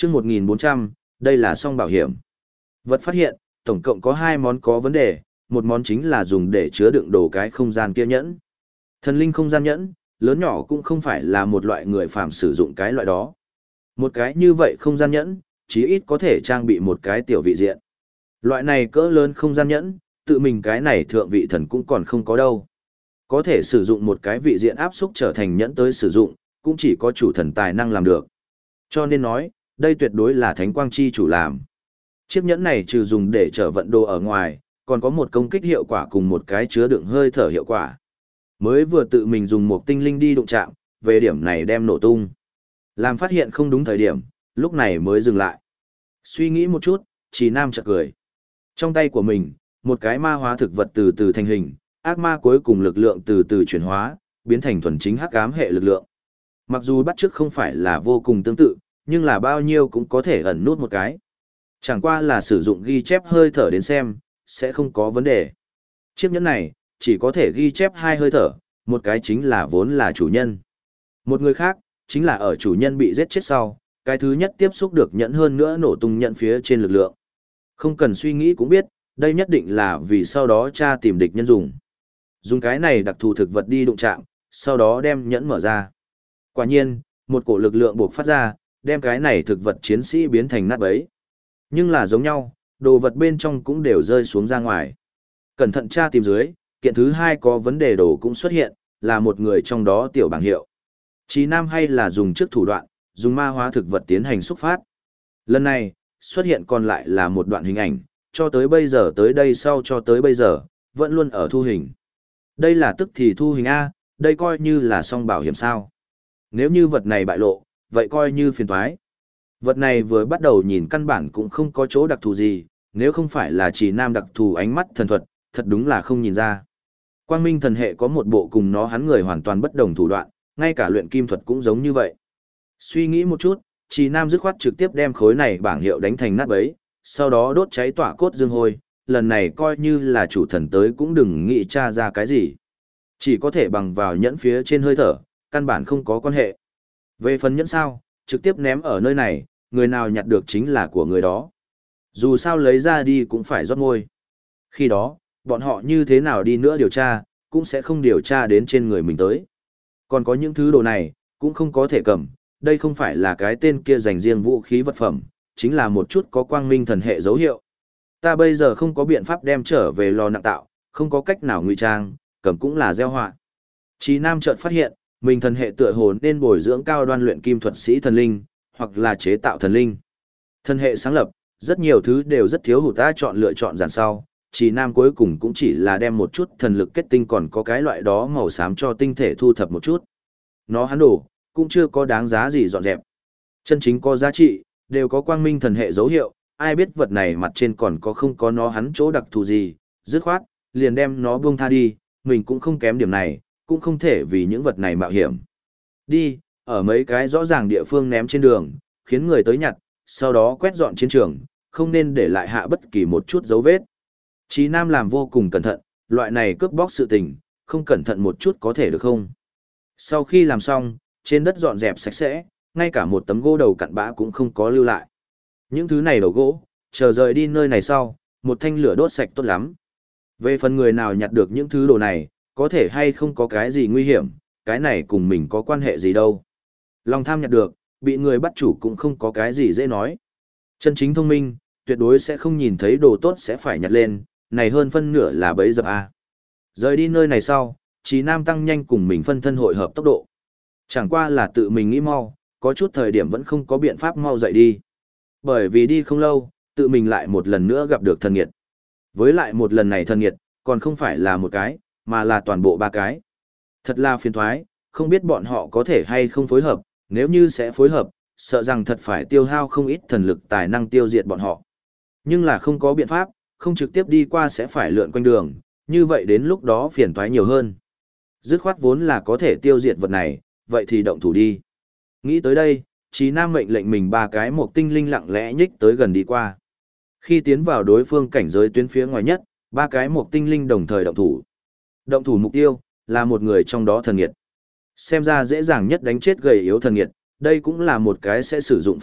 Chương 1400, đây là song bảo hiểm. Vật phát hiện, tổng cộng có 2 món có vấn đề, một món chính là dùng để chứa đựng đồ cái không gian kia nhẫn. Thần linh không gian nhẫn, lớn nhỏ cũng không phải là một loại người phàm sử dụng cái loại đó. Một cái như vậy không gian nhẫn, chí ít có thể trang bị một cái tiểu vị diện. Loại này cỡ lớn không gian nhẫn, tự mình cái này thượng vị thần cũng còn không có đâu. Có thể sử dụng một cái vị diện áp xúc trở thành nhẫn tới sử dụng, cũng chỉ có chủ thần tài năng làm được. Cho nên nói, đây tuyệt đối là thánh quang chi chủ làm. Chiếc nhẫn này trừ dùng để chở vận đồ ở ngoài, còn có một công kích hiệu quả cùng một cái chứa đựng hơi thở hiệu quả. Mới vừa tự mình dùng một tinh linh đi đụng chạm, về điểm này đem nổ tung. Làm phát hiện không đúng thời điểm, lúc này mới dừng lại. Suy nghĩ một chút, Trì Nam chợt cười. Trong tay của mình, một cái ma hóa thực vật từ từ thành hình, ác ma cuối cùng lực lượng từ từ chuyển hóa, biến thành thuần chính hắc ám hệ lực lượng. Mặc dù bắt chước không phải là vô cùng tương tự, nhưng là bao nhiêu cũng có thể ẩn nút một cái. Chẳng qua là sử dụng ghi chép hơi thở đến xem, sẽ không có vấn đề. Chiếc nhẫn này, chỉ có thể ghi chép 2 hơi thở, một cái chính là vốn là chủ nhân. Một người khác, chính là ở chủ nhân bị giết chết sau, cái thứ nhất tiếp xúc được nhẫn hơn nữa nổ tung nhận phía trên lực lượng. Không cần suy nghĩ cũng biết, đây nhất định là vì sau đó tra tìm địch nhân dùng. Dùng cái này đặc thù thực vật đi đụng chạm, sau đó đem nhẫn mở ra. Quả nhiên, một cổ lực lượng buộc phát ra, đem cái này thực vật chiến sĩ biến thành nát bấy. Nhưng là giống nhau, đồ vật bên trong cũng đều rơi xuống ra ngoài. Cẩn thận tra tìm dưới, kiện thứ 2 có vấn đề đồ cũng xuất hiện, là một người trong đó tiểu bảng hiệu. Chí Nam hay là dùng trước thủ đoạn, dùng ma hóa thực vật tiến hành xúc phát. Lần này, xuất hiện còn lại là một đoạn hình ảnh, cho tới bây giờ tới đây sau cho tới bây giờ, vẫn luôn ở thu hình. Đây là tức thì thu hình A, đây coi như là song bảo hiểm sao. Nếu như vật này bại lộ, vậy coi như phiền toái. Vật này vừa bắt đầu nhìn căn bản cũng không có chỗ đặc thù gì, nếu không phải là Trì Nam đặc thù ánh mắt thần thuật, thật đúng là không nhìn ra. Quang Minh thần hệ có một bộ cùng nó hắn người hoàn toàn bất đồng thủ đoạn, ngay cả luyện kim thuật cũng giống như vậy. Suy nghĩ một chút, Trì Nam dứt khoát trực tiếp đem khối này bảng hiệu đánh thành nát bấy, sau đó đốt cháy tỏa cốt dương hôi, lần này coi như là chủ thần tới cũng đừng nghĩ tra ra cái gì. Chỉ có thể bằng vào nhẫn phía trên hơi thở, căn bản không có quan hệ. Về phần nhẫn sao, trực tiếp ném ở nơi này, người nào nhặt được chính là của người đó. Dù sao lấy ra đi cũng phải rót ngôi. Khi đó, bọn họ như thế nào đi nữa điều tra, cũng sẽ không điều tra đến trên người mình tới. Còn có những thứ đồ này, cũng không có thể cầm, đây không phải là cái tên kia dành riêng vũ khí vật phẩm, chính là một chút có quang minh thần hệ dấu hiệu. Ta bây giờ không có biện pháp đem trở về lò nặng tạo, không có cách nào ngụy trang, cầm cũng là gieo họa. Chí Nam chợt phát hiện, mình thần hệ tựa hồ nên bồi dưỡng cao đoan luyện kim thuật sĩ thần linh, hoặc là chế tạo thần linh. Thần hệ sáng lập, rất nhiều thứ đều rất thiếu hụt ta chọn lựa chọn dàn sau, Chí Nam cuối cùng cũng chỉ là đem một chút thần lực kết tinh còn có cái loại đó màu xám cho tinh thể thu thập một chút. Nó hắn đổ, cũng chưa có đáng giá gì dọn dẹp. Chân chính có giá trị, đều có quang minh thần hệ dấu hiệu, ai biết vật này mặt trên còn có không có nó hắn chỗ đặc thù gì, dứt khoát, liền đem nó buông tha đi, mình cũng không kém điểm này, cũng không thể vì những vật này mạo hiểm. Đi, ở mấy cái rõ ràng địa phương ném trên đường, khiến người tới nhặt, sau đó quét dọn chiến trường, không nên để lại hạ bất kỳ một chút dấu vết. Chí Nam làm vô cùng cẩn thận, loại này cướp bóc sự tình, không cẩn thận một chút có thể được không? Sau khi làm xong, trên đất dọn dẹp sạch sẽ, ngay cả một tấm gỗ đầu cặn bã cũng không có lưu lại. Những thứ này đầu gỗ, chờ rời đi nơi này sau, một thanh lửa đốt sạch tốt lắm. Về phần người nào nhặt được những thứ đồ này, có thể hay không có cái gì nguy hiểm, cái này cùng mình có quan hệ gì đâu. Lòng tham nhặt được, bị người bắt chủ cũng không có cái gì dễ nói. Chân chính thông minh, tuyệt đối sẽ không nhìn thấy đồ tốt sẽ phải nhặt lên, này hơn phân nửa là bẫy dập A. Rời đi nơi này sau, Chí Nam tăng nhanh cùng mình phân thân hội hợp tốc độ. Chẳng qua là tự mình nghĩ mau, có chút thời điểm vẫn không có biện pháp mau dậy đi. Bởi vì đi không lâu, tự mình lại một lần nữa gặp được thần nghiệt. Với lại một lần này thần nghiệt, còn không phải là một cái, mà là toàn bộ 3 cái. Thật là phiền thoái, không biết bọn họ có thể hay không phối hợp, nếu như sẽ phối hợp, sợ rằng thật phải tiêu hao không ít thần lực tài năng tiêu diệt bọn họ. Nhưng là không có biện pháp, không trực tiếp đi qua sẽ phải lượn quanh đường, như vậy đến lúc đó phiền toái nhiều hơn. Dứt khoát vốn là có thể tiêu diệt vật này, vậy thì động thủ đi. Nghĩ tới đây, Chí Nam mệnh lệnh mình 3 cái một tinh linh lặng lẽ nhích tới gần đi qua. Khi tiến vào đối phương cảnh giới tuyến phía ngoài nhất, 3 cái một tinh linh đồng thời động thủ. Động thủ mục tiêu là một người trong đó thần nghiệt. Xem ra dễ dàng nhất đánh chết gầy yếu thần nghiệt, đây cũng là một cái sẽ sử dụng pháp thuật,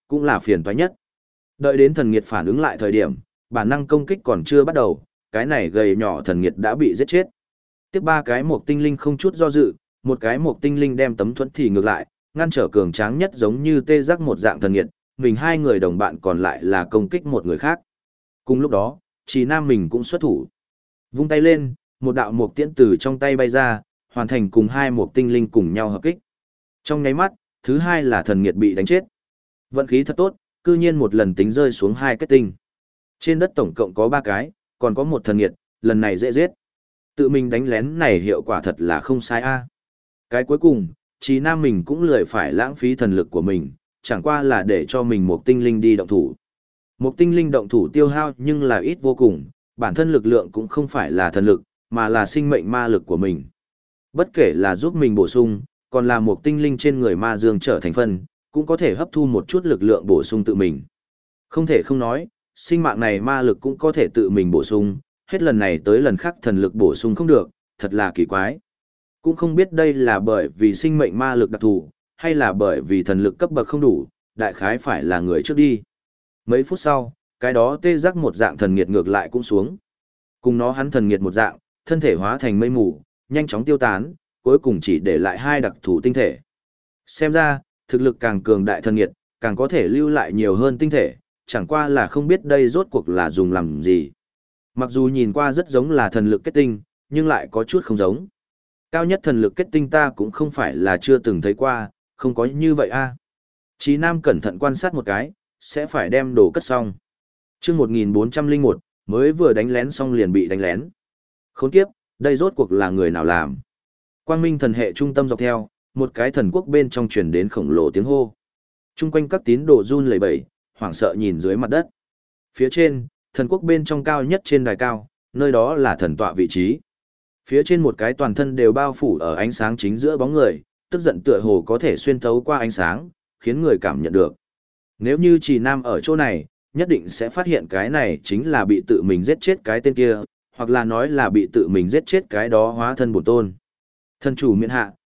cũng là phiền toái nhất. Đợi đến thần nghiệt phản ứng lại thời điểm, bản năng công kích còn chưa bắt đầu, cái này gầy nhỏ thần nghiệt đã bị giết chết. Tiếp ba cái một tinh linh không chút do dự, một cái một tinh linh đem tấm thuẫn thì ngược lại, ngăn trở cường tráng nhất giống như tê giác một dạng thần nghiệt, mình hai người đồng bạn còn lại là công kích một người khác. Cùng lúc đó, Trì Nam mình cũng xuất thủ. Vung tay lên, một đạo mục tiễn từ trong tay bay ra, hoàn thành cùng hai mục tinh linh cùng nhau hợp kích. Trong nháy mắt, thứ hai là thần nghiệt bị đánh chết. Vận khí thật tốt, cư nhiên một lần tính rơi xuống hai kết tinh. Trên đất tổng cộng có 3 cái, còn có một thần nghiệt, lần này dễ giết. Tự mình đánh lén này hiệu quả thật là không sai a. Cái cuối cùng, Trì Nam mình cũng lười phải lãng phí thần lực của mình, chẳng qua là để cho mình một tinh linh đi động thủ. Một tinh linh động thủ tiêu hao nhưng là ít vô cùng, bản thân lực lượng cũng không phải là thần lực, mà là sinh mệnh ma lực của mình. Bất kể là giúp mình bổ sung, còn là một tinh linh trên người ma dương trở thành phân, cũng có thể hấp thu một chút lực lượng bổ sung tự mình. Không thể không nói, sinh mạng này ma lực cũng có thể tự mình bổ sung, hết lần này tới lần khác thần lực bổ sung không được, thật là kỳ quái. Cũng không biết đây là bởi vì sinh mệnh ma lực đặc thù, hay là bởi vì thần lực cấp bậc không đủ, đại khái phải là người trước đi. Mấy phút sau, cái đó tê giác một dạng thần nghiệt ngược lại cũng xuống. Cùng nó hắn thần nghiệt một dạng, thân thể hóa thành mây mù, nhanh chóng tiêu tán, cuối cùng chỉ để lại 2 đặc thù tinh thể. Xem ra, thực lực càng cường đại thần nghiệt, càng có thể lưu lại nhiều hơn tinh thể, chẳng qua là không biết đây rốt cuộc là dùng làm gì. Mặc dù nhìn qua rất giống là thần lực kết tinh, nhưng lại có chút không giống. Cao nhất thần lực kết tinh ta cũng không phải là chưa từng thấy qua, không có như vậy a. Chí Nam cẩn thận quan sát một cái, sẽ phải đem đồ cất xong. Chương 1401, mới vừa đánh lén xong liền bị đánh lén. Khốn kiếp, đây rốt cuộc là người nào làm? Quang Minh thần hệ trung tâm dọc theo, một cái thần quốc bên trong truyền đến khổng lồ tiếng hô. Trung quanh các tín đồ run lẩy bẩy, hoảng sợ nhìn dưới mặt đất. Phía trên, thần quốc bên trong cao nhất trên đài cao, nơi đó là thần tọa vị trí. Phía trên một cái toàn thân đều bao phủ ở ánh sáng chính giữa bóng người, tức giận tựa hồ có thể xuyên thấu qua ánh sáng, khiến người cảm nhận được. Nếu như Trì Nam ở chỗ này, nhất định sẽ phát hiện cái này chính là bị tự mình giết chết cái tên kia, hoặc là nói là bị tự mình giết chết cái đó hóa thân bổn tôn. Thần chủ miện hạ,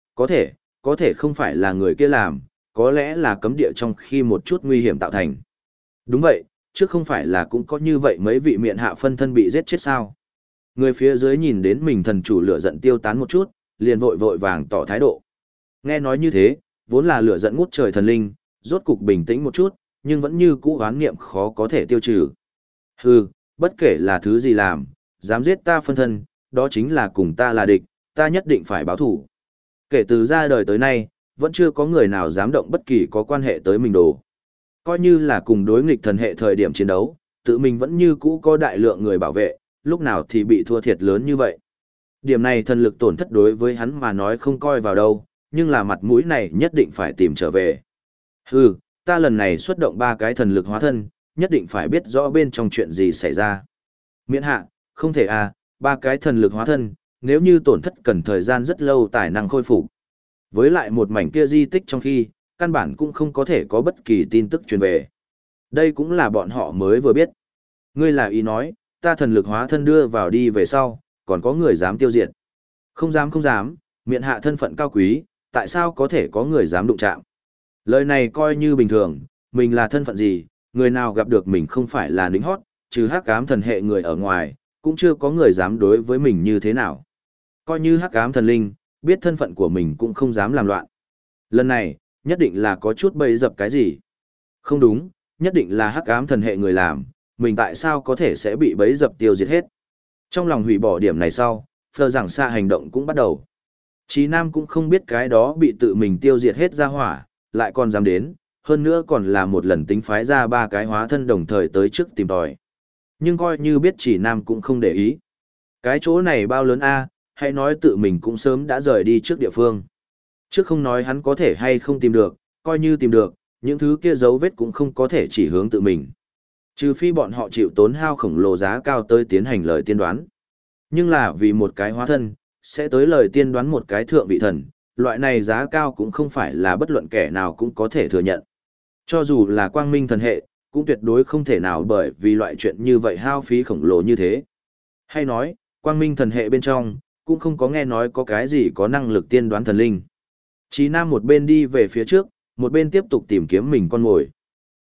có thể không phải là người kia làm, có lẽ là cấm địa trong khi một chút nguy hiểm tạo thành. Đúng vậy, trước không phải là cũng có như vậy mấy vị miện hạ phân thân bị giết chết sao. Người phía dưới nhìn đến mình thần chủ lửa giận tiêu tán một chút, liền vội vội vàng tỏ thái độ. Nghe nói như thế, vốn là lửa giận ngút trời thần linh, rốt cục bình tĩnh một chút, nhưng vẫn như cũ oán niệm khó có thể tiêu trừ. Hừ, bất kể là thứ gì làm, dám giết ta phân thân, đó chính là cùng ta là địch, ta nhất định phải báo thủ. Kể từ ra đời tới nay, vẫn chưa có người nào dám động bất kỳ có quan hệ tới mình đồ. Coi như là cùng đối nghịch thần hệ thời điểm chiến đấu, tự mình vẫn như cũ có đại lượng người bảo vệ, lúc nào thì bị thua thiệt lớn như vậy. Điểm này thần lực tổn thất đối với hắn mà nói không coi vào đâu, nhưng là mặt mũi này nhất định phải tìm trở về. Hừ, ta lần này xuất động 3 cái thần lực hóa thân, nhất định phải biết rõ bên trong chuyện gì xảy ra. Miễn hạ, không thể à, 3 cái thần lực hóa thân, nếu như tổn thất cần thời gian rất lâu tài năng khôi phục. Với lại một mảnh kia di tích trong khi, căn bản cũng không có thể có bất kỳ tin tức truyền về. Đây cũng là bọn họ mới vừa biết. Ngươi là ý nói, ta thần lực hóa thân đưa vào đi về sau, còn có người dám tiêu diệt. Không dám, miệng hạ thân phận cao quý, tại sao có thể có người dám đụng chạm. Lời này coi như bình thường, mình là thân phận gì, người nào gặp được mình không phải là lính hót, trừ hắc ám thần hệ người ở ngoài, cũng chưa có người dám đối với mình như thế nào. Coi như hắc ám thần linh, biết thân phận của mình cũng không dám làm loạn. Lần này, nhất định là có chút bẫy dập cái gì. Không đúng, nhất định là hắc ám thần hệ người làm, mình tại sao có thể sẽ bị bẫy dập tiêu diệt hết. Trong lòng hủy bỏ điểm này sau, Phờ Giảng Xa hành động cũng bắt đầu. Chí Nam cũng không biết cái đó bị tự mình tiêu diệt hết ra hỏa, lại còn dám đến, hơn nữa còn là một lần tính phái ra 3 cái hóa thân đồng thời tới trước tìm tòi. Nhưng coi như biết Chỉ Nam cũng không để ý. Cái chỗ này bao lớn a, hãy nói tự mình cũng sớm đã rời đi trước địa phương. Trước không nói hắn có thể hay không tìm được, coi như tìm được, những thứ kia dấu vết cũng không có thể chỉ hướng tự mình. Trừ phi bọn họ chịu tốn hao khổng lồ giá cao tới tiến hành lời tiên đoán. Nhưng là vì một cái hóa thân, sẽ tới lời tiên đoán một cái thượng vị thần, loại này giá cao cũng không phải là bất luận kẻ nào cũng có thể thừa nhận. Cho dù là quang minh thần hệ, cũng tuyệt đối không thể nào bởi vì loại chuyện như vậy hao phí khổng lồ như thế. Hay nói, quang minh thần hệ bên trong, cũng không có nghe nói có cái gì có năng lực tiên đoán thần linh. Chí Nam một bên đi về phía trước, một bên tiếp tục tìm kiếm mình con mồi.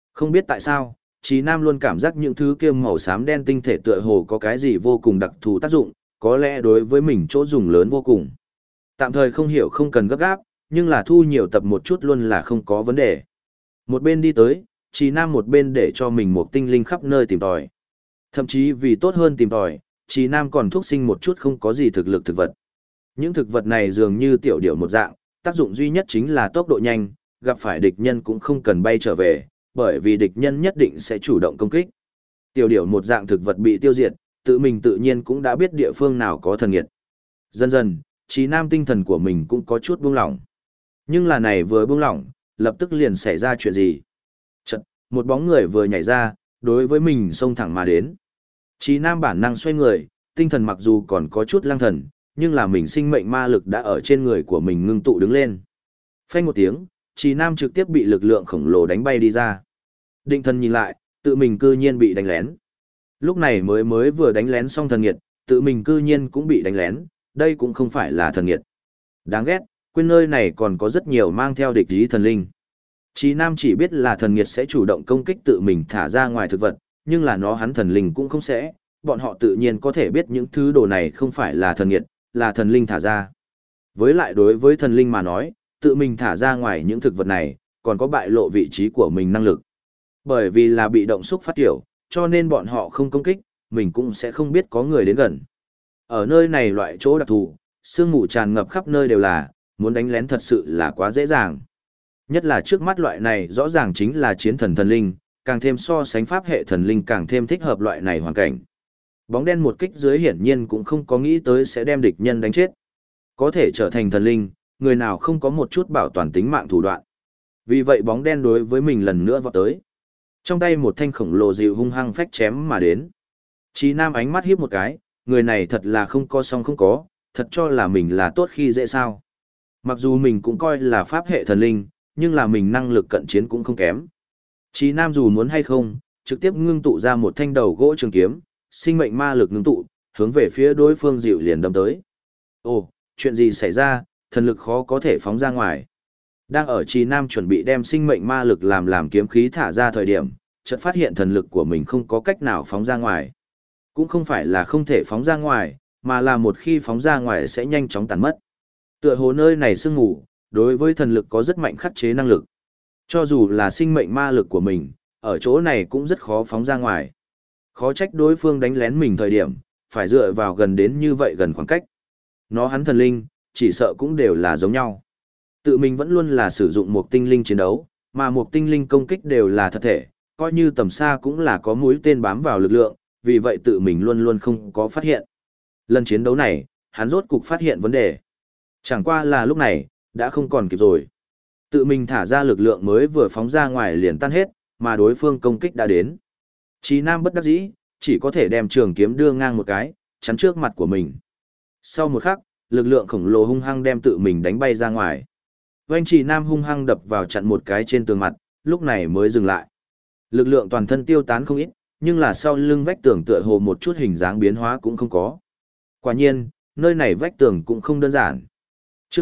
Không biết tại sao, Chí Nam luôn cảm giác những thứ kia màu xám đen tinh thể tựa hồ có cái gì vô cùng đặc thù tác dụng, có lẽ đối với mình chỗ dùng lớn vô cùng. Tạm thời không hiểu không cần gấp gáp, nhưng là thu nhiều tập một chút luôn là không có vấn đề. Một bên đi tới, Chí Nam một bên để cho mình một tinh linh khắp nơi tìm tòi. Thậm chí vì tốt hơn tìm tòi, Chí Nam còn thúc sinh một chút không có gì thực lực thực vật. Những thực vật này dường như tiểu điểu một dạng, tác dụng duy nhất chính là tốc độ nhanh, gặp phải địch nhân cũng không cần bay trở về, bởi vì địch nhân nhất định sẽ chủ động công kích. Tiểu điểu một dạng thực vật bị tiêu diệt, tự mình tự nhiên cũng đã biết địa phương nào có thần nghiệt. Dần dần, Chí Nam tinh thần của mình cũng có chút buông lỏng. Nhưng là này vừa buông lỏng, lập tức liền xảy ra chuyện gì? Chợt, một bóng người vừa nhảy ra, đối với mình xông thẳng mà đến. Chí Nam bản năng xoay người, tinh thần mặc dù còn có chút lang thần, nhưng là mình sinh mệnh ma lực đã ở trên người của mình ngưng tụ đứng lên. Phanh một tiếng, Chí Nam trực tiếp bị lực lượng khổng lồ đánh bay đi ra. Định thần nhìn lại, tự mình cư nhiên bị đánh lén. Lúc này mới vừa đánh lén xong thần nghiệt, tự mình cư nhiên cũng bị đánh lén, đây cũng không phải là thần nghiệt. Đáng ghét, quên nơi này còn có rất nhiều mang theo địch ý thần linh. Chí Nam chỉ biết là thần nghiệt sẽ chủ động công kích tự mình thả ra ngoài thực vật, nhưng là hắn thần linh cũng không sẽ, bọn họ tự nhiên có thể biết những thứ đồ này không phải là thần nghiệt, là thần linh thả ra. Với lại đối với thần linh mà nói, tự mình thả ra ngoài những thực vật này, còn có bại lộ vị trí của mình năng lực. Bởi vì là bị động xúc phát tiểu, cho nên bọn họ không công kích, mình cũng sẽ không biết có người đến gần. Ở nơi này loại chỗ đặc thù, sương mù tràn ngập khắp nơi đều là, muốn đánh lén thật sự là quá dễ dàng. Nhất là trước mắt loại này rõ ràng chính là chiến thần thần linh, càng thêm so sánh pháp hệ thần linh càng thêm thích hợp loại này hoàn cảnh. Bóng đen một kích dưới hiển nhiên cũng không có nghĩ tới sẽ đem địch nhân đánh chết. Có thể trở thành thần linh, người nào không có một chút bảo toàn tính mạng thủ đoạn. Vì vậy bóng đen đối với mình lần nữa vọt tới. Trong tay một thanh khổng lồ dịu hung hăng phách chém mà đến. Chí Nam ánh mắt hiếp một cái, người này thật là không có song không có, thật cho là mình là tốt khi dễ sao. Mặc dù mình cũng coi là pháp hệ thần linh, nhưng là mình năng lực cận chiến cũng không kém. Chí Nam dù muốn hay không, trực tiếp ngưng tụ ra một thanh đầu gỗ trường kiếm, sinh mệnh ma lực ngưng tụ, hướng về phía đối phương dịu liền đâm tới. Ồ, chuyện gì xảy ra, thần lực khó có thể phóng ra ngoài. Đang ở Chí Nam chuẩn bị đem sinh mệnh ma lực làm kiếm khí thả ra thời điểm, chợt phát hiện thần lực của mình không có cách nào phóng ra ngoài. Cũng không phải là không thể phóng ra ngoài, mà là một khi phóng ra ngoài sẽ nhanh chóng tàn mất. Tựa hồ nơi này sương mù, đối với thần lực có rất mạnh khắc chế năng lực. Cho dù là sinh mệnh ma lực của mình, ở chỗ này cũng rất khó phóng ra ngoài. Khó trách đối phương đánh lén mình thời điểm, phải dựa vào gần đến như vậy gần khoảng cách. Hắn thần linh, chỉ sợ cũng đều là giống nhau. Tự mình vẫn luôn là sử dụng một tinh linh chiến đấu, mà một tinh linh công kích đều là thật thể, coi như tầm xa cũng là có mũi tên bám vào lực lượng, vì vậy tự mình luôn luôn không có phát hiện. Lần chiến đấu này, hắn rốt cục phát hiện vấn đề. Chẳng qua là lúc này, đã không còn kịp rồi. Tự mình thả ra lực lượng mới vừa phóng ra ngoài liền tan hết, mà đối phương công kích đã đến. Chí Nam bất đắc dĩ, chỉ có thể đem trường kiếm đưa ngang một cái, chắn trước mặt của mình. Sau một khắc, lực lượng khổng lồ hung hăng đem tự mình đánh bay ra ngoài. Oanh Chí Nam hung hăng đập vào chặn một cái trên tường mặt, lúc này mới dừng lại. Lực lượng toàn thân tiêu tán không ít, nhưng là sau lưng vách tường tựa hồ một chút hình dáng biến hóa cũng không có. Quả nhiên, nơi này vách tường cũng không đơn giản. Chương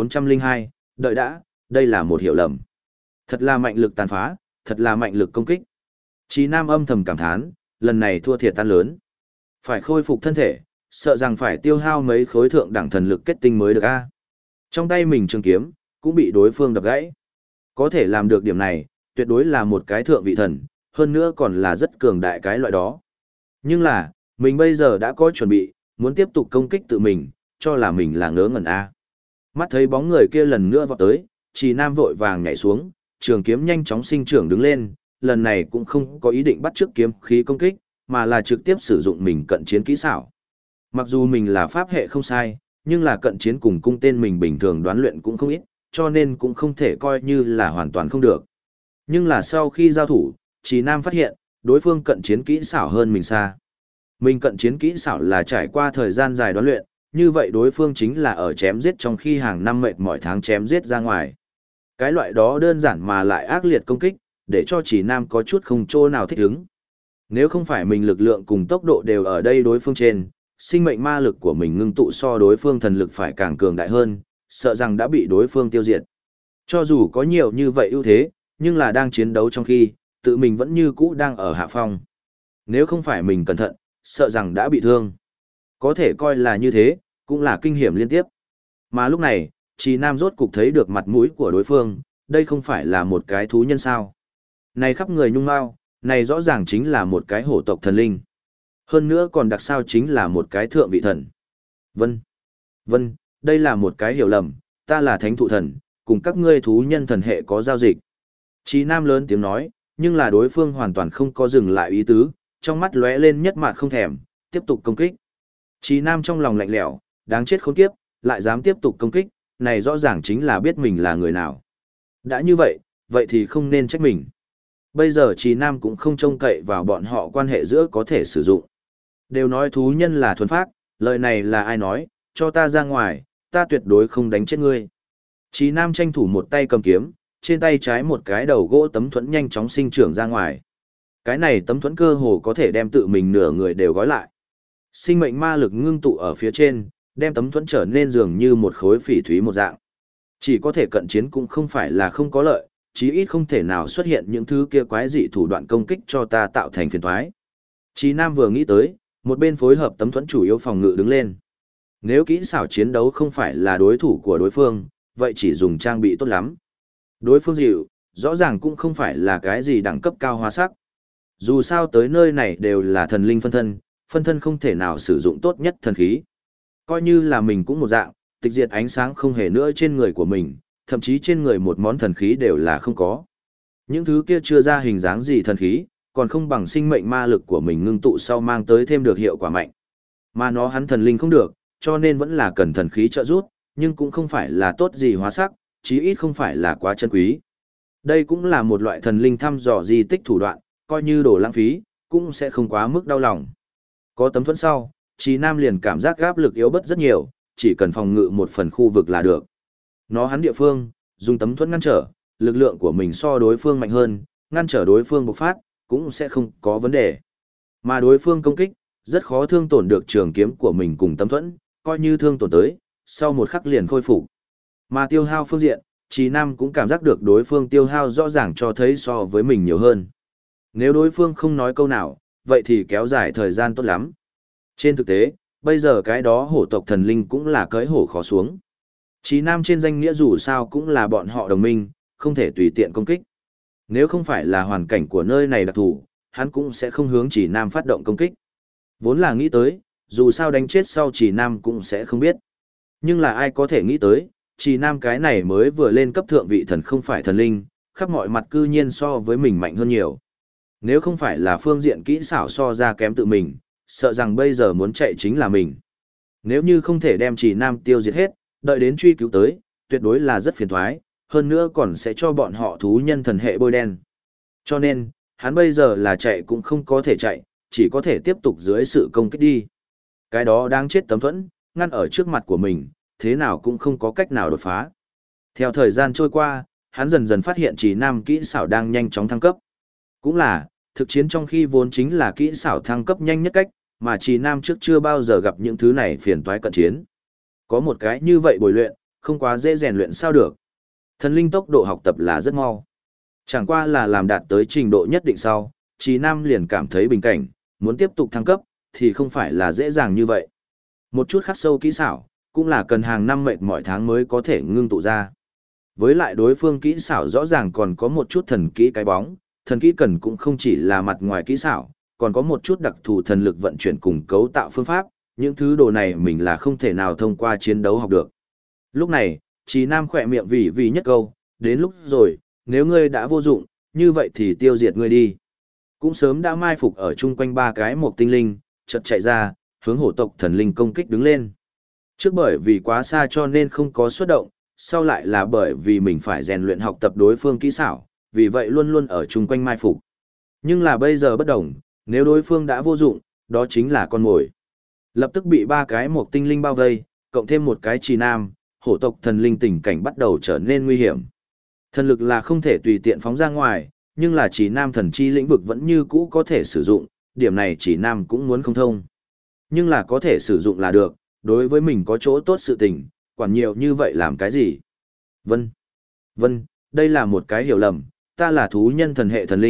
1402, đợi đã, đây là một hiểu lầm. Thật là mạnh lực tàn phá, thật là mạnh lực công kích. Chí Nam âm thầm cảm thán, lần này thua thiệt tan lớn. Phải khôi phục thân thể, sợ rằng phải tiêu hao mấy khối thượng đẳng thần lực kết tinh mới được a. Trong tay mình trường kiếm, cũng bị đối phương đập gãy. Có thể làm được điểm này, tuyệt đối là một cái thượng vị thần, hơn nữa còn là rất cường đại cái loại đó. Nhưng là, mình bây giờ đã có chuẩn bị, muốn tiếp tục công kích tự mình, cho là mình là ngớ ngẩn a. Mắt thấy bóng người kia lần nữa vọt tới, Chí Nam vội vàng nhảy xuống, trường kiếm nhanh chóng sinh trưởng đứng lên, lần này cũng không có ý định bắt chước kiếm khí công kích, mà là trực tiếp sử dụng mình cận chiến kỹ xảo. Mặc dù mình là pháp hệ không sai, nhưng là cận chiến cùng cung tên mình bình thường đoán luyện cũng không ít, cho nên cũng không thể coi như là hoàn toàn không được. Nhưng là sau khi giao thủ, Chí Nam phát hiện, đối phương cận chiến kỹ xảo hơn mình xa. Mình cận chiến kỹ xảo là trải qua thời gian dài đoán luyện, như vậy đối phương chính là ở chém giết trong khi hàng năm mệt mỏi tháng chém giết ra ngoài. Cái loại đó đơn giản mà lại ác liệt công kích, để cho Chí Nam có chút không chỗ nào thích ứng. Nếu không phải mình lực lượng cùng tốc độ đều ở đây đối phương trên, sinh mệnh ma lực của mình ngưng tụ so đối phương thần lực phải càng cường đại hơn, sợ rằng đã bị đối phương tiêu diệt. Cho dù có nhiều như vậy ưu thế, nhưng là đang chiến đấu trong khi, tự mình vẫn như cũ đang ở hạ phong. Nếu không phải mình cẩn thận, sợ rằng đã bị thương. Có thể coi là như thế, cũng là kinh hiểm liên tiếp. Mà lúc này, Trì Nam rốt cục thấy được mặt mũi của đối phương, đây không phải là một cái thú nhân sao. Này khắp người nhung mao, này rõ ràng chính là một cái hổ tộc thần linh. Hơn nữa còn đặc sao chính là một cái thượng vị thần. Vân, vân, đây là một cái hiểu lầm, ta là thánh thụ thần, cùng các ngươi thú nhân thần hệ có giao dịch. Trì Nam lớn tiếng nói, nhưng là đối phương hoàn toàn không có dừng lại ý tứ, trong mắt lóe lên nhất mạt không thèm, tiếp tục công kích. Trì Nam trong lòng lạnh lẽo, đáng chết khốn kiếp, lại dám tiếp tục công kích, này rõ ràng chính là biết mình là người nào. Đã như vậy, vậy thì không nên trách mình. Bây giờ Trì Nam cũng không trông cậy vào bọn họ quan hệ giữa có thể sử dụng. Đều nói thú nhân là thuần phác, lời này là ai nói, cho ta ra ngoài, ta tuyệt đối không đánh chết ngươi. Trì Nam tranh thủ một tay cầm kiếm, trên tay trái một cái đầu gỗ tấm thuẫn nhanh chóng sinh trưởng ra ngoài. Cái này tấm thuẫn cơ hồ có thể đem tự mình nửa người đều gói lại. Sinh mệnh ma lực ngưng tụ ở phía trên, đem tấm thuẫn trở nên dường như một khối phỉ thúy một dạng. Chỉ có thể cận chiến cũng không phải là không có lợi, chí ít không thể nào xuất hiện những thứ kia quái dị thủ đoạn công kích cho ta tạo thành phiền toái. Chí Nam vừa nghĩ tới, một bên phối hợp tấm thuẫn chủ yếu phòng ngự đứng lên. Nếu kỹ xảo chiến đấu không phải là đối thủ của đối phương, vậy chỉ dùng trang bị tốt lắm. Đối phương dịu, rõ ràng cũng không phải là cái gì đẳng cấp cao hóa sắc. Dù sao tới nơi này đều là thần linh phân thân không thể nào sử dụng tốt nhất thần khí. Coi như là mình cũng một dạng, tịch diệt ánh sáng không hề nữa trên người của mình, thậm chí trên người một món thần khí đều là không có. Những thứ kia chưa ra hình dáng gì thần khí, còn không bằng sinh mệnh ma lực của mình ngưng tụ sau mang tới thêm được hiệu quả mạnh. Mà nó hắn thần linh không được, cho nên vẫn là cần thần khí trợ giúp, nhưng cũng không phải là tốt gì hóa sắc, chí ít không phải là quá chân quý. Đây cũng là một loại thần linh thăm dò di tích thủ đoạn, coi như đồ lãng phí, cũng sẽ không quá mức đau lòng. Có tấm thuẫn sau, Trì Nam liền cảm giác áp lực yếu bớt rất nhiều, chỉ cần phòng ngự một phần khu vực là được. Nó hắn địa phương, dùng tấm thuẫn ngăn trở, lực lượng của mình so đối phương mạnh hơn, ngăn trở đối phương bộc phát, cũng sẽ không có vấn đề. Mà đối phương công kích, rất khó thương tổn được trường kiếm của mình cùng tấm thuẫn, coi như thương tổn tới, sau một khắc liền khôi phục. Mà tiêu hao phương diện, Trì Nam cũng cảm giác được đối phương tiêu hao rõ ràng cho thấy so với mình nhiều hơn. Nếu đối phương không nói câu nào, vậy thì kéo dài thời gian tốt lắm. Trên thực tế, bây giờ cái đó hổ tộc thần linh cũng là cưỡi hổ khó xuống. Trì Nam trên danh nghĩa dù sao cũng là bọn họ đồng minh, không thể tùy tiện công kích. Nếu không phải là hoàn cảnh của nơi này đặc thù, hắn cũng sẽ không hướng Trì Nam phát động công kích. Vốn là nghĩ tới, dù sao đánh chết sau Trì Nam cũng sẽ không biết. Nhưng là ai có thể nghĩ tới, Trì Nam cái này mới vừa lên cấp thượng vị thần không phải thần linh, khắp mọi mặt cư nhiên so với mình mạnh hơn nhiều. Nếu không phải là phương diện kỹ xảo so ra kém tự mình, sợ rằng bây giờ muốn chạy chính là mình. Nếu như không thể đem Trì Nam tiêu diệt hết, đợi đến truy cứu tới, tuyệt đối là rất phiền toái, hơn nữa còn sẽ cho bọn họ thú nhân thần hệ bôi đen. Cho nên, hắn bây giờ là chạy cũng không có thể chạy, chỉ có thể tiếp tục dưới sự công kích đi. Cái đó đang chết tấm thuẫn, ngăn ở trước mặt của mình, thế nào cũng không có cách nào đột phá. Theo thời gian trôi qua, hắn dần dần phát hiện Trì Nam kỹ xảo đang nhanh chóng thăng cấp. Cũng là, thực chiến trong khi vốn chính là kỹ xảo thăng cấp nhanh nhất cách, mà Trì Nam trước chưa bao giờ gặp những thứ này phiền toái cận chiến. Có một cái như vậy bồi luyện, không quá dễ rèn luyện sao được. Thần linh tốc độ học tập là rất mau. Chẳng qua là làm đạt tới trình độ nhất định sau, Trì Nam liền cảm thấy bình cảnh, muốn tiếp tục thăng cấp, thì không phải là dễ dàng như vậy. Một chút khắc sâu kỹ xảo, cũng là cần hàng năm mệt mỏi tháng mới có thể ngưng tụ ra. Với lại đối phương kỹ xảo rõ ràng còn có một chút thần kỹ cái bóng, thần kỹ cần cũng không chỉ là mặt ngoài kỹ xảo, còn có một chút đặc thù thần lực vận chuyển cùng cấu tạo phương pháp, những thứ đồ này mình là không thể nào thông qua chiến đấu học được. Lúc này, Trì Nam khỏe miệng vì nhất câu, đến lúc rồi, nếu ngươi đã vô dụng, như vậy thì tiêu diệt ngươi đi. Cũng sớm đã mai phục ở chung quanh ba cái một tinh linh, chợt chạy ra, hướng hổ tộc thần linh công kích đứng lên. Trước bởi vì quá xa cho nên không có xuất động, sau lại là bởi vì mình phải rèn luyện học tập đối phương kỹ xảo, vì vậy luôn luôn ở chung quanh mai phục. Nhưng là bây giờ bất đồng, nếu đối phương đã vô dụng, đó chính là con mồi. Lập tức bị ba cái một tinh linh bao vây, cộng thêm một cái Trì Nam, hổ tộc thần linh tình cảnh bắt đầu trở nên nguy hiểm. Thần lực là không thể tùy tiện phóng ra ngoài, nhưng là Trì Nam thần chi lĩnh vực vẫn như cũ có thể sử dụng, điểm này Trì Nam cũng muốn không thông. Nhưng là có thể sử dụng là được, đối với mình có chỗ tốt sự tình, quản nhiều như vậy làm cái gì? Vân, đây là một cái hiểu lầm, ta là thú nhân thần hệ thần linh,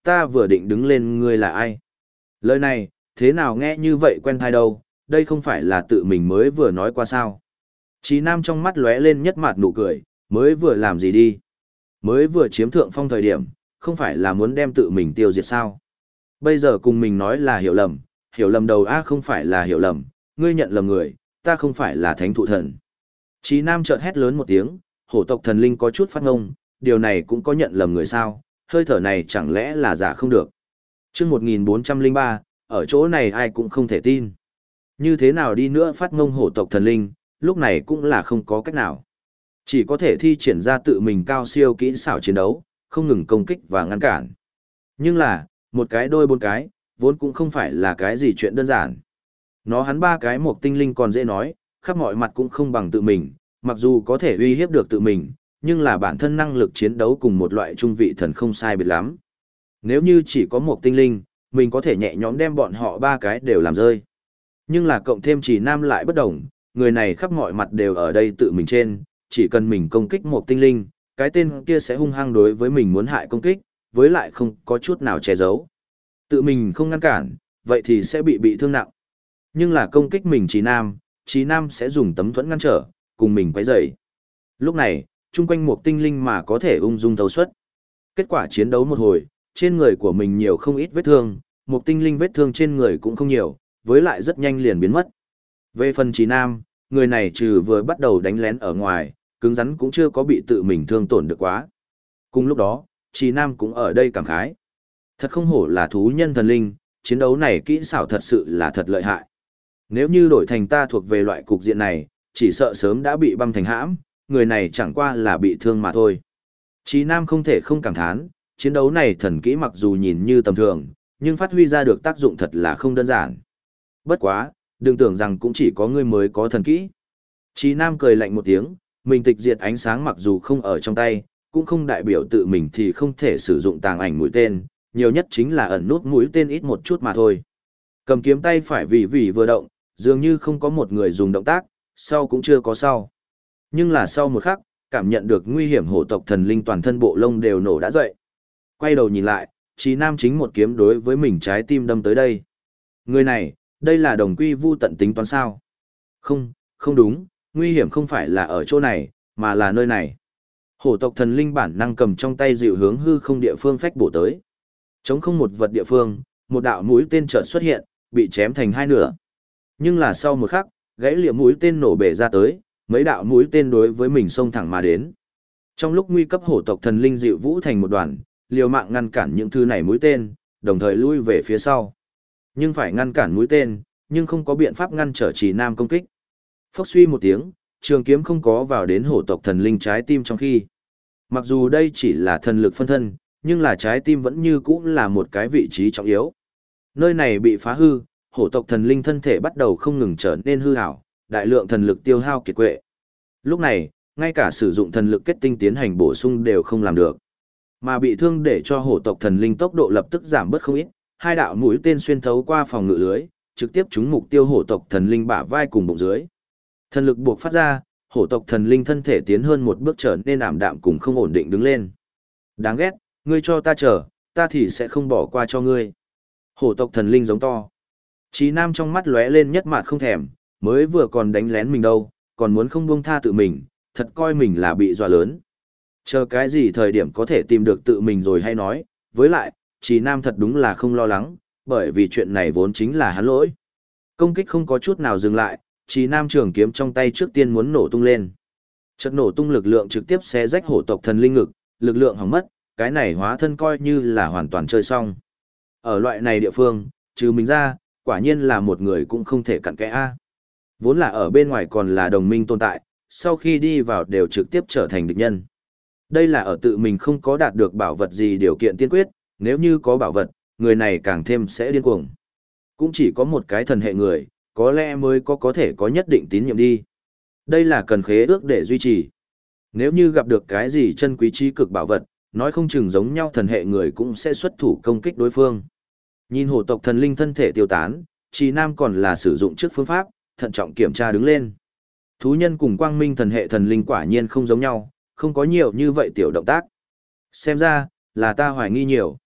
ta vừa định đứng lên ngươi là ai? Lời này, thế nào nghe như vậy quen thai đâu, đây không phải là tự mình mới vừa nói qua sao. Chí Nam trong mắt lóe lên nhất mạt nụ cười, mới vừa làm gì đi? Mới vừa chiếm thượng phong thời điểm, không phải là muốn đem tự mình tiêu diệt sao? Bây giờ cùng mình nói là hiểu lầm đầu a không phải là hiểu lầm, ngươi nhận lầm người, ta không phải là thánh thụ thần. Chí Nam chợt hét lớn một tiếng, hổ tộc thần linh có chút phát ngông, điều này cũng có nhận lầm người sao, hơi thở này chẳng lẽ là giả không được. Trước 1403, ở chỗ này ai cũng không thể tin. Như thế nào đi nữa phát ngông hổ tộc thần linh, lúc này cũng là không có cách nào. Chỉ có thể thi triển ra tự mình cao siêu kỹ xảo chiến đấu, không ngừng công kích và ngăn cản. Nhưng là, một cái đôi bốn cái, vốn cũng không phải là cái gì chuyện đơn giản. Nó hắn ba cái một tinh linh còn dễ nói, khắp mọi mặt cũng không bằng tự mình, mặc dù có thể uy hiếp được tự mình, nhưng là bản thân năng lực chiến đấu cùng một loại trung vị thần không sai biệt lắm. Nếu như chỉ có một tinh linh, mình có thể nhẹ nhõm đem bọn họ ba cái đều làm rơi. Nhưng là cộng thêm chỉ nam lại bất đồng, người này khắp mọi mặt đều ở đây tự mình trên, chỉ cần mình công kích một tinh linh, cái tên kia sẽ hung hăng đối với mình muốn hại công kích, với lại không có chút nào che giấu. Tự mình không ngăn cản, vậy thì sẽ bị thương nặng. Nhưng là công kích mình Chí Nam sẽ dùng tấm thuẫn ngăn trở, cùng mình quấy rầy. Lúc này, chung quanh một tinh linh mà có thể ung dung thấu suất. Kết quả chiến đấu một hồi, trên người của mình nhiều không ít vết thương, một tinh linh vết thương trên người cũng không nhiều, với lại rất nhanh liền biến mất. Về phần Chí Nam, người này trừ vừa bắt đầu đánh lén ở ngoài, cứng rắn cũng chưa có bị tự mình thương tổn được quá. Cùng lúc đó, Chí Nam cũng ở đây cảm khái. Thật không hổ là thú nhân thần linh, chiến đấu này kỹ xảo thật sự là thật lợi hại. Nếu như đổi thành ta thuộc về loại cục diện này, chỉ sợ sớm đã bị băm thành hãm, người này chẳng qua là bị thương mà thôi. Chí Nam không thể không cảm thán, chiến đấu này thần kỹ mặc dù nhìn như tầm thường, nhưng phát huy ra được tác dụng thật là không đơn giản. Bất quá, đừng tưởng rằng cũng chỉ có ngươi mới có thần kỹ. Chí Nam cười lạnh một tiếng, mình tịch diệt ánh sáng mặc dù không ở trong tay, cũng không đại biểu tự mình thì không thể sử dụng tàng ảnh mũi tên, nhiều nhất chính là ẩn nút mũi tên ít một chút mà thôi. Cầm kiếm tay phải vì vừa động, dường như không có một người dùng động tác, sau cũng chưa có sau. Nhưng là sau một khắc, cảm nhận được nguy hiểm hổ tộc thần linh toàn thân bộ lông đều nổ đã dậy. Quay đầu nhìn lại, Chí Nam chính một kiếm đối với mình trái tim đâm tới đây. Người này, đây là đồng quy vu tận tính toán sao? Không, không đúng, nguy hiểm không phải là ở chỗ này, mà là nơi này. Hổ tộc thần linh bản năng cầm trong tay dịu hướng hư không địa phương phách bổ tới. Chống không một vật địa phương, một đạo mũi tên chợt xuất hiện, bị chém thành hai nửa. Nhưng là sau một khắc, gãy lìa mũi tên nổ bể ra tới, mấy đạo mũi tên đối với mình xông thẳng mà đến. Trong lúc nguy cấp hổ tộc thần linh dịu vũ thành một đoàn, liều mạng ngăn cản những thứ này mũi tên, đồng thời lui về phía sau. Nhưng phải ngăn cản mũi tên, nhưng không có biện pháp ngăn trở Chí Nam công kích. Phốc suy một tiếng, trường kiếm không có vào đến hổ tộc thần linh trái tim trong khi. Mặc dù đây chỉ là thần lực phân thân, nhưng là trái tim vẫn như cũ là một cái vị trí trọng yếu. Nơi này bị phá hư, hổ tộc thần linh thân thể bắt đầu không ngừng trở nên hư ảo, đại lượng thần lực tiêu hao kiệt quệ. Lúc này, ngay cả sử dụng thần lực kết tinh tiến hành bổ sung đều không làm được. Mà bị thương để cho hổ tộc thần linh tốc độ lập tức giảm bớt không ít, hai đạo mũi tên xuyên thấu qua phòng ngự lưới, trực tiếp trúng mục tiêu hổ tộc thần linh bả vai cùng bụng dưới. Thần lực buộc phát ra, hổ tộc thần linh thân thể tiến hơn một bước trở nên ảm đạm cùng không ổn định đứng lên. Đáng ghét, ngươi cho ta chờ, ta thì sẽ không bỏ qua cho ngươi. Hổ tộc thần linh giống to. Chí Nam trong mắt lóe lên nhất mạt không thèm, mới vừa còn đánh lén mình đâu, còn muốn không buông tha tự mình, thật coi mình là bị dọa lớn. Chờ cái gì thời điểm có thể tìm được tự mình rồi hay nói, với lại, Chí Nam thật đúng là không lo lắng, bởi vì chuyện này vốn chính là hắn lỗi. Công kích không có chút nào dừng lại, Chí Nam trường kiếm trong tay trước tiên muốn nổ tung lên. Chợt nổ tung lực lượng trực tiếp xé rách hổ tộc thần linh ngực, lực lượng hỏng mất, cái này hóa thân coi như là hoàn toàn chơi xong. Ở loại này địa phương, trừ mình ra, quả nhiên là một người cũng không thể cặn kẽ a. Vốn là ở bên ngoài còn là đồng minh tồn tại, sau khi đi vào đều trực tiếp trở thành địch nhân. Đây là ở tự mình không có đạt được bảo vật gì điều kiện tiên quyết, nếu như có bảo vật, người này càng thêm sẽ điên cuồng. Cũng chỉ có một cái thần hệ người, có lẽ mới có thể có nhất định tín nhiệm đi. Đây là cần khế ước để duy trì. Nếu như gặp được cái gì chân quý trí cực bảo vật, nói không chừng giống nhau thần hệ người cũng sẽ xuất thủ công kích đối phương. Nhìn hổ tộc thần linh thân thể tiêu tán, Chí Nam còn là sử dụng trước phương pháp, thận trọng kiểm tra đứng lên. Thú nhân cùng quang minh thần hệ thần linh quả nhiên không giống nhau, không có nhiều như vậy tiểu động tác. Xem ra, là ta hoài nghi nhiều.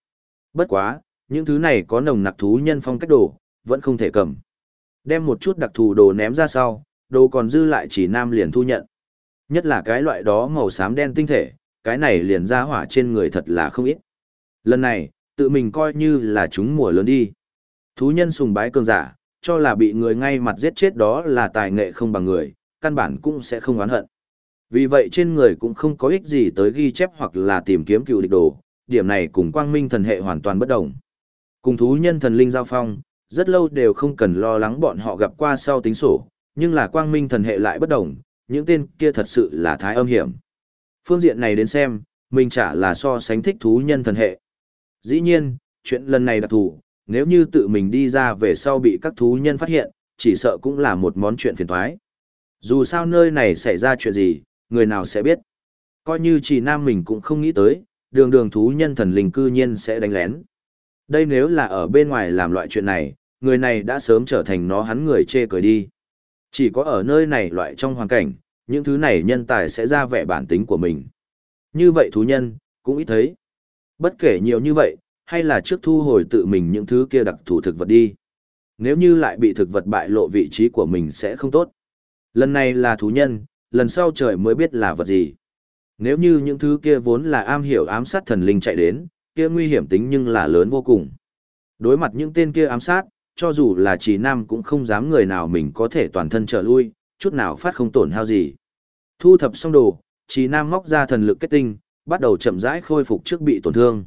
Bất quá, những thứ này có nồng nặc thú nhân phong cách đồ, vẫn không thể cầm. Đem một chút đặc thù đồ ném ra sau, đồ còn dư lại chỉ nam liền thu nhận. Nhất là cái loại đó màu xám đen tinh thể, cái này liền ra hỏa trên người thật là không ít. Lần này, tự mình coi như là chúng mùa lớn đi. Thú nhân sùng bái cường giả, cho là bị người ngay mặt giết chết đó là tài nghệ không bằng người, căn bản cũng sẽ không oán hận. Vì vậy trên người cũng không có ích gì tới ghi chép hoặc là tìm kiếm cựu địch đồ, điểm này cùng quang minh thần hệ hoàn toàn bất đồng. Cùng thú nhân thần linh giao phong, rất lâu đều không cần lo lắng bọn họ gặp qua sau tính sổ, nhưng là quang minh thần hệ lại bất đồng, những tên kia thật sự là thái âm hiểm. Phương diện này đến xem, mình chả là so sánh thích thú nhân thần hệ. Dĩ nhiên, chuyện lần này đặc thù, nếu như tự mình đi ra về sau bị các thú nhân phát hiện, chỉ sợ cũng là một món chuyện phiền toái. Dù sao nơi này xảy ra chuyện gì, người nào sẽ biết. Coi như chỉ nam mình cũng không nghĩ tới, đường đường thú nhân thần linh cư nhiên sẽ đánh lén. Đây nếu là ở bên ngoài làm loại chuyện này, người này đã sớm trở thành nó hắn người chê cười đi. Chỉ có ở nơi này loại trong hoàn cảnh, những thứ này nhân tài sẽ ra vẻ bản tính của mình. Như vậy thú nhân, cũng ít thấy. Bất kể nhiều như vậy, hay là trước thu hồi tự mình những thứ kia đặc thù thực vật đi. Nếu như lại bị thực vật bại lộ vị trí của mình sẽ không tốt. Lần này là thú nhân, lần sau trời mới biết là vật gì. Nếu như những thứ kia vốn là am hiểu ám sát thần linh chạy đến, kia nguy hiểm tính nhưng là lớn vô cùng. Đối mặt những tên kia ám sát, cho dù là Trì Nam cũng không dám người nào mình có thể toàn thân trở lui, chút nào phát không tổn hao gì. Thu thập xong đồ, Trì Nam móc ra thần lực kết tinh, bắt đầu chậm rãi khôi phục trước bị tổn thương.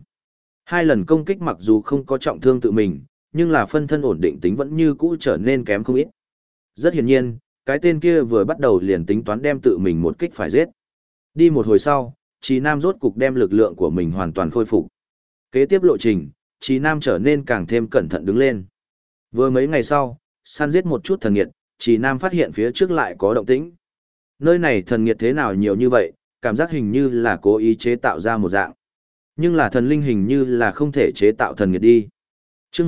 2 lần công kích mặc dù không có trọng thương tự mình, nhưng là phân thân ổn định tính vẫn như cũ trở nên kém không ít. Rất hiển nhiên, cái tên kia vừa bắt đầu liền tính toán đem tự mình một kích phải giết. Đi một hồi sau, Trì Nam rốt cục đem lực lượng của mình hoàn toàn khôi phục. Kế tiếp lộ trình, Trì Nam trở nên càng thêm cẩn thận đứng lên. Vừa mấy ngày sau, săn giết một chút thần nghiệt, Trì Nam phát hiện phía trước lại có động tĩnh. Nơi này thần nghiệt thế nào nhiều như vậy, cảm giác hình như là cố ý chế tạo ra một dạng. Nhưng là thần linh hình như là không thể chế tạo thần nghiệt đi. Trước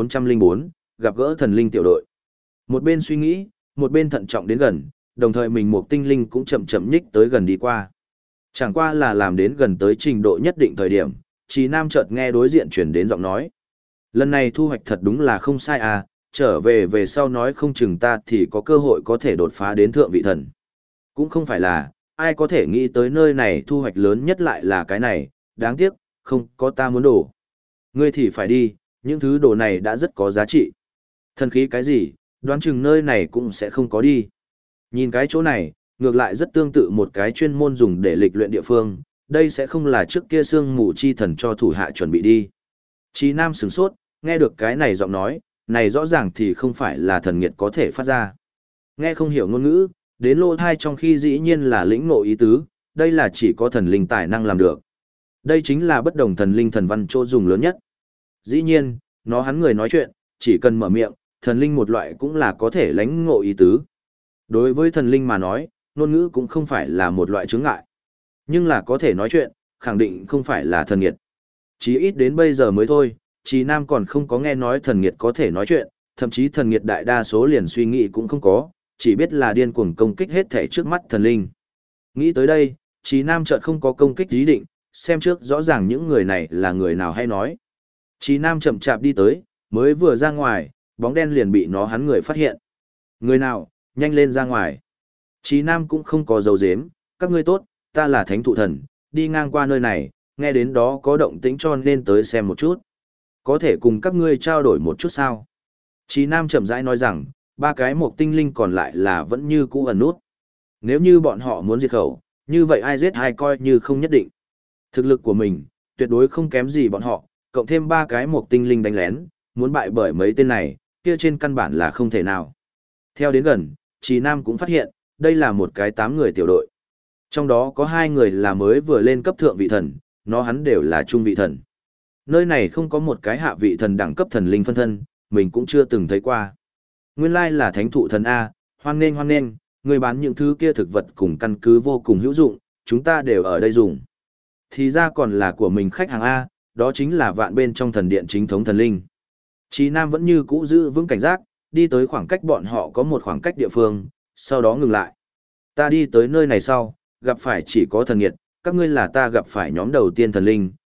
1404, gặp gỡ thần linh tiểu đội. Một bên suy nghĩ, một bên thận trọng đến gần, đồng thời mình một tinh linh cũng chậm chậm nhích tới gần đi qua. Chẳng qua là làm đến gần tới trình độ nhất định thời điểm, Trì Nam chợt nghe đối diện chuyển đến giọng nói. Lần này thu hoạch thật đúng là không sai à, trở về về sau nói không chừng ta thì có cơ hội có thể đột phá đến thượng vị thần. Cũng không phải là, ai có thể nghĩ tới nơi này thu hoạch lớn nhất lại là cái này, đáng tiếc, không có ta muốn đổ. Ngươi thì phải đi, những thứ đồ này đã rất có giá trị. Thần khí cái gì, đoán chừng nơi này cũng sẽ không có đi. Nhìn cái chỗ này, ngược lại rất tương tự một cái chuyên môn dùng để lịch luyện địa phương, đây sẽ không là trước kia sương mù chi thần cho thủ hạ chuẩn bị đi. Chí Nam sửng sốt, nghe được cái này giọng nói, này rõ ràng thì không phải là thần nghiệt có thể phát ra. Nghe không hiểu ngôn ngữ, đến lỗ thai trong khi dĩ nhiên là lĩnh ngộ ý tứ, đây là chỉ có thần linh tài năng làm được. Đây chính là bất đồng thần linh thần văn chỗ dùng lớn nhất. Dĩ nhiên, nó hắn người nói chuyện, chỉ cần mở miệng, thần linh một loại cũng là có thể lãnh ngộ ý tứ. Đối với thần linh mà nói, ngôn ngữ cũng không phải là một loại chướng ngại. Nhưng là có thể nói chuyện, khẳng định không phải là thần nghiệt. Chí ít đến bây giờ mới thôi, Chí Nam còn không có nghe nói thần nghiệt có thể nói chuyện, thậm chí thần nghiệt đại đa số liền suy nghĩ cũng không có, chỉ biết là điên cuồng công kích hết thể trước mắt thần linh. Nghĩ tới đây, Chí Nam chợt không có công kích ý định, xem trước rõ ràng những người này là người nào hay nói. Chí Nam chậm chạp đi tới, mới vừa ra ngoài, bóng đen liền bị nó hắn người phát hiện. Người nào, nhanh lên ra ngoài. Chí Nam cũng không có dấu dếm, các ngươi tốt, ta là thánh thụ thần, đi ngang qua nơi này, nghe đến đó có động tĩnh cho nên tới xem một chút. Có thể cùng các ngươi trao đổi một chút sao? Chí Nam chậm rãi nói rằng, 3 cái một tinh linh còn lại là vẫn như cũ ẩn nút. Nếu như bọn họ muốn diệt khẩu, như vậy ai giết ai coi như không nhất định. Thực lực của mình, tuyệt đối không kém gì bọn họ, cộng thêm 3 cái một tinh linh đánh lén, muốn bại bởi mấy tên này, kia trên căn bản là không thể nào. Theo đến gần, Chí Nam cũng phát hiện, đây là một cái 8 người tiểu đội. Trong đó có 2 người là mới vừa lên cấp thượng vị thần, nó hắn đều là trung vị thần. Nơi này không có một cái hạ vị thần đẳng cấp thần linh phân thân, mình cũng chưa từng thấy qua. Nguyên lai là thánh thụ thần A, hoan nghênh, người bán những thứ kia thực vật cùng căn cứ vô cùng hữu dụng, chúng ta đều ở đây dùng. Thì ra còn là của mình khách hàng A, đó chính là vạn bên trong thần điện chính thống thần linh. Chí Nam vẫn như cũ giữ vững cảnh giác, đi tới khoảng cách bọn họ có một khoảng cách địa phương, sau đó ngừng lại. Ta đi tới nơi này sau, gặp phải chỉ có thần nghiệt, các ngươi là ta gặp phải nhóm đầu tiên thần linh,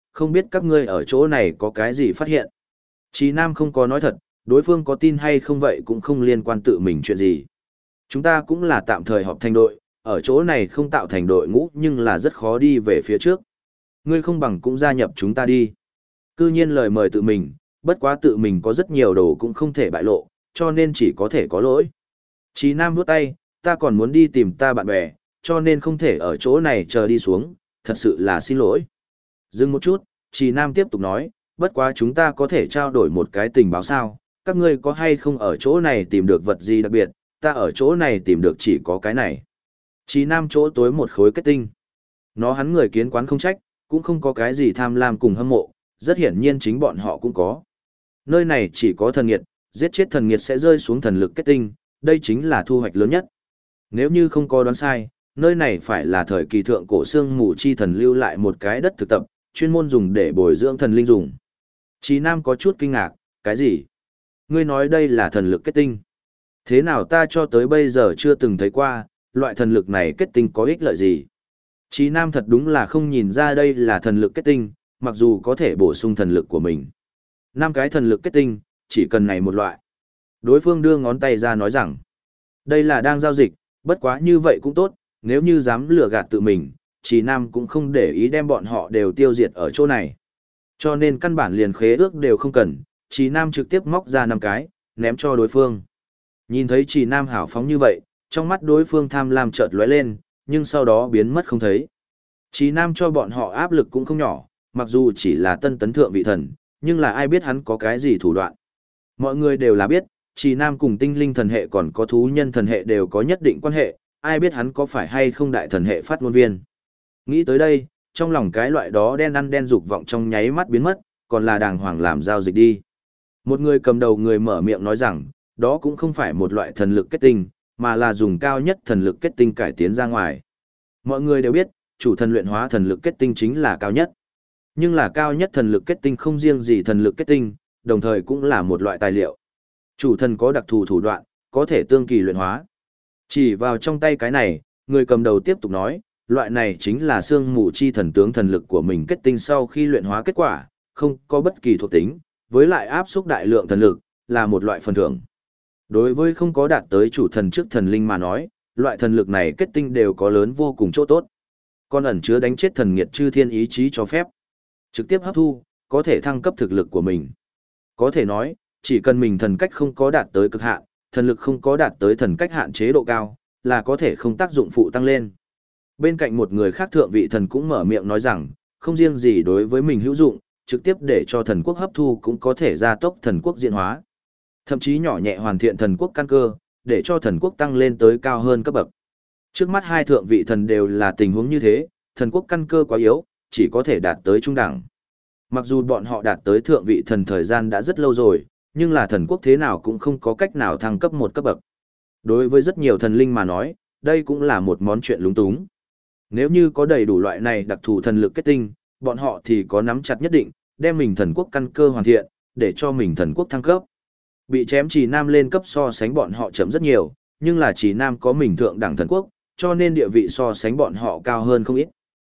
không biết các ngươi ở chỗ này có cái gì phát hiện. Chí Nam không có nói thật, đối phương có tin hay không vậy cũng không liên quan tự mình chuyện gì. Chúng ta cũng là tạm thời họp thành đội, ở chỗ này không tạo thành đội ngũ nhưng là rất khó đi về phía trước. Ngươi không bằng cũng gia nhập chúng ta đi. Cư nhiên lời mời tự mình, bất quá tự mình có rất nhiều đồ cũng không thể bại lộ, cho nên chỉ có thể có lỗi. Chí Nam vuốt tay, ta còn muốn đi tìm ta bạn bè, cho nên không thể ở chỗ này chờ đi xuống, thật sự là xin lỗi. Dừng một chút, Chí Nam tiếp tục nói, bất quá chúng ta có thể trao đổi một cái tình báo sao, các ngươi có hay không ở chỗ này tìm được vật gì đặc biệt, ta ở chỗ này tìm được chỉ có cái này. Chí Nam chỗ tối một khối kết tinh. Nó hắn người kiến quán không trách, cũng không có cái gì tham lam cùng hâm mộ, rất hiển nhiên chính bọn họ cũng có. Nơi này chỉ có thần nghiệt, giết chết thần nghiệt sẽ rơi xuống thần lực kết tinh, đây chính là thu hoạch lớn nhất. Nếu như không có đoán sai, nơi này phải là thời kỳ thượng cổ xương mù chi thần lưu lại một cái đất thực tập, chuyên môn dùng để bồi dưỡng thần linh dùng. Chí Nam có chút kinh ngạc, cái gì? Ngươi nói đây là thần lực kết tinh. Thế nào ta cho tới bây giờ chưa từng thấy qua, loại thần lực này kết tinh có ích lợi gì? Chí Nam thật đúng là không nhìn ra đây là thần lực kết tinh, mặc dù có thể bổ sung thần lực của mình. 5 cái thần lực kết tinh, chỉ cần này một loại. Đối phương đưa ngón tay ra nói rằng, đây là đang giao dịch, bất quá như vậy cũng tốt, nếu như dám lừa gạt tự mình, Chí Nam cũng không để ý đem bọn họ đều tiêu diệt ở chỗ này. Cho nên căn bản liền khế ước đều không cần, Chí Nam trực tiếp móc ra 5 cái, ném cho đối phương. Nhìn thấy Chí Nam hào phóng như vậy, trong mắt đối phương tham lam chợt lóe lên, nhưng sau đó biến mất không thấy. Chí Nam cho bọn họ áp lực cũng không nhỏ, mặc dù chỉ là tân tấn thượng vị thần, nhưng là ai biết hắn có cái gì thủ đoạn. Mọi người đều là biết, Chí Nam cùng tinh linh thần hệ còn có thú nhân thần hệ đều có nhất định quan hệ, ai biết hắn có phải hay không đại thần hệ phát ngôn viên. Nghĩ tới đây, trong lòng cái loại đó đen ăn đen dục vọng trong nháy mắt biến mất, còn là đàng hoàng làm giao dịch đi. Một người cầm đầu người mở miệng nói rằng, đó cũng không phải một loại thần lực kết tinh, mà là dùng cao nhất thần lực kết tinh cải tiến ra ngoài. Mọi người đều biết, chủ thần luyện hóa thần lực kết tinh chính là cao nhất. Nhưng là cao nhất thần lực kết tinh không riêng gì thần lực kết tinh, đồng thời cũng là một loại tài liệu. Chủ thần có đặc thù thủ đoạn, có thể tương kỳ luyện hóa. Chỉ vào trong tay cái này, người cầm đầu tiếp tục nói, loại này chính là xương mù chi thần tướng thần lực của mình kết tinh sau khi luyện hóa kết quả, không có bất kỳ thuộc tính, với lại áp xúc đại lượng thần lực, là một loại phần thưởng. Đối với không có đạt tới chủ thần trước thần linh mà nói, loại thần lực này kết tinh đều có lớn vô cùng chỗ tốt. Còn ẩn chứa đánh chết thần nghiệt chư thiên ý chí cho phép. Trực tiếp hấp thu, có thể thăng cấp thực lực của mình. Có thể nói, chỉ cần mình thần cách không có đạt tới cực hạn, thần lực không có đạt tới thần cách hạn chế độ cao, là có thể không tác dụng phụ tăng lên. Bên cạnh một người khác thượng vị thần cũng mở miệng nói rằng, không riêng gì đối với mình hữu dụng, trực tiếp để cho thần quốc hấp thu cũng có thể gia tốc thần quốc diễn hóa. Thậm chí nhỏ nhẹ hoàn thiện thần quốc căn cơ, để cho thần quốc tăng lên tới cao hơn cấp bậc. Trước mắt hai thượng vị thần đều là tình huống như thế, thần quốc căn cơ quá yếu, chỉ có thể đạt tới trung đẳng. Mặc dù bọn họ đạt tới thượng vị thần thời gian đã rất lâu rồi, nhưng là thần quốc thế nào cũng không có cách nào thăng cấp một cấp bậc. Đối với rất nhiều thần linh mà nói, đây cũng là một món chuyện lúng túng. Nếu như có đầy đủ loại này đặc thù thần lực kết tinh, bọn họ thì có nắm chặt nhất định, đem mình thần quốc căn cơ hoàn thiện, để cho mình thần quốc thăng cấp. Bị chém Trì Nam lên cấp so sánh bọn họ chậm rất nhiều, nhưng là Trì Nam có mình thượng đẳng thần quốc, cho nên địa vị so sánh bọn họ cao hơn không ít.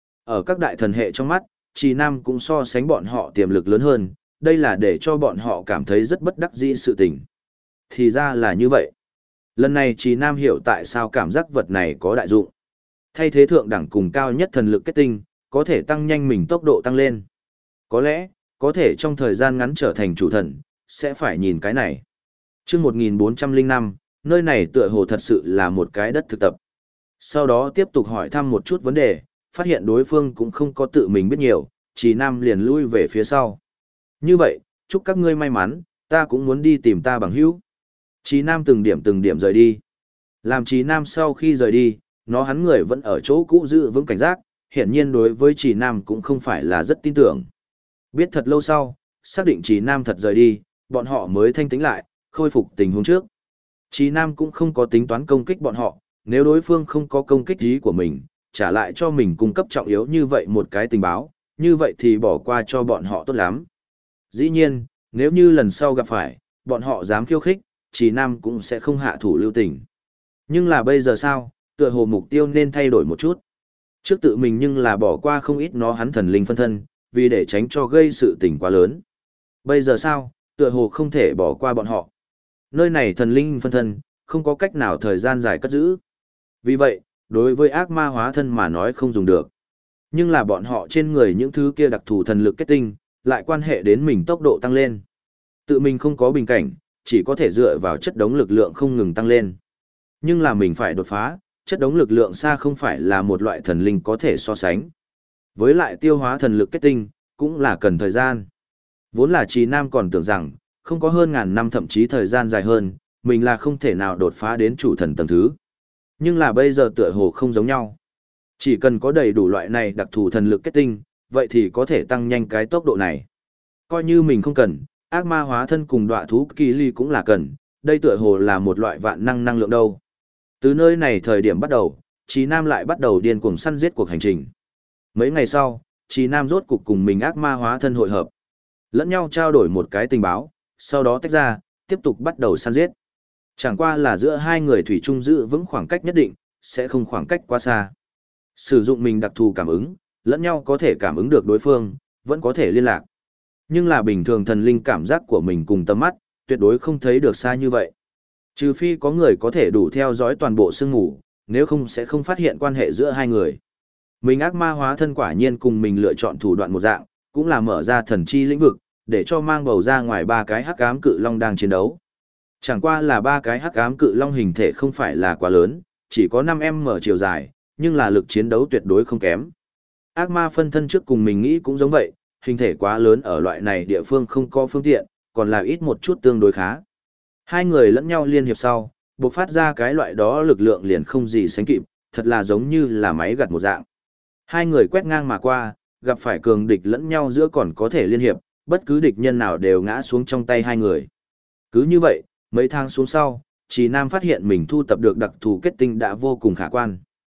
Ở các đại thần hệ trong mắt, Trì Nam cũng so sánh bọn họ tiềm lực lớn hơn, đây là để cho bọn họ cảm thấy rất bất đắc dĩ sự tình. Thì ra là như vậy. Lần này Trì Nam hiểu tại sao cảm giác vật này có đại dụng. Thay thế thượng đẳng cùng cao nhất thần lực kết tinh, có thể tăng nhanh mình tốc độ tăng lên. Có lẽ, có thể trong thời gian ngắn trở thành chủ thần, sẽ phải nhìn cái này. Chương 1405, nơi này tựa hồ thật sự là một cái đất thực tập. Sau đó tiếp tục hỏi thăm một chút vấn đề, phát hiện đối phương cũng không có tự mình biết nhiều, Trì Nam liền lui về phía sau. Như vậy, chúc các ngươi may mắn, ta cũng muốn đi tìm ta bằng hữu. Trì Nam từng điểm rời đi. Làm Trì Nam sau khi rời đi, hắn người vẫn ở chỗ cũ giữ vững cảnh giác, hiển nhiên đối với Trì Nam cũng không phải là rất tin tưởng. Biết thật lâu sau, xác định Trì Nam thật rời đi, bọn họ mới thanh tĩnh lại, khôi phục tình huống trước. Trì Nam cũng không có tính toán công kích bọn họ, nếu đối phương không có công kích ý của mình, trả lại cho mình cung cấp trọng yếu như vậy một cái tình báo, như vậy thì bỏ qua cho bọn họ tốt lắm. Dĩ nhiên, nếu như lần sau gặp phải, bọn họ dám khiêu khích, Trì Nam cũng sẽ không hạ thủ lưu tình. Nhưng là bây giờ sao, tựa hồ mục tiêu nên thay đổi một chút. Trước tự mình nhưng là bỏ qua không ít hắn thần linh phân thân, vì để tránh cho gây sự tình quá lớn. Bây giờ sao, tựa hồ không thể bỏ qua bọn họ. Nơi này thần linh phân thân, không có cách nào thời gian dài cất giữ. Vì vậy, đối với ác ma hóa thân mà nói không dùng được. Nhưng là bọn họ trên người những thứ kia đặc thù thần lực kết tinh, lại quan hệ đến mình tốc độ tăng lên. Tự mình không có bình cảnh, chỉ có thể dựa vào chất đống lực lượng không ngừng tăng lên. Nhưng là mình phải đột phá, chất đống lực lượng xa không phải là một loại thần linh có thể so sánh. Với lại tiêu hóa thần lực kết tinh, cũng là cần thời gian. Vốn là Trì Nam còn tưởng rằng, không có hơn ngàn năm thậm chí thời gian dài hơn, mình là không thể nào đột phá đến chủ thần tầng thứ. Nhưng là bây giờ tựa hồ không giống nhau. Chỉ cần có đầy đủ loại này đặc thù thần lực kết tinh, vậy thì có thể tăng nhanh cái tốc độ này. Coi như mình không cần, ác ma hóa thân cùng đọa thú kỳ ly cũng là cần, đây tựa hồ là một loại vạn năng năng lượng đâu. Từ nơi này thời điểm bắt đầu, Trì Nam lại bắt đầu điên cuồng săn giết cuộc hành trình. Mấy ngày sau, Trì Nam rốt cục cùng mình ác ma hóa thân hội hợp. Lẫn nhau trao đổi một cái tình báo, sau đó tách ra, tiếp tục bắt đầu săn giết. Chẳng qua là giữa hai người thủy chung giữ vững khoảng cách nhất định, sẽ không khoảng cách quá xa. Sử dụng mình đặc thù cảm ứng, lẫn nhau có thể cảm ứng được đối phương, vẫn có thể liên lạc. Nhưng là bình thường thần linh cảm giác của mình cùng tầm mắt, tuyệt đối không thấy được xa như vậy. Trừ phi có người có thể đủ theo dõi toàn bộ sương ngủ, nếu không sẽ không phát hiện quan hệ giữa hai người. Mình ác ma hóa thân quả nhiên cùng mình lựa chọn thủ đoạn một dạng, cũng là mở ra thần chi lĩnh vực, để cho mang bầu ra ngoài ba cái hắc ám cự long đang chiến đấu. Chẳng qua là ba cái hắc ám cự long hình thể không phải là quá lớn, chỉ có 5m chiều dài, nhưng là lực chiến đấu tuyệt đối không kém. Ác ma phân thân trước cùng mình nghĩ cũng giống vậy, hình thể quá lớn ở loại này địa phương không có phương tiện, còn là ít một chút tương đối khá. Hai người lẫn nhau liên hiệp sau, bộc phát ra cái loại đó lực lượng liền không gì sánh kịp, thật là giống như là máy gặt một dạng. Hai người quét ngang mà qua, gặp phải cường địch lẫn nhau giữa còn có thể liên hiệp, bất cứ địch nhân nào đều ngã xuống trong tay hai người. Cứ như vậy, mấy tháng xuống sau, Trì Nam phát hiện mình thu tập được đặc thù kết tinh đã vô cùng khả quan.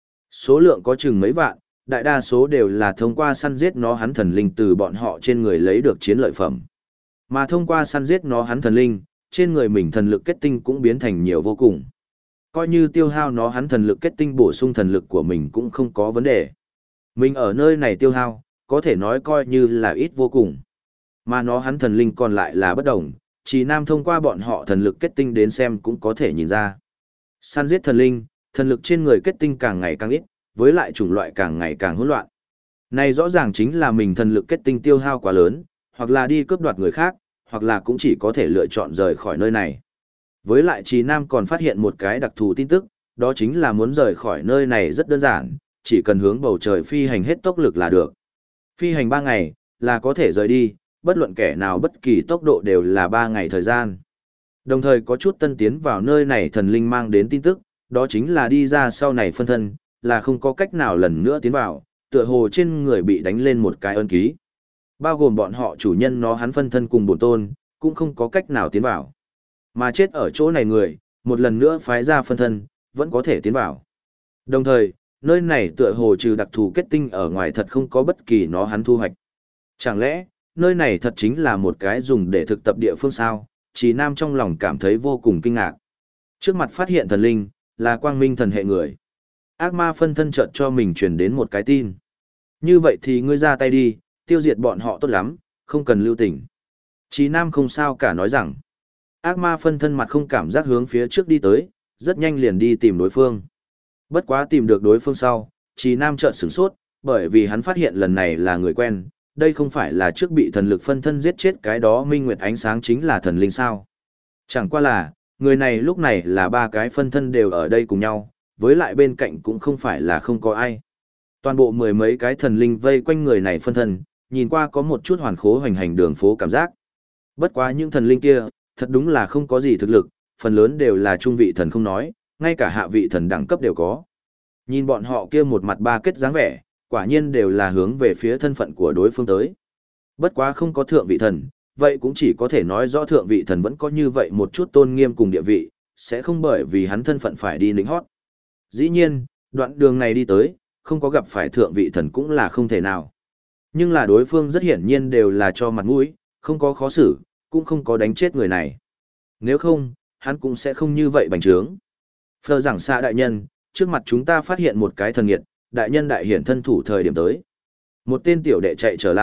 Số lượng có chừng mấy vạn, đại đa số đều là thông qua săn giết nó hắn thần linh từ bọn họ trên người lấy được chiến lợi phẩm. Mà thông qua săn giết nó hắn thần linh, trên người mình thần lực kết tinh cũng biến thành nhiều vô cùng. Coi như tiêu hao nó hắn thần lực kết tinh bổ sung thần lực của mình cũng không có vấn đề. Mình ở nơi này tiêu hao, có thể nói coi như là ít vô cùng. Mà nó hắn thần linh còn lại là bất đồng, Trì Nam thông qua bọn họ thần lực kết tinh đến xem cũng có thể nhìn ra. Săn giết thần linh, thần lực trên người kết tinh càng ngày càng ít, với lại chủng loại càng ngày càng hỗn loạn. Này rõ ràng chính là mình thần lực kết tinh tiêu hao quá lớn, hoặc là đi cướp đoạt người khác, hoặc là cũng chỉ có thể lựa chọn rời khỏi nơi này. Với lại Trì Nam còn phát hiện một cái đặc thù tin tức, đó chính là muốn rời khỏi nơi này rất đơn giản, chỉ cần hướng bầu trời phi hành hết tốc lực là được. Phi hành 3 ngày, là có thể rời đi, bất luận kẻ nào bất kỳ tốc độ đều là 3 ngày thời gian. Đồng thời có chút tân tiến vào nơi này thần linh mang đến tin tức, đó chính là đi ra sau này phân thân, là không có cách nào lần nữa tiến vào, tựa hồ trên người bị đánh lên một cái ấn ký. Bao gồm bọn họ chủ nhân nó hắn phân thân cùng bổn tôn, cũng không có cách nào tiến vào. Mà chết ở chỗ này người, một lần nữa phái ra phân thân, vẫn có thể tiến vào. Đồng thời, nơi này tựa hồ trừ đặc thù kết tinh ở ngoài thật không có bất kỳ nó hắn thu hoạch. Chẳng lẽ, nơi này thật chính là một cái dùng để thực tập địa phương sao? Trì Nam trong lòng cảm thấy vô cùng kinh ngạc. Trước mặt phát hiện thần linh, là quang minh thần hệ người. Ác ma phân thân chợt cho mình truyền đến một cái tin. Như vậy thì ngươi ra tay đi, tiêu diệt bọn họ tốt lắm, không cần lưu tình. Trì Nam không sao cả nói rằng. Ác ma phân thân mặt không cảm giác hướng phía trước đi tới, rất nhanh liền đi tìm đối phương. Bất quá tìm được đối phương sau, Trì Nam chợt sửng sốt, bởi vì hắn phát hiện lần này là người quen, đây không phải là trước bị thần lực phân thân giết chết cái đó Minh Nguyệt ánh sáng chính là thần linh sao. Chẳng qua là, người này lúc này là ba cái phân thân đều ở đây cùng nhau, với lại bên cạnh cũng không phải là không có ai. Toàn bộ mười mấy cái thần linh vây quanh người này phân thân, nhìn qua có một chút hoàn khố hoành hành đường phố cảm giác. Bất quá những thần linh kia, thật đúng là không có gì thực lực, phần lớn đều là trung vị thần không nói, ngay cả hạ vị thần đẳng cấp đều có. Nhìn bọn họ kia một mặt ba kết dáng vẻ, quả nhiên đều là hướng về phía thân phận của đối phương tới. Bất quá không có thượng vị thần, vậy cũng chỉ có thể nói rõ thượng vị thần vẫn có như vậy một chút tôn nghiêm cùng địa vị, sẽ không bởi vì hắn thân phận phải đi lính hót. Dĩ nhiên, đoạn đường này đi tới, không có gặp phải thượng vị thần cũng là không thể nào. Nhưng là đối phương rất hiển nhiên đều là cho mặt mũi, không có khó xử, cũng không có đánh chết người này. Nếu không, hắn cũng sẽ không như vậy bành trướng. Phờ giảng xa đại nhân, trước mặt chúng ta phát hiện một cái thần nghiệt, đại nhân đại hiển thân thủ thời điểm tới. Một tên tiểu đệ chạy trở lại,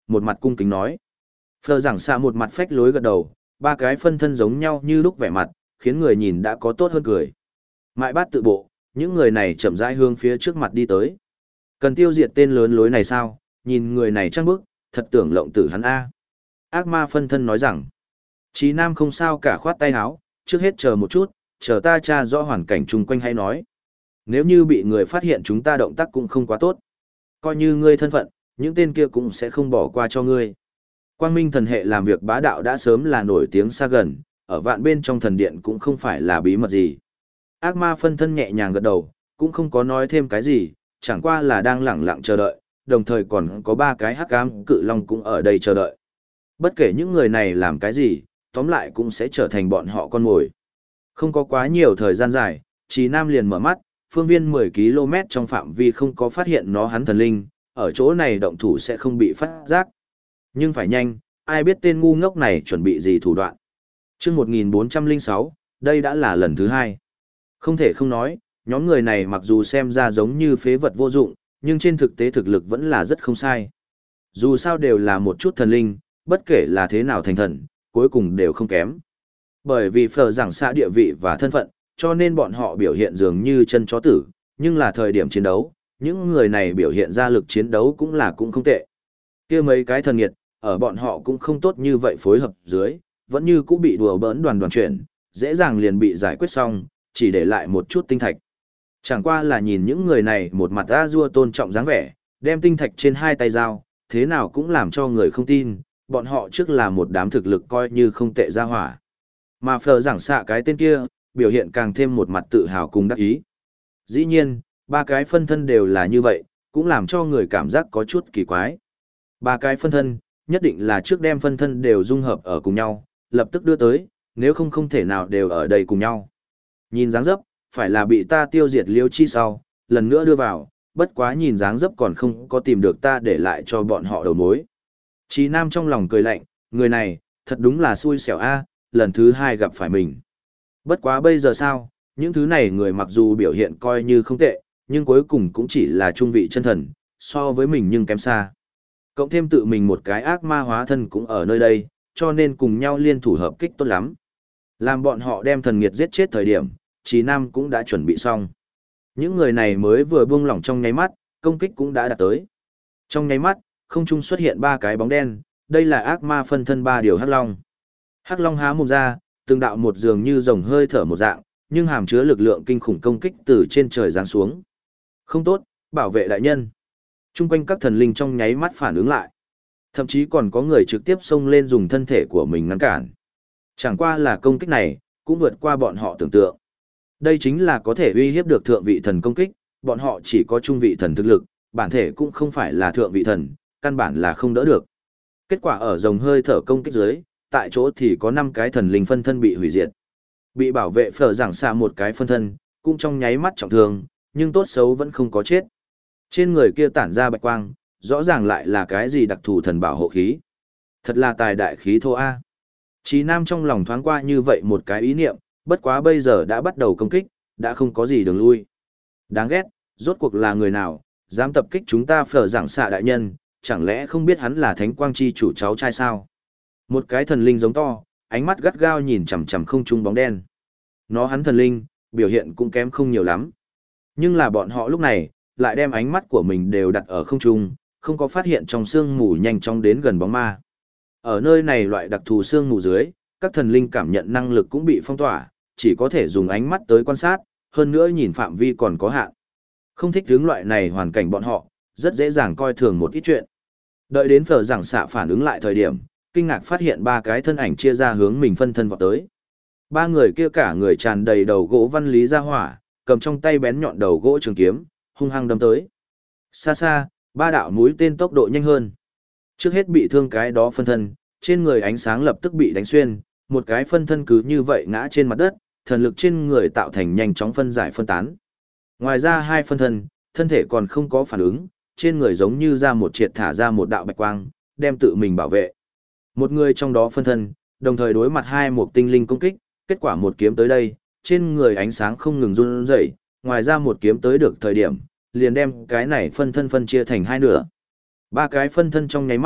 một mặt cung kính nói. Phờ giảng xạ một mặt phách lối gật đầu, ba cái phân thân giống nhau như lúc vẻ mặt, khiến người nhìn đã có tốt hơn cười. Mại bát tự bộ, những người này chậm rãi hướng phía trước mặt đi tới. Cần tiêu diệt tên lớn lối này sao, nhìn người này trăng bức, thật tưởng lộng tử hắn A. Ác ma phân thân nói rằng, Chí Nam không sao cả khoát tay áo, trước hết chờ một chút, chờ ta tra rõ hoàn cảnh chung quanh hay nói. Nếu như bị người phát hiện chúng ta động tác cũng không quá tốt. Coi như ngươi thân phận, những tên kia cũng sẽ không bỏ qua cho ngươi. Quang Minh thần hệ làm việc bá đạo đã sớm là nổi tiếng xa gần, ở vạn bên trong thần điện cũng không phải là bí mật gì. Ác ma phân thân nhẹ nhàng gật đầu, cũng không có nói thêm cái gì, chẳng qua là đang lẳng lặng chờ đợi, đồng thời còn có ba cái hắc ám cự long cũng ở đây chờ đợi. Bất kể những người này làm cái gì, tóm lại cũng sẽ trở thành bọn họ con mồi. Không có quá nhiều thời gian dài, Chí Nam liền mở mắt, phương viên 10 km trong phạm vi không có phát hiện nó hắn thần linh, ở chỗ này động thủ sẽ không bị phát giác. Nhưng phải nhanh, ai biết tên ngu ngốc này chuẩn bị gì thủ đoạn. Trước 1406, đây đã là lần thứ 2. Không thể không nói, nhóm người này mặc dù xem ra giống như phế vật vô dụng, nhưng trên thực tế thực lực vẫn là rất không sai. Dù sao đều là một chút thần linh, bất kể là thế nào thành thần, cuối cùng đều không kém. Bởi vì phở giảng xạ địa vị và thân phận, cho nên bọn họ biểu hiện dường như chân chó tử, nhưng là thời điểm chiến đấu, những người này biểu hiện ra lực chiến đấu cũng không tệ. Kia mấy cái thần nghiệt, ở bọn họ cũng không tốt như vậy phối hợp dưới, vẫn như cũng bị đùa bỡn đoàn chuyển, dễ dàng liền bị giải quyết xong, chỉ để lại một chút tinh thạch. Chẳng qua là nhìn những người này một mặt A-dua tôn trọng dáng vẻ, đem tinh thạch trên hai tay dao, thế nào cũng làm cho người không tin, bọn họ trước là một đám thực lực coi như không tệ ra hỏa. Mà phờ giảng xạ cái tên kia, biểu hiện càng thêm một mặt tự hào cùng đắc ý. Dĩ nhiên, ba cái phân thân đều là như vậy, cũng làm cho người cảm giác có chút kỳ quái. Ba cái phân thân, nhất định là trước đem phân thân đều dung hợp ở cùng nhau, lập tức đưa tới, nếu không không thể nào đều ở đây cùng nhau. Nhìn dáng dấp, phải là bị ta tiêu diệt Liêu Chi sau, lần nữa đưa vào, bất quá nhìn dáng dấp còn không có tìm được ta để lại cho bọn họ đầu mối. Chí Nam trong lòng cười lạnh, người này, thật đúng là xui xẻo a, lần thứ 2 gặp phải mình. Bất quá bây giờ sao, những thứ này người mặc dù biểu hiện coi như không tệ, nhưng cuối cùng cũng chỉ là trung vị chân thần, so với mình nhưng kém xa. Cộng thêm tự mình một cái ác ma hóa thân cũng ở nơi đây, cho nên cùng nhau liên thủ hợp kích tốt lắm. Làm bọn họ đem thần nghiệt giết chết thời điểm, Chí Nam cũng đã chuẩn bị xong. Những người này mới vừa buông lỏng trong nháy mắt, công kích cũng đã đạt tới. Trong nháy mắt, không trung xuất hiện ba cái bóng đen, đây là ác ma phân thân ba điều hắc long. Hắc long há mồm ra, từng đạo một dường như rồng hơi thở một dạng, nhưng hàm chứa lực lượng kinh khủng công kích từ trên trời giáng xuống. Không tốt, bảo vệ đại nhân. Trung quanh các thần linh trong nháy mắt phản ứng lại. Thậm chí còn có người trực tiếp xông lên dùng thân thể của mình ngăn cản. Chẳng qua là công kích này, cũng vượt qua bọn họ tưởng tượng. Đây chính là có thể uy hiếp được thượng vị thần công kích, bọn họ chỉ có trung vị thần thực lực, bản thể cũng không phải là thượng vị thần, căn bản là không đỡ được. Kết quả ở rồng hơi thở công kích dưới, tại chỗ thì có 5 cái thần linh phân thân bị hủy diệt. Bị bảo vệ phở giảng xạ một cái phân thân, cũng trong nháy mắt trọng thương, nhưng tốt xấu vẫn không có chết. Trên người kia tản ra bạch quang, rõ ràng lại là cái gì đặc thù thần bảo hộ khí. Thật là tài đại khí thô A. Chí Nam trong lòng thoáng qua như vậy một cái ý niệm, bất quá bây giờ đã bắt đầu công kích, đã không có gì đường lui. Đáng ghét, rốt cuộc là người nào, dám tập kích chúng ta phở giảng xạ đại nhân, chẳng lẽ không biết hắn là thánh quang chi chủ cháu trai sao? Một cái thần linh giống to, ánh mắt gắt gao nhìn chằm chằm không trung bóng đen. Nó hắn thần linh, biểu hiện cũng kém không nhiều lắm. Nhưng là bọn họ lúc này, lại đem ánh mắt của mình đều đặt ở không trung, không có phát hiện trong sương mù nhanh chóng đến gần bóng ma. Ở nơi này loại đặc thù sương mù dưới, các thần linh cảm nhận năng lực cũng bị phong tỏa, chỉ có thể dùng ánh mắt tới quan sát, hơn nữa nhìn phạm vi còn có hạn. Không thích hướng loại này hoàn cảnh bọn họ, rất dễ dàng coi thường một ít chuyện. Đợi đến phở giảng xạ phản ứng lại thời điểm, kinh ngạc phát hiện 3 cái thân ảnh chia ra hướng mình phân thân vọt tới. 3 người kia cả người tràn đầy đầu gỗ văn lý ra hỏa, cầm trong tay bén nhọn đầu gỗ trường kiếm, hung hăng đâm tới. Xa xa, 3 đạo mũi tên tốc độ nhanh hơn. Trước hết bị thương cái đó phân thân, trên người ánh sáng lập tức bị đánh xuyên, một cái phân thân cứ như vậy ngã trên mặt đất, thần lực trên người tạo thành nhanh chóng phân giải phân tán. Ngoài ra 2 phân thân, thân thể còn không có phản ứng, trên người giống như ra một triệt thả ra một đạo bạch quang, đem tự mình bảo vệ. Một người trong đó phân thân, đồng thời đối mặt 2 một tinh linh công kích, kết quả một kiếm tới đây, trên người ánh sáng không ngừng run rẩy, ngoài ra một kiếm tới được thời điểm, liền đem cái này phân thân phân chia thành 2 nửa. 3 cái phân thân trong nháy mắt,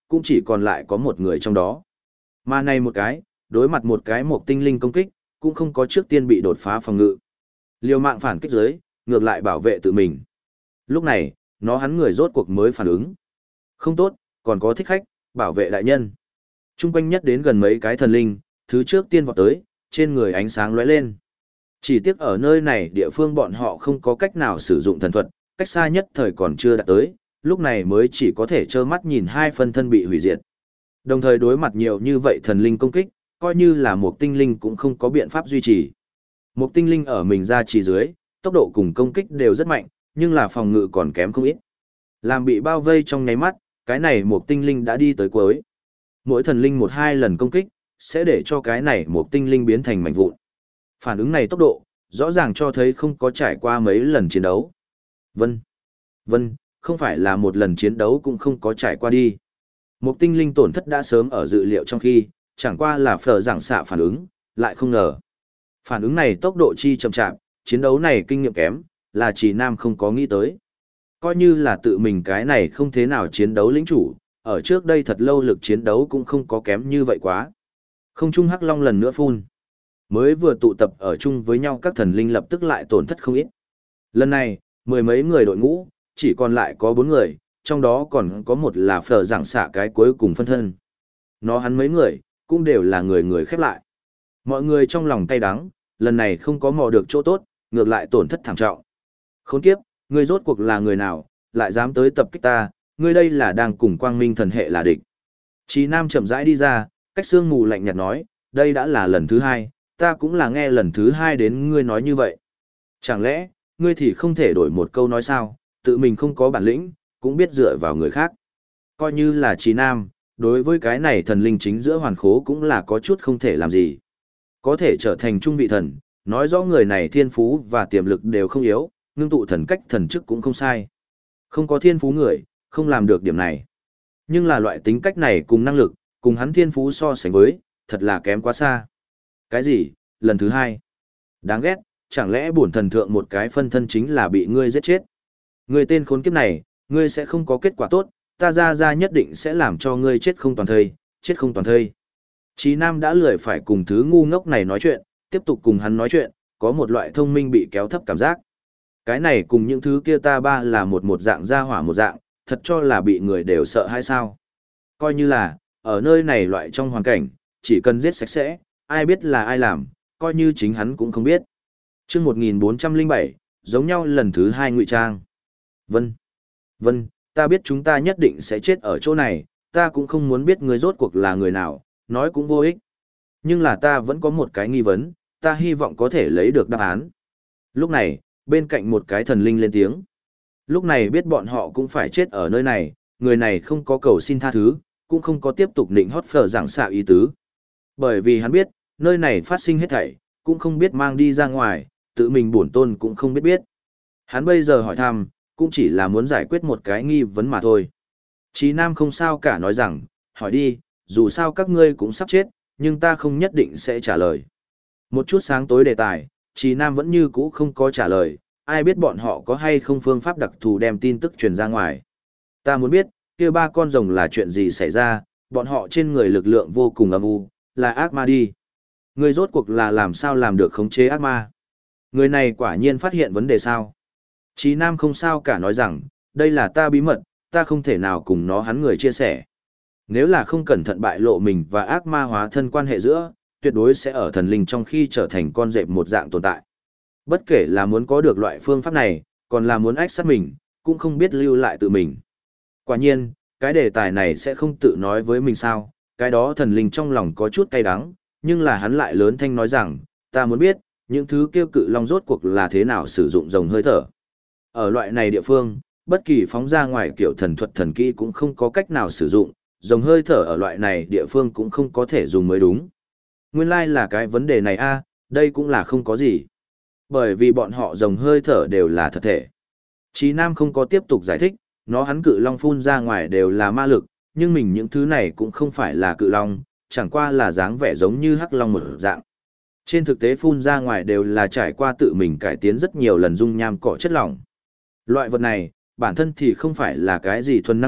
cũng chỉ còn lại có một người trong đó. Mà này một cái, đối mặt một cái một tinh linh công kích, cũng không có trước tiên bị đột phá phòng ngự. Liều mạng phản kích dưới, ngược lại bảo vệ tự mình. Lúc này, nó hắn người rốt cuộc mới phản ứng. Không tốt, còn có thích khách, bảo vệ đại nhân. Trung quanh nhất đến gần mấy cái thần linh, thứ trước tiên vọt tới, trên người ánh sáng lóe lên. Chỉ tiếc ở nơi này địa phương bọn họ không có cách nào sử dụng thần thuật, cách xa nhất thời còn chưa đạt tới, lúc này mới chỉ có thể trơ mắt nhìn hai phân thân bị hủy diệt. Đồng thời đối mặt nhiều như vậy thần linh công kích, coi như là một tinh linh cũng không có biện pháp duy trì. Một tinh linh ở mình ra chỉ dưới, tốc độ cùng công kích đều rất mạnh, nhưng là phòng ngự còn kém không ít. Làm bị bao vây trong nháy mắt, cái này một tinh linh đã đi tới cuối. Mỗi thần linh một hai lần công kích, sẽ để cho cái này một tinh linh biến thành mảnh vụn. Phản ứng này tốc độ, rõ ràng cho thấy không có trải qua mấy lần chiến đấu. Vân, không phải là một lần chiến đấu cũng không có trải qua đi. Một tinh linh tổn thất đã sớm ở dự liệu trong khi, chẳng qua là phở giảng xạ phản ứng, lại không ngờ. Phản ứng này tốc độ chi chậm chạp, chiến đấu này kinh nghiệm kém, là chỉ nam không có nghĩ tới. Coi như là tự mình cái này không thế nào chiến đấu lĩnh chủ, ở trước đây thật lâu lực chiến đấu cũng không có kém như vậy quá. Không trung hắc long lần nữa phun. Mới vừa tụ tập ở chung với nhau các thần linh lập tức lại tổn thất không ít. Lần này, mười mấy người đội ngũ, chỉ còn lại có 4 người, trong đó còn có một là phở giảng xạ cái cuối cùng phân thân. Nó hắn mấy người, cũng đều là người khép lại. Mọi người trong lòng cay đắng, lần này không có mò được chỗ tốt, ngược lại tổn thất thảm trọng. Khốn kiếp, ngươi rốt cuộc là người nào, lại dám tới tập kích ta, ngươi đây là đang cùng quang minh thần hệ là địch. Chí Nam chậm rãi đi ra, cách sương mù lạnh nhạt nói, đây đã là lần thứ 2, ta cũng là nghe lần thứ 2 đến ngươi nói như vậy. Chẳng lẽ, ngươi thì không thể đổi một câu nói sao, tự mình không có bản lĩnh, cũng biết dựa vào người khác. Coi như là Chí Nam, đối với cái này thần linh chính giữa hoàn khố cũng là có chút không thể làm gì. Có thể trở thành trung vị thần, nói rõ người này thiên phú và tiềm lực đều không yếu, ngưng tụ thần cách thần chức cũng không sai. Không có thiên phú người, không làm được điểm này. Nhưng là loại tính cách này cùng năng lực, cùng hắn thiên phú so sánh với, thật là kém quá xa. Cái gì, lần thứ 2? Đáng ghét, chẳng lẽ bổn thần thượng một cái phân thân chính là bị ngươi giết chết? Ngươi tên khốn kiếp này, ngươi sẽ không có kết quả tốt, ta ra nhất định sẽ làm cho ngươi chết không toàn thây, chết không toàn thây. Chí Nam đã lười phải cùng thứ ngu ngốc này nói chuyện, tiếp tục cùng hắn nói chuyện, có một loại thông minh bị kéo thấp cảm giác. Cái này cùng những thứ kia ta ba là một dạng gia hỏa một dạng, thật cho là bị người đều sợ hay sao? Coi như là, ở nơi này loại trong hoàn cảnh, chỉ cần giết sạch sẽ, ai biết là ai làm, coi như chính hắn cũng không biết. Chương 1407, giống nhau lần thứ 2 ngụy trang. Vân, ta biết chúng ta nhất định sẽ chết ở chỗ này, ta cũng không muốn biết người rốt cuộc là người nào, nói cũng vô ích. Nhưng là ta vẫn có một cái nghi vấn, ta hy vọng có thể lấy được đáp án. Lúc này, bên cạnh một cái thần linh lên tiếng. Lúc này biết bọn họ cũng phải chết ở nơi này, người này không có cầu xin tha thứ, cũng không có tiếp tục nịnh hót phở giảng xạ ý tứ. Bởi vì hắn biết, nơi này phát sinh hết thảy, cũng không biết mang đi ra ngoài, tự mình bổn tôn cũng không biết biết. Hắn bây giờ hỏi thăm, cũng chỉ là muốn giải quyết một cái nghi vấn mà thôi. Chí Nam không sao cả nói rằng, hỏi đi, dù sao các ngươi cũng sắp chết, nhưng ta không nhất định sẽ trả lời. Một chút sáng tối đề tài, Chí Nam vẫn như cũ không có trả lời, ai biết bọn họ có hay không phương pháp đặc thù đem tin tức truyền ra ngoài. Ta muốn biết, kia 3 con rồng là chuyện gì xảy ra, bọn họ trên người lực lượng vô cùng âm u, là ác ma đi. Người rốt cuộc là làm sao làm được khống chế ác ma. Người này quả nhiên phát hiện vấn đề sao. Chí Nam không sao cả nói rằng, đây là ta bí mật, ta không thể nào cùng nó hắn người chia sẻ. Nếu là không cẩn thận bại lộ mình và ác ma hóa thân quan hệ giữa, tuyệt đối sẽ ở thần linh trong khi trở thành con rệp một dạng tồn tại. Bất kể là muốn có được loại phương pháp này, còn là muốn ách sát mình, cũng không biết lưu lại tự mình. Quả nhiên, cái đề tài này sẽ không tự nói với mình sao, cái đó thần linh trong lòng có chút cay đắng, nhưng là hắn lại lớn thanh nói rằng, ta muốn biết, những thứ kêu cự long rốt cuộc là thế nào sử dụng rồng hơi thở. Ở loại này địa phương, bất kỳ phóng ra ngoài kiểu thần thuật thần kỹ cũng không có cách nào sử dụng, rồng hơi thở ở loại này địa phương cũng không có thể dùng mới đúng. Nguyên lai là cái vấn đề này a, đây cũng là không có gì. Bởi vì bọn họ rồng hơi thở đều là thật thể. Chí Nam không có tiếp tục giải thích, nó hắn cự long phun ra ngoài đều là ma lực, nhưng mình những thứ này cũng không phải là cự long, chẳng qua là dáng vẻ giống như hắc long một dạng. Trên thực tế phun ra ngoài đều là trải qua tự mình cải tiến rất nhiều lần dung nham cỏ chất lỏng. Loại vật này, bản thân thì không phải là cái gì thuần năng lượng,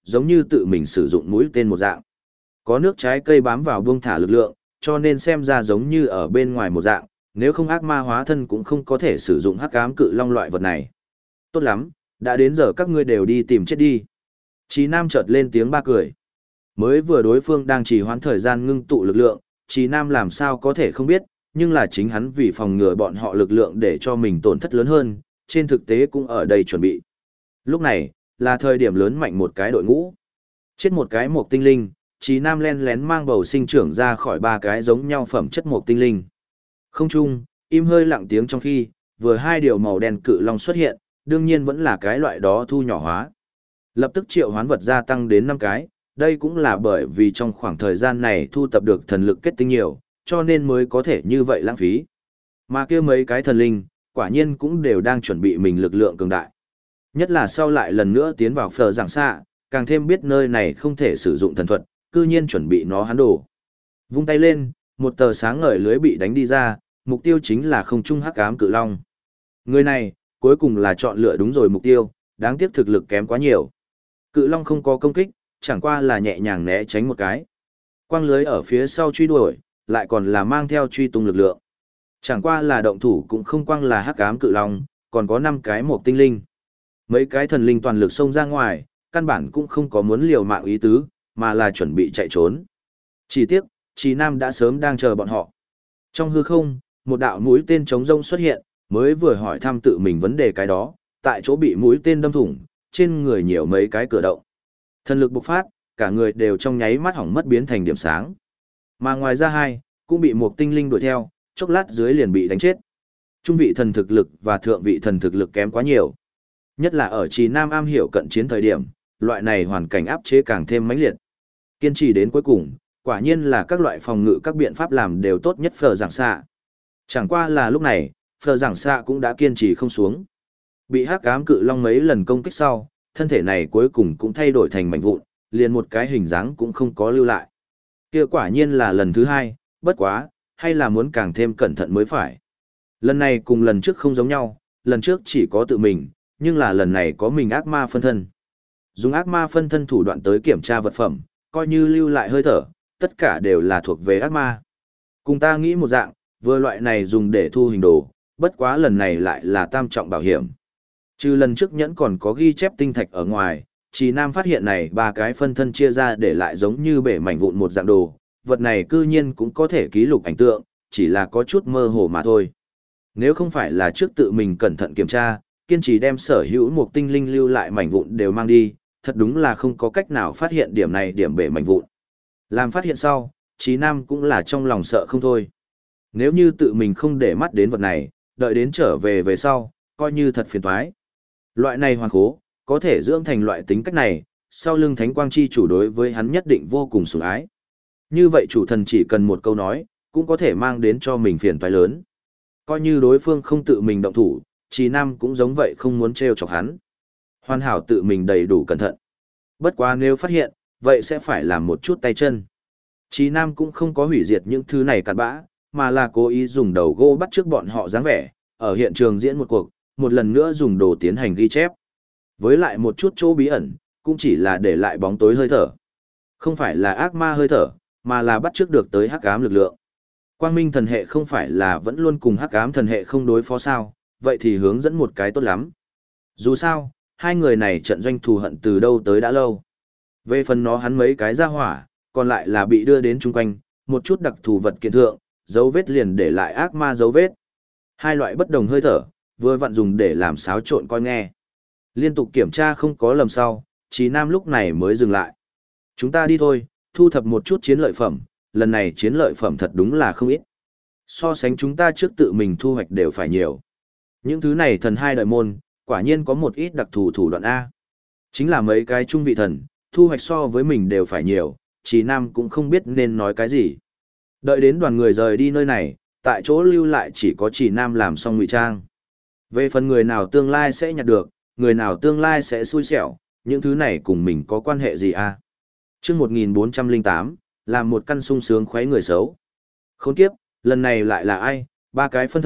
giống như tự mình sử dụng mũi tên một dạng. Có nước trái cây bám vào buông thả lực lượng, cho nên xem ra giống như ở bên ngoài một dạng, nếu không ác ma hóa thân cũng không có thể sử dụng hắc ám cự long loại vật này. Tốt lắm, đã đến giờ các ngươi đều đi tìm chết đi. Chí Nam chợt lên tiếng ba cười. Mới vừa đối phương đang trì hoãn thời gian ngưng tụ lực lượng, Chí Nam làm sao có thể không biết, nhưng là chính hắn vì phòng ngừa bọn họ lực lượng để cho mình tổn thất lớn hơn, trên thực tế cũng ở đây chuẩn bị. Lúc này, là thời điểm lớn mạnh một cái đội ngũ. Chết một cái mộc tinh linh, Chí Nam len lén mang bầu sinh trưởng ra khỏi ba cái giống nhau phẩm chất mộc tinh linh. Không chung, im hơi lặng tiếng trong khi, vừa hai điều màu đen cự long xuất hiện, đương nhiên vẫn là cái loại đó thu nhỏ hóa. Lập tức triệu hoán vật gia tăng đến 5 cái, đây cũng là bởi vì trong khoảng thời gian này thu tập được thần lực kết tinh nhiều, cho nên mới có thể như vậy lãng phí. Mà kia mấy cái thần linh, quả nhiên cũng đều đang chuẩn bị mình lực lượng cường đại. Nhất là sau lại lần nữa tiến vào phở giảng xạ, càng thêm biết nơi này không thể sử dụng thần thuật, cư nhiên chuẩn bị nó hắn đổ. Vung tay lên, một tờ sáng ngời lưới bị đánh đi ra, mục tiêu chính là không trung hắc ám cự long. Người này, cuối cùng là chọn lựa đúng rồi mục tiêu, đáng tiếc thực lực kém quá nhiều. Cự long không có công kích, chẳng qua là nhẹ nhàng né tránh một cái. Quang lưới ở phía sau truy đuổi, lại còn là mang theo truy tung lực lượng. Chẳng qua là động thủ cũng không quang là hắc ám cự long, còn có 5 cái một tinh linh. Mấy cái thần linh toàn lực xông ra ngoài, căn bản cũng không có muốn liều mạng ý tứ, mà là chuẩn bị chạy trốn. Chỉ tiếc, Chí Nam đã sớm đang chờ bọn họ. Trong hư không, một đạo mũi tên chống rông xuất hiện, mới vừa hỏi thăm tự mình vấn đề cái đó, tại chỗ bị mũi tên đâm thủng, trên người nhiều mấy cái cửa động. Thần lực bộc phát, cả người đều trong nháy mắt hỏng mất biến thành điểm sáng. Mà ngoài ra hai, cũng bị một tinh linh đuổi theo, chốc lát dưới liền bị đánh chết. Trung vị thần thực lực và thượng vị thần thực lực kém quá nhiều. Nhất là ở Chí Nam am hiểu cận chiến thời điểm, loại này hoàn cảnh áp chế càng thêm mãnh liệt. Kiên trì đến cuối cùng, quả nhiên là các loại phòng ngự các biện pháp làm đều tốt nhất phở giảng xạ. Chẳng qua là lúc này, phở giảng xạ cũng đã kiên trì không xuống. Bị hắc ám cự long mấy lần công kích sau, thân thể này cuối cùng cũng thay đổi thành mảnh vụn, liền một cái hình dáng cũng không có lưu lại. Kia quả nhiên là lần thứ hai, bất quá, hay là muốn càng thêm cẩn thận mới phải. Lần này cùng lần trước không giống nhau, lần trước chỉ có tự mình, nhưng là lần này có mình ác ma phân thân. Dùng ác ma phân thân thủ đoạn tới kiểm tra vật phẩm, coi như lưu lại hơi thở, tất cả đều là thuộc về ác ma. Cùng ta nghĩ một dạng, vừa loại này dùng để thu hình đồ, bất quá lần này lại là tam trọng bảo hiểm. Trừ lần trước nhẫn còn có ghi chép tinh thạch ở ngoài, Chí Nam phát hiện này ba cái phân thân chia ra để lại giống như bể mảnh vụn một dạng đồ, vật này cư nhiên cũng có thể ký lục ảnh tượng, chỉ là có chút mơ hồ mà thôi. Nếu không phải là trước tự mình cẩn thận kiểm tra, kiên trì đem sở hữu một tinh linh lưu lại mảnh vụn đều mang đi, thật đúng là không có cách nào phát hiện điểm này điểm bể mảnh vụn. Làm phát hiện sau, Chí Nam cũng là trong lòng sợ không thôi. Nếu như tự mình không để mắt đến vật này, đợi đến trở về về sau, coi như thật phiền toái. Loại này hoàn khố, có thể dưỡng thành loại tính cách này, sau lưng thánh quang chi chủ đối với hắn nhất định vô cùng sủng ái. Như vậy chủ thần chỉ cần một câu nói, cũng có thể mang đến cho mình phiền toái lớn. Coi như đối phương không tự mình động thủ, Chí Nam cũng giống vậy không muốn trêu chọc hắn. Hoàn hảo tự mình đầy đủ cẩn thận. Bất quá nếu phát hiện, vậy sẽ phải làm một chút tay chân. Chí Nam cũng không có hủy diệt những thứ này cặn bã, mà là cố ý dùng đầu gỗ bắt trước bọn họ dáng vẻ, ở hiện trường diễn một cuộc, một lần nữa dùng đồ tiến hành ghi chép. Với lại một chút chỗ bí ẩn, cũng chỉ là để lại bóng tối hơi thở. Không phải là ác ma hơi thở, mà là bắt trước được tới hắc ám lực lượng. Quang minh thần hệ không phải là vẫn luôn cùng hắc ám thần hệ không đối phó sao, vậy thì hướng dẫn một cái tốt lắm. Dù sao, hai người này trận doanh thù hận từ đâu tới đã lâu. Về phần nó hắn mấy cái ra hỏa, còn lại là bị đưa đến chung quanh, một chút đặc thù vật kiện thượng, dấu vết liền để lại ác ma dấu vết. Hai loại bất đồng hơi thở, vừa vặn dùng để làm xáo trộn coi nghe. Liên tục kiểm tra không có lầm sau, Chí Nam lúc này mới dừng lại. Chúng ta đi thôi, thu thập một chút chiến lợi phẩm, lần này chiến lợi phẩm thật đúng là không ít. So sánh chúng ta trước tự mình thu hoạch đều phải nhiều. Những thứ này thần hai đời môn, quả nhiên có một ít đặc thù thủ đoạn A. Chính là mấy cái trung vị thần, thu hoạch so với mình đều phải nhiều, Chí Nam cũng không biết nên nói cái gì. Đợi đến đoàn người rời đi nơi này, tại chỗ lưu lại chỉ có Chí Nam làm xong ngụy trang. Về phần người nào tương lai sẽ nhặt được, người nào tương lai sẽ xui xẻo, những thứ này cùng mình có quan hệ gì a? Chương 1408, làm một căn sung sướng khuấy người xấu. Khốn kiếp, lần này lại là ai? Ba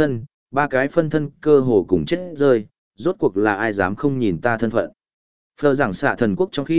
cái phân thân cơ hồ cùng chết rơi, rốt cuộc là ai dám không nhìn ta thân phận. Phờ giảng xạ thần quốc trong khi,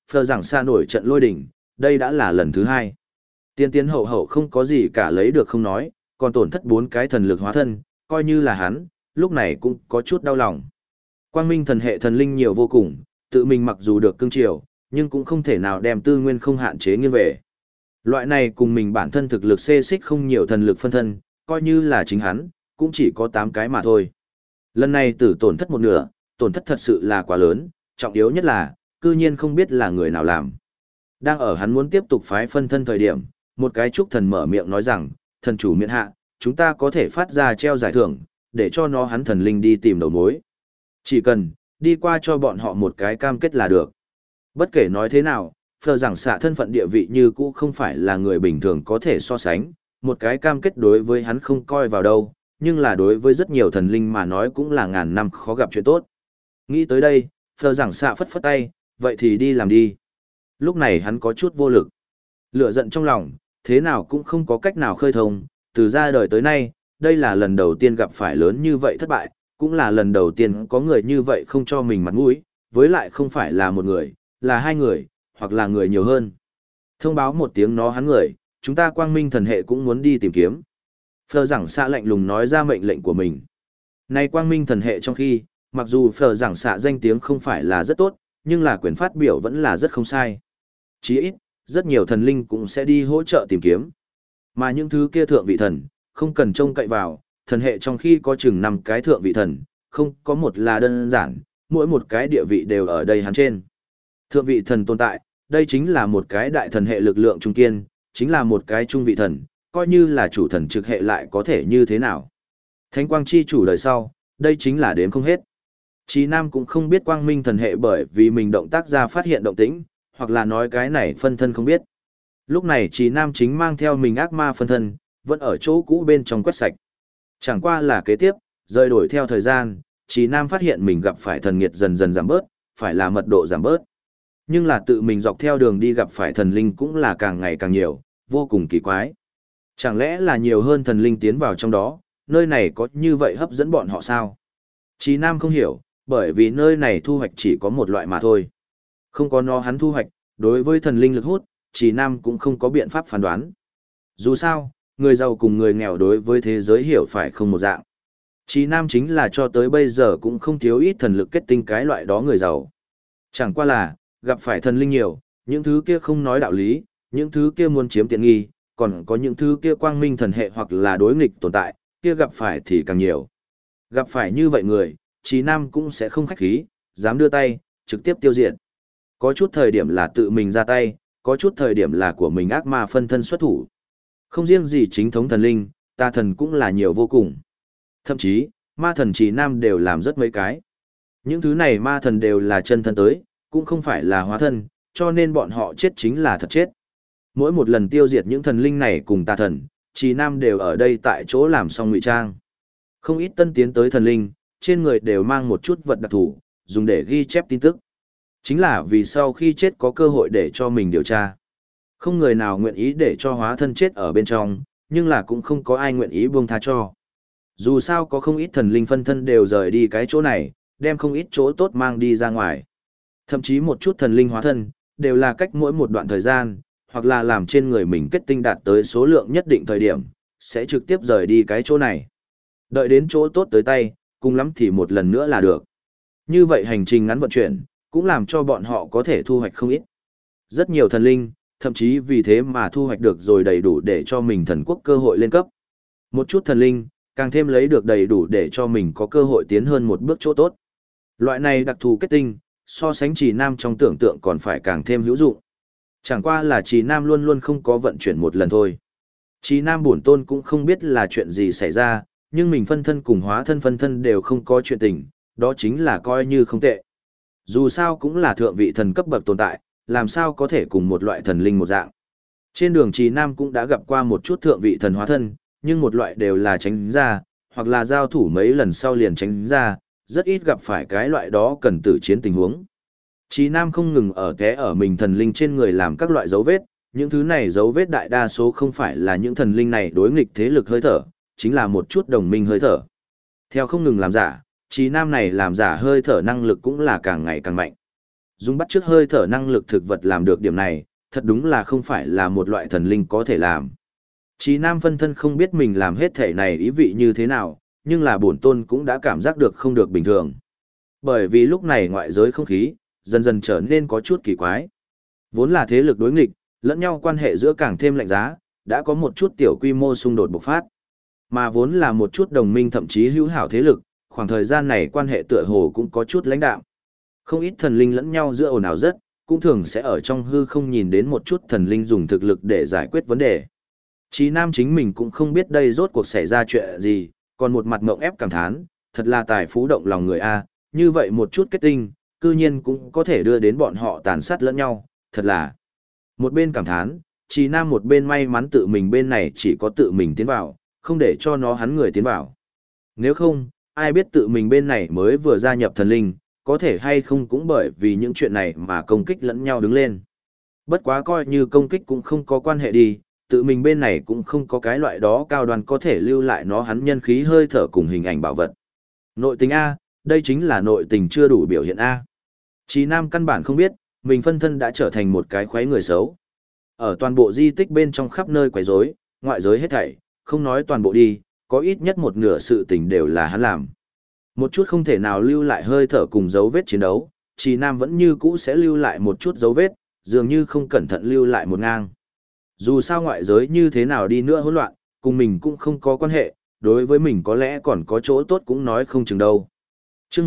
Phờ rằng xa nổi trận lôi đỉnh, đây đã là lần thứ 2. Tiên tiến hậu hậu không có gì cả lấy được không nói, còn tổn thất 4 cái thần lực hóa thân, coi như là hắn, lúc này cũng có chút đau lòng. Quang minh thần hệ thần linh nhiều vô cùng, tự mình mặc dù được cưng chiều, nhưng cũng không thể nào đem tư nguyên không hạn chế nghiêng về. Loại này cùng mình bản thân thực lực xê xích không nhiều thần lực phân thân, coi như là chính hắn, cũng chỉ có 8 cái mà thôi. Lần này tử tổn thất một nửa, tổn thất thật sự là quá lớn, trọng yếu nhất là, cư nhiên không biết là người nào làm. Đang ở hắn muốn tiếp tục phái phân thân thời điểm, một cái trúc thần mở miệng nói rằng, thần chủ miễn hạ, chúng ta có thể phát ra treo giải thưởng, để cho nó hắn thần linh đi tìm đầu mối. Chỉ cần, đi qua cho bọn họ một cái cam kết là được. Bất kể nói thế nào, phờ rằng xạ thân phận địa vị như cũ không phải là người bình thường có thể so sánh, một cái cam kết đối với hắn không coi vào đâu, nhưng là đối với rất nhiều thần linh mà nói cũng là ngàn năm khó gặp chuyện tốt. Nghĩ tới đây, phờ rằng xạ phất phất tay, vậy thì đi làm đi. Lúc này hắn có chút vô lực. Lửa giận trong lòng, thế nào cũng không có cách nào khơi thông, từ ra đời tới nay, đây là lần đầu tiên gặp phải lớn như vậy thất bại, cũng là lần đầu tiên có người như vậy không cho mình mặt mũi, với lại không phải là một người, là 2 người, hoặc là người nhiều hơn. Thông báo một tiếng nó hắn người, chúng ta quang minh thần hệ cũng muốn đi tìm kiếm. Phờ giảng xạ lạnh lùng nói ra mệnh lệnh của mình. Này quang minh thần hệ trong khi, mặc dù phờ giảng xạ danh tiếng không phải là rất tốt, nhưng là quyền phát biểu vẫn là rất không sai. Chỉ ít, rất nhiều thần linh cũng sẽ đi hỗ trợ tìm kiếm. Mà những thứ kia thượng vị thần, không cần trông cậy vào, thần hệ trong khi có chừng 5 cái thượng vị thần, không có một là đơn giản, mỗi một cái địa vị đều ở đây hắn trên. Thượng vị thần tồn tại, đây chính là một cái đại thần hệ lực lượng trung kiên, chính là một cái trung vị thần, coi như là chủ thần trực hệ lại có thể như thế nào. Thánh quang chi chủ đời sau, đây chính là đếm không hết. Chí Nam cũng không biết quang minh thần hệ bởi vì mình động tác ra phát hiện động tĩnh, hoặc là nói cái này phân thân không biết. Lúc này Chí Nam chính mang theo mình ác ma phân thân, vẫn ở chỗ cũ bên trong quét sạch. Chẳng qua là kế tiếp, rời đổi theo thời gian, Chí Nam phát hiện mình gặp phải thần nghiệt dần dần giảm bớt, phải là mật độ giảm bớt. Nhưng là tự mình dọc theo đường đi gặp phải thần linh cũng là càng ngày càng nhiều, vô cùng kỳ quái. Chẳng lẽ là nhiều hơn thần linh tiến vào trong đó, nơi này có như vậy hấp dẫn bọn họ sao? Chí Nam không hiểu, bởi vì nơi này thu hoạch chỉ có một loại mà thôi. Không có nó hắn thu hoạch, đối với thần linh lực hút, Chí Nam cũng không có biện pháp phán đoán. Dù sao, người giàu cùng người nghèo đối với thế giới hiểu phải không một dạng. Chí Nam chính là cho tới bây giờ cũng không thiếu ít thần lực kết tinh cái loại đó người giàu. Chẳng qua là, gặp phải thần linh nhiều, những thứ kia không nói đạo lý, những thứ kia muốn chiếm tiện nghi, còn có những thứ kia quang minh thần hệ hoặc là đối nghịch tồn tại, kia gặp phải thì càng nhiều. Gặp phải như vậy người, Chí Nam cũng sẽ không khách khí, dám đưa tay, trực tiếp tiêu diệt. Có chút thời điểm là tự mình ra tay, có chút thời điểm là của mình ác ma phân thân xuất thủ. Không riêng gì chính thống thần linh, tà thần cũng là nhiều vô cùng. Thậm chí, ma thần Chí Nam đều làm rất mấy cái. Những thứ này ma thần đều là chân thân tới, cũng không phải là hóa thân, cho nên bọn họ chết chính là thật chết. Mỗi một lần tiêu diệt những thần linh này cùng tà thần, Chí Nam đều ở đây tại chỗ làm xong ngụy trang. Không ít tân tiến tới thần linh, trên người đều mang một chút vật đặc thù, dùng để ghi chép tin tức. Chính là vì sau khi chết có cơ hội để cho mình điều tra. Không người nào nguyện ý để cho hóa thân chết ở bên trong, nhưng là cũng không có ai nguyện ý buông tha cho. Dù sao có không ít thần linh phân thân đều rời đi cái chỗ này, đem không ít chỗ tốt mang đi ra ngoài. Thậm chí một chút thần linh hóa thân, đều là cách mỗi một đoạn thời gian, hoặc là làm trên người mình kết tinh đạt tới số lượng nhất định thời điểm, sẽ trực tiếp rời đi cái chỗ này. Đợi đến chỗ tốt tới tay, cùng lắm thì một lần nữa là được. Như vậy hành trình ngắn vận chuyển, cũng làm cho bọn họ có thể thu hoạch không ít. Rất nhiều thần linh, thậm chí vì thế mà thu hoạch được rồi đầy đủ để cho mình thần quốc cơ hội lên cấp. Một chút thần linh, càng thêm lấy được đầy đủ để cho mình có cơ hội tiến hơn một bước chỗ tốt. Loại này đặc thù kết tinh, so sánh Trì Nam trong tưởng tượng còn phải càng thêm hữu dụng. Chẳng qua là Trì Nam luôn luôn không có vận chuyển một lần thôi. Trì Nam bổn tôn cũng không biết là chuyện gì xảy ra, nhưng mình phân thân cùng hóa thân phân thân đều không có chuyện tình, đó chính là coi như không tệ. Dù sao cũng là thượng vị thần cấp bậc tồn tại, làm sao có thể cùng một loại thần linh một dạng. Trên đường Trì Nam cũng đã gặp qua một chút thượng vị thần hóa thân, nhưng một loại đều là tránh ra, hoặc là giao thủ mấy lần sau liền tránh ra, rất ít gặp phải cái loại đó cần tử chiến tình huống. Trì Nam không ngừng ở té ở mình thần linh trên người làm các loại dấu vết, những thứ này dấu vết đại đa số không phải là những thần linh này đối nghịch thế lực hơi thở, chính là một chút đồng minh hơi thở. Theo không ngừng làm giả, Trì Nam này làm giả hơi thở năng lực cũng là càng ngày càng mạnh. Dùng bắt chước hơi thở năng lực thực vật làm được điểm này, thật đúng là không phải là một loại thần linh có thể làm. Chí Nam phân thân không biết mình làm hết thể này ý vị như thế nào, nhưng là bổn tôn cũng đã cảm giác được không được bình thường. Bởi vì lúc này ngoại giới không khí, dần dần trở nên có chút kỳ quái. Vốn là thế lực đối nghịch, lẫn nhau quan hệ giữa càng thêm lạnh giá, đã có một chút tiểu quy mô xung đột bộc phát. Mà vốn là một chút đồng minh thậm chí hữu hảo thế lực, khoảng thời gian này quan hệ tựa hồ cũng có chút lãnh đạm. Không ít thần linh lẫn nhau giữa ồn ào rất, cũng thường sẽ ở trong hư không nhìn đến một chút thần linh dùng thực lực để giải quyết vấn đề. Chí Nam chính mình cũng không biết đây rốt cuộc xảy ra chuyện gì, còn một mặt ngộng ép cảm thán, thật là tài phú động lòng người A, như vậy một chút kết tinh, cư nhiên cũng có thể đưa đến bọn họ tàn sát lẫn nhau, thật là. Một bên cảm thán, Chí Nam một bên may mắn tự mình bên này chỉ có tự mình tiến vào, không để cho nó hắn người tiến vào. Nếu không, ai biết tự mình bên này mới vừa gia nhập thần linh, có thể hay không cũng bởi vì những chuyện này mà công kích lẫn nhau đứng lên. Bất quá coi như công kích cũng không có quan hệ đi, tự mình bên này cũng không có cái loại đó cao đoan có thể lưu lại nó hắn nhân khí hơi thở cùng hình ảnh bảo vật. Nội tình A, đây chính là nội tình chưa đủ biểu hiện A. Chí Nam căn bản không biết, mình phân thân đã trở thành một cái khoái người xấu. Ở toàn bộ di tích bên trong khắp nơi quấy rối, ngoại giới hết thảy, không nói toàn bộ đi, có ít nhất một nửa sự tình đều là hắn làm. Một chút không thể nào lưu lại hơi thở cùng dấu vết chiến đấu, Chí Nam vẫn như cũ sẽ lưu lại một chút dấu vết, dường như không cẩn thận lưu lại một ngang. Dù sao ngoại giới như thế nào đi nữa hỗn loạn, cùng mình cũng không có quan hệ, đối với mình có lẽ còn có chỗ tốt cũng nói không chừng đâu. Trước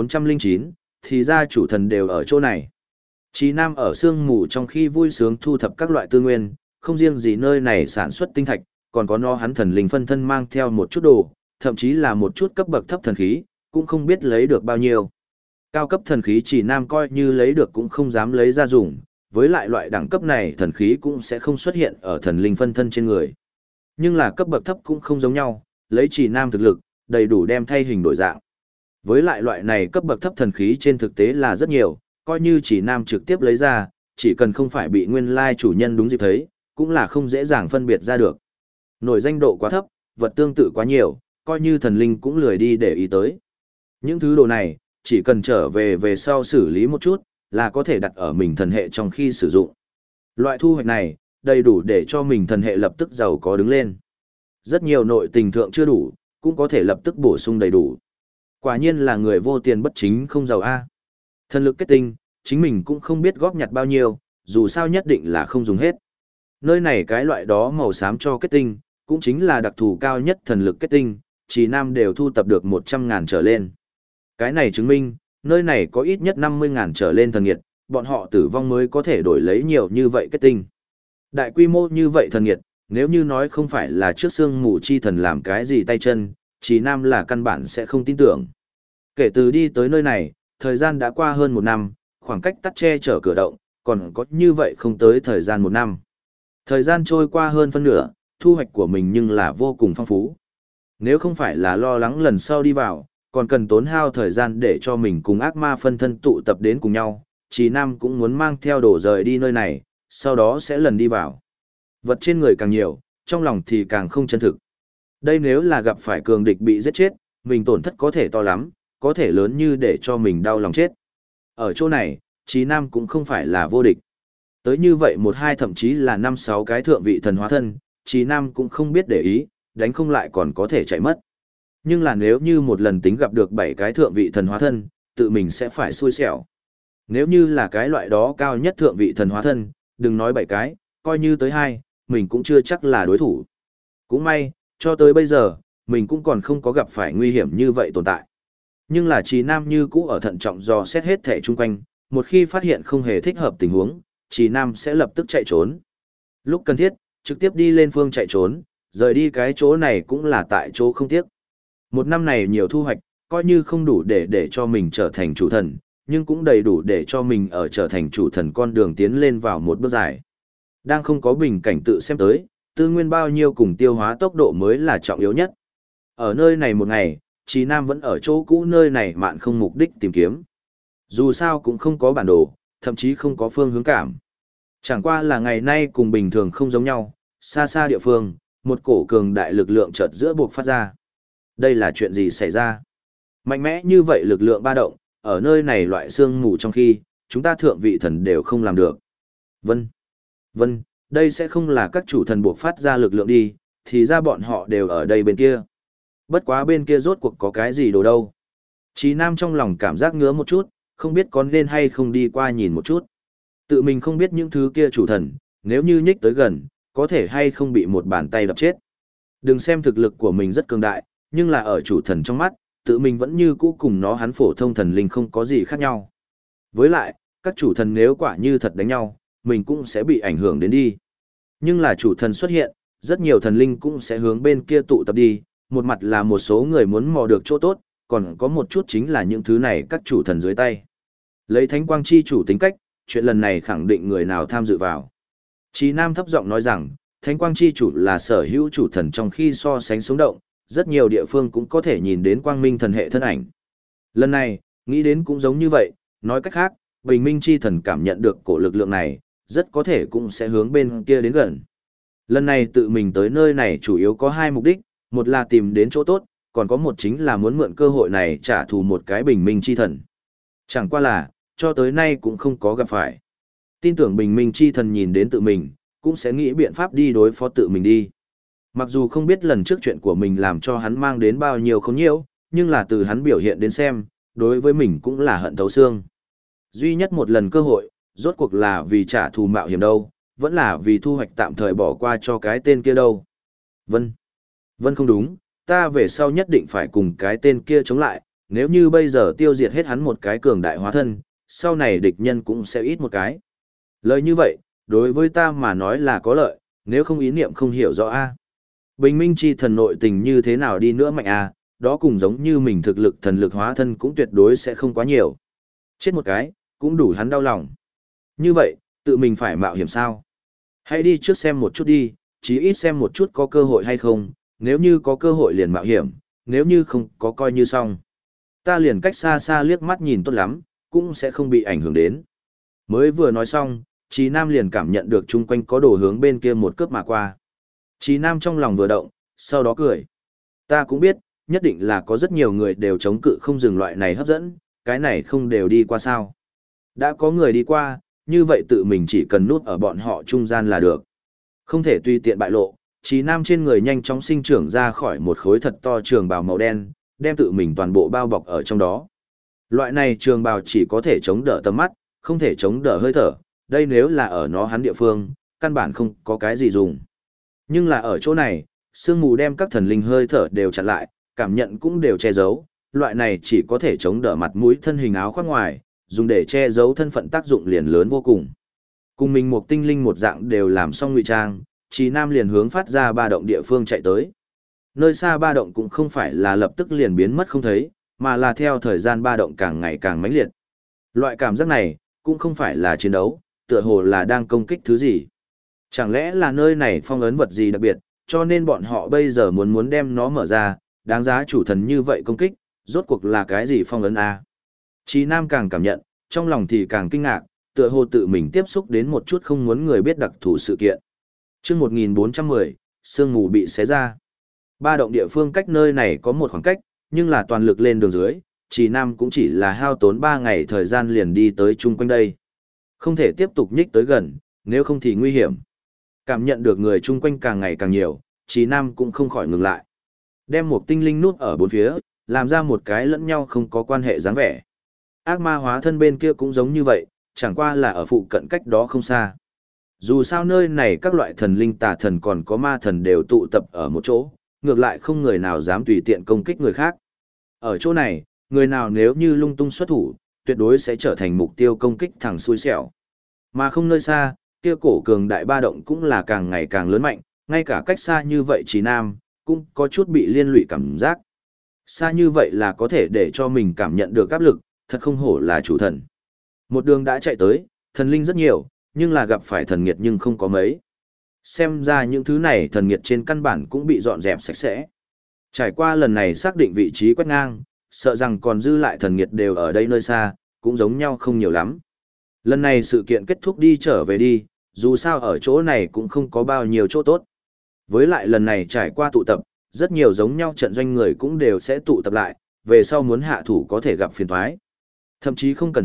1409, thì ra chủ thần đều ở chỗ này. Chí Nam ở sương mù trong khi vui sướng thu thập các loại tư nguyên, không riêng gì nơi này sản xuất tinh thạch, còn có hắn thần linh phân thân mang theo một chút đồ, thậm chí là một chút cấp bậc thấp thần khí, cũng không biết lấy được bao nhiêu. Cao cấp thần khí Chí Nam coi như lấy được cũng không dám lấy ra dùng, với lại loại đẳng cấp này thần khí cũng sẽ không xuất hiện ở thần linh phân thân trên người. Nhưng là cấp bậc thấp cũng không giống nhau, lấy Chí Nam thực lực, đầy đủ đem thay hình đổi dạng. Với lại loại này cấp bậc thấp thần khí trên thực tế là rất nhiều, coi như Chí Nam trực tiếp lấy ra, chỉ cần không phải bị nguyên lai chủ nhân đúng dịp thấy, cũng là không dễ dàng phân biệt ra được. Nổi danh độ quá thấp, vật tương tự quá nhiều, coi như thần linh cũng lười đi để ý tới. Những thứ đồ này, chỉ cần trở về sau xử lý một chút, là có thể đặt ở mình thần hệ trong khi sử dụng. Loại thu hoạch này, đầy đủ để cho mình thần hệ lập tức giàu có đứng lên. Rất nhiều nội tình thượng chưa đủ, cũng có thể lập tức bổ sung đầy đủ. Quả nhiên là người vô tiền bất chính không giàu A. Thần lực kết tinh, chính mình cũng không biết góp nhặt bao nhiêu, dù sao nhất định là không dùng hết. Nơi này cái loại đó màu xám cho kết tinh, cũng chính là đặc thù cao nhất thần lực kết tinh, Chí Nam đều thu tập được 100.000 trở lên. Cái này chứng minh, nơi này có ít nhất 50.000 trở lên thần nghiệt, bọn họ tử vong mới có thể đổi lấy nhiều như vậy kết tinh. Đại quy mô như vậy thần nghiệt, nếu như nói không phải là trước xương mù chi thần làm cái gì tay chân, Chí Nam là căn bản sẽ không tin tưởng. Kể từ đi tới nơi này, thời gian đã qua hơn 1 năm, khoảng cách tắt che chở cửa động, còn có như vậy không tới thời gian 1 năm. Thời gian trôi qua hơn phân nửa, thu hoạch của mình nhưng là vô cùng phong phú. Nếu không phải là lo lắng lần sau đi vào, còn cần tốn hao thời gian để cho mình cùng ác ma phân thân tụ tập đến cùng nhau, Chí Nam cũng muốn mang theo đồ rời đi nơi này, sau đó sẽ lần đi vào. Vật trên người càng nhiều, trong lòng thì càng không chân thực. Đây nếu là gặp phải cường địch bị giết chết, mình tổn thất có thể to lắm, có thể lớn như để cho mình đau lòng chết. Ở chỗ này, Chí Nam cũng không phải là vô địch. Tới như vậy 1-2 thậm chí là 5-6 cái thượng vị thần hóa thân, Chí Nam cũng không biết để ý, đánh không lại còn có thể chạy mất. Nhưng là nếu như một lần tính gặp được 7 cái thượng vị thần hóa thân, tự mình sẽ phải xui xẻo. Nếu như là cái loại đó cao nhất thượng vị thần hóa thân, đừng nói 7 cái, coi như tới 2, mình cũng chưa chắc là đối thủ. Cũng may, cho tới bây giờ, mình cũng còn không có gặp phải nguy hiểm như vậy tồn tại. Nhưng là Chí Nam như cũ ở thận trọng dò xét hết thể chung quanh, một khi phát hiện không hề thích hợp tình huống, Chí Nam sẽ lập tức chạy trốn. Lúc cần thiết, trực tiếp đi lên phương chạy trốn, rời đi cái chỗ này cũng là tại chỗ không tiếc. 1 năm này nhiều thu hoạch, coi như không đủ để cho mình trở thành chủ thần, nhưng cũng đầy đủ để cho mình ở trở thành chủ thần con đường tiến lên vào một bước dài. Đang không có bình cảnh tự xem tới, tư nguyên bao nhiêu cùng tiêu hóa tốc độ mới là trọng yếu nhất. Ở nơi này một ngày, Chí Nam vẫn ở chỗ cũ nơi này mạn không mục đích tìm kiếm. Dù sao cũng không có bản đồ, thậm chí không có phương hướng cảm. Chẳng qua là ngày nay cùng bình thường không giống nhau, xa xa địa phương, một cổ cường đại lực lượng chợt giữa buộc phát ra. Đây là chuyện gì xảy ra? Mạnh mẽ như vậy lực lượng ba động, ở nơi này loại sương mù trong khi, chúng ta thượng vị thần đều không làm được. Vân, vân, đây sẽ không là các chủ thần buộc phát ra lực lượng đi, thì ra bọn họ đều ở đây bên kia. Bất quá bên kia rốt cuộc có cái gì đồ đâu. Chí Nam trong lòng cảm giác ngứa một chút, không biết có nên hay không đi qua nhìn một chút. Tự mình không biết những thứ kia chủ thần, nếu như nhích tới gần, có thể hay không bị một bàn tay đập chết. Đừng xem thực lực của mình rất cường đại, nhưng là ở chủ thần trong mắt, tự mình vẫn như cũ cùng nó hắn phổ thông thần linh không có gì khác nhau. Với lại, các chủ thần nếu quả như thật đánh nhau, mình cũng sẽ bị ảnh hưởng đến đi. Nhưng là chủ thần xuất hiện, rất nhiều thần linh cũng sẽ hướng bên kia tụ tập đi, một mặt là một số người muốn mò được chỗ tốt, còn có một chút chính là những thứ này các chủ thần dưới tay. Lấy thánh quang chi chủ tính cách, chuyện lần này khẳng định người nào tham dự vào. Chí Nam thấp giọng nói rằng, thánh quang chi chủ là sở hữu chủ thần trong khi so sánh sống động, rất nhiều địa phương cũng có thể nhìn đến quang minh thần hệ thân ảnh. Lần này, nghĩ đến cũng giống như vậy, nói cách khác, bình minh chi thần cảm nhận được cổ lực lượng này, rất có thể cũng sẽ hướng bên kia đến gần. Lần này tự mình tới nơi này chủ yếu có hai mục đích, một là tìm đến chỗ tốt, còn có một chính là muốn mượn cơ hội này trả thù một cái bình minh chi thần. Chẳng qua là, cho tới nay cũng không có gặp phải. Tin tưởng bình minh chi thần nhìn đến tự mình, cũng sẽ nghĩ biện pháp đi đối phó tự mình đi. Mặc dù không biết lần trước chuyện của mình làm cho hắn mang đến bao nhiêu không nhiễu, nhưng là từ hắn biểu hiện đến xem, đối với mình cũng là hận thấu xương. Duy nhất một lần cơ hội, rốt cuộc là vì trả thù mạo hiểm đâu, vẫn là vì thu hoạch tạm thời bỏ qua cho cái tên kia đâu. Vân. Vân không đúng, ta về sau nhất định phải cùng cái tên kia chống lại, nếu như bây giờ tiêu diệt hết hắn một cái cường đại hóa thân, sau này địch nhân cũng sẽ ít một cái. Lời như vậy, đối với ta mà nói là có lợi, nếu không ý niệm không hiểu rõ a. Bình minh chi thần nội tình như thế nào đi nữa mạnh a, đó cũng giống như mình thực lực thần lực hóa thân cũng tuyệt đối sẽ không quá nhiều. Chết một cái, cũng đủ hắn đau lòng. Như vậy, tự mình phải mạo hiểm sao? Hãy đi trước xem một chút đi, chí ít xem một chút có cơ hội hay không, nếu như có cơ hội liền mạo hiểm, nếu như không có coi như xong. Ta liền cách xa xa liếc mắt nhìn tốt lắm, cũng sẽ không bị ảnh hưởng đến. Mới vừa nói xong, Chí Nam liền cảm nhận được chung quanh có đồ hướng bên kia một cướp mà qua. Chí Nam trong lòng vừa động, sau đó cười. Ta cũng biết, nhất định là có rất nhiều người đều chống cự không dừng loại này hấp dẫn, cái này không đều đi qua sao. Đã có người đi qua, như vậy tự mình chỉ cần núp ở bọn họ trung gian là được. Không thể tùy tiện bại lộ, Chí Nam trên người nhanh chóng sinh trưởng ra khỏi một khối thật to trường bào màu đen, đem tự mình toàn bộ bao bọc ở trong đó. Loại này trường bào chỉ có thể chống đỡ tầm mắt, không thể chống đỡ hơi thở, đây nếu là ở nó hắn địa phương, căn bản không có cái gì dùng. Nhưng là ở chỗ này, sương mù đem các thần linh hơi thở đều chặn lại, cảm nhận cũng đều che giấu, loại này chỉ có thể chống đỡ mặt mũi thân hình áo khoác ngoài, dùng để che giấu thân phận tác dụng liền lớn vô cùng. Cùng mình một tinh linh một dạng đều làm xong ngụy trang, Chí Nam liền hướng phát ra ba động địa phương chạy tới. Nơi xa ba động cũng không phải là lập tức liền biến mất không thấy, mà là theo thời gian ba động càng ngày càng mãnh liệt. Loại cảm giác này, cũng không phải là chiến đấu, tựa hồ là đang công kích thứ gì. Chẳng lẽ là nơi này phong ấn vật gì đặc biệt, cho nên bọn họ bây giờ muốn đem nó mở ra, đáng giá chủ thần như vậy công kích, rốt cuộc là cái gì phong ấn a? Chí Nam càng cảm nhận, trong lòng thì càng kinh ngạc, tựa hồ tự mình tiếp xúc đến một chút không muốn người biết đặc thù sự kiện. Chương 1410, sương mù bị xé ra. Ba động địa phương cách nơi này có một khoảng cách, nhưng là toàn lực lên đường dưới, Chí Nam cũng chỉ là hao tốn 3 ngày thời gian liền đi tới chung quanh đây. Không thể tiếp tục nhích tới gần, nếu không thì nguy hiểm. Cảm nhận được người chung quanh càng ngày càng nhiều, Chí Nam cũng không khỏi ngừng lại. Đem một tinh linh nút ở bốn phía, làm ra một cái lẫn nhau không có quan hệ dáng vẻ. Ác ma hóa thân bên kia cũng giống như vậy, chẳng qua là ở phụ cận cách đó không xa. Dù sao nơi này các loại thần linh tà thần còn có ma thần đều tụ tập ở một chỗ, ngược lại không người nào dám tùy tiện công kích người khác. Ở chỗ này, người nào nếu như lung tung xuất thủ, tuyệt đối sẽ trở thành mục tiêu công kích thằng xui xẻo. Mà không nơi xa, kia cổ cường đại ba động cũng là càng ngày càng lớn mạnh, ngay cả cách xa như vậy Chí Nam, cũng có chút bị liên lụy cảm giác. Xa như vậy là có thể để cho mình cảm nhận được áp lực, thật không hổ là chủ thần. Một đường đã chạy tới, thần linh rất nhiều, nhưng là gặp phải thần nghiệt nhưng không có mấy. Xem ra những thứ này thần nghiệt trên căn bản cũng bị dọn dẹp sạch sẽ. Trải qua lần này xác định vị trí quét ngang, sợ rằng còn dư lại thần nghiệt đều ở đây nơi xa, cũng giống nhau không nhiều lắm. Lần này sự kiện kết thúc đi trở về đi, dù sao ở chỗ này cũng không có bao nhiêu chỗ tốt. Với lại lần này trải qua tụ tập, rất nhiều giống nhau trận doanh người cũng đều sẽ tụ tập lại, về sau muốn hạ thủ có thể gặp phiền toái. Thậm chí không cẩn thận,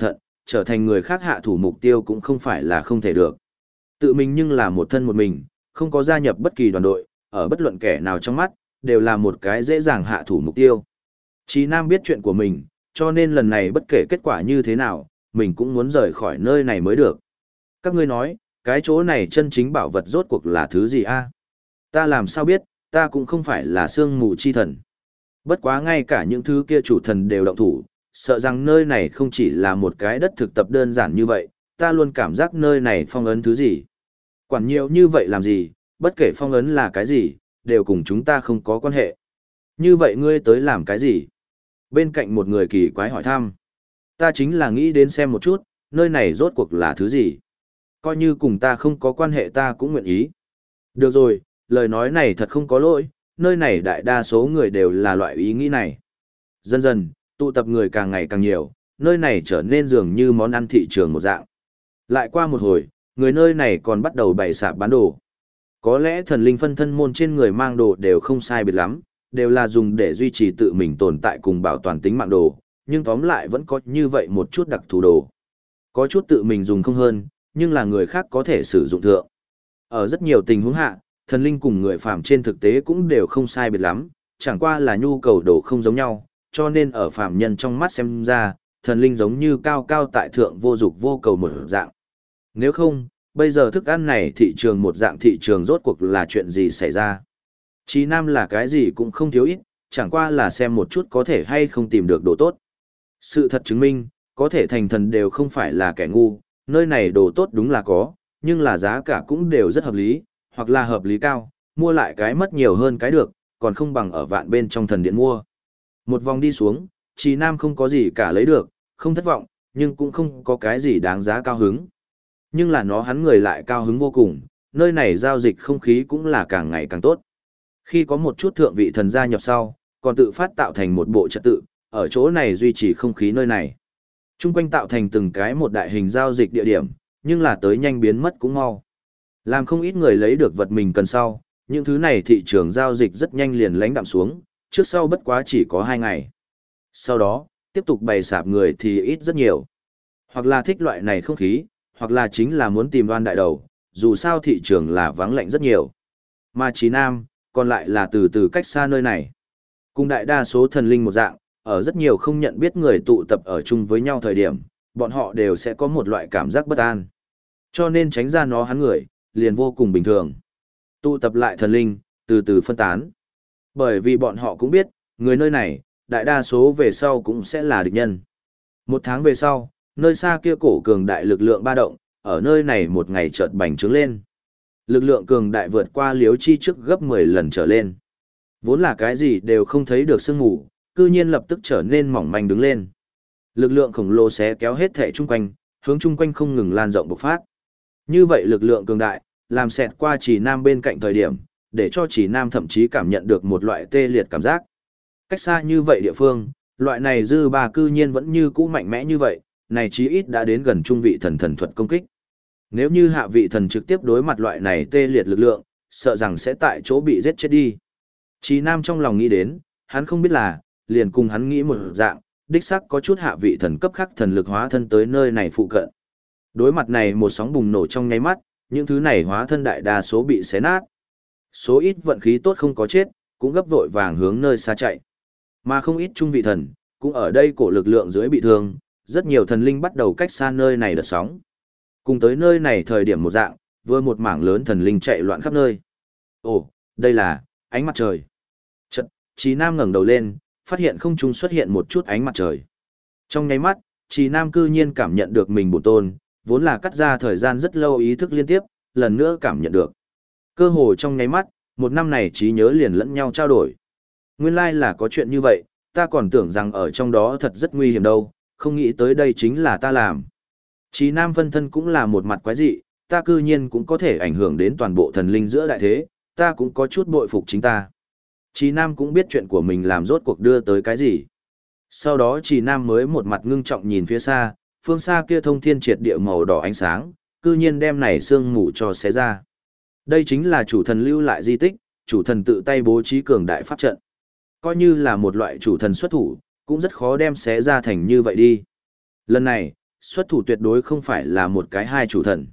trở thành người khác hạ thủ mục tiêu cũng không phải là không thể được. Tự mình nhưng là một thân một mình, không có gia nhập bất kỳ đoàn đội, ở bất luận kẻ nào trong mắt, đều là một cái dễ dàng hạ thủ mục tiêu. Chí Nam biết chuyện của mình, cho nên lần này bất kể kết quả như thế nào, mình cũng muốn rời khỏi nơi này mới được. Các ngươi nói, cái chỗ này chân chính bảo vật rốt cuộc là thứ gì a? Ta làm sao biết, ta cũng không phải là sương mù chi thần. Bất quá ngay cả những thứ kia chủ thần đều động thủ, sợ rằng nơi này không chỉ là một cái đất thực tập đơn giản như vậy, ta luôn cảm giác nơi này phong ấn thứ gì. Quản nhiều như vậy làm gì, bất kể phong ấn là cái gì, đều cùng chúng ta không có quan hệ. Như vậy ngươi tới làm cái gì? Bên cạnh một người kỳ quái hỏi thăm. Ta chính là nghĩ đến xem một chút, nơi này rốt cuộc là thứ gì. Coi như cùng ta không có quan hệ ta cũng nguyện ý. Được rồi, lời nói này thật không có lỗi, nơi này đại đa số người đều là loại ý nghĩ này. Dần dần, tụ tập người càng ngày càng nhiều, nơi này trở nên dường như món ăn thị trường một dạng. Lại qua một hồi, người nơi này còn bắt đầu bày sạp bán đồ. Có lẽ thần linh phân thân môn trên người mang đồ đều không sai biệt lắm, đều là dùng để duy trì tự mình tồn tại cùng bảo toàn tính mạng đồ, nhưng tóm lại vẫn có như vậy một chút đặc thù đồ. Có chút tự mình dùng không hơn, nhưng là người khác có thể sử dụng thượng. Ở rất nhiều tình huống hạ, thần linh cùng người phàm trên thực tế cũng đều không sai biệt lắm, chẳng qua là nhu cầu đồ không giống nhau, cho nên ở phàm nhân trong mắt xem ra, thần linh giống như cao cao tại thượng vô dục vô cầu một dạng. Nếu không, bây giờ thức ăn này thị trường một dạng thị trường rốt cuộc là chuyện gì xảy ra? Chí Nam là cái gì cũng không thiếu ít, chẳng qua là xem một chút có thể hay không tìm được đồ tốt. Sự thật chứng minh, có thể thành thần đều không phải là kẻ ngu, nơi này đồ tốt đúng là có, nhưng là giá cả cũng đều rất hợp lý, hoặc là hợp lý cao, mua lại cái mất nhiều hơn cái được, còn không bằng ở vạn bên trong thần điện mua. Một vòng đi xuống, Chí Nam không có gì cả lấy được, không thất vọng, nhưng cũng không có cái gì đáng giá cao hứng. Nhưng là hắn người lại cao hứng vô cùng, nơi này giao dịch không khí cũng là càng ngày càng tốt. Khi có một chút thượng vị thần gia nhập sau, còn tự phát tạo thành một bộ trật tự, ở chỗ này duy trì không khí nơi này. Trung quanh tạo thành từng cái một đại hình giao dịch địa điểm, nhưng là tới nhanh biến mất cũng mau. Làm không ít người lấy được vật mình cần sau, những thứ này thị trường giao dịch rất nhanh liền lãnh đạm xuống, trước sau bất quá chỉ có 2 ngày. Sau đó, tiếp tục bày sạp người thì ít rất nhiều. Hoặc là thích loại này không khí, hoặc là chính là muốn tìm đoan đại đầu, dù sao thị trường là vắng lạnh rất nhiều. Mà Chí Nam, còn lại là từ từ cách xa nơi này. Cùng đại đa số thần linh một dạng, ở rất nhiều không nhận biết người tụ tập ở chung với nhau thời điểm, bọn họ đều sẽ có một loại cảm giác bất an. Cho nên tránh ra hắn người, liền vô cùng bình thường. Tụ tập lại thần linh, từ từ phân tán. Bởi vì bọn họ cũng biết, người nơi này, đại đa số về sau cũng sẽ là địch nhân. 1 tháng về sau, nơi xa kia cổ cường đại lực lượng ba động, ở nơi này một ngày chợt bành trướng lên. Lực lượng cường đại vượt qua Liếu Chi trước gấp 10 lần trở lên. Vốn là cái gì đều không thấy được sương mù, cư nhiên lập tức trở nên mỏng manh đứng lên. Lực lượng khổng lồ xé kéo hết thể chung quanh, hướng chung quanh không ngừng lan rộng bộc phát. Như vậy lực lượng cường đại, làm xẹt qua Chỉ Nam bên cạnh thời điểm, để cho Chỉ Nam thậm chí cảm nhận được một loại tê liệt cảm giác. Cách xa như vậy địa phương, loại này dư ba cư nhiên vẫn như cũ mạnh mẽ như vậy, này chí ít đã đến gần trung vị thần thần thuật công kích. Nếu như hạ vị thần trực tiếp đối mặt loại này tê liệt lực lượng, sợ rằng sẽ tại chỗ bị giết chết đi. Chí Nam trong lòng nghĩ đến, hắn không biết là, liền cùng hắn nghĩ một dạng, đích xác có chút hạ vị thần cấp khắc thần lực hóa thân tới nơi này phụ cận. Đối mặt này một sóng bùng nổ trong nháy mắt, những thứ này hóa thân đại đa số bị xé nát. Số ít vận khí tốt không có chết, cũng gấp vội vàng hướng nơi xa chạy. Mà không ít trung vị thần, cũng ở đây cổ lực lượng dưới bị thương, rất nhiều thần linh bắt đầu cách xa nơi này đợt sóng. Cùng tới nơi này thời điểm một dạng, vừa một mảng lớn thần linh chạy loạn khắp nơi. Ồ, đây là ánh mặt trời. Chợt, Chí Nam ngẩng đầu lên, phát hiện không trung xuất hiện một chút ánh mặt trời. Trong nháy mắt, Chí Nam cư nhiên cảm nhận được mình bổn tôn, vốn là cắt ra thời gian rất lâu ý thức liên tiếp, lần nữa cảm nhận được. Cơ hồ trong nháy mắt, một năm này trí nhớ liền lẫn nhau trao đổi. Nguyên lai là có chuyện như vậy, ta còn tưởng rằng ở trong đó thật rất nguy hiểm đâu, không nghĩ tới đây chính là ta làm. Chí Nam phân thân cũng là một mặt quái dị, ta cư nhiên cũng có thể ảnh hưởng đến toàn bộ thần linh giữa đại thế, ta cũng có chút bội phục chính ta. Chí Nam cũng biết chuyện của mình làm rốt cuộc đưa tới cái gì. Sau đó Chí Nam mới một mặt ngưng trọng nhìn phía xa, phương xa kia thông thiên triệt địa màu đỏ ánh sáng, cư nhiên đem này sương mù cho xé ra. Đây chính là chủ thần lưu lại di tích, chủ thần tự tay bố trí cường đại pháp trận. Coi như là một loại chủ thần xuất thủ, cũng rất khó đem xé ra thành như vậy đi. Lần này, xuất thủ tuyệt đối không phải là một cái hai chủ thần.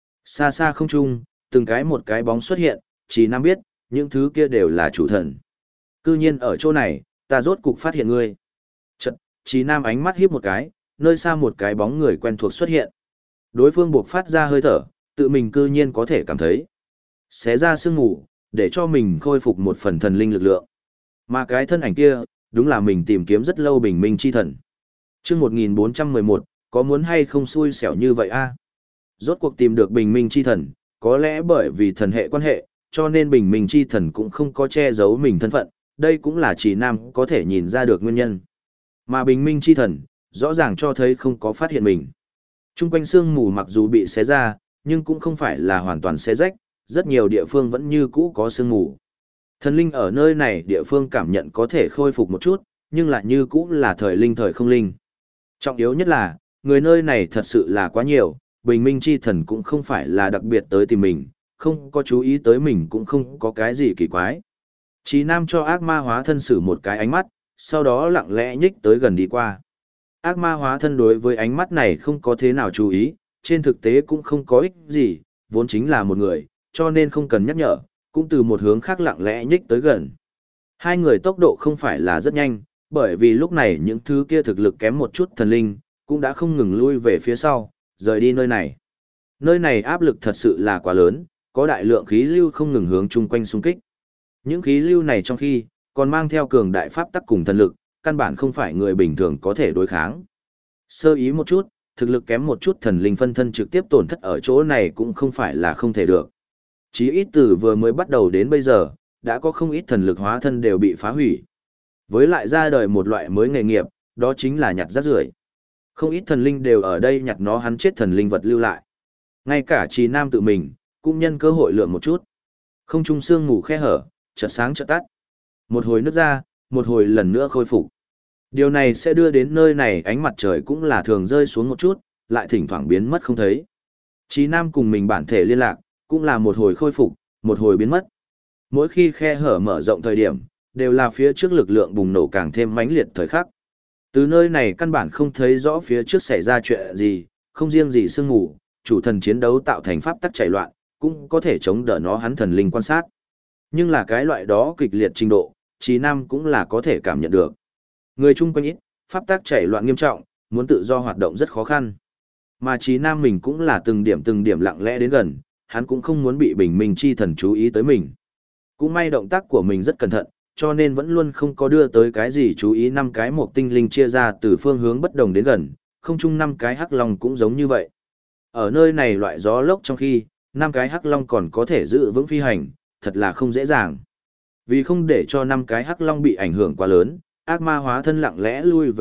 Xa xa không trung, từng cái một cái bóng xuất hiện, Trí Nam biết, những thứ kia đều là chủ thần. Cư nhiên ở chỗ này, ta rốt cục phát hiện ngươi. Chật, Trí Nam ánh mắt híp một cái, nơi xa một cái bóng người quen thuộc xuất hiện. Đối phương buộc phát ra hơi thở, tự mình cư nhiên có thể cảm thấy. Xé ra sương mù, để cho mình khôi phục một phần thần linh lực lượng. Mà cái thân ảnh kia, đúng là mình tìm kiếm rất lâu bình minh chi thần. Chương 1411, có muốn hay không xui xẻo như vậy a? Rốt cuộc tìm được bình minh chi thần, có lẽ bởi vì thần hệ quan hệ, cho nên bình minh chi thần cũng không có che giấu mình thân phận, đây cũng là chỉ Nam có thể nhìn ra được nguyên nhân. Mà bình minh chi thần, rõ ràng cho thấy không có phát hiện mình. Trung quanh sương mù mặc dù bị xé ra, nhưng cũng không phải là hoàn toàn xé rách, rất nhiều địa phương vẫn như cũ có sương mù. Thần linh ở nơi này địa phương cảm nhận có thể khôi phục một chút, nhưng lại như cũ là thời linh thời không linh. Trọng yếu nhất là, người nơi này thật sự là quá nhiều, bình minh chi thần cũng không phải là đặc biệt tới tìm mình, không có chú ý tới mình cũng không có cái gì kỳ quái. Chí Nam cho ác ma hóa thân sử một cái ánh mắt, sau đó lặng lẽ nhích tới gần đi qua. Ác ma hóa thân đối với ánh mắt này không có thế nào chú ý, trên thực tế cũng không có ích gì, vốn chính là một người, cho nên không cần nhắc nhở, cũng từ một hướng khác lặng lẽ nhích tới gần. Hai người tốc độ không phải là rất nhanh, bởi vì lúc này những thứ kia thực lực kém một chút thần linh, cũng đã không ngừng lui về phía sau, rời đi nơi này. Nơi này áp lực thật sự là quá lớn, có đại lượng khí lưu không ngừng hướng chung quanh xung kích. Những khí lưu này trong khi, còn mang theo cường đại pháp tắc cùng thần lực, căn bản không phải người bình thường có thể đối kháng. Sơ ý một chút, thực lực kém một chút thần linh phân thân trực tiếp tổn thất ở chỗ này cũng không phải là không thể được. Chí ít từ vừa mới bắt đầu đến bây giờ, đã có không ít thần lực hóa thân đều bị phá hủy. Với lại ra đời một loại mới nghề nghiệp, đó chính là nhặt rác rưởi. Không ít thần linh đều ở đây nhặt nó hắn chết thần linh vật lưu lại. Ngay cả Trì Nam tự mình, cũng nhân cơ hội lượm một chút. Không trung sương mù khe hở, chợt sáng chợt tắt. Một hồi nứt ra, một hồi lần nữa khôi phục. Điều này sẽ đưa đến nơi này ánh mặt trời cũng là thường rơi xuống một chút, lại thỉnh thoảng biến mất không thấy. Trì Nam cùng mình bản thể liên lạc, cũng là một hồi khôi phục, một hồi biến mất. Mỗi khi khe hở mở rộng thời điểm, đều là phía trước lực lượng bùng nổ càng thêm mãnh liệt thời khắc. Từ nơi này căn bản không thấy rõ phía trước xảy ra chuyện gì, không riêng gì sương mù, chủ thần chiến đấu tạo thành pháp tắc chạy loạn, cũng có thể chống đỡ nó hắn thần linh quan sát. Nhưng là cái loại đó kịch liệt trình độ, Trì Nam cũng là có thể cảm nhận được. Người chung quanh ít, pháp tắc chạy loạn nghiêm trọng, muốn tự do hoạt động rất khó khăn. Mà Trì Nam mình cũng là từng điểm lặng lẽ đến gần, hắn cũng không muốn bị bình minh chi thần chú ý tới mình. Cũng may động tác của mình rất cẩn thận, cho nên vẫn luôn không có đưa tới cái gì chú ý. Năm cái một tinh linh chia ra từ phương hướng bất đồng đến gần, không chung năm cái hắc long cũng giống như vậy. Ở nơi này loại gió lốc trong khi, năm cái hắc long còn có thể giữ vững phi hành, thật là không dễ dàng. Vì không để cho năm cái hắc long bị ảnh hưởng quá lớn, ác ma hóa thân lặng lẽ lui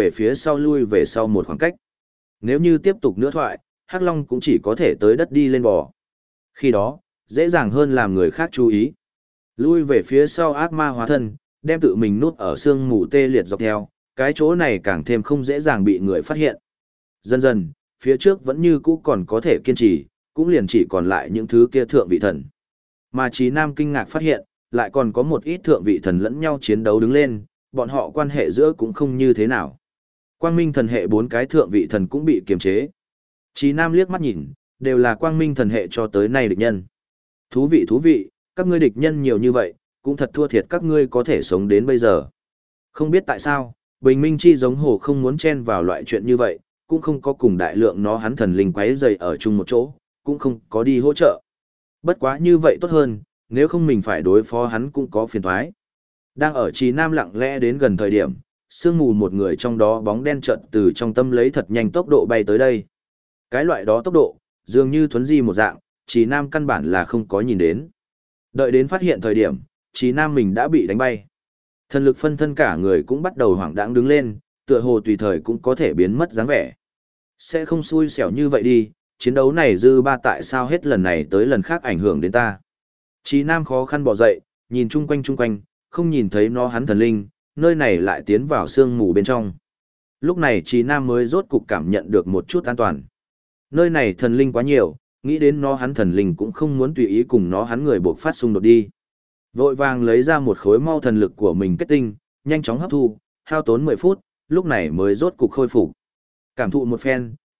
về sau một khoảng cách. Nếu như tiếp tục nữa thoại, hắc long cũng chỉ có thể tới đất đi lên bò. Khi đó, dễ dàng hơn làm người khác chú ý. Lui về phía sau ác ma hóa thân, đem tự mình nút ở sương mù tê liệt dọc theo, cái chỗ này càng thêm không dễ dàng bị người phát hiện. Dần dần, phía trước vẫn như cũ còn có thể kiên trì, cũng liền chỉ còn lại những thứ kia thượng vị thần. Mà Chí Nam kinh ngạc phát hiện, lại còn có một ít thượng vị thần lẫn nhau chiến đấu đứng lên, bọn họ quan hệ giữa cũng không như thế nào. Quang Minh thần hệ 4 cái thượng vị thần cũng bị kiềm chế. Chí Nam liếc mắt nhìn, đều là Quang Minh thần hệ cho tới nay địch nhân. Thú vị, các ngươi địch nhân nhiều như vậy, cũng thật thua thiệt các ngươi có thể sống đến bây giờ. Không biết tại sao, Bình Minh Chi giống hồ không muốn chen vào loại chuyện như vậy, cũng không có cùng đại lượng nó hắn thần linh quấy rầy ở chung một chỗ, cũng không có đi hỗ trợ. Bất quá như vậy tốt hơn, nếu không mình phải đối phó hắn cũng có phiền toái. Đang ở Trì Nam lặng lẽ đến gần thời điểm, sương mù một người trong đó bóng đen chợt từ trong tâm lấy thật nhanh tốc độ bay tới đây. Cái loại đó tốc độ, dường như thuấn di một dạng, Trì Nam căn bản là không có nhìn đến. Đợi đến phát hiện thời điểm, Trì Nam mình đã bị đánh bay. Thần lực phân thân cả người cũng bắt đầu hoảng đãng đứng lên, tựa hồ tùy thời cũng có thể biến mất dáng vẻ. Sẽ không xui xẻo như vậy đi, chiến đấu này dư ba tại sao hết lần này tới lần khác ảnh hưởng đến ta. Trì Nam khó khăn bỏ dậy, nhìn chung quanh, không nhìn thấy nó hắn thần linh, nơi này lại tiến vào sương mù bên trong. Lúc này Trì Nam mới rốt cục cảm nhận được một chút an toàn. Nơi này thần linh quá nhiều, nghĩ đến nó hắn thần linh cũng không muốn tùy ý cùng nó hắn người buộc phát xung đột đi. Vội vàng lấy ra một khối mau thần lực của mình kết tinh, nhanh chóng hấp thu, hao tốn 10 phút, lúc này mới rốt cục khôi phục. Cảm thụ một phen,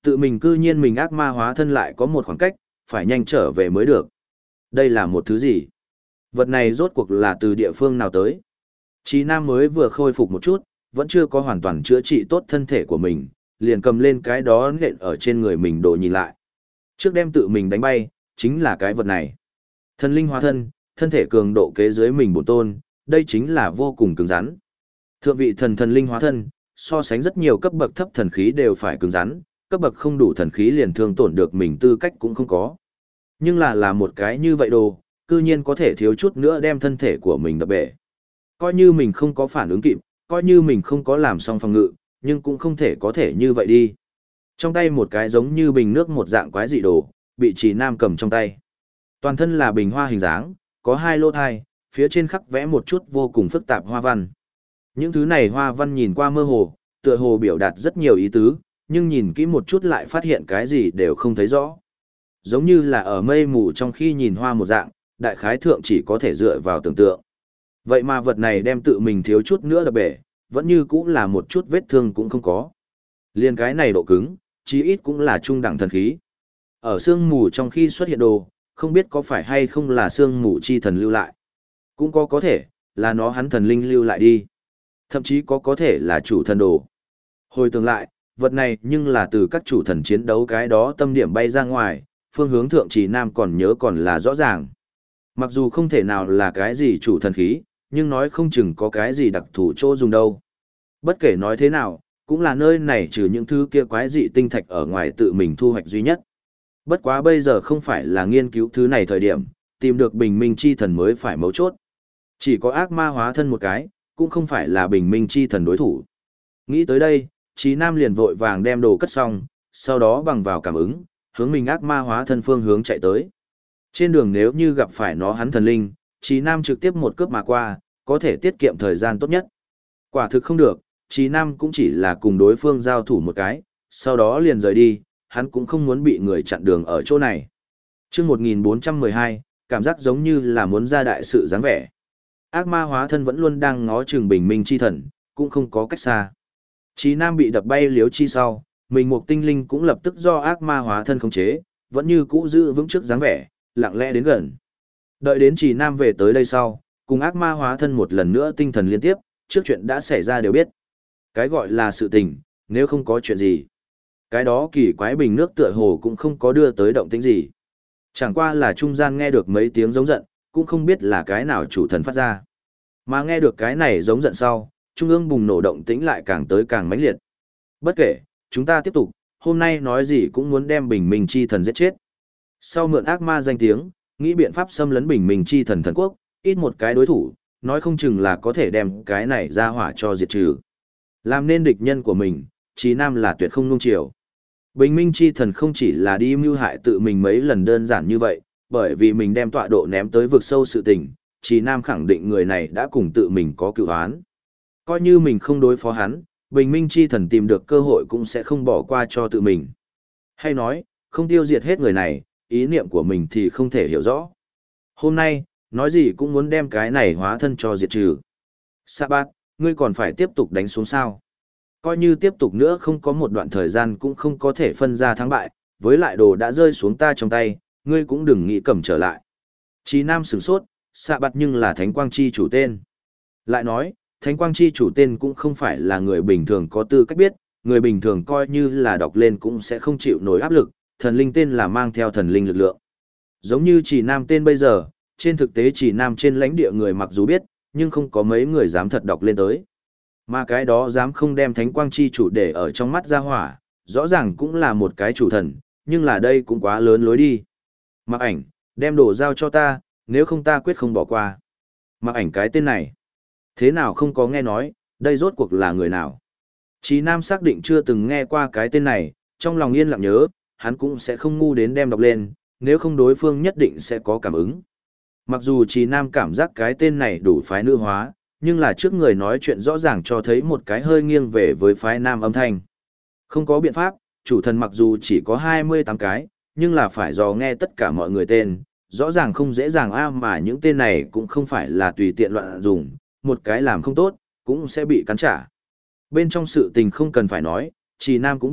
Tự mình cư nhiên mình ác ma hóa thân lại có một khoảng cách, phải nhanh trở về mới được. Đây là một thứ gì? Vật này rốt cuộc là từ địa phương nào tới? Chí Nam mới vừa khôi phục một chút, vẫn chưa có hoàn toàn chữa trị tốt thân thể của mình, liền cầm lên cái đó nện ở trên người mình đồ nhìn lại. Trước đem tự mình đánh bay, chính là cái vật này. Thần linh hóa thân, thân thể cường độ kế dưới mình bổn tôn, đây chính là vô cùng cứng rắn. Thượng vị thần linh hóa thân, so sánh rất nhiều cấp bậc thấp thần khí đều phải cứng rắn, cấp bậc không đủ thần khí liền thương tổn được mình tư cách cũng không có. Nhưng là một cái như vậy đồ, cư nhiên có thể thiếu chút nữa đem thân thể của mình đập bể. Coi như mình không có phản ứng kịp, coi như mình không có làm xong phòng ngự, nhưng cũng không thể có thể như vậy đi. Trong tay một cái giống như bình nước một dạng quái dị đồ, bị Trì Nam cầm trong tay. Toàn thân là bình hoa hình dáng, có hai lỗ thai, phía trên khắc vẽ một chút vô cùng phức tạp hoa văn. Những thứ này hoa văn nhìn qua mơ hồ, tựa hồ biểu đạt rất nhiều ý tứ, nhưng nhìn kỹ một chút lại phát hiện cái gì đều không thấy rõ. Giống như là ở mây mù trong khi nhìn hoa một dạng, đại khái thượng chỉ có thể dựa vào tưởng tượng. Vậy mà vật này đem tự mình thiếu chút nữa đập bể, vẫn như cũng là một chút vết thương cũng không có. Liên cái này độ cứng, chí ít cũng là trung đẳng thần khí. Ở sương mù trong khi xuất hiện đồ, không biết có phải hay không là sương mù chi thần lưu lại. Cũng có thể, là nó hắn thần linh lưu lại đi. Thậm chí có thể là chủ thần đồ. Hồi tưởng lại, vật này nhưng là từ các chủ thần chiến đấu cái đó tâm điểm bay ra ngoài, phương hướng thượng Trì Nam còn nhớ còn là rõ ràng. Mặc dù không thể nào là cái gì chủ thần khí, nhưng nói không chừng có cái gì đặc thù chỗ dùng đâu. Bất kể nói thế nào, cũng là nơi này trừ những thứ kia quái dị tinh thạch ở ngoài tự mình thu hoạch duy nhất. Bất quá bây giờ không phải là nghiên cứu thứ này thời điểm, tìm được bình minh chi thần mới phải mấu chốt. Chỉ có ác ma hóa thân một cái, cũng không phải là bình minh chi thần đối thủ. Nghĩ tới đây, Chí Nam liền vội vàng đem đồ cất xong, sau đó bằng vào cảm ứng, hướng mình ác ma hóa thân phương hướng chạy tới. Trên đường nếu như gặp phải nó hắn thần linh, Chí Nam trực tiếp một cướp mà qua, có thể tiết kiệm thời gian tốt nhất. Quả thực không được, Chí Nam cũng chỉ là cùng đối phương giao thủ một cái, sau đó liền rời đi, hắn cũng không muốn bị người chặn đường ở chỗ này. Chương 1412, cảm giác giống như là muốn ra đại sự dáng vẻ. Ác ma hóa thân vẫn luôn đang ngó chừng bình minh chi thần, cũng không có cách xa. Chí Nam bị đập bay liếu chi sau, mình một tinh linh cũng lập tức do ác ma hóa thân khống chế, vẫn như cũ giữ vững trước dáng vẻ, lặng lẽ đến gần. Đợi đến Chí Nam về tới đây sau, cùng ác ma hóa thân một lần nữa tinh thần liên tiếp, trước chuyện đã xảy ra đều biết. Cái gọi là sự tình, nếu không có chuyện gì. Cái đó kỳ quái bình nước tựa hồ cũng không có đưa tới động tĩnh gì. Chẳng qua là trung gian nghe được mấy tiếng giống giận, cũng không biết là cái nào chủ thần phát ra. Mà nghe được cái này giống giận sau, trung ương bùng nổ động tĩnh lại càng tới càng mãnh liệt. Bất kể, chúng ta tiếp tục, hôm nay nói gì cũng muốn đem bình minh chi thần giết chết. Sau mượn ác ma danh tiếng, nghĩ biện pháp xâm lấn bình minh chi thần thần quốc, ít một cái đối thủ, nói không chừng là có thể đem cái này ra hỏa cho diệt trừ. Làm nên địch nhân của mình, Chí Nam là tuyệt không nung chiều. Bình minh chi thần không chỉ là đi mưu hại tự mình mấy lần đơn giản như vậy, bởi vì mình đem tọa độ ném tới vực sâu sự tình, Chí Nam khẳng định người này đã cùng tự mình có cựu án. Coi như mình không đối phó hắn, bình minh chi thần tìm được cơ hội cũng sẽ không bỏ qua cho tự mình. Hay nói, không tiêu diệt hết người này, ý niệm của mình thì không thể hiểu rõ. Hôm nay, nói gì cũng muốn đem cái này hóa thân cho diệt trừ. Sa bát, ngươi còn phải tiếp tục đánh xuống sao? Coi như tiếp tục nữa không có một đoạn thời gian cũng không có thể phân ra thắng bại, với lại đồ đã rơi xuống ta trong tay, ngươi cũng đừng nghĩ cầm trở lại. Chí Nam sửng sốt, Sa bát nhưng là Thánh Quang Chi chủ tên. Lại nói, Thánh Quang Chi chủ tên cũng không phải là người bình thường có tư cách biết, người bình thường coi như là đọc lên cũng sẽ không chịu nổi áp lực, thần linh tên là mang theo thần linh lực lượng. Giống như Chí Nam tên bây giờ, trên thực tế Chí Nam trên lãnh địa người mặc dù biết, nhưng không có mấy người dám thật đọc lên tới. Mà cái đó dám không đem Thánh Quang Chi chủ để ở trong mắt ra hỏa, rõ ràng cũng là một cái chủ thần, nhưng là đây cũng quá lớn lối đi. Mặc Ảnh, đem đồ giao cho ta, nếu không ta quyết không bỏ qua. Mặc Ảnh cái tên này, thế nào không có nghe nói, đây rốt cuộc là người nào? Chí Nam xác định chưa từng nghe qua cái tên này, trong lòng yên lặng nhớ, hắn cũng sẽ không ngu đến đem đọc lên, nếu không đối phương nhất định sẽ có cảm ứng. Mặc dù Chí Nam cảm giác cái tên này đủ phái nữ hóa, nhưng là trước người nói chuyện rõ ràng cho thấy một cái hơi nghiêng về với phái nam âm thanh. Không có biện pháp, chủ thần mặc dù chỉ có 28 cái, nhưng là phải dò nghe tất cả mọi người tên, rõ ràng không dễ dàng mà những tên này cũng không phải là tùy tiện loạn dùng, một cái làm không tốt, cũng sẽ bị cắn trả. Bên trong sự tình không cần phải nói, Chí Nam cũng biết,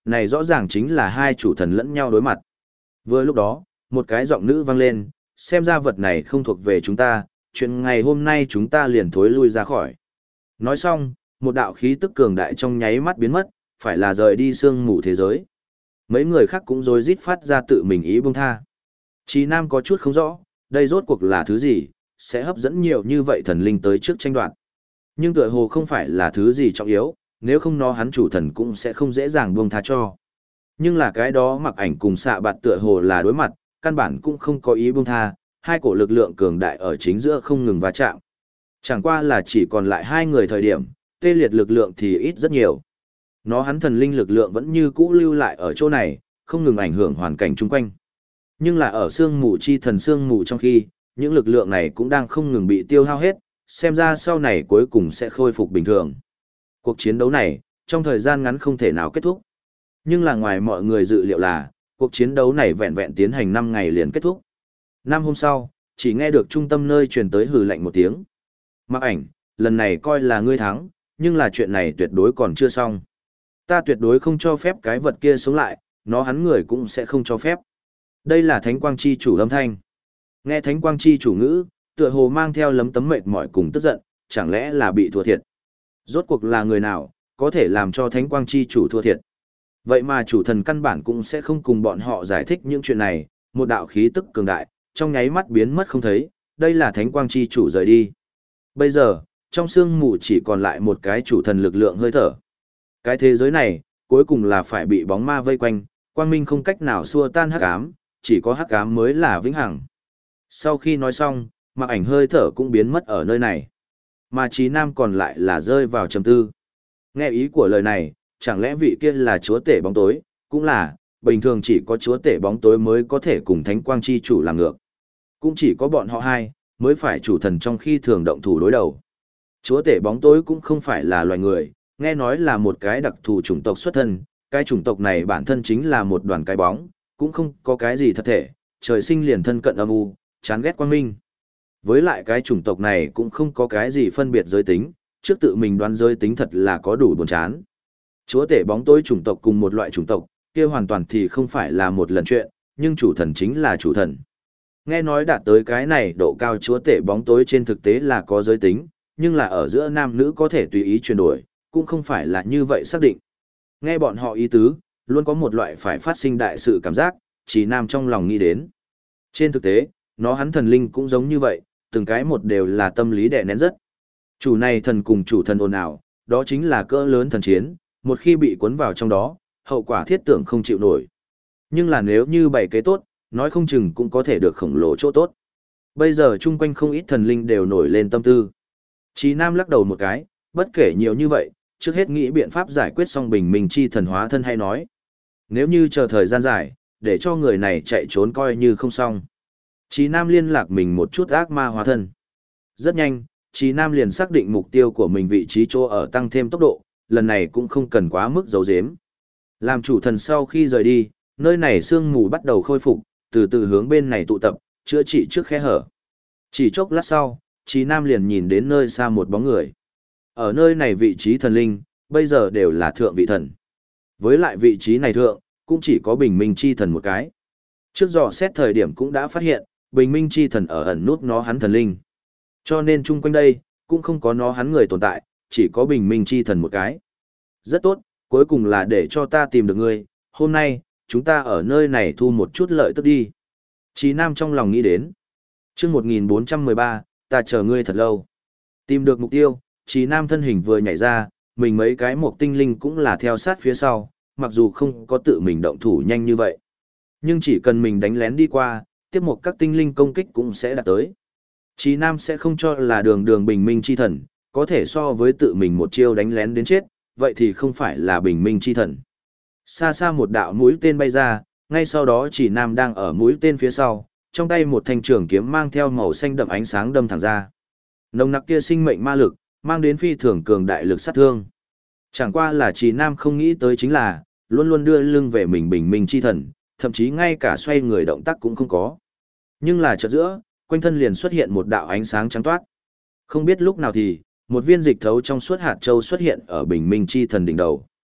này rõ ràng chính là hai chủ thần lẫn nhau đối mặt. Vừa lúc đó, một cái giọng nữ vang lên, xem ra vật này không thuộc về chúng ta, chuyện ngày hôm nay chúng ta liền thối lui ra khỏi. Nói xong, một đạo khí tức cường đại trong nháy mắt biến mất, phải là rời đi sương mù thế giới. Mấy người khác cũng rối rít phát ra tự mình ý buông tha. Chí Nam có chút không rõ, đây rốt cuộc là thứ gì, sẽ hấp dẫn nhiều như vậy thần linh tới trước tranh đoạt. Nhưng tựa hồ không phải là thứ gì trọng yếu, nếu không nó hắn chủ thần cũng sẽ không dễ dàng buông tha cho. Nhưng là cái đó Mặc Ảnh cùng Xạ Bạt tựa hồ là đối mặt, căn bản cũng không có ý buông tha, hai cổ lực lượng cường đại ở chính giữa không ngừng va chạm. Chẳng qua là chỉ còn lại hai người thời điểm, tê liệt lực lượng thì ít rất nhiều. Nó hắn thần linh lực lượng vẫn như cũ lưu lại ở chỗ này, không ngừng ảnh hưởng hoàn cảnh chung quanh. Nhưng là ở sương mù chi thần sương mù trong khi, những lực lượng này cũng đang không ngừng bị tiêu hao hết, xem ra sau này cuối cùng sẽ khôi phục bình thường. Cuộc chiến đấu này, trong thời gian ngắn không thể nào kết thúc. Nhưng là ngoài mọi người dự liệu là, cuộc chiến đấu này vẹn vẹn tiến hành 5 ngày liền kết thúc. 5 hôm sau, chỉ nghe được trung tâm nơi truyền tới hừ lạnh một tiếng. Mặc Ảnh, lần này coi là ngươi thắng, nhưng là chuyện này tuyệt đối còn chưa xong. Ta tuyệt đối không cho phép cái vật kia sống lại, nó hắn người cũng sẽ không cho phép. Đây là Thánh Quang Chi chủ âm thanh. Nghe Thánh Quang Chi chủ ngữ, tựa hồ mang theo lấm tấm mệt mỏi cùng tức giận, chẳng lẽ là bị thua thiệt. Rốt cuộc là người nào, có thể làm cho Thánh Quang Chi chủ thua thiệt. Vậy mà chủ thần căn bản cũng sẽ không cùng bọn họ giải thích những chuyện này, một đạo khí tức cường đại, trong nháy mắt biến mất không thấy, đây là Thánh Quang Chi chủ rời đi. Bây giờ, trong sương mù chỉ còn lại một cái chủ thần lực lượng hơi thở. Cái thế giới này, cuối cùng là phải bị bóng ma vây quanh, quang minh không cách nào xua tan hắc ám, chỉ có hắc ám mới là vĩnh hằng. Sau khi nói xong, Mặc Ảnh hơi thở cũng biến mất ở nơi này. Mà Chí Nam còn lại là rơi vào trầm tư. Nghe ý của lời này, chẳng lẽ vị kia là chúa tể bóng tối, cũng là, bình thường chỉ có chúa tể bóng tối mới có thể cùng Thánh Quang Chi chủ làm ngược. Cũng chỉ có bọn họ hai, mới phải chủ thần trong khi thường động thủ đối đầu. Chúa tể bóng tối cũng không phải là loài người, nghe nói là một cái đặc thù chủng tộc xuất thân, cái chủng tộc này bản thân chính là một đoàn cái bóng, cũng không có cái gì thật thể, trời sinh liền thân cận âm u, chán ghét quang minh. Với lại cái chủng tộc này cũng không có cái gì phân biệt giới tính, trước tự mình đoán giới tính thật là có đủ buồn chán. Chúa tể bóng tối chủng tộc cùng một loại chủng tộc, kia hoàn toàn thì không phải là một lần chuyện, nhưng chủ thần chính là chủ thần. Nghe nói đạt tới cái này độ cao chúa tể bóng tối trên thực tế là có giới tính, nhưng là ở giữa nam nữ có thể tùy ý chuyển đổi, cũng không phải là như vậy xác định. Nghe bọn họ ý tứ, luôn có một loại phải phát sinh đại sự cảm giác, Chí Nam trong lòng nghĩ đến. Trên thực tế, nó hắn thần linh cũng giống như vậy, từng cái một đều là tâm lý đè nén rất. Chủ này thần cùng chủ thần ồn ào, đó chính là cỡ lớn thần chiến, một khi bị cuốn vào trong đó, hậu quả thiết tưởng không chịu nổi. Nhưng là nếu như bày kế tốt, nói không chừng cũng có thể được khổng lồ chỗ tốt. Bây giờ chung quanh không ít thần linh đều nổi lên tâm tư. Chí Nam lắc đầu một cái, bất kể nhiều như vậy, trước hết nghĩ biện pháp giải quyết xong bình minh chi thần hóa thân hay nói. Nếu như chờ thời gian dài, để cho người này chạy trốn coi như không xong. Chí Nam liên lạc mình một chút ác ma hóa thân. Rất nhanh, Chí Nam liền xác định mục tiêu của mình vị trí chỗ ở tăng thêm tốc độ, lần này cũng không cần quá mức giấu giếm. Làm chủ thần sau khi rời đi, nơi này sương mù bắt đầu khôi phục, từ từ hướng bên này tụ tập, chữa trị trước khe hở. Chỉ chốc lát sau, Chí Nam liền nhìn đến nơi xa một bóng người. Ở nơi này vị trí thần linh, bây giờ đều là thượng vị thần. Với lại vị trí này thượng, cũng chỉ có bình minh chi thần một cái. Trước dò xét thời điểm cũng đã phát hiện, bình minh chi thần ở ẩn nút nó hắn thần linh. Cho nên chung quanh đây, cũng không có nó hắn người tồn tại, chỉ có bình minh chi thần một cái. Rất tốt, cuối cùng là để cho ta tìm được ngươi, hôm nay, chúng ta ở nơi này thu một chút lợi tức đi. Chí Nam trong lòng nghĩ đến. Trước 1413, ta chờ ngươi thật lâu. Tìm được mục tiêu, Chí Nam thân hình vừa nhảy ra, mình mấy cái một tinh linh cũng là theo sát phía sau, mặc dù không có tự mình động thủ nhanh như vậy. Nhưng chỉ cần mình đánh lén đi qua, tiếp một các tinh linh công kích cũng sẽ đạt tới. Chí Nam sẽ không cho là đường đường bình minh chi thần, có thể so với tự mình một chiêu đánh lén đến chết, vậy thì không phải là bình minh chi thần. Xa xa một đạo mũi tên bay ra, ngay sau đó Chí Nam đang ở mũi tên phía sau, trong tay một thanh trường kiếm mang theo màu xanh đậm ánh sáng đâm thẳng ra. Nồng nặc kia sinh mệnh ma lực, mang đến phi thường cường đại lực sát thương. Chẳng qua là Chí Nam không nghĩ tới chính là, luôn luôn đưa lưng về mình bình minh chi thần, thậm chí ngay cả xoay người động tác cũng không có. Nhưng là chợt giữa, quanh thân liền xuất hiện một đạo ánh sáng trắng toát. Không biết lúc nào thì, một viên dịch thấu trong suốt hạt châu xuất hiện ở bình minh chi thần đỉnh đầu.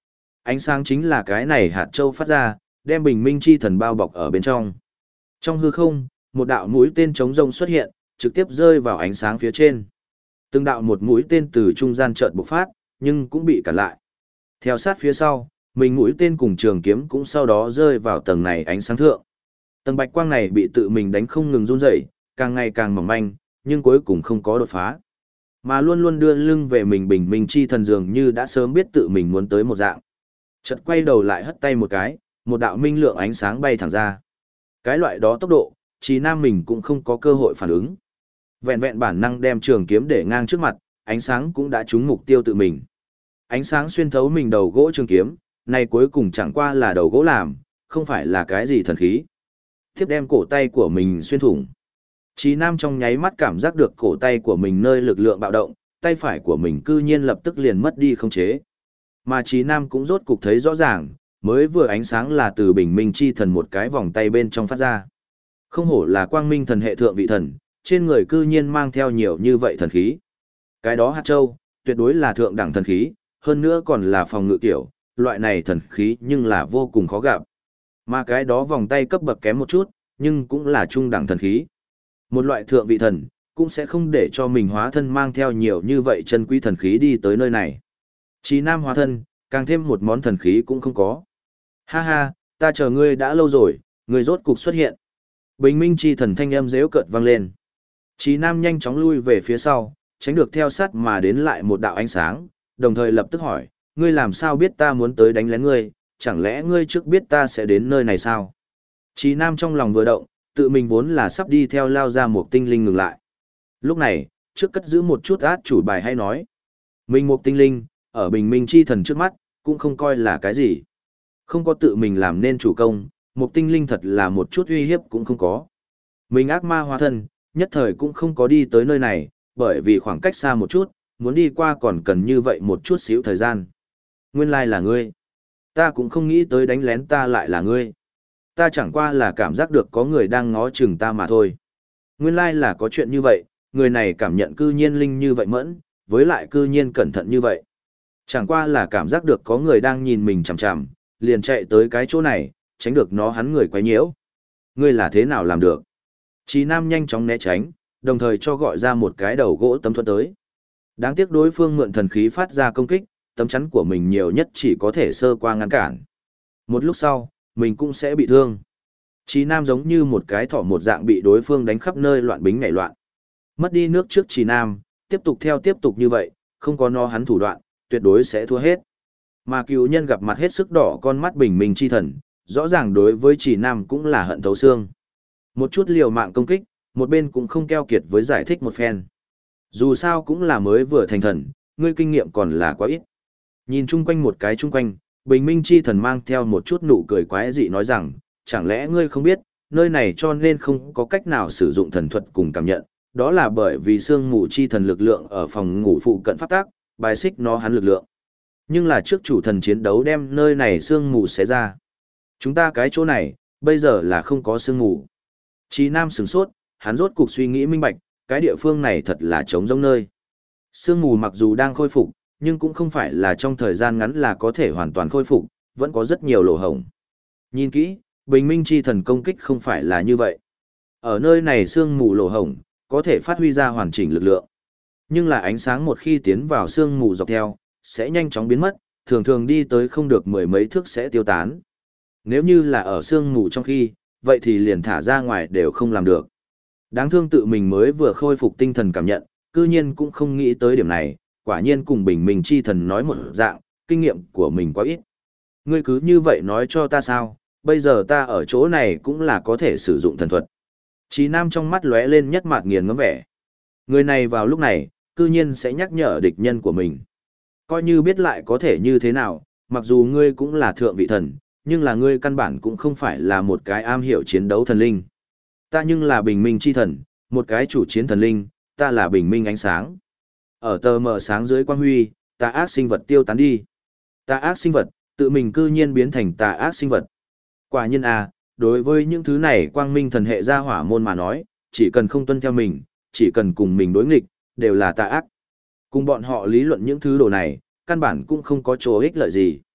Ánh sáng chính là cái này hạt châu phát ra, đem bình minh chi thần bao bọc ở bên trong. Trong hư không, một đạo mũi tên chống rông xuất hiện, trực tiếp rơi vào ánh sáng phía trên. Từng đạo một mũi tên từ trung gian chợt bộc phát, nhưng cũng bị cản lại. Theo sát phía sau, mình mũi tên cùng trường kiếm cũng sau đó rơi vào tầng này ánh sáng thượng. Tầng bạch quang này bị tự mình đánh không ngừng run rẩy, càng ngày càng mỏng manh, nhưng cuối cùng không có đột phá. Mà luôn luôn đưa lưng về mình bình minh chi thần dường như đã sớm biết tự mình muốn tới một dạng. Chợt quay đầu lại hất tay một cái, một đạo minh lượng ánh sáng bay thẳng ra. Cái loại đó tốc độ, Trí Nam mình cũng không có cơ hội phản ứng. Vẹn vẹn bản năng đem trường kiếm để ngang trước mặt, ánh sáng cũng đã trúng mục tiêu tự mình. Ánh sáng xuyên thấu mình đầu gỗ trường kiếm, này cuối cùng chẳng qua là đầu gỗ làm, không phải là cái gì thần khí. Tiếp đem cổ tay của mình xuyên thủng. Trí Nam trong nháy mắt cảm giác được cổ tay của mình nơi lực lượng bạo động, tay phải của mình cư nhiên lập tức liền mất đi không chế. Mà Trí Nam cũng rốt cục thấy rõ ràng, mới vừa ánh sáng là từ bình minh chi thần một cái vòng tay bên trong phát ra. Không hổ là quang minh thần hệ thượng vị thần, trên người cư nhiên mang theo nhiều như vậy thần khí. Cái đó hạt châu, tuyệt đối là thượng đẳng thần khí, hơn nữa còn là phòng ngự kiểu, loại này thần khí nhưng là vô cùng khó gặp. Mà cái đó vòng tay cấp bậc kém một chút, nhưng cũng là trung đẳng thần khí. Một loại thượng vị thần, cũng sẽ không để cho mình hóa thân mang theo nhiều như vậy chân quý thần khí đi tới nơi này. Chí Nam hóa thân, càng thêm một món thần khí cũng không có. Ha ha, ta chờ ngươi đã lâu rồi, ngươi rốt cục xuất hiện. Bình minh chi thần thanh âm dễu cợt vang lên. Chí Nam nhanh chóng lui về phía sau, tránh được theo sát mà đến lại một đạo ánh sáng, đồng thời lập tức hỏi, ngươi làm sao biết ta muốn tới đánh lén ngươi, chẳng lẽ ngươi trước biết ta sẽ đến nơi này sao? Chí Nam trong lòng vừa động, tự mình vốn là sắp đi theo lao ra một tinh linh ngừng lại. Lúc này, trước cất giữ một chút át chủ bài hay nói. Mình một tinh linh, ở bình minh chi thần trước mắt, cũng không coi là cái gì. Không có tự mình làm nên chủ công, một tinh linh thật là một chút uy hiếp cũng không có. Mình ác ma hóa thân, nhất thời cũng không có đi tới nơi này, bởi vì khoảng cách xa một chút, muốn đi qua còn cần như vậy một chút xíu thời gian. Nguyên lai là ngươi. Ta cũng không nghĩ tới đánh lén ta lại là ngươi. Ta chẳng qua là cảm giác được có người đang ngó chừng ta mà thôi. Nguyên lai là có chuyện như vậy, người này cảm nhận cư nhiên linh như vậy mẫn, với lại cư nhiên cẩn thận như vậy. Chẳng qua là cảm giác được có người đang nhìn mình chằm chằm, liền chạy tới cái chỗ này, tránh được nó hắn người quấy nhiễu. Ngươi là thế nào làm được? Chí Nam nhanh chóng né tránh, đồng thời cho gọi ra một cái đầu gỗ tấm thuẫn tới. Đáng tiếc đối phương mượn thần khí phát ra công kích, tấm chắn của mình nhiều nhất chỉ có thể sơ qua ngăn cản. Một lúc sau, mình cũng sẽ bị thương. Chí Nam giống như một cái thỏ một dạng bị đối phương đánh khắp nơi loạn bính nhảy loạn. Mất đi nước trước Chí Nam, tiếp tục như vậy, không có nó hắn thủ đoạn, tuyệt đối sẽ thua hết. Mà cựu nhân gặp mặt hết sức đỏ con mắt bình minh chi thần, rõ ràng đối với Chí Nam cũng là hận thấu xương. Một chút liều mạng công kích, một bên cũng không keo kiệt với giải thích một phen. Dù sao cũng là mới vừa thành thần, ngươi kinh nghiệm còn là quá ít. Nhìn chung quanh một cái chung quanh, bình minh chi thần mang theo một chút nụ cười quái dị nói rằng, chẳng lẽ ngươi không biết, nơi này cho nên không có cách nào sử dụng thần thuật cùng cảm nhận, đó là bởi vì sương mù chi thần lực lượng ở phòng ngủ phụ cận pháp tác, bài xích nó hắn lực lượng. Nhưng là trước chủ thần chiến đấu đem nơi này sương mù xé ra. Chúng ta cái chỗ này, bây giờ là không có sương mù. Chí Nam sửng sốt, hắn rốt cục suy nghĩ minh bạch, cái địa phương này thật là trống rỗng nơi. Sương mù mặc dù đang khôi phục, nhưng cũng không phải là trong thời gian ngắn là có thể hoàn toàn khôi phục, vẫn có rất nhiều lỗ hổng. Nhìn kỹ, bình minh chi thần công kích không phải là như vậy. Ở nơi này sương mù lỗ hổng, có thể phát huy ra hoàn chỉnh lực lượng. Nhưng là ánh sáng một khi tiến vào sương mù dọc theo, sẽ nhanh chóng biến mất, thường thường đi tới không được mười mấy thước sẽ tiêu tán. Nếu như là ở sương mù trong khi, vậy thì liền thả ra ngoài đều không làm được. Đáng thương tự mình mới vừa khôi phục tinh thần cảm nhận, cư nhiên cũng không nghĩ tới điểm này, quả nhiên cùng bình minh chi thần nói một dạng, kinh nghiệm của mình quá ít. Ngươi cứ như vậy nói cho ta sao, bây giờ ta ở chỗ này cũng là có thể sử dụng thần thuật. Chí Nam trong mắt lóe lên nhất mạt nghiền ngẫm vẻ. Người này vào lúc này, cư nhiên sẽ nhắc nhở địch nhân của mình. Coi như biết lại có thể như thế nào, mặc dù ngươi cũng là thượng vị thần, nhưng là ngươi căn bản cũng không phải là một cái am hiểu chiến đấu thần linh. Ta nhưng là bình minh chi thần, một cái chủ chiến thần linh, ta là bình minh ánh sáng. Ở tờ mờ sáng dưới quang huy, tà ác sinh vật tiêu tán đi. Tà ác sinh vật, tự mình cư nhiên biến thành tà ác sinh vật. Quả nhiên à, đối với những thứ này quang minh thần hệ gia hỏa môn mà nói, chỉ cần không tuân theo mình, chỉ cần cùng mình đối nghịch, đều là tà ác. Cùng bọn họ lý luận những thứ đồ này, căn bản cũng không có chỗ ích lợi gì.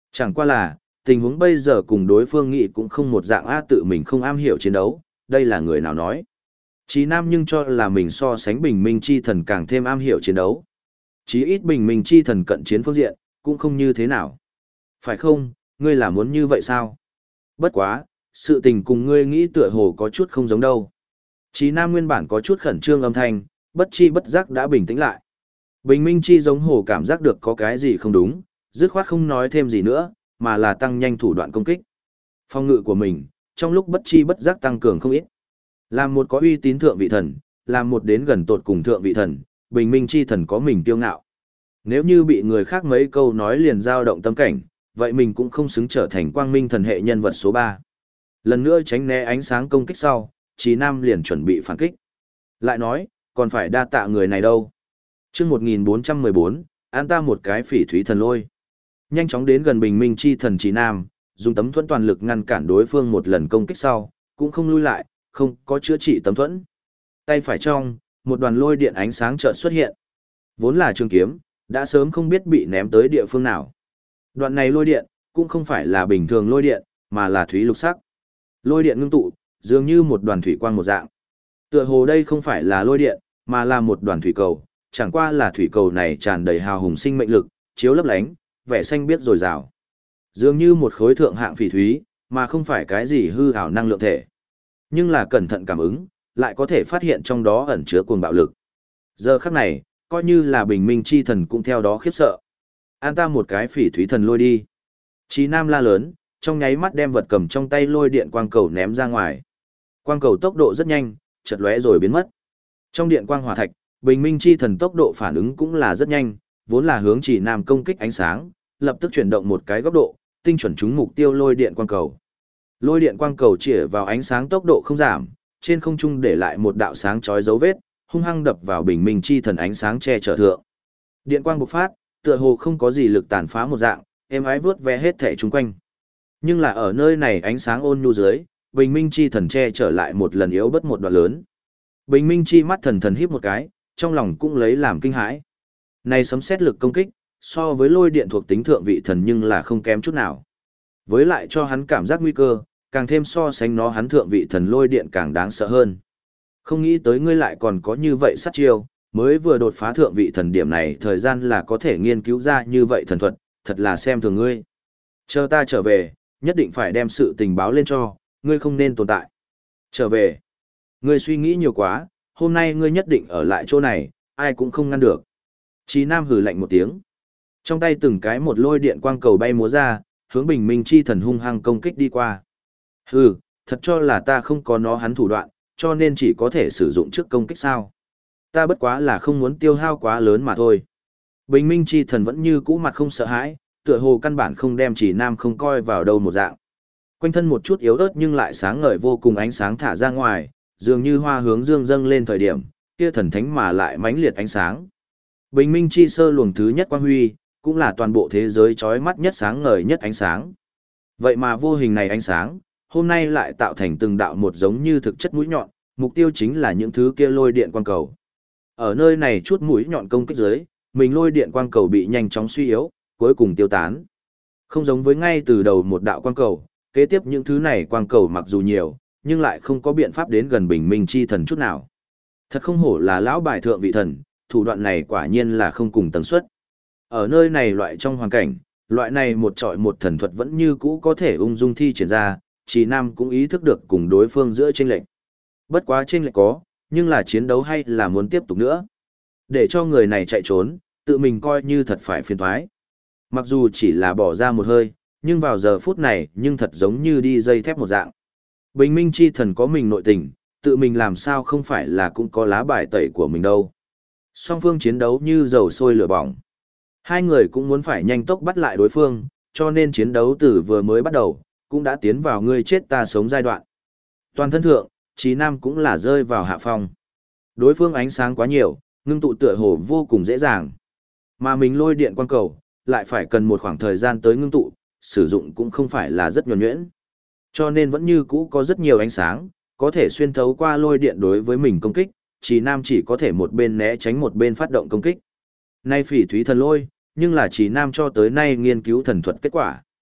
Chẳng qua là, tình huống bây giờ cùng đối phương nghĩ cũng không một dạng tự mình không am hiểu chiến đấu, đây là người nào nói. Chí Nam nhưng cho là mình so sánh bình minh chi thần càng thêm am hiểu chiến đấu. Chí ít bình minh chi thần cận chiến phương diện, cũng không như thế nào. Phải không, ngươi là muốn như vậy sao? Bất quá, sự tình cùng ngươi nghĩ tựa hồ có chút không giống đâu. Chí Nam nguyên bản có chút khẩn trương âm thanh, bất chi bất giác đã bình tĩnh lại. Bình minh chi giống hồ cảm giác được có cái gì không đúng, dứt khoát không nói thêm gì nữa, mà là tăng nhanh thủ đoạn công kích. Phòng ngự của mình, trong lúc bất chi bất giác tăng cường không ít. Làm một có uy tín thượng vị thần, làm một đến gần tột cùng thượng vị thần, bình minh chi thần có mình kiêu ngạo. Nếu như bị người khác mấy câu nói liền dao động tâm cảnh, vậy mình cũng không xứng trở thành quang minh thần hệ nhân vật số 3. Lần nữa tránh né ánh sáng công kích sau, Chí Nam liền chuẩn bị phản kích. Lại nói, còn phải đa tạ người này đâu. Chương 1414, an ta một cái phỉ thúy thần lôi. Nhanh chóng đến gần bình minh chi thần Chí Nam, dùng tấm thuẫn toàn lực ngăn cản đối phương một lần công kích sau, cũng không lui lại, không có chữa trị tấm thuẫn. Tay phải trong, một đoàn lôi điện ánh sáng chợt xuất hiện. Vốn là trường kiếm, đã sớm không biết bị ném tới địa phương nào. Đoạn này lôi điện, cũng không phải là bình thường lôi điện, mà là thúy lục sắc. Lôi điện ngưng tụ, dường như một đoàn thủy quang một dạng. Tựa hồ đây không phải là lôi điện, mà là một đoàn thủy cầu, chẳng qua là thủy cầu này tràn đầy hào hùng sinh mệnh lực, chiếu lấp lánh, vẻ xanh biếc dồi dào. Dường như một khối thượng hạng phỉ thúy, mà không phải cái gì hư ảo năng lượng thể. Nhưng là cẩn thận cảm ứng, lại có thể phát hiện trong đó ẩn chứa cuồng bạo lực. Giờ khắc này, coi như là bình minh chi thần cũng theo đó khiếp sợ. An ta một cái phỉ thúy thần lôi đi. Chí Nam la lớn, trong nháy mắt đem vật cầm trong tay lôi điện quang cầu ném ra ngoài. Quang cầu tốc độ rất nhanh, chợt lóe rồi biến mất. Trong điện quang hỏa thạch, bình minh chi thần tốc độ phản ứng cũng là rất nhanh, vốn là hướng Chí Nam công kích ánh sáng, lập tức chuyển động một cái góc độ, tinh chuẩn trúng mục tiêu lôi điện quang cầu. Lôi điện quang cầu chĩa vào ánh sáng tốc độ không giảm, trên không trung để lại một đạo sáng chói dấu vết, hung hăng đập vào bình minh chi thần ánh sáng che chở thượng. Điện quang bộc phát, tựa hồ không có gì lực tàn phá một dạng, êm ái vướt ve hết thể chung quanh. Nhưng là ở nơi này ánh sáng ôn nhu dưới, bình minh chi thần che trở lại một lần yếu bất một đoạn lớn. Bình minh chi mắt thần thần híp một cái, trong lòng cũng lấy làm kinh hãi. Này sấm xét lực công kích, so với lôi điện thuộc tính thượng vị thần nhưng là không kém chút nào. Với lại cho hắn cảm giác nguy cơ, càng thêm so sánh nó hắn thượng vị thần lôi điện càng đáng sợ hơn. Không nghĩ tới ngươi lại còn có như vậy sát chiêu, mới vừa đột phá thượng vị thần điểm này thời gian là có thể nghiên cứu ra như vậy thần thuật, thật là xem thường ngươi. Chờ ta trở về, nhất định phải đem sự tình báo lên cho, ngươi không nên tồn tại. Trở về, ngươi suy nghĩ nhiều quá, hôm nay ngươi nhất định ở lại chỗ này, ai cũng không ngăn được. Chí Nam hừ lạnh một tiếng. Trong tay từng cái một lôi điện quang cầu bay múa ra, hướng bình minh chi thần hung hăng công kích đi qua. Hừ, thật cho là ta không có nó hắn thủ đoạn, cho nên chỉ có thể sử dụng trước công kích sao. Ta bất quá là không muốn tiêu hao quá lớn mà thôi. Bình minh chi thần vẫn như cũ mặt không sợ hãi, tựa hồ căn bản không đem Chí Nam không coi vào đâu một dạng. Quanh thân một chút yếu ớt nhưng lại sáng ngời vô cùng ánh sáng thả ra ngoài, dường như hoa hướng dương dâng lên thời điểm, kia thần thánh mà lại mãnh liệt ánh sáng. Bình minh chi sơ luồng thứ nhất quang huy, cũng là toàn bộ thế giới chói mắt nhất sáng ngời nhất ánh sáng. Vậy mà vô hình này ánh sáng, hôm nay lại tạo thành từng đạo một giống như thực chất mũi nhọn, mục tiêu chính là những thứ kia lôi điện quang cầu. Ở nơi này chút mũi nhọn công kích dưới, mình lôi điện quang cầu bị nhanh chóng suy yếu, cuối cùng tiêu tán. Không giống với ngay từ đầu một đạo quang cầu, kế tiếp những thứ này quang cầu mặc dù nhiều, nhưng lại không có biện pháp đến gần bình minh chi thần chút nào. Thật không hổ là lão bài thượng vị thần, thủ đoạn này quả nhiên là không cùng tần suất. Ở nơi này loại trong hoàn cảnh, loại này một trọi một thần thuật vẫn như cũ có thể ung dung thi triển ra, Chí Nam cũng ý thức được cùng đối phương giữa chênh lệch. Bất quá chênh lệch có, nhưng là chiến đấu hay là muốn tiếp tục nữa. Để cho người này chạy trốn, tự mình coi như thật phải phiền toái. Mặc dù chỉ là bỏ ra một hơi, nhưng vào giờ phút này nhưng thật giống như đi dây thép một dạng. Bình minh chi thần có mình nội tình, tự mình làm sao không phải là cũng có lá bài tẩy của mình đâu. Song phương chiến đấu như dầu sôi lửa bỏng. Hai người cũng muốn phải nhanh tốc bắt lại đối phương, cho nên chiến đấu từ vừa mới bắt đầu, cũng đã tiến vào ngươi chết ta sống giai đoạn. Toàn thân thượng, Chí Nam cũng là rơi vào hạ phong. Đối phương ánh sáng quá nhiều, ngưng tụ tựa hồ vô cùng dễ dàng. Mà mình lôi điện quang cầu, lại phải cần một khoảng thời gian tới ngưng tụ, sử dụng cũng không phải là rất nhuần nhuyễn. Cho nên vẫn như cũ có rất nhiều ánh sáng, có thể xuyên thấu qua lôi điện đối với mình công kích, Chí Nam chỉ có thể một bên né tránh một bên phát động công kích. Nay phỉ thúy thần lôi, nhưng là Chí Nam cho tới nay nghiên cứu thần thuật kết quả.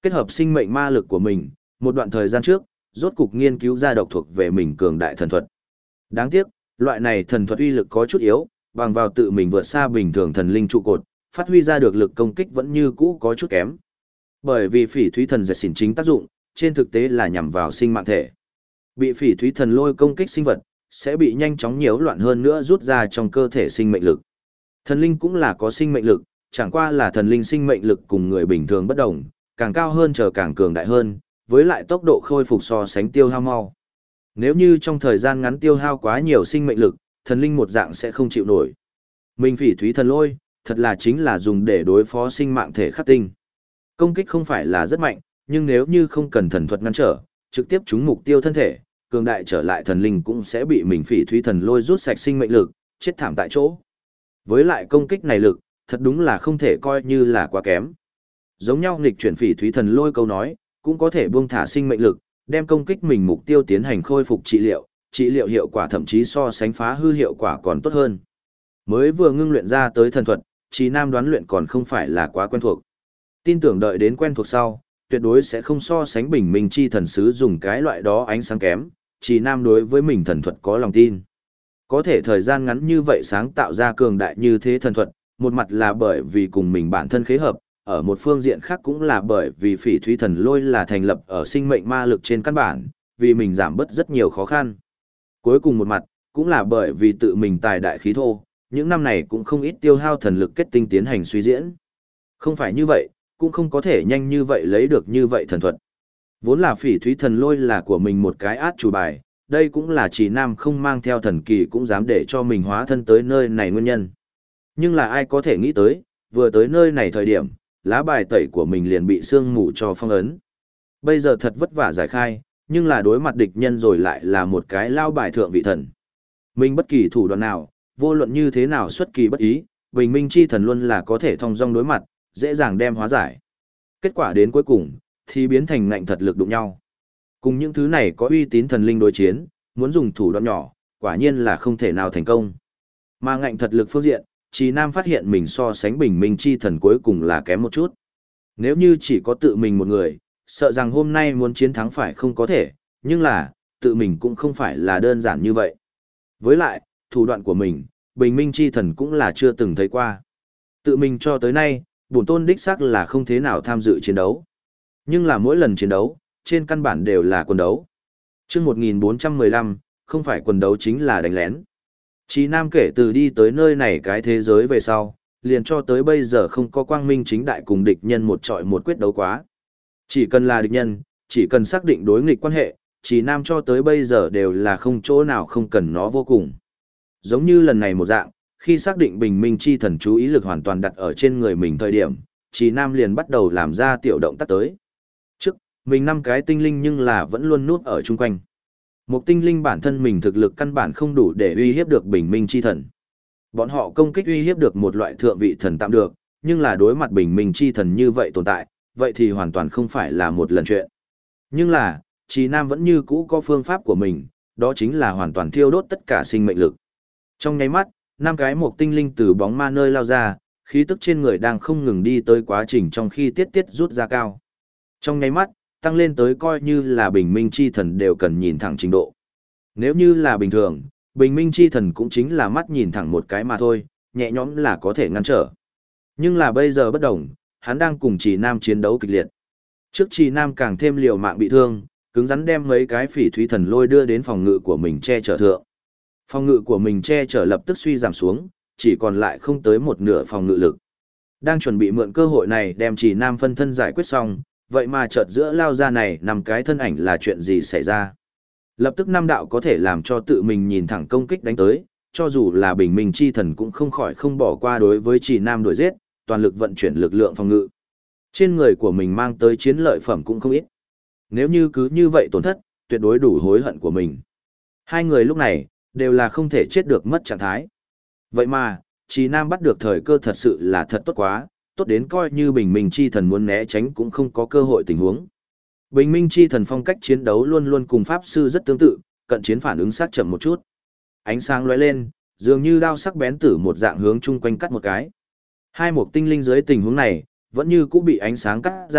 kết hợp sinh mệnh ma lực của mình, một đoạn thời gian trước, rốt cục nghiên cứu ra độc thuộc về mình cường đại thần thuật. Đáng tiếc, loại này thần thuật uy lực có chút yếu, bằng vào tự mình vượt xa bình thường thần linh trụ cột, phát huy ra được lực công kích vẫn như cũ có chút kém. Bởi vì phỉ thúy thần dệt xỉn chính tác dụng, trên thực tế là nhằm vào sinh mạng thể. Bị phỉ thúy thần lôi công kích sinh vật, sẽ bị nhanh chóng nhiễu loạn hơn nữa rút ra trong cơ thể sinh mệnh lực. Thần linh cũng là có sinh mệnh lực, chẳng qua là thần linh sinh mệnh lực cùng người bình thường bất đồng, càng cao hơn chờ càng cường đại hơn, với lại tốc độ khôi phục so sánh tiêu hao mau. Nếu như trong thời gian ngắn tiêu hao quá nhiều sinh mệnh lực, thần linh một dạng sẽ không chịu nổi. Mình phỉ thúy thần lôi, thật là chính là dùng để đối phó sinh mạng thể khắc tinh. Công kích không phải là rất mạnh, nhưng nếu như không cần thần thuật ngăn trở, trực tiếp trúng mục tiêu thân thể, cường đại trở lại thần linh cũng sẽ bị mình phỉ thúy thần lôi rút sạch sinh mệnh lực, chết thảm tại chỗ. Với lại công kích này lực, thật đúng là không thể coi như là quá kém. Giống nhau nghịch chuyển phỉ thúy thần lôi câu nói, cũng có thể buông thả sinh mệnh lực, đem công kích mình mục tiêu tiến hành khôi phục trị liệu hiệu quả thậm chí so sánh phá hư hiệu quả còn tốt hơn. Mới vừa ngưng luyện ra tới thần thuật, Trì Nam đoán luyện còn không phải là quá quen thuộc. Tin tưởng đợi đến quen thuộc sau, tuyệt đối sẽ không so sánh bình minh chi thần sứ dùng cái loại đó ánh sáng kém, Trì Nam đối với mình thần thuật có lòng tin. Có thể thời gian ngắn như vậy sáng tạo ra cường đại như thế thần thuật, một mặt là bởi vì cùng mình bản thân khế hợp, ở một phương diện khác cũng là bởi vì phỉ thúy thần lôi là thành lập ở sinh mệnh ma lực trên căn bản, vì mình giảm bớt rất nhiều khó khăn. Cuối cùng một mặt, cũng là bởi vì tự mình tài đại khí thô, những năm này cũng không ít tiêu hao thần lực kết tinh tiến hành suy diễn. Không phải như vậy, cũng không có thể nhanh như vậy lấy được như vậy thần thuật. Vốn là phỉ thúy thần lôi là của mình một cái át chủ bài, đây cũng là Trì Nam không mang theo thần kỳ cũng dám để cho mình hóa thân tới nơi này nguyên nhân. Nhưng là ai có thể nghĩ tới, vừa tới nơi này thời điểm, lá bài tẩy của mình liền bị sương mù cho phong ấn. Bây giờ thật vất vả giải khai, nhưng là đối mặt địch nhân rồi lại là một cái lao bài thượng vị thần. Mình bất kỳ thủ đoạn nào, vô luận như thế nào xuất kỳ bất ý, bình minh chi thần luôn là có thể thông dong đối mặt, dễ dàng đem hóa giải. Kết quả đến cuối cùng, thì biến thành ngạnh thật lực đụng nhau. Cùng những thứ này có uy tín thần linh đối chiến, muốn dùng thủ đoạn nhỏ, quả nhiên là không thể nào thành công. Mà ngạnh thật lực phương diện, Trì Nam phát hiện mình so sánh bình minh chi thần cuối cùng là kém một chút. Nếu như chỉ có tự mình một người, sợ rằng hôm nay muốn chiến thắng phải không có thể, nhưng là, tự mình cũng không phải là đơn giản như vậy. Với lại, thủ đoạn của mình, bình minh chi thần cũng là chưa từng thấy qua. Tự mình cho tới nay, bổn tôn đích xác là không thế nào tham dự chiến đấu. Nhưng là mỗi lần chiến đấu, trên căn bản đều là quần đấu. Trước 1415, không phải quần đấu chính là đánh lén. Chí Nam kể từ đi tới nơi này cái thế giới về sau, liền cho tới bây giờ không có quang minh chính đại cùng địch nhân một trọi một quyết đấu quá. Chỉ cần là địch nhân, chỉ cần xác định đối nghịch quan hệ, Chí Nam cho tới bây giờ đều là không chỗ nào không cần nó vô cùng. Giống như lần này một dạng, khi xác định bình minh chi thần chú ý lực hoàn toàn đặt ở trên người mình thời điểm, Chí Nam liền bắt đầu làm ra tiểu động tác tới. Trước, mình 5 cái tinh linh nhưng là vẫn luôn nuốt ở chung quanh. Một tinh linh bản thân mình thực lực căn bản không đủ để uy hiếp được bình minh chi thần. Bọn họ công kích uy hiếp được một loại thượng vị thần tạm được, nhưng là đối mặt bình minh chi thần như vậy tồn tại, vậy thì hoàn toàn không phải là một lần chuyện. Nhưng là, Chí Nam vẫn như cũ có phương pháp của mình, đó chính là hoàn toàn thiêu đốt tất cả sinh mệnh lực. Trong nháy mắt, 5 cái một tinh linh từ bóng ma nơi lao ra, khí tức trên người đang không ngừng đi tới quá trình trong khi tiết rút ra cao. Trong nháy mắt, tăng lên tới coi như là bình minh chi thần đều cần nhìn thẳng trình độ. Nếu như là bình thường, bình minh chi thần cũng chính là mắt nhìn thẳng một cái mà thôi, nhẹ nhõm là có thể ngăn trở. Nhưng là bây giờ bất đồng, hắn đang cùng Trì Nam chiến đấu kịch liệt. Trước Trì Nam càng thêm liều mạng bị thương, cứng rắn đem mấy cái phỉ thúy thần lôi đưa đến phòng ngự của mình che chở thượng. Phòng ngự của mình che chở lập tức suy giảm xuống, chỉ còn lại không tới một nửa phòng ngự lực. Đang chuẩn bị mượn cơ hội này đem Trì Nam phân thân giải quyết xong, vậy mà chợt giữa lao ra này 5 cái thân ảnh là chuyện gì xảy ra. Lập tức 5 đạo có thể làm cho tự mình nhìn thẳng công kích đánh tới, cho dù là bình minh chi thần cũng không khỏi không bỏ qua đối với Trì Nam đuổi giết, toàn lực vận chuyển lực lượng phòng ngự. Trên người của mình mang tới chiến lợi phẩm cũng không ít. Nếu như cứ như vậy tổn thất, tuyệt đối đủ hối hận của mình. Hai người lúc này, đều là không thể chết được mất trạng thái. Vậy mà, Trì Nam bắt được thời cơ thật sự là thật tốt quá, tốt đến coi như bình minh chi thần muốn né tránh cũng không có cơ hội tình huống. Bình minh chi thần phong cách chiến đấu luôn luôn cùng pháp sư rất tương tự, cận chiến phản ứng sát chậm một chút. Ánh sáng lóe lên, dường như đao sắc bén tử một dạng hướng chung quanh cắt một cái. Hai mục tinh linh dưới tình huống này, vẫn như cũng bị ánh sáng cắt ra,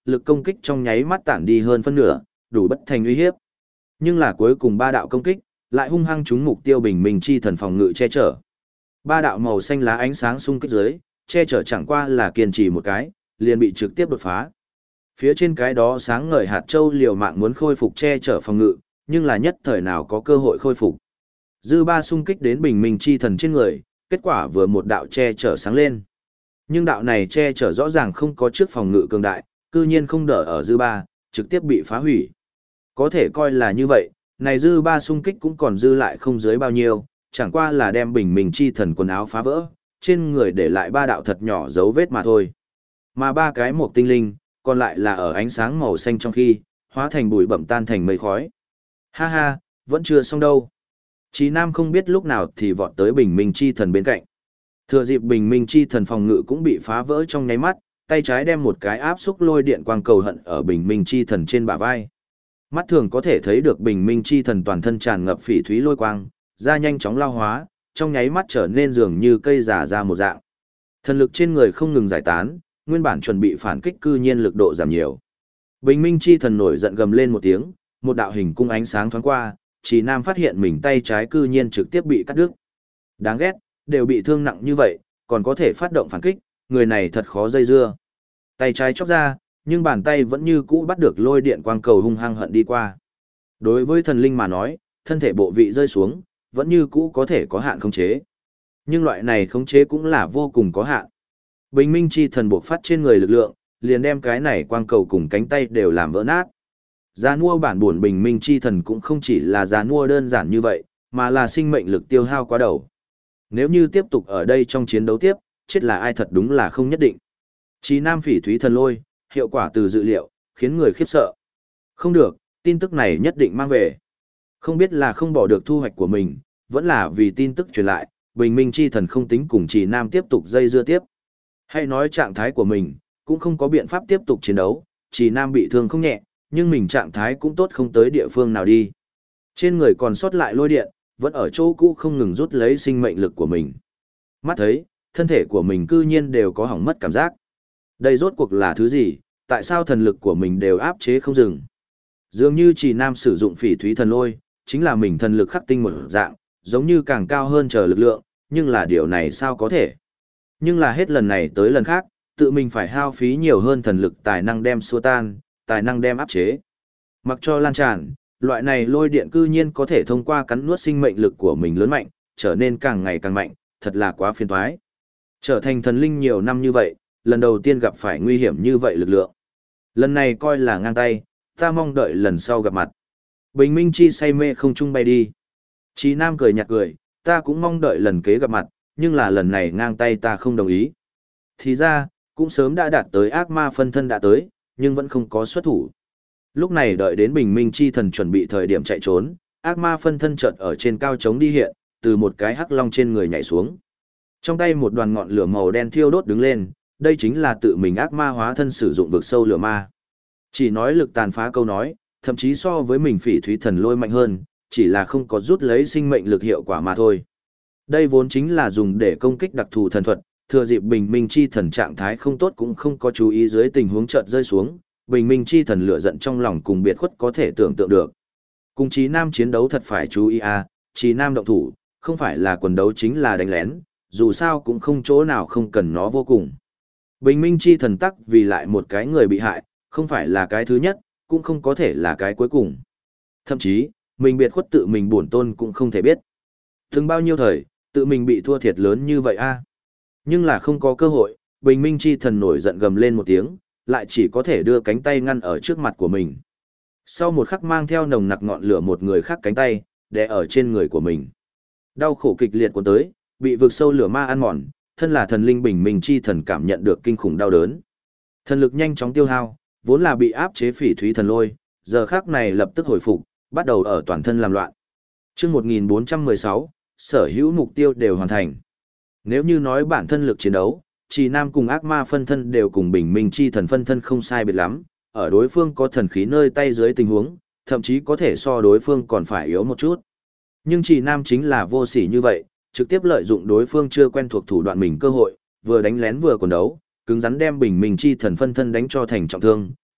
lực công kích trong nháy mắt tản đi hơn phân nửa, đủ bất thành uy hiếp. Nhưng là cuối cùng ba đạo công kích, lại hung hăng trúng mục tiêu bình minh chi thần phòng ngự che chở. Ba đạo màu xanh lá ánh sáng xung kích dưới, che chở chẳng qua là kiên trì một cái, liền bị trực tiếp đột phá. Phía trên cái đó sáng ngời hạt châu liều mạng muốn khôi phục che chở phòng ngự, nhưng là nhất thời nào có cơ hội khôi phục. Dư ba xung kích đến bình minh chi thần trên người, kết quả vừa một đạo che chở sáng lên. Nhưng đạo này che chở rõ ràng không có trước phòng ngự cường đại, cư nhiên không đỡ ở dư ba, trực tiếp bị phá hủy. Có thể coi là như vậy, này dư ba xung kích cũng còn dư lại không dưới bao nhiêu, chẳng qua là đem bình minh chi thần quần áo phá vỡ, trên người để lại ba đạo thật nhỏ dấu vết mà thôi. Mà ba cái một tinh linh, còn lại là ở ánh sáng màu xanh trong khi, hóa thành bụi bẩm tan thành mây khói. Ha ha, vẫn chưa xong đâu. Chí Nam không biết lúc nào thì vọt tới bình minh chi thần bên cạnh. Thừa dịp bình minh chi thần phòng ngự cũng bị phá vỡ trong nháy mắt, tay trái đem một cái áp xúc lôi điện quang cầu hận ở bình minh chi thần trên bả vai. Mắt thường có thể thấy được bình minh chi thần toàn thân tràn ngập phỉ thúy lôi quang, da nhanh chóng lao hóa, trong nháy mắt trở nên dường như cây già ra một dạng. Thần lực trên người không ngừng giải tán, nguyên bản chuẩn bị phản kích cư nhiên lực độ giảm nhiều. Bình minh chi thần nổi giận gầm lên một tiếng, một đạo hình cung ánh sáng thoáng qua, Chí Nam phát hiện mình tay trái cư nhiên trực tiếp bị cắt đứt. Đáng ghét, đều bị thương nặng như vậy, còn có thể phát động phản kích, người này thật khó dây dưa. Tay trái chóc ra, nhưng bàn tay vẫn như cũ bắt được lôi điện quang cầu hung hăng hận đi qua. Đối với thần linh mà nói, thân thể bộ vị rơi xuống, vẫn như cũ có thể có hạn khống chế. Nhưng loại này khống chế cũng là vô cùng có hạn. Bình minh chi thần buộc phát trên người lực lượng, liền đem cái này quang cầu cùng cánh tay đều làm vỡ nát. Giá mua bản buồn bình minh chi thần cũng không chỉ là giá mua đơn giản như vậy, mà là sinh mệnh lực tiêu hao quá đầu. Nếu như tiếp tục ở đây trong chiến đấu tiếp, chết là ai thật đúng là không nhất định. Chí Nam phỉ thúy thần lôi, hiệu quả từ dự liệu, khiến người khiếp sợ. Không được, tin tức này nhất định mang về. Không biết là không bỏ được thu hoạch của mình, vẫn là vì tin tức truyền lại, bình minh chi thần không tính cùng Chí Nam tiếp tục dây dưa tiếp. Hay nói trạng thái của mình, cũng không có biện pháp tiếp tục chiến đấu, Chí Nam bị thương không nhẹ, nhưng mình trạng thái cũng tốt không tới địa phương nào đi. Trên người còn sót lại lôi điện, vẫn ở chỗ cũ không ngừng rút lấy sinh mệnh lực của mình. Mắt thấy, thân thể của mình cư nhiên đều có hỏng mất cảm giác. Đây rốt cuộc là thứ gì, tại sao thần lực của mình đều áp chế không dừng? Dường như Chí Nam sử dụng phỉ thúy thần lôi, chính là mình thần lực khắc tinh một dạng, giống như càng cao hơn chờ lực lượng, nhưng là điều này sao có thể? Nhưng là hết lần này tới lần khác, tự mình phải hao phí nhiều hơn thần lực tài năng đem xua tan, tài năng đem áp chế. Mặc cho lan tràn, loại này lôi điện cư nhiên có thể thông qua cắn nuốt sinh mệnh lực của mình lớn mạnh, trở nên càng ngày càng mạnh, thật là quá phiền toái. Trở thành thần linh nhiều năm như vậy, lần đầu tiên gặp phải nguy hiểm như vậy lực lượng. Lần này coi là ngang tay, ta mong đợi lần sau gặp mặt. Bình minh chi say mê không trung bay đi. Chí Nam cười nhạt cười, ta cũng mong đợi lần kế gặp mặt, nhưng là lần này ngang tay ta không đồng ý. Thì ra, cũng sớm đã đạt tới ác ma phân thân đã tới, nhưng vẫn không có xuất thủ. Lúc này đợi đến bình minh chi thần chuẩn bị thời điểm chạy trốn, ác ma phân thân chợt ở trên cao trống đi hiện, từ một cái hắc long trên người nhảy xuống. Trong tay một đoàn ngọn lửa màu đen thiêu đốt đứng lên, đây chính là tự mình ác ma hóa thân sử dụng vực sâu lửa ma. Chỉ nói lực tàn phá câu nói, thậm chí so với mình phỉ thúy thần lôi mạnh hơn, chỉ là không có rút lấy sinh mệnh lực hiệu quả mà thôi. Đây vốn chính là dùng để công kích đặc thù thần thuật, thừa dịp bình minh chi thần trạng thái không tốt cũng không có chú ý dưới tình huống chợt rơi xuống, bình minh chi thần lửa giận trong lòng cùng biệt khuất có thể tưởng tượng được. Cùng Chí Nam chiến đấu thật phải chú ý à, Chí Nam động thủ, không phải là quần đấu chính là đánh lén, dù sao cũng không chỗ nào không cần nó vô cùng. Bình minh chi thần tắc vì lại một cái người bị hại, không phải là cái thứ nhất, cũng không có thể là cái cuối cùng. Thậm chí, mình biệt khuất tự mình bổn tôn cũng không thể biết. Từng bao nhiêu thời, tự mình bị thua thiệt lớn như vậy a. Nhưng là không có cơ hội, bình minh chi thần nổi giận gầm lên một tiếng, lại chỉ có thể đưa cánh tay ngăn ở trước mặt của mình. Sau một khắc mang theo nồng nặc ngọn lửa một người khác cánh tay, đè ở trên người của mình. Đau khổ kịch liệt cuốn tới, bị vực sâu lửa ma ăn mòn, thân là thần linh bình minh chi thần cảm nhận được kinh khủng đau đớn. Thần lực nhanh chóng tiêu hao, vốn là bị áp chế phỉ thúy thần lôi, giờ khắc này lập tức hồi phục, bắt đầu ở toàn thân làm loạn. Chương 1416, sở hữu mục tiêu đều hoàn thành. Nếu như nói bản thân lực chiến đấu, Chí Nam cùng ác ma phân thân đều cùng bình minh chi thần phân thân không sai biệt lắm, ở đối phương có thần khí nơi tay dưới tình huống, thậm chí có thể so đối phương còn phải yếu một chút. Nhưng Chí Nam chính là vô sỉ như vậy, trực tiếp lợi dụng đối phương chưa quen thuộc thủ đoạn mình cơ hội, vừa đánh lén vừa quần đấu, cứng rắn đem bình minh chi thần phân thân đánh cho thành trọng thương,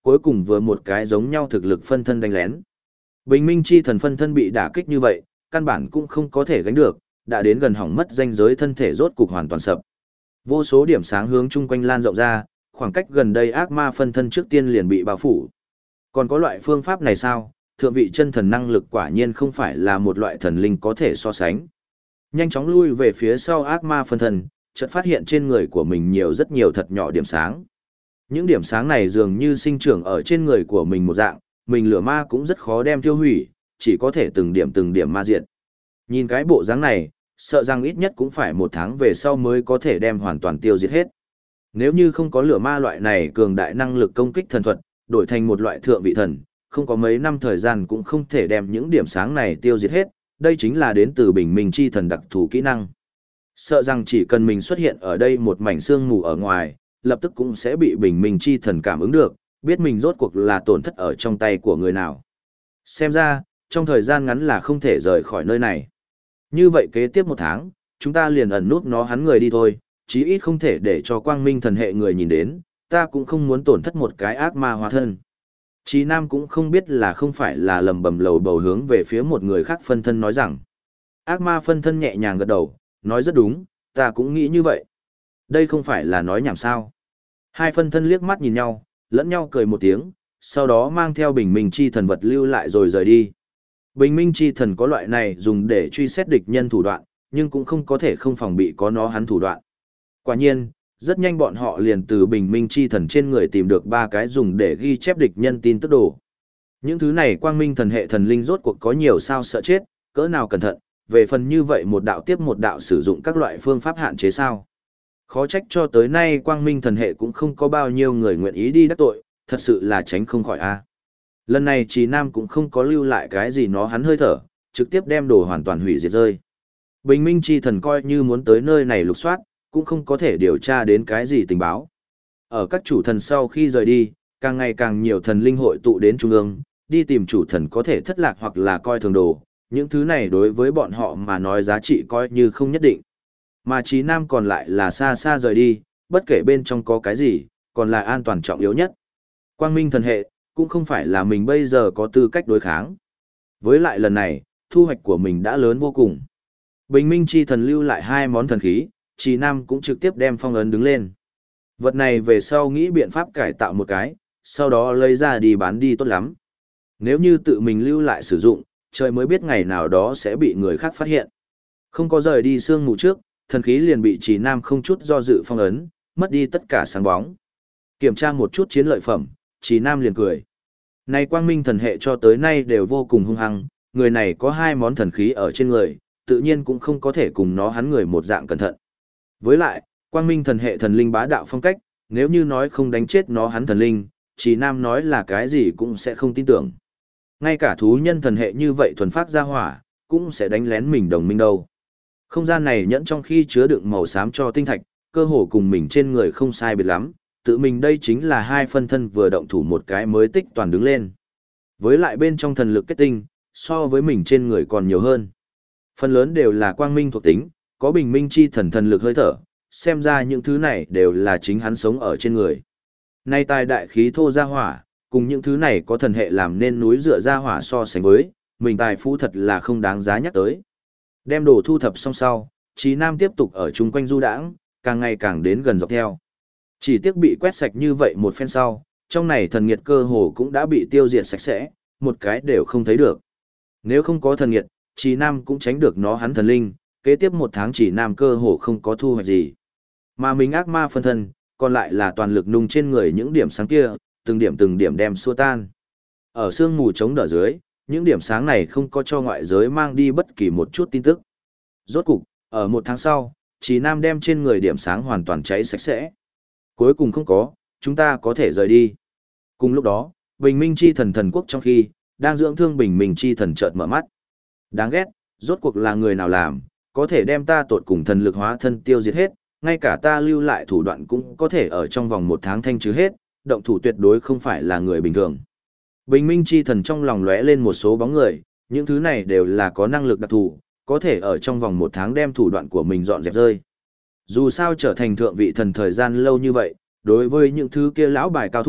cuối cùng vừa một cái giống nhau thực lực phân thân đánh lén. Bình minh chi thần phân thân bị đả kích như vậy, căn bản cũng không có thể gánh được, đã đến gần hỏng mất ranh giới thân thể rốt cục hoàn toàn sập. Vô số điểm sáng hướng chung quanh lan rộng ra, khoảng cách gần đây ác ma phân thân trước tiên liền bị bao phủ. Còn có loại phương pháp này sao? Thượng vị chân thần năng lực quả nhiên không phải là một loại thần linh có thể so sánh. Nhanh chóng lui về phía sau ác ma phân thân, chợt phát hiện trên người của mình nhiều rất nhiều thật nhỏ điểm sáng. Những điểm sáng này dường như sinh trưởng ở trên người của mình một dạng, mình lửa ma cũng rất khó đem tiêu hủy, chỉ có thể từng điểm ma diệt. Nhìn cái bộ dáng này, sợ rằng ít nhất cũng phải 1 tháng về sau mới có thể đem hoàn toàn tiêu diệt hết. Nếu như không có lửa ma loại này cường đại năng lực công kích thần thuật, đổi thành một loại thượng vị thần, không có mấy năm thời gian cũng không thể đem những điểm sáng này tiêu diệt hết, đây chính là đến từ bình minh chi thần đặc thù kỹ năng. Sợ rằng chỉ cần mình xuất hiện ở đây một mảnh sương mù ở ngoài, lập tức cũng sẽ bị bình minh chi thần cảm ứng được, biết mình rốt cuộc là tổn thất ở trong tay của người nào. Xem ra, trong thời gian ngắn là không thể rời khỏi nơi này. Như vậy kế tiếp 1 tháng, chúng ta liền ẩn nút nó hắn người đi thôi, chí ít không thể để cho quang minh thần hệ người nhìn đến, ta cũng không muốn tổn thất một cái ác ma hóa thân. Chí Nam cũng không biết là không phải là lầm bầm lầu bầu hướng về phía một người khác phân thân nói rằng. Ác ma phân thân nhẹ nhàng gật đầu, nói rất đúng, ta cũng nghĩ như vậy. Đây không phải là nói nhảm sao. Hai phân thân liếc mắt nhìn nhau, lẫn nhau cười một tiếng, sau đó mang theo bình minh chi thần vật lưu lại rồi rời đi. Bình minh chi thần có loại này dùng để truy xét địch nhân thủ đoạn, nhưng cũng không có thể không phòng bị có nó hắn thủ đoạn. Quả nhiên, rất nhanh bọn họ liền từ bình minh chi thần trên người tìm được 3 cái dùng để ghi chép địch nhân tin tức đồ. Những thứ này quang minh thần hệ thần linh rốt cuộc có nhiều sao sợ chết, cỡ nào cẩn thận, về phần như vậy một đạo tiếp một đạo sử dụng các loại phương pháp hạn chế sao. Khó trách cho tới nay quang minh thần hệ cũng không có bao nhiêu người nguyện ý đi đắc tội, thật sự là tránh không khỏi a. Lần này Trì Nam cũng không có lưu lại cái gì nó hắn hơi thở, trực tiếp đem đồ hoàn toàn hủy diệt rơi. Bình minh chi thần coi như muốn tới nơi này lục soát, cũng không có thể điều tra đến cái gì tình báo. Ở các chủ thần sau khi rời đi, càng ngày càng nhiều thần linh hội tụ đến trung ương, đi tìm chủ thần có thể thất lạc hoặc là coi thường đồ, những thứ này đối với bọn họ mà nói giá trị coi như không nhất định. Mà Trí Nam còn lại là xa xa rời đi, bất kể bên trong có cái gì, còn là an toàn trọng yếu nhất. Quang minh thần hệ, cũng không phải là mình bây giờ có tư cách đối kháng. Với lại lần này, thu hoạch của mình đã lớn vô cùng. Bình minh chi thần lưu lại 2 món thần khí, Trí Nam cũng trực tiếp đem phong ấn đứng lên. Vật này về sau nghĩ biện pháp cải tạo một cái, sau đó lấy ra đi bán đi tốt lắm. Nếu như tự mình lưu lại sử dụng, trời mới biết ngày nào đó sẽ bị người khác phát hiện. Không có rời đi sương mù trước, thần khí liền bị Trí Nam không chút do dự phong ấn, mất đi tất cả sáng bóng. Kiểm tra một chút chiến lợi phẩm, Trí Nam liền cười. Này quang minh thần hệ cho tới nay đều vô cùng hung hăng, người này có 2 món thần khí ở trên người, tự nhiên cũng không có thể cùng nó hắn người một dạng cẩn thận. Với lại, quang minh thần hệ thần linh bá đạo phong cách, nếu như nói không đánh chết nó hắn thần linh, Trí Nam nói là cái gì cũng sẽ không tin tưởng. Ngay cả thú nhân thần hệ như vậy thuần phát ra hỏa, cũng sẽ đánh lén mình đồng minh đâu. Không gian này nhẫn trong khi chứa đựng màu xám cho tinh thạch, cơ hồ cùng mình trên người không sai biệt lắm, tự mình đây chính là 2 phân thân vừa động thủ một cái mới tích toàn đứng lên. Với lại bên trong thần lực kết tinh, so với mình trên người còn nhiều hơn. Phần lớn đều là quang minh thuộc tính, có bình minh chi thần thần lực hơi thở, xem ra những thứ này đều là chính hắn sống ở trên người. Nay tài đại khí thô ra hỏa, cùng những thứ này có thần hệ làm nên núi dựa ra hỏa so sánh với, mình tài phú thật là không đáng giá nhắc tới. Đem đồ thu thập xong sau, Trí Nam tiếp tục ở chung quanh du đãng, càng ngày càng đến gần dọc theo. Chỉ tiếc bị quét sạch như vậy một phen sau, trong này thần nghiệt cơ hồ cũng đã bị tiêu diệt sạch sẽ, một cái đều không thấy được. Nếu không có thần nghiệt, Trí Nam cũng tránh được nó hắn thần linh, kế tiếp 1 tháng Trí Nam cơ hồ không có thu hoạch gì. Mà mình ác ma phân thân, còn lại là toàn lực nung trên người những điểm sáng kia, từng điểm đem xua tan. Ở sương mù chống đỡ dưới, những điểm sáng này không có cho ngoại giới mang đi bất kỳ một chút tin tức. Rốt cục, ở 1 tháng sau, Trí Nam đem trên người điểm sáng hoàn toàn cháy sạch sẽ. Cuối cùng không có, chúng ta có thể rời đi. Cùng lúc đó, Bình Minh Chi Thần thần quốc trong khi đang dưỡng thương Bình Minh Chi Thần chợt mở mắt. Đáng ghét, rốt cuộc là người nào làm, có thể đem ta tột cùng thần lực hóa thân tiêu diệt hết, ngay cả ta lưu lại thủ đoạn cũng có thể ở trong vòng 1 tháng thanh trừ hết, động thủ tuyệt đối không phải là người bình thường. Bình Minh Chi Thần trong lòng lóe lên một số bóng người, những thứ này đều là có năng lực đặc thù, có thể ở trong vòng 1 tháng đem thủ đoạn của mình dọn dẹp rơi. Dù sao trở thành thượng vị thần thời gian lâu như vậy, đối với những thứ kia lão bài cao thủ,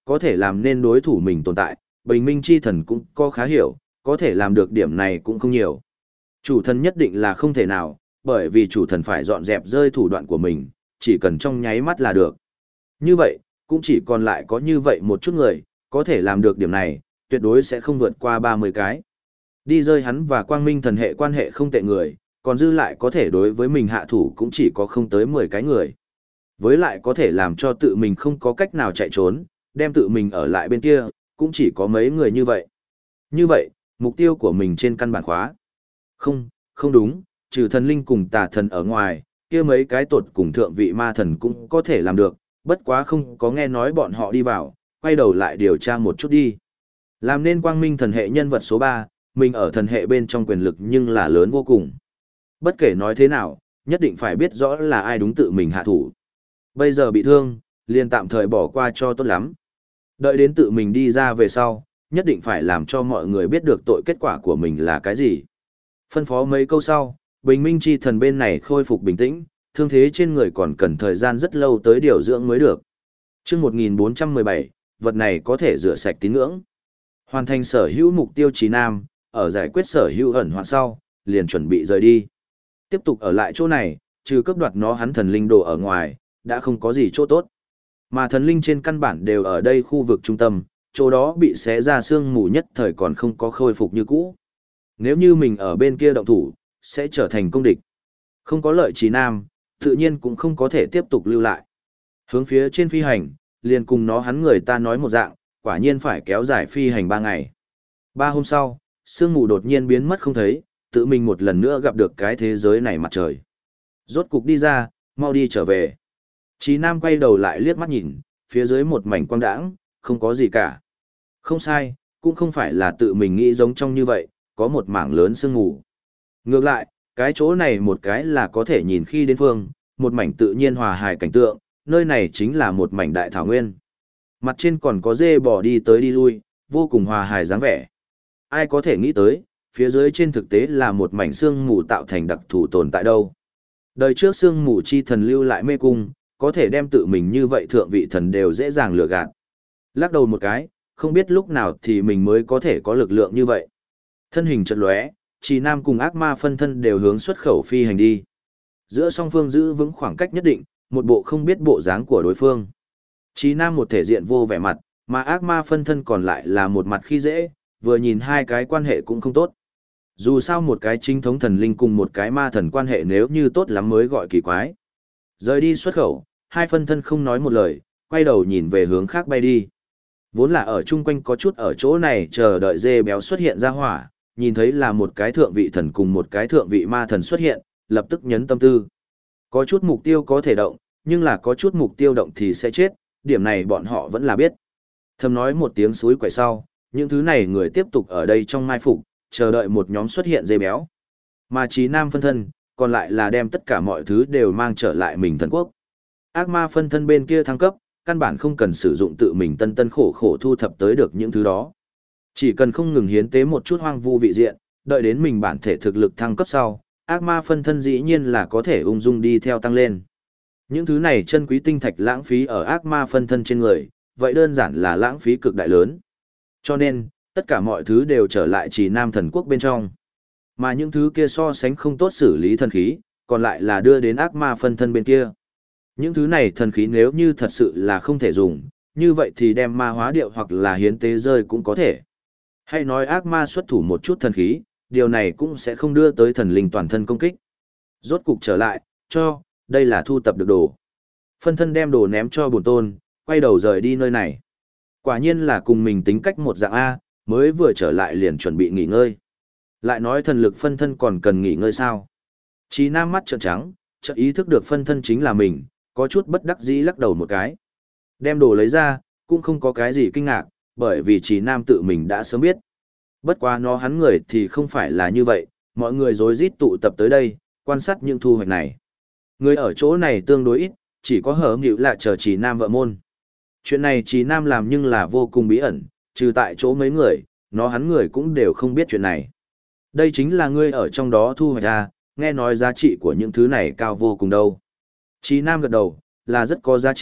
có thể làm nên đối thủ mình tồn tại, bình minh chi thần cũng có khá hiểu, có thể làm được điểm này cũng không nhiều. Chủ thần nhất định là không thể nào, bởi vì chủ thần phải dọn dẹp rơi thủ đoạn của mình, chỉ cần trong nháy mắt là được. Như vậy, cũng chỉ còn lại có như vậy một chút người, có thể làm được điểm này, tuyệt đối sẽ không vượt qua 30 cái. Đi rơi hắn và quang minh thần hệ quan hệ không tệ người, còn dư lại có thể đối với mình hạ thủ cũng chỉ có không tới 10 cái người. Với lại có thể làm cho tự mình không có cách nào chạy trốn, đem tự mình ở lại bên kia, cũng chỉ có mấy người như vậy. Như vậy, mục tiêu của mình trên căn bản khóa. Không, không đúng, trừ thần linh cùng tà thần ở ngoài, kia mấy cái tột cùng thượng vị ma thần cũng có thể làm được, bất quá không có nghe nói bọn họ đi vào, quay đầu lại điều tra một chút đi. Làm nên quang minh thần hệ nhân vật số 3, mình ở thần hệ bên trong quyền lực nhưng là lớn vô cùng. Bất kể nói thế nào, nhất định phải biết rõ là ai đúng tự mình hạ thủ. Bây giờ bị thương, liền tạm thời bỏ qua cho tốt lắm. Đợi đến tự mình đi ra về sau, nhất định phải làm cho mọi người biết được tội kết quả của mình là cái gì. Phân phó mấy câu sau, bình minh chi thần bên này khôi phục bình tĩnh, thương thế trên người còn cần thời gian rất lâu tới điều dưỡng mới được. Chương 1417, vật này có thể rửa sạch tín ngưỡng. Hoàn thành sở hữu mục tiêu Trí Nam, ở giải quyết sở hữu ẩn hoạn sau, liền chuẩn bị rời đi. Tiếp tục ở lại chỗ này, trừ cướp đoạt nó hắn thần linh đồ ở ngoài, đã không có gì chỗ tốt. Mà thần linh trên căn bản đều ở đây khu vực trung tâm, chỗ đó bị xé ra xương mù nhất thời còn không có khôi phục như cũ. Nếu như mình ở bên kia động thủ, sẽ trở thành công địch. Không có lợi Trí Nam, tự nhiên cũng không có thể tiếp tục lưu lại. Hướng phía trên phi hành, liền cùng nó hắn người ta nói một dạng, quả nhiên phải kéo dài phi hành 3 ngày. 3 hôm sau, sương mù đột nhiên biến mất không thấy, tự mình một lần nữa gặp được cái thế giới này mặt trời. Rốt cục đi ra, mau đi trở về. Trí Nam quay đầu lại liếc mắt nhìn, phía dưới một mảnh quang đãng, không có gì cả. Không sai, cũng không phải là tự mình nghĩ giống trong như vậy, có một mảng lớn sương mù. Ngược lại, cái chỗ này một cái là có thể nhìn khi đến phương, một mảnh tự nhiên hòa hài cảnh tượng, nơi này chính là một mảnh đại thảo nguyên. Mặt trên còn có dê bò đi tới đi lui, vô cùng hòa hài dáng vẻ. Ai có thể nghĩ tới, phía dưới trên thực tế là một mảnh sương mù tạo thành đặc thù tồn tại đâu. Đời trước sương mù chi thần lưu lại mê cung, có thể đem tự mình như vậy thượng vị thần đều dễ dàng lừa gạt. Lắc đầu một cái, không biết lúc nào thì mình mới có thể có lực lượng như vậy. Thân hình chợt lóe, Trì Nam cùng ác ma phân thân đều hướng xuất khẩu phi hành đi. Giữa song phương giữ vững khoảng cách nhất định, một bộ không biết bộ dáng của đối phương. Trì Nam một thể diện vô vẻ mặt, mà ác ma phân thân còn lại là một mặt khi dễ, vừa nhìn hai cái quan hệ cũng không tốt. Dù sao một cái chính thống thần linh cùng một cái ma thần quan hệ nếu như tốt lắm mới gọi kỳ quái. Rời đi xuất khẩu, hai phân thân không nói một lời, quay đầu nhìn về hướng khác bay đi. Vốn là ở chung quanh có chút ở chỗ này chờ đợi dê béo xuất hiện ra hỏa, nhìn thấy là một cái thượng vị thần cùng một cái thượng vị ma thần xuất hiện, lập tức nhấn tâm tư. Có chút mục tiêu có thể động, nhưng là có chút mục tiêu động thì sẽ chết, điểm này bọn họ vẫn là biết. Thầm nói một tiếng suối quậy sau, những thứ này người tiếp tục ở đây trong mai phục, chờ đợi một nhóm xuất hiện dê béo. Mà Trí Nam phân thân, còn lại là đem tất cả mọi thứ đều mang trở lại mình thần quốc. Ác ma phân thân bên kia thăng cấp, căn bản không cần sử dụng tự mình tân tân khổ khổ thu thập tới được những thứ đó. Chỉ cần không ngừng hiến tế một chút hoang vu vị diện, đợi đến mình bản thể thực lực thăng cấp sau, ác ma phân thân dĩ nhiên là có thể ung dung đi theo tăng lên. Những thứ này chân quý tinh thạch lãng phí ở ác ma phân thân trên người, vậy đơn giản là lãng phí cực đại lớn. Cho nên, tất cả mọi thứ đều trở lại Trì Nam thần quốc bên trong. Mà những thứ kia so sánh không tốt xử lý thần khí, còn lại là đưa đến ác ma phân thân bên kia. Những thứ này thần khí nếu như thật sự là không thể dùng, như vậy thì đem ma hóa điệu hoặc là hiến tế rơi cũng có thể. Hay nói ác ma xuất thủ một chút thần khí, điều này cũng sẽ không đưa tới thần linh toàn thân công kích. Rốt cục trở lại, đây là thu tập được đồ. Phân thân đem đồ ném cho bổn tôn, quay đầu rời đi nơi này. Quả nhiên là cùng mình tính cách một dạng A, mới vừa trở lại liền chuẩn bị nghỉ ngơi. Lại nói thần lực phân thân còn cần nghỉ ngơi sao? Trí Nam mắt trợn trắng, chợt ý thức được phân thân chính là mình, có chút bất đắc dĩ lắc đầu một cái. Đem đồ lấy ra, cũng không có cái gì kinh ngạc, bởi vì Trí Nam tự mình đã sớm biết. Bất quá nó hắn người thì không phải là như vậy, mọi người rối rít tụ tập tới đây, quan sát những thu hoạch này. Người ở chỗ này tương đối ít, chỉ có Hở Nghịu là chờ Trí Nam vợ môn. Chuyện này Trí Nam làm nhưng là vô cùng bí ẩn, trừ tại chỗ mấy người, nó hắn người cũng đều không biết chuyện này. Đây chính là ngươi ở trong đó thu hoạch ra, nghe nói giá trị của những thứ này cao vô cùng đâu. Trí Nam gật đầu, là rất có giá trị,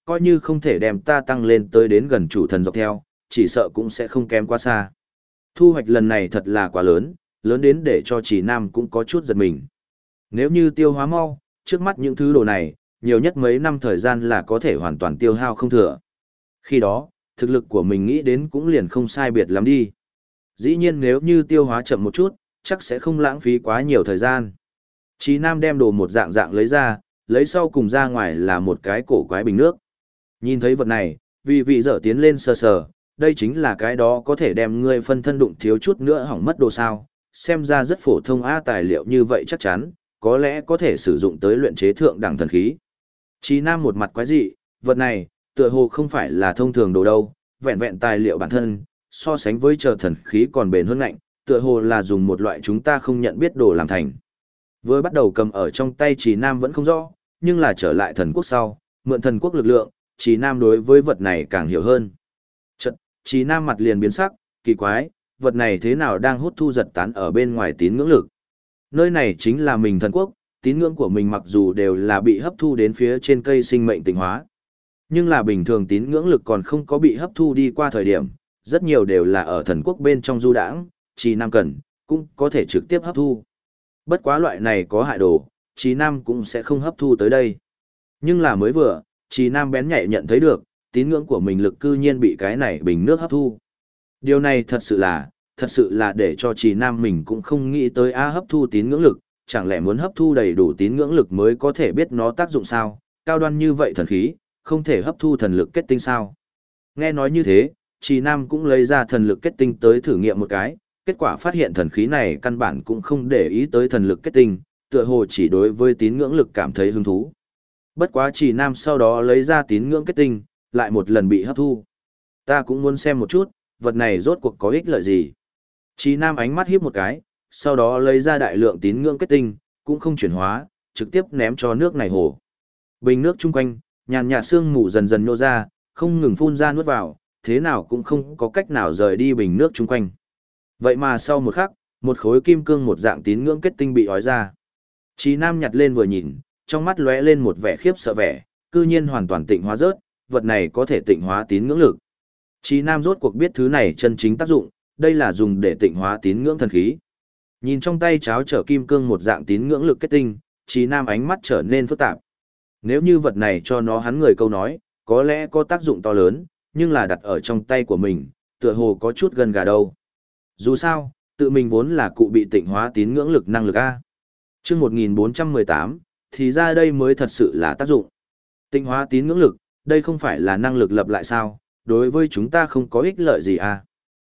coi như không thể đem ta tăng lên tới đến gần chủ thần dọc theo, chỉ sợ cũng sẽ không kém quá xa. Thu hoạch lần này thật là quá lớn, lớn đến để cho Trì Nam cũng có chút giật mình. Nếu như tiêu hóa mau, trước mắt những thứ đồ này, nhiều nhất mấy năm thời gian là có thể hoàn toàn tiêu hao không thừa. Khi đó, thực lực của mình nghĩ đến cũng liền không sai biệt lắm đi. Dĩ nhiên nếu như tiêu hóa chậm một chút, chắc sẽ không lãng phí quá nhiều thời gian. Chí Nam đem đồ một dạng dạng lấy ra, lấy sau cùng ra ngoài là một cái cổ quái bình nước. Nhìn thấy vật này, vị dở tiến lên sờ sờ, đây chính là cái đó có thể đem ngươi phân thân đụng thiếu chút nữa hỏng mất đồ sao, xem ra rất phổ thông tài liệu như vậy chắc chắn, có lẽ có thể sử dụng tới luyện chế thượng đẳng thần khí. Chí Nam một mặt quái dị, vật này, tựa hồ không phải là thông thường đồ đâu, vẹn vẹn tài liệu bản thân, so sánh với chờ thần khí còn bền hơn ngạnh, tựa hồ là dùng một loại chúng ta không nhận biết đồ làm thành. Vừa bắt đầu cầm ở trong tay Chí Nam vẫn không rõ, nhưng là trở lại thần quốc sau, mượn thần quốc lực lượng, Chí Nam đối với vật này càng hiểu hơn. Chợt, Chí Nam mặt liền biến sắc, kỳ quái, vật này thế nào đang hút thu giật tán ở bên ngoài tín ngưỡng lực. Nơi này chính là mình thần quốc, tín ngưỡng của mình mặc dù đều là bị hấp thu đến phía trên cây sinh mệnh tịnh hóa. Nhưng là bình thường tín ngưỡng lực còn không có bị hấp thu đi qua thời điểm, rất nhiều đều là ở thần quốc bên trong du đãng, Chí Nam cần, cũng có thể trực tiếp hấp thu. Bất quá loại này có hại đồ, Chí Nam cũng sẽ không hấp thu tới đây. Nhưng là mới vừa, Chí Nam bén nhạy nhận thấy được, tín ngưỡng của mình lực cư nhiên bị cái này bình nước hấp thu. Điều này thật sự là để cho Chí Nam mình cũng không nghĩ tới hấp thu tín ngưỡng lực, chẳng lẽ muốn hấp thu đầy đủ tín ngưỡng lực mới có thể biết nó tác dụng sao, cao đoan như vậy thần khí, không thể hấp thu thần lực kết tinh sao. Nghe nói như thế, Chí Nam cũng lấy ra thần lực kết tinh tới thử nghiệm một cái, kết quả phát hiện thần khí này căn bản cũng không để ý tới thần lực kết tinh, tựa hồ chỉ đối với tín ngưỡng lực cảm thấy hứng thú. Bất quá Chí Nam sau đó lấy ra tín ngưỡng kết tinh, lại một lần bị hấp thu. Ta cũng muốn xem một chút, vật này rốt cuộc có ích lợi gì. Chí Nam ánh mắt híp một cái, sau đó lấy ra đại lượng tín ngưỡng kết tinh, cũng không chuyển hóa, trực tiếp ném cho nước này hồ. Bình nước chung quanh, nhàn nhạt sương mù dần dần nhô ra, không ngừng phun ra nuốt vào, thế nào cũng không có cách nào rời đi bình nước chung quanh. Vậy mà sau một khắc, một khối kim cương một dạng tín ngưỡng kết tinh bị ói ra. Chí Nam nhặt lên vừa nhìn, trong mắt lóe lên một vẻ khiếp sợ vẻ, cư nhiên hoàn toàn tịnh hóa rớt, vật này có thể tịnh hóa tín ngưỡng lực. Chí Nam rốt cuộc biết thứ này chân chính tác dụng, đây là dùng để tịnh hóa tín ngưỡng thần khí. Nhìn trong tay cháo trở kim cương một dạng tín ngưỡng lực kết tinh, Chí Nam ánh mắt trở nên phức tạp. Nếu như vật này cho nó hắn người câu nói, có lẽ có tác dụng to lớn, nhưng là đặt ở trong tay của mình, tựa hồ có chút gần gà đâu. Dù sao, tự mình vốn là cụ bị tịnh hóa tín ngưỡng lực năng lực A. Chương 1418, thì ra đây mới thật sự là tác dụng. Tịnh hóa tín ngưỡng lực, đây không phải là năng lực lập lại sao, đối với chúng ta không có ích lợi gì à.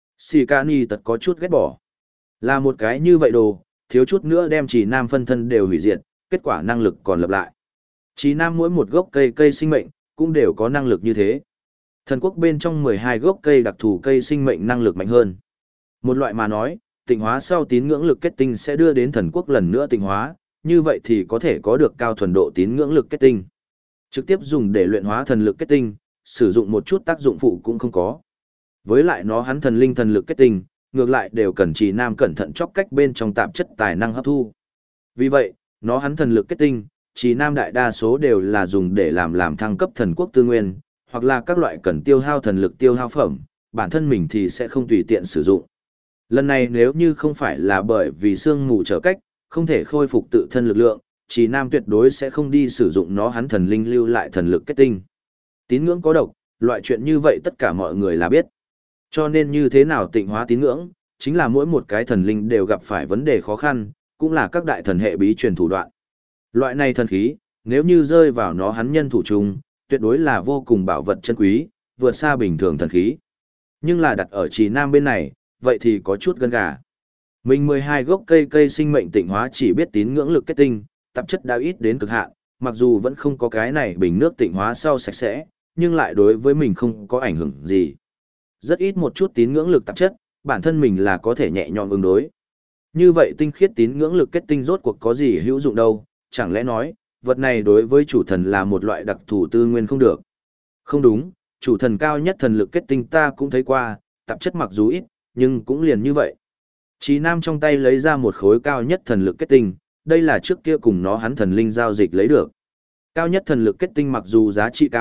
Sikani tật có chút ghét bỏ. Là một cái như vậy đồ, thiếu chút nữa đem Chí Nam phân thân đều hủy diệt, kết quả năng lực còn lập lại. Chí Nam mỗi một gốc cây sinh mệnh, cũng đều có năng lực như thế. Thần quốc bên trong 12 gốc cây đặc thù cây sinh mệnh năng lực mạnh hơn. Một loại mà nói, tịnh hóa sau tín ngưỡng lực kết tinh sẽ đưa đến thần quốc lần nữa tịnh hóa, như vậy thì có thể có được cao thuần độ tín ngưỡng lực kết tinh. Trực tiếp dùng để luyện hóa thần lực kết tinh, sử dụng một chút tác dụng phụ cũng không có. Với lại nó hắn thần linh thần lực kết tinh, ngược lại đều cần Chí Nam cẩn thận chóc cách bên trong tạp chất tài năng hấp thu. Vì vậy, nó hắn thần lực kết tinh, Chí Nam đại đa số đều là dùng để làm thăng cấp thần quốc tư nguyên, hoặc là các loại cần tiêu hao thần lực tiêu hao phẩm, bản thân mình thì sẽ không tùy tiện sử dụng. Lần này nếu như không phải là bởi vì sương mù trở cách, không thể khôi phục tự thân lực lượng, Chí Nam tuyệt đối sẽ không đi sử dụng nó hắn thần linh lưu lại thần lực kết tinh. Tín ngưỡng có độc, loại chuyện như vậy tất cả mọi người là biết. Cho nên như thế nào tịnh hóa tín ngưỡng, chính là mỗi một cái thần linh đều gặp phải vấn đề khó khăn, cũng là các đại thần hệ bí truyền thủ đoạn. Loại này thần khí, nếu như rơi vào nó hắn nhân thủ chung, tuyệt đối là vô cùng bảo vật chân quý, vượt xa bình thường thần khí. Nhưng là đặt ở Chí Nam bên này, vậy thì có chút gân gà. Mình 12 gốc cây sinh mệnh tịnh hóa chỉ biết tín ngưỡng lực kết tinh, tạp chất đã ít đến cực hạn, mặc dù vẫn không có cái này bình nước tịnh hóa sau sạch sẽ, nhưng lại đối với mình không có ảnh hưởng gì. Rất ít một chút tín ngưỡng lực tạp chất, bản thân mình là có thể nhẹ nhõm ứng đối. Như vậy tinh khiết tín ngưỡng lực kết tinh rốt cuộc có gì hữu dụng đâu, chẳng lẽ nói, vật này đối với chủ thần là một loại đặc thù tư nguyên không được. Không đúng, chủ thần cao nhất thần lực kết tinh ta cũng thấy qua, tạp chất mặc dù ít, nhưng cũng liền như vậy. Chí Nam trong tay lấy ra một khối cao nhất thần lực kết tinh, đây là trước kia cùng nó hắn thần linh giao dịch lấy được. Cao nhất thần lực kết tinh mặc dù giá trị cao,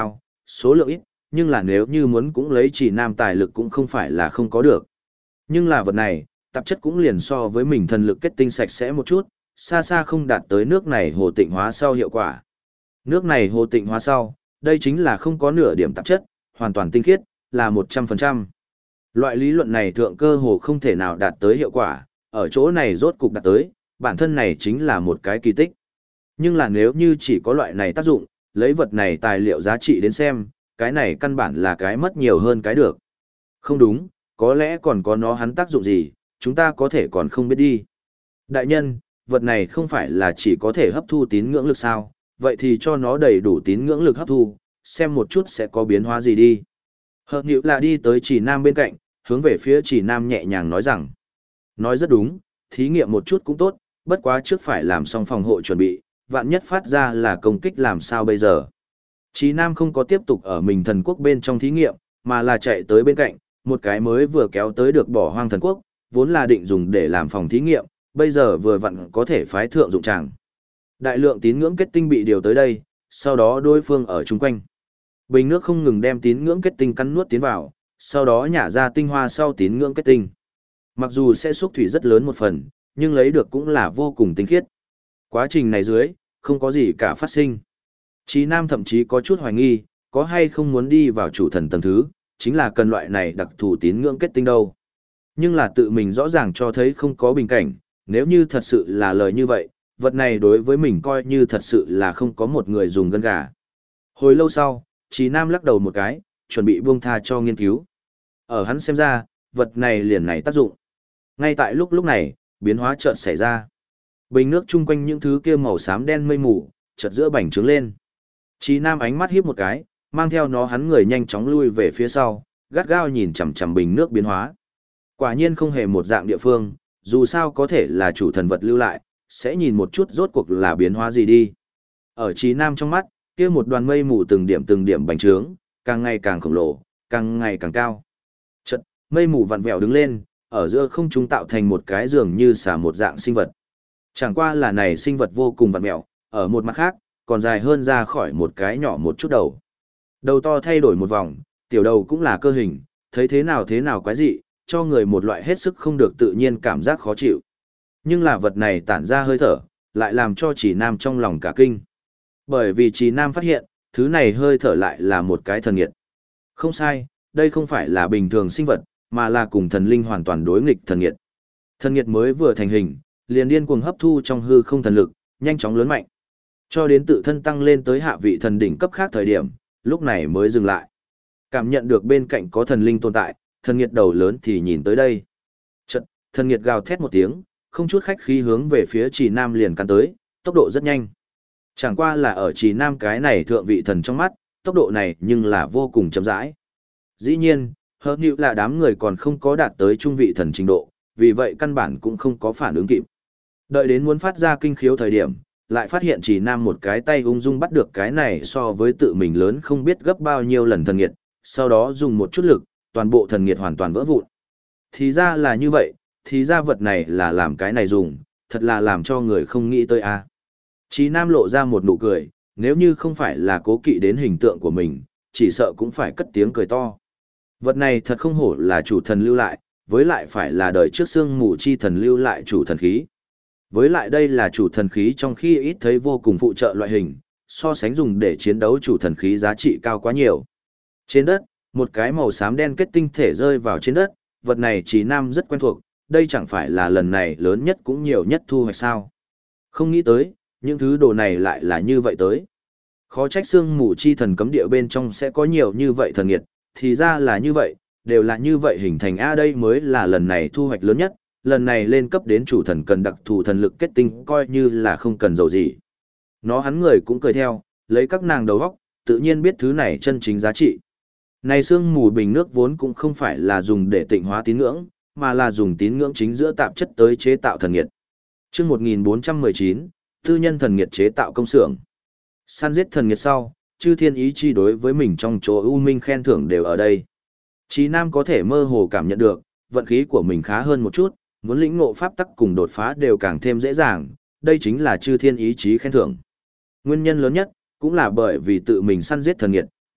số lượng ít, nhưng là nếu như muốn cũng lấy chỉ nam tài lực cũng không phải là không có được. Nhưng là vật này, tạp chất cũng liền so với mình thần lực kết tinh sạch sẽ một chút, xa xa không đạt tới nước này hồ tịnh hóa sau hiệu quả. Nước này hồ tịnh hóa sau, đây chính là không có nửa điểm tạp chất, hoàn toàn tinh khiết, là 100%. Loại lý luận này thượng cơ hồ không thể nào đạt tới hiệu quả, ở chỗ này rốt cục đạt tới, bản thân này chính là một cái kỳ tích. Nhưng là nếu như chỉ có loại này tác dụng, lấy vật này tài liệu giá trị đến xem, cái này căn bản là cái mất nhiều hơn cái được. Không đúng, có lẽ còn có nó hắn tác dụng gì, chúng ta có thể còn không biết đi. Đại nhân, vật này không phải là chỉ có thể hấp thu tín ngưỡng lực sao, vậy thì cho nó đầy đủ tín ngưỡng lực hấp thu, xem một chút sẽ có biến hóa gì đi. Hợp nhữ là đi tới chỉ nam bên cạnh, hướng về phía chỉ nam nhẹ nhàng nói rằng. Nói rất đúng, thí nghiệm một chút cũng tốt, bất quá trước phải làm xong phòng hộ chuẩn bị, vạn nhất phát ra là công kích làm sao bây giờ. Chỉ nam không có tiếp tục ở mình thần quốc bên trong thí nghiệm, mà là chạy tới bên cạnh, một cái mới vừa kéo tới được bỏ hoang thần quốc, vốn là định dùng để làm phòng thí nghiệm, bây giờ vừa vặn có thể phái thượng dụng tràng. Đại lượng tín ngưỡng kết tinh bị điều tới đây, sau đó đối phương ở chung quanh. Bình nước không ngừng đem tín ngưỡng kết tinh cắn nuốt tiến vào, sau đó nhả ra tinh hoa sau tín ngưỡng kết tinh. Mặc dù sẽ xúc thủy rất lớn một phần, nhưng lấy được cũng là vô cùng tinh khiết. Quá trình này dưới, không có gì cả phát sinh. Chí Nam thậm chí có chút hoài nghi, có hay không muốn đi vào chủ thần tầng thứ, chính là cần loại này đặc thù tín ngưỡng kết tinh đâu. Nhưng là tự mình rõ ràng cho thấy không có bình cảnh, nếu như thật sự là lời như vậy, vật này đối với mình coi như thật sự là không có một người dùng gân gà. Hồi lâu sau, Chí Nam lắc đầu một cái, chuẩn bị buông tha cho nghiên cứu. Ở hắn xem ra, vật này liền này tác dụng. Ngay tại lúc này, biến hóa chợt xảy ra. Bình nước chung quanh những thứ kia màu xám đen mây mù, chợt giữa bành trướng lên. Chí Nam ánh mắt híp một cái, mang theo nó hắn người nhanh chóng lui về phía sau, gắt gao nhìn chằm chằm bình nước biến hóa. Quả nhiên không hề một dạng địa phương, dù sao có thể là chủ thần vật lưu lại, sẽ nhìn một chút rốt cuộc là biến hóa gì đi. Ở Chí Nam trong mắt, kia một đoàn mây mù từng điểm bành trướng, càng ngày càng khổng lồ, càng ngày càng cao. Chợt, mây mù vặn vẹo đứng lên, ở giữa không trung tạo thành một cái dường như xà một dạng sinh vật. Chẳng qua là này sinh vật vô cùng vặn vẹo, ở một mặt khác, còn dài hơn ra khỏi một cái nhỏ một chút đầu. Đầu to thay đổi một vòng, tiểu đầu cũng là cơ hình, thấy thế nào quái dị, cho người một loại hết sức không được tự nhiên cảm giác khó chịu. Nhưng là vật này tản ra hơi thở, lại làm cho Chỉ Nam trong lòng cả kinh. Bởi vì Chỉ Nam phát hiện, thứ này hơi thở lại là một cái thần nghiệt. Không sai, đây không phải là bình thường sinh vật, mà là cùng thần linh hoàn toàn đối nghịch thần nghiệt. Thần nghiệt mới vừa thành hình, liền điên cuồng hấp thu trong hư không thần lực, nhanh chóng lớn mạnh. Cho đến tự thân tăng lên tới hạ vị thần đỉnh cấp khác thời điểm, lúc này mới dừng lại. Cảm nhận được bên cạnh có thần linh tồn tại, thần nghiệt đầu lớn thì nhìn tới đây. Chợt, thần nghiệt gào thét một tiếng, không chút khách khí hướng về phía Chỉ Nam liền cắn tới, tốc độ rất nhanh. Chẳng qua là ở Chỉ Nam cái này thượng vị thần trong mắt, tốc độ này nhưng là vô cùng chậm rãi. Dĩ nhiên, hơn như là đám người còn không có đạt tới trung vị thần trình độ, vì vậy căn bản cũng không có phản ứng kịp. Đợi đến muốn phát ra kinh khiếu thời điểm, lại phát hiện Chỉ Nam một cái tay ung dung bắt được cái này so với tự mình lớn không biết gấp bao nhiêu lần thần nghiệt, sau đó dùng một chút lực, toàn bộ thần nghiệt hoàn toàn vỡ vụn. Thì ra là như vậy, thì ra vật này là làm cái này dùng, thật là làm cho người không nghĩ tới a. Chỉ Nam lộ ra một nụ cười, nếu như không phải là cố kỵ đến hình tượng của mình, chỉ sợ cũng phải cất tiếng cười to. Vật này thật không hổ là chủ thần lưu lại, với lại phải là đời trước xương mù chi thần lưu lại chủ thần khí. Với lại đây là chủ thần khí trong khi ít thấy vô cùng phụ trợ loại hình, so sánh dùng để chiến đấu chủ thần khí giá trị cao quá nhiều. Trên đất, một cái màu xám đen kết tinh thể rơi vào trên đất, vật này Chỉ Nam rất quen thuộc, đây chẳng phải là lần này lớn nhất cũng nhiều nhất thu hoạch sao. Không nghĩ tới, những thứ đồ này lại là như vậy tới. Khó trách xương mù chi thần cấm địa bên trong sẽ có nhiều như vậy thần nghiệt, thì ra là như vậy, đều là như vậy hình thành A đây mới là lần này thu hoạch lớn nhất, lần này lên cấp đến chủ thần cần đặc thù thần lực kết tinh coi như là không cần dầu gì. Nó hắn người cũng cười theo, lấy các nàng đầu góc, tự nhiên biết thứ này chân chính giá trị. Này xương mù bình nước vốn cũng không phải là dùng để tịnh hóa tín ngưỡng, mà là dùng tín ngưỡng chính giữa tạp chất tới chế tạo thần nghiệt. Chương 1419, tư nhân thần nghiệt chế tạo công xưởng. Săn giết thần nghiệt sau, chư thiên ý chi đối với mình trong chỗ u minh khen thưởng đều ở đây. Chí Nam có thể mơ hồ cảm nhận được, vận khí của mình khá hơn một chút, muốn lĩnh ngộ pháp tắc cùng đột phá đều càng thêm dễ dàng, đây chính là chư thiên ý chí khen thưởng. Nguyên nhân lớn nhất, cũng là bởi vì tự mình săn giết thần nghiệt,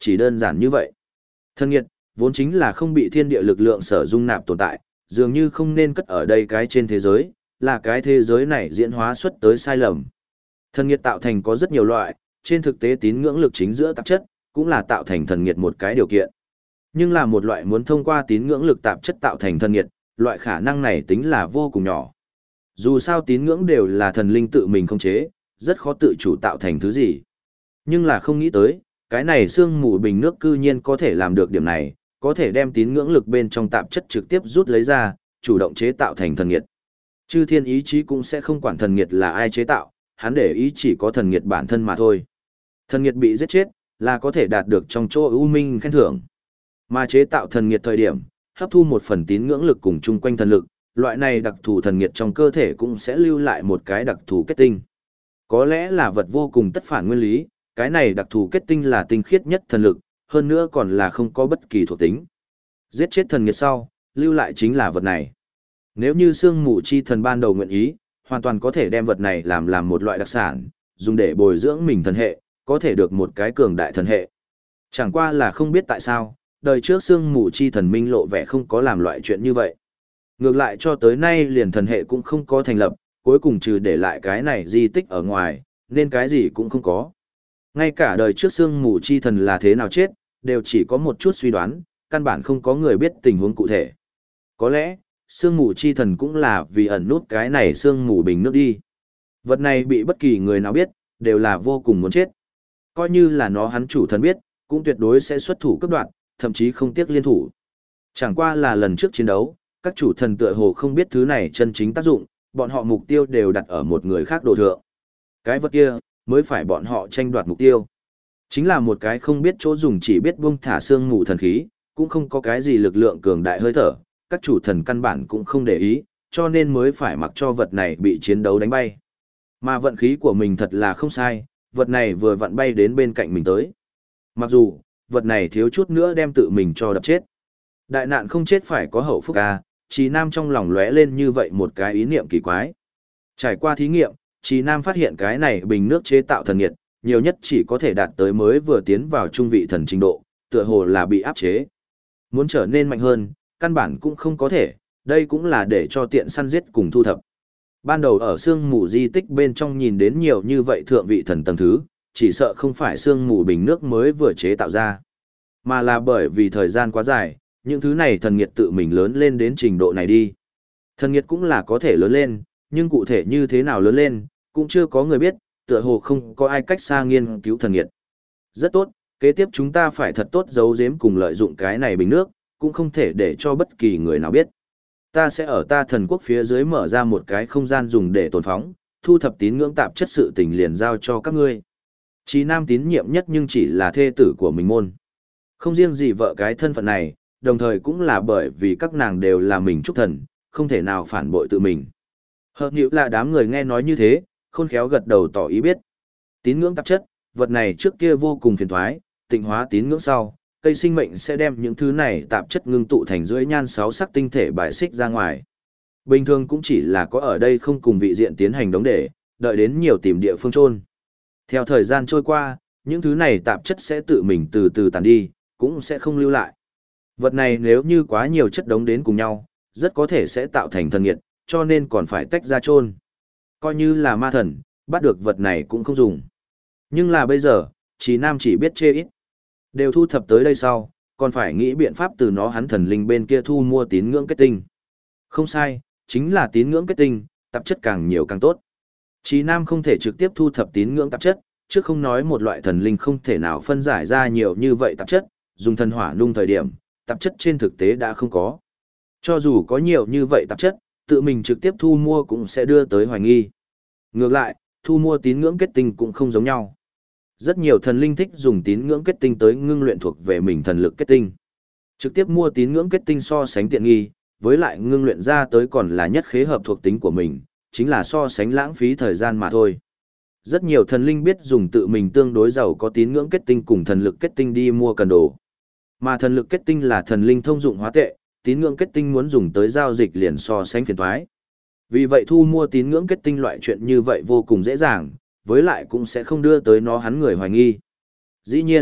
chỉ đơn giản như vậy. Thần nghiệt, vốn chính là không bị thiên địa lực lượng sở dung nạp tồn tại, dường như không nên cất ở đây cái trên thế giới, là cái thế giới này diễn hóa xuất tới sai lầm. Thần nghiệt tạo thành có rất nhiều loại, trên thực tế tín ngưỡng lực chính giữa tạp chất, cũng là tạo thành thần nghiệt một cái điều kiện. Nhưng là một loại muốn thông qua tín ngưỡng lực tạp chất tạo thành thần nghiệt, loại khả năng này tính là vô cùng nhỏ. Dù sao tín ngưỡng đều là thần linh tự mình khống chế, rất khó tự chủ tạo thành thứ gì. Nhưng là không nghĩ tới, cái này sương mù bình nước cư nhiên có thể làm được điểm này, có thể đem tín ngưỡng lực bên trong tạp chất trực tiếp rút lấy ra, chủ động chế tạo thành thần nghiệt. Chư thiên ý chí cũng sẽ không quản thần nghiệt là ai chế tạo, hắn để ý chỉ có thần nghiệt bản thân mà thôi. Thần nghiệt bị giết chết, là có thể đạt được trong chỗ ưu minh khen thưởng. Mà chế tạo thần nghiệt thời điểm, hấp thu một phần tín ngưỡng lực cùng chung quanh thần lực, loại này đặc thù thần nghiệt trong cơ thể cũng sẽ lưu lại một cái đặc thù kết tinh. Có lẽ là vật vô cùng tất phản nguyên lý, cái này đặc thù kết tinh là tinh khiết nhất thần lực, hơn nữa còn là không có bất kỳ thuộc tính. Giết chết thần nghiệt sau, lưu lại chính là vật này. Nếu như sương mù chi thần ban đầu nguyện ý, hoàn toàn có thể đem vật này làm một loại đặc sản, dùng để bồi dưỡng mình thần hệ, có thể được một cái cường đại thần hệ. Chẳng qua là không biết tại sao, đời trước sương mù chi thần minh lộ vẻ không có làm loại chuyện như vậy. Ngược lại cho tới nay liền thần hệ cũng không có thành lập, cuối cùng trừ để lại cái này di tích ở ngoài, nên cái gì cũng không có. Ngay cả đời trước sương mù chi thần là thế nào chết, đều chỉ có một chút suy đoán, căn bản không có người biết tình huống cụ thể. Có lẽ, sương mù chi thần cũng là vì ẩn nút cái này sương mù bình nước đi. Vật này bị bất kỳ người nào biết, đều là vô cùng muốn chết. Coi như là nó hắn chủ thần biết, cũng tuyệt đối sẽ xuất thủ cấp đoạn, thậm chí không tiếc liên thủ. Chẳng qua là lần trước chiến đấu, các chủ thần tựa hồ không biết thứ này chân chính tác dụng, bọn họ mục tiêu đều đặt ở một người khác đồ thượng. Cái vật kia, mới phải bọn họ tranh đoạt mục tiêu. Chính là một cái không biết chỗ dùng chỉ biết buông thả xương mù thần khí, cũng không có cái gì lực lượng cường đại hơi thở, các chủ thần căn bản cũng không để ý, cho nên mới phải mặc cho vật này bị chiến đấu đánh bay. Mà vận khí của mình thật là không sai, vật này vừa vặn bay đến bên cạnh mình tới. Mặc dù, vật này thiếu chút nữa đem tự mình cho đập chết. Đại nạn không chết phải có hậu phúc à, Trí Nam trong lòng lóe lên như vậy một cái ý niệm kỳ quái. Trải qua thí nghiệm, Trí Nam phát hiện cái này bình nước chế tạo thần nghiệt, nhiều nhất chỉ có thể đạt tới mới vừa tiến vào trung vị thần trình độ, tựa hồ là bị áp chế. Muốn trở nên mạnh hơn, căn bản cũng không có thể, đây cũng là để cho tiện săn giết cùng thu thập. Ban đầu ở sương mù di tích bên trong nhìn đến nhiều như vậy thượng vị thần tầng thứ, chỉ sợ không phải sương mù bình nước mới vừa chế tạo ra, mà là bởi vì thời gian quá dài, những thứ này thần nghiệt tự mình lớn lên đến trình độ này đi. Thần nghiệt cũng là có thể lớn lên, nhưng cụ thể như thế nào lớn lên, cũng chưa có người biết, tựa hồ không có ai cách xa nghiên cứu thần nghiệt. Rất tốt, kế tiếp chúng ta phải thật tốt giấu giếm cùng lợi dụng cái này bình nước, cũng không thể để cho bất kỳ người nào biết. Ta sẽ ở ta thần quốc phía dưới mở ra một cái không gian dùng để tồn phóng, thu thập tín ngưỡng tạp chất sự tình liền giao cho các ngươi. Chí Nam tín nhiệm nhất nhưng chỉ là thê tử của mình môn. Không riêng gì vợ cái thân phận này, đồng thời cũng là bởi vì các nàng đều là mình trúc thần, không thể nào phản bội tự mình. Hợp nhữ là đám người nghe nói như thế, khôn khéo gật đầu tỏ ý biết. Tín ngưỡng tạp chất, vật này trước kia vô cùng phiền thoái, tịnh hóa tín ngưỡng sau, cây sinh mệnh sẽ đem những thứ này tạp chất ngưng tụ thành rưỡi nhan sáu sắc tinh thể bài xích ra ngoài. Bình thường cũng chỉ là có ở đây không cùng vị diện tiến hành đống để, đợi đến nhiều tìm địa phương chôn. Theo thời gian trôi qua, những thứ này tạp chất sẽ tự mình từ từ tàn đi, cũng sẽ không lưu lại. Vật này nếu như quá nhiều chất đống đến cùng nhau, rất có thể sẽ tạo thành thần nghiệt, cho nên còn phải tách ra chôn. Coi như là ma thần, bắt được vật này cũng không dùng. Nhưng là bây giờ, Chí Nam chỉ biết chê ít. Đều thu thập tới đây sau, còn phải nghĩ biện pháp từ nó hắn thần linh bên kia thu mua tín ngưỡng kết tinh. Không sai, chính là tín ngưỡng kết tinh, tạp chất càng nhiều càng tốt. Chí Nam không thể trực tiếp thu thập tín ngưỡng tạp chất, chứ không nói một loại thần linh không thể nào phân giải ra nhiều như vậy tạp chất, dùng thần hỏa nung thời điểm, tạp chất trên thực tế đã không có. Cho dù có nhiều như vậy tạp chất, tự mình trực tiếp thu mua cũng sẽ đưa tới hoài nghi. Ngược lại, thu mua tín ngưỡng kết tinh cũng không giống nhau. Rất nhiều thần linh thích dùng tín ngưỡng kết tinh tới ngưng luyện thuộc về mình thần lực kết tinh. Trực tiếp mua tín ngưỡng kết tinh so sánh tiện nghi, với lại ngưng luyện ra tới còn là nhất khế hợp thuộc tính của mình, chính là so sánh lãng phí thời gian mà thôi. Rất nhiều thần linh biết dùng tự mình tương đối giàu có tín ngưỡng kết tinh cùng thần lực kết tinh đi mua cần đồ. Mà thần lực kết tinh là thần linh thông dụng hóa tệ, tín ngưỡng kết tinh muốn dùng tới giao dịch liền so sánh phiền toái. Vì vậy thu mua tín ngưỡng kết tinh loại chuyện như vậy vô cùng dễ dàng, với lại cũng sẽ không đưa tới nó hắn người hoài nghi. Dĩ nhiên,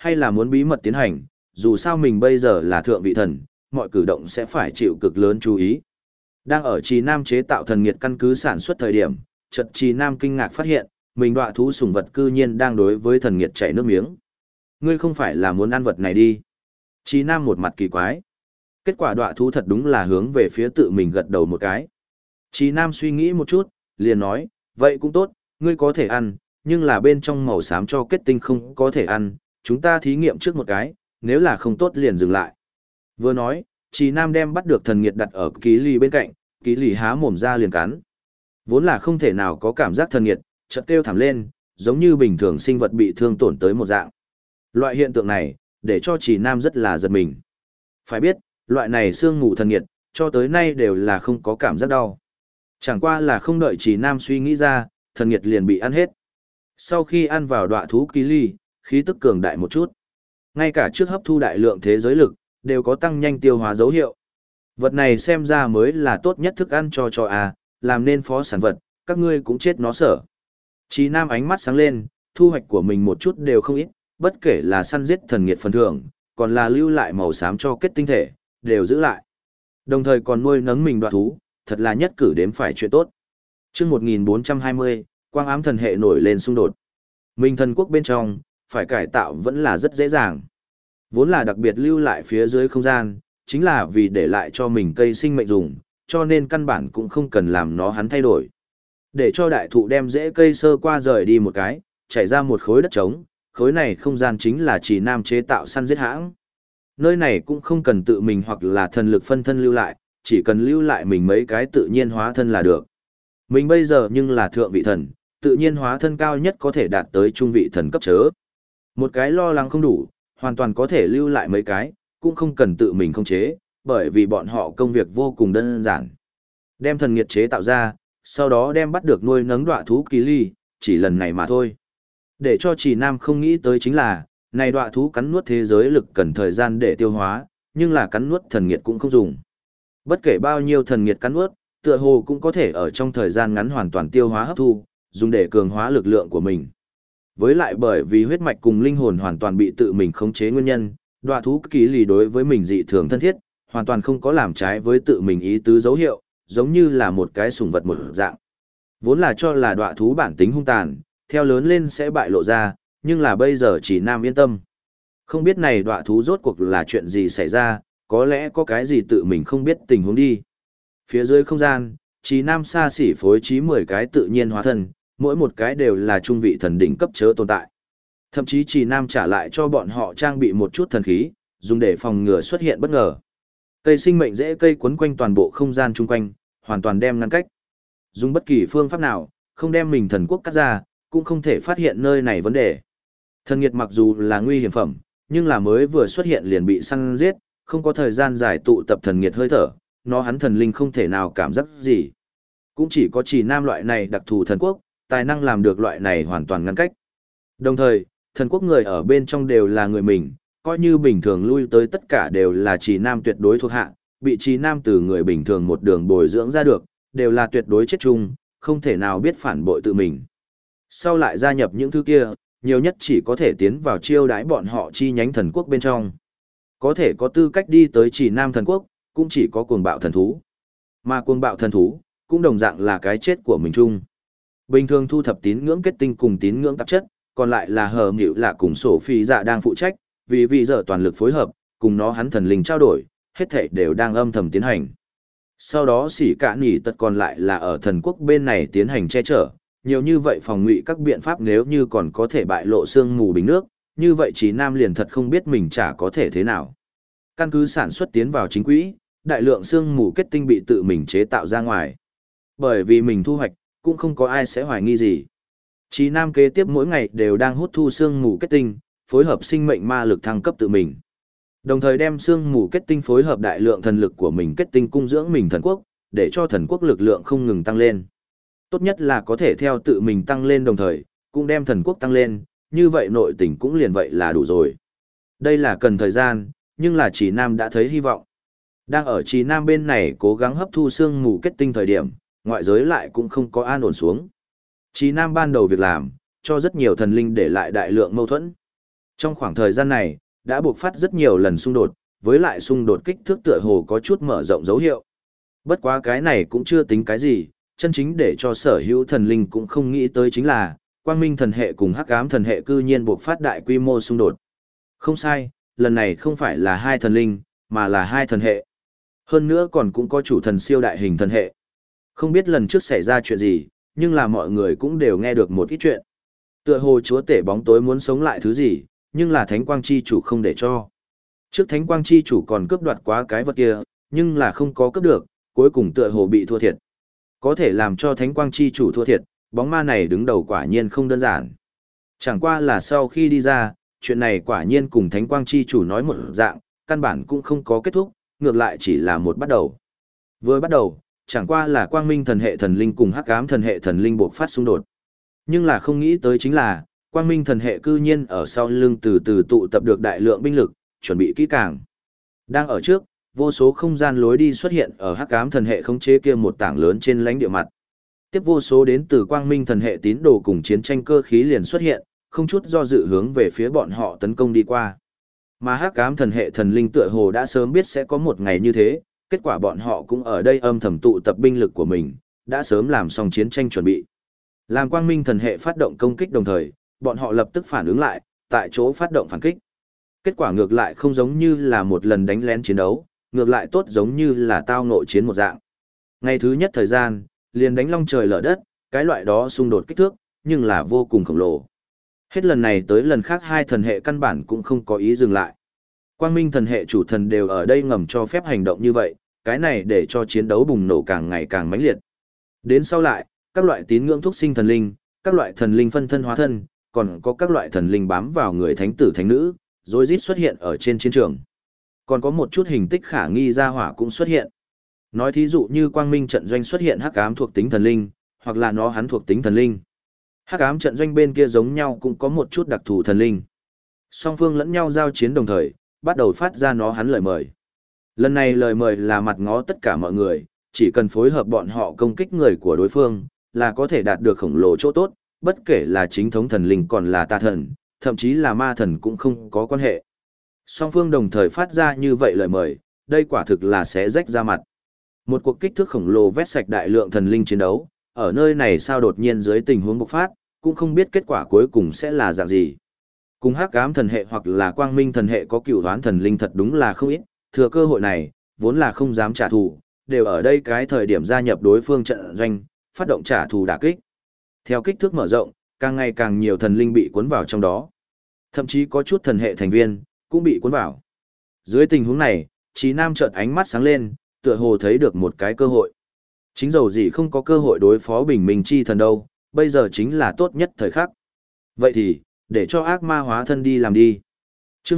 hay là muốn bí mật tiến hành, dù sao mình bây giờ là thượng vị thần, mọi cử động sẽ phải chịu cực lớn chú ý. Đang ở Trì Nam chế tạo thần nghiệt căn cứ sản xuất thời điểm, chợt Trì Nam kinh ngạc phát hiện, mình đọa thú sủng vật cư nhiên đang đối với thần nghiệt chảy nước miếng. Ngươi không phải là muốn ăn vật này đi. Trì Nam một mặt kỳ quái. Kết quả đọa thú thật đúng là hướng về phía tự mình gật đầu một cái. Trì Nam suy nghĩ một chút, liền nói, vậy cũng tốt, ngươi có thể ăn, nhưng là bên trong màu xám cho kết tinh không có thể ăn, chúng ta thí nghiệm trước một cái, nếu là không tốt liền dừng lại. Vừa nói, Trì Nam đem bắt được thần nghiệt đặt ở ký lì bên cạnh, ký lì há mồm ra liền cắn. Vốn là không thể nào có cảm giác thần nghiệt, chợt kêu thảm lên, giống như bình thường sinh vật bị thương tổn tới một dạng. Loại hiện tượng này, để cho Trì Nam rất là giật mình. Phải biết, loại này xương mù thần nghiệt, cho tới nay đều là không có cảm giác đau. Chẳng qua là không đợi Trì Nam suy nghĩ ra, thần nghiệt liền bị ăn hết. Sau khi ăn vào đọa thú ký ly, khí tức cường đại một chút. Ngay cả trước hấp thu đại lượng thế giới lực, đều có tăng nhanh tiêu hóa dấu hiệu. Vật này xem ra mới là tốt nhất thức ăn cho làm nên phó sản vật, các ngươi cũng chết nó sở. Trì Nam ánh mắt sáng lên, thu hoạch của mình một chút đều không ít, bất kể là săn giết thần nghiệt phần thưởng, còn là lưu lại màu xám cho kết tinh thể, đều giữ lại. Đồng thời còn nuôi nấng mình đoạt thú, thật là nhất cử đếm phải chuyện tốt. Chương 1420, quang ám thần hệ nổi lên xung đột. Minh thần quốc bên trong, phải cải tạo vẫn là rất dễ dàng. Vốn là đặc biệt lưu lại phía dưới không gian, chính là vì để lại cho mình cây sinh mệnh dùng, cho nên căn bản cũng không cần làm nó hắn thay đổi. Để cho đại thụ đem rễ cây sơ qua rời đi một cái, chảy ra một khối đất trống, khối này không gian chính là Trì Nam chế tạo săn giết hãng. Nơi này cũng không cần tự mình hoặc là thần lực phân thân lưu lại, chỉ cần lưu lại mình mấy cái tự nhiên hóa thân là được. Mình bây giờ nhưng là thượng vị thần, tự nhiên hóa thân cao nhất có thể đạt tới trung vị thần cấp chớ. Một cái lo lắng không đủ, hoàn toàn có thể lưu lại mấy cái, cũng không cần tự mình khống chế, bởi vì bọn họ công việc vô cùng đơn giản. Đem thần nghiệt chế tạo ra, sau đó đem bắt được nuôi nấng đọa thú kỳ ly, chỉ lần này mà thôi. Để cho Trì Nam không nghĩ tới chính là, này đọa thú cắn nuốt thế giới lực cần thời gian để tiêu hóa, nhưng là cắn nuốt thần nghiệt cũng không dùng. Bất kể bao nhiêu thần nghiệt cắn nuốt, tựa hồ cũng có thể ở trong thời gian ngắn hoàn toàn tiêu hóa hấp thu, dùng để cường hóa lực lượng của mình. Với lại bởi vì huyết mạch cùng linh hồn hoàn toàn bị tự mình khống chế nguyên nhân, đọa thú kỳ lì đối với mình dị thường thân thiết, hoàn toàn không có làm trái với tự mình ý tứ dấu hiệu, giống như là một cái sủng vật một dạng. Vốn là cho là đọa thú bản tính hung tàn, theo lớn lên sẽ bại lộ ra, nhưng là bây giờ chỉ Nam yên tâm. Không biết này đọa thú rốt cuộc là chuyện gì xảy ra, có lẽ có cái gì tự mình không biết tình huống đi. Phía dưới không gian, Trì Nam xa xỉ phối trí 10 cái tự nhiên hóa thân, mỗi một cái đều là trung vị thần đỉnh cấp chớ tồn tại. Thậm chí Trì Nam trả lại cho bọn họ trang bị một chút thần khí, dùng để phòng ngừa xuất hiện bất ngờ. Cây sinh mệnh dễ cây quấn quanh toàn bộ không gian chung quanh, hoàn toàn đem ngăn cách. Dùng bất kỳ phương pháp nào, không đem mình thần quốc cắt ra, cũng không thể phát hiện nơi này vấn đề. Thần nghiệt mặc dù là nguy hiểm phẩm, nhưng là mới vừa xuất hiện liền bị săn giết, không có thời gian giải tụ tập thần nghiệt hơi thở, nó hắn thần linh không thể nào cảm giác gì. Cũng chỉ có Trì Nam loại này đặc thù thần quốc, tài năng làm được loại này hoàn toàn ngăn cách. Đồng thời, thần quốc người ở bên trong đều là người mình, coi như bình thường lui tới tất cả đều là Trì Nam tuyệt đối thuộc hạ, bị Trì Nam từ người bình thường một đường bồi dưỡng ra được, đều là tuyệt đối chết chung, không thể nào biết phản bội tự mình. Sau lại gia nhập những thứ kia, nhiều nhất chỉ có thể tiến vào chiêu đãi bọn họ chi nhánh thần quốc bên trong. Có thể có tư cách đi tới Trì Nam thần quốc, cũng chỉ có cuồng bạo thần thú. Mà cuồng bạo thần thú, cũng đồng dạng là cái chết của mình chung. Bình thường thu thập tín ngưỡng kết tinh cùng tín ngưỡng tạp chất, còn lại là hờ nghịu là cùng sổ phi dạ đang phụ trách, vì giờ toàn lực phối hợp, cùng nó hắn thần linh trao đổi, hết thảy đều đang âm thầm tiến hành. Sau đó xỉ cả nỉ tật còn lại là ở thần quốc bên này tiến hành che chở, nhiều như vậy phòng ngụy các biện pháp nếu như còn có thể bại lộ xương mù bình nước, như vậy Trì Nam liền thật không biết mình chả có thể thế nào. Căn cứ sản xuất tiến vào chính quỹ, đại lượng xương mù kết tinh bị tự mình chế tạo ra ngoài. Bởi vì mình thu hoạch, cũng không có ai sẽ hoài nghi gì. Trì Nam kế tiếp mỗi ngày đều đang hút thu xương mù kết tinh, phối hợp sinh mệnh ma lực thăng cấp tự mình. Đồng thời đem xương mù kết tinh phối hợp đại lượng thần lực của mình kết tinh cung dưỡng mình thần quốc, để cho thần quốc lực lượng không ngừng tăng lên. Tốt nhất là có thể theo tự mình tăng lên đồng thời, cũng đem thần quốc tăng lên, như vậy nội tình cũng liền vậy là đủ rồi. Đây là cần thời gian, nhưng là Trì Nam đã thấy hy vọng. Đang ở Trì Nam bên này cố gắng hấp thu xương mù kết tinh thời điểm, ngoại giới lại cũng không có an ổn xuống. Trì Nam ban đầu việc làm, cho rất nhiều thần linh để lại đại lượng mâu thuẫn. Trong khoảng thời gian này, đã buộc phát rất nhiều lần xung đột, với lại xung đột kích thước tựa hồ có chút mở rộng dấu hiệu. Bất quá cái này cũng chưa tính cái gì, chân chính để cho sở hữu thần linh cũng không nghĩ tới chính là, quang minh thần hệ cùng hắc ám thần hệ cư nhiên buộc phát đại quy mô xung đột. Không sai, lần này không phải là hai thần linh, mà là hai thần hệ. Hơn nữa còn cũng có chủ thần siêu đại hình thần hệ. Không biết lần trước xảy ra chuyện gì, nhưng là mọi người cũng đều nghe được một ít chuyện. Tựa hồ chúa tể bóng tối muốn sống lại thứ gì, nhưng là thánh quang chi chủ không để cho. Trước thánh quang chi chủ còn cướp đoạt quá cái vật kia, nhưng là không có cướp được, cuối cùng tựa hồ bị thua thiệt. Có thể làm cho thánh quang chi chủ thua thiệt, bóng ma này đứng đầu quả nhiên không đơn giản. Chẳng qua là sau khi đi ra, chuyện này quả nhiên cùng thánh quang chi chủ nói một dạng, căn bản cũng không có kết thúc, ngược lại chỉ là một bắt đầu. Vừa bắt đầu, chẳng qua là quang minh thần hệ thần linh cùng hắc ám thần hệ thần linh buộc phát xung đột. Nhưng là không nghĩ tới chính là, quang minh thần hệ cư nhiên ở sau lưng từ từ tụ tập được đại lượng binh lực, chuẩn bị kỹ càng. Đang ở trước, vô số không gian lối đi xuất hiện ở hắc ám thần hệ khống chế kia một tảng lớn trên lãnh địa mặt. Tiếp vô số đến từ quang minh thần hệ tín đồ cùng chiến tranh cơ khí liền xuất hiện, không chút do dự hướng về phía bọn họ tấn công đi qua. Mà hắc ám thần hệ thần linh tựa hồ đã sớm biết sẽ có một ngày như thế, kết quả bọn họ cũng ở đây âm thầm tụ tập binh lực của mình, đã sớm làm xong chiến tranh chuẩn bị. Làm quang minh thần hệ phát động công kích đồng thời, bọn họ lập tức phản ứng lại, tại chỗ phát động phản kích. Kết quả ngược lại không giống như là một lần đánh lén chiến đấu, ngược lại tốt giống như là tao ngộ chiến một dạng. Ngày thứ nhất thời gian, liền đánh long trời lở đất, cái loại đó xung đột kích thước, nhưng là vô cùng khổng lồ. Hết lần này tới lần khác hai thần hệ căn bản cũng không có ý dừng lại. Quang minh thần hệ chủ thần đều ở đây ngầm cho phép hành động như vậy, cái này để cho chiến đấu bùng nổ càng ngày càng mãnh liệt. Đến sau lại, các loại tín ngưỡng thúc sinh thần linh, các loại thần linh phân thân hóa thân, còn có các loại thần linh bám vào người thánh tử thánh nữ, rối rít xuất hiện ở trên chiến trường. Còn có một chút hình tích khả nghi ra hỏa cũng xuất hiện. Nói thí dụ như quang minh trận doanh xuất hiện hắc ám thuộc tính thần linh, hoặc là nó hắn thuộc tính thần linh. Hắc ám trận doanh bên kia giống nhau cũng có một chút đặc thù thần linh. Song phương lẫn nhau giao chiến đồng thời, bắt đầu phát ra nó hắn lời mời. Lần này lời mời là mặt ngó tất cả mọi người, chỉ cần phối hợp bọn họ công kích người của đối phương, là có thể đạt được khổng lồ chỗ tốt, bất kể là chính thống thần linh còn là tà thần, thậm chí là ma thần cũng không có quan hệ. Song phương đồng thời phát ra như vậy lời mời, đây quả thực là sẽ rách ra mặt. Một cuộc kích thước khổng lồ vét sạch đại lượng thần linh chiến đấu, ở nơi này sao đột nhiên dưới tình huống bộc phát, cũng không biết kết quả cuối cùng sẽ là dạng gì. Cùng hắc ám thần hệ hoặc là quang minh thần hệ có cựu đoán thần linh thật đúng là không ít, thừa cơ hội này, vốn là không dám trả thù, đều ở đây cái thời điểm gia nhập đối phương trận doanh, phát động trả thù đả kích. Theo kích thước mở rộng, càng ngày càng nhiều thần linh bị cuốn vào trong đó. Thậm chí có chút thần hệ thành viên, cũng bị cuốn vào. Dưới tình huống này, Trí Nam chợt ánh mắt sáng lên, tựa hồ thấy được một cái cơ hội. Chính dầu gì không có cơ hội đối phó bình minh chi thần đâu, bây giờ chính là tốt nhất thời khắc. Vậy thì, để cho ác ma hóa thân đi làm đi. Chương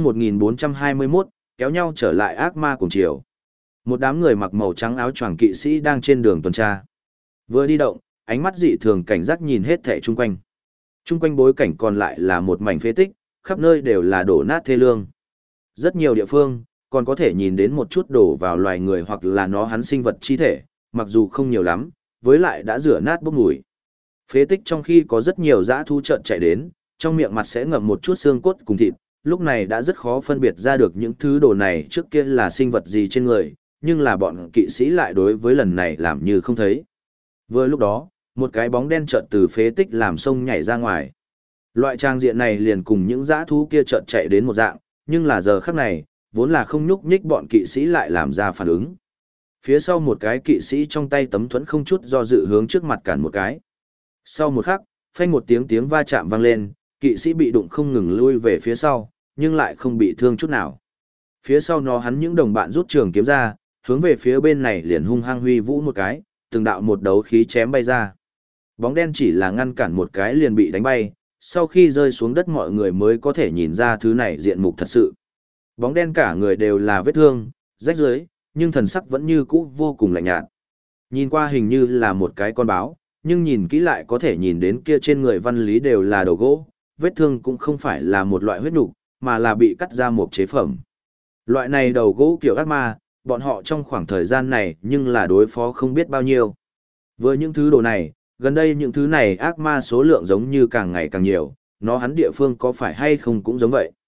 1421, kéo nhau trở lại ác ma cùng chiều. Một đám người mặc màu trắng áo choàng kỵ sĩ đang trên đường tuần tra. Vừa đi động, ánh mắt dị thường cảnh giác nhìn hết thảy chung quanh. Chung quanh bối cảnh còn lại là một mảnh phế tích, khắp nơi đều là đổ nát thê lương. Rất nhiều địa phương, còn có thể nhìn đến một chút đổ vào loài người hoặc là nó hắn sinh vật chi thể, mặc dù không nhiều lắm, với lại đã rửa nát bốc mùi. Phế tích trong khi có rất nhiều dã thú chợt chạy đến, trong miệng mặt sẽ ngậm một chút xương cốt cùng thịt, lúc này đã rất khó phân biệt ra được những thứ đồ này trước kia là sinh vật gì trên người, nhưng là bọn kỵ sĩ lại đối với lần này làm như không thấy. Vừa lúc đó, một cái bóng đen chợt từ phế tích làm sông nhảy ra ngoài. Loại trang diện này liền cùng những dã thú kia chợt chạy đến một dạng, nhưng là giờ khắc này, vốn là không nhúc nhích bọn kỵ sĩ lại làm ra phản ứng. Phía sau một cái kỵ sĩ trong tay tấm thuẫn không chút do dự hướng trước mặt cản một cái. Sau một khắc, phanh một tiếng va chạm vang lên, kỵ sĩ bị đụng không ngừng lui về phía sau, nhưng lại không bị thương chút nào. Phía sau nó hắn những đồng bạn rút trường kiếm ra, hướng về phía bên này liền hung hăng huy vũ một cái, từng đạo một đấu khí chém bay ra. Bóng đen chỉ là ngăn cản một cái liền bị đánh bay, sau khi rơi xuống đất mọi người mới có thể nhìn ra thứ này diện mục thật sự. Bóng đen cả người đều là vết thương, rách rưới, nhưng thần sắc vẫn như cũ vô cùng lạnh nhạt. Nhìn qua hình như là một cái con báo, nhưng nhìn kỹ lại có thể nhìn đến kia trên người văn lý đều là đầu gỗ, vết thương cũng không phải là một loại huyết nục, mà là bị cắt ra một chế phẩm. Loại này đầu gỗ kiểu ác ma, bọn họ trong khoảng thời gian này nhưng là đối phó không biết bao nhiêu. Với những thứ đồ này, gần đây những thứ này ác ma số lượng giống như càng ngày càng nhiều, nó hắn địa phương có phải hay không cũng giống vậy.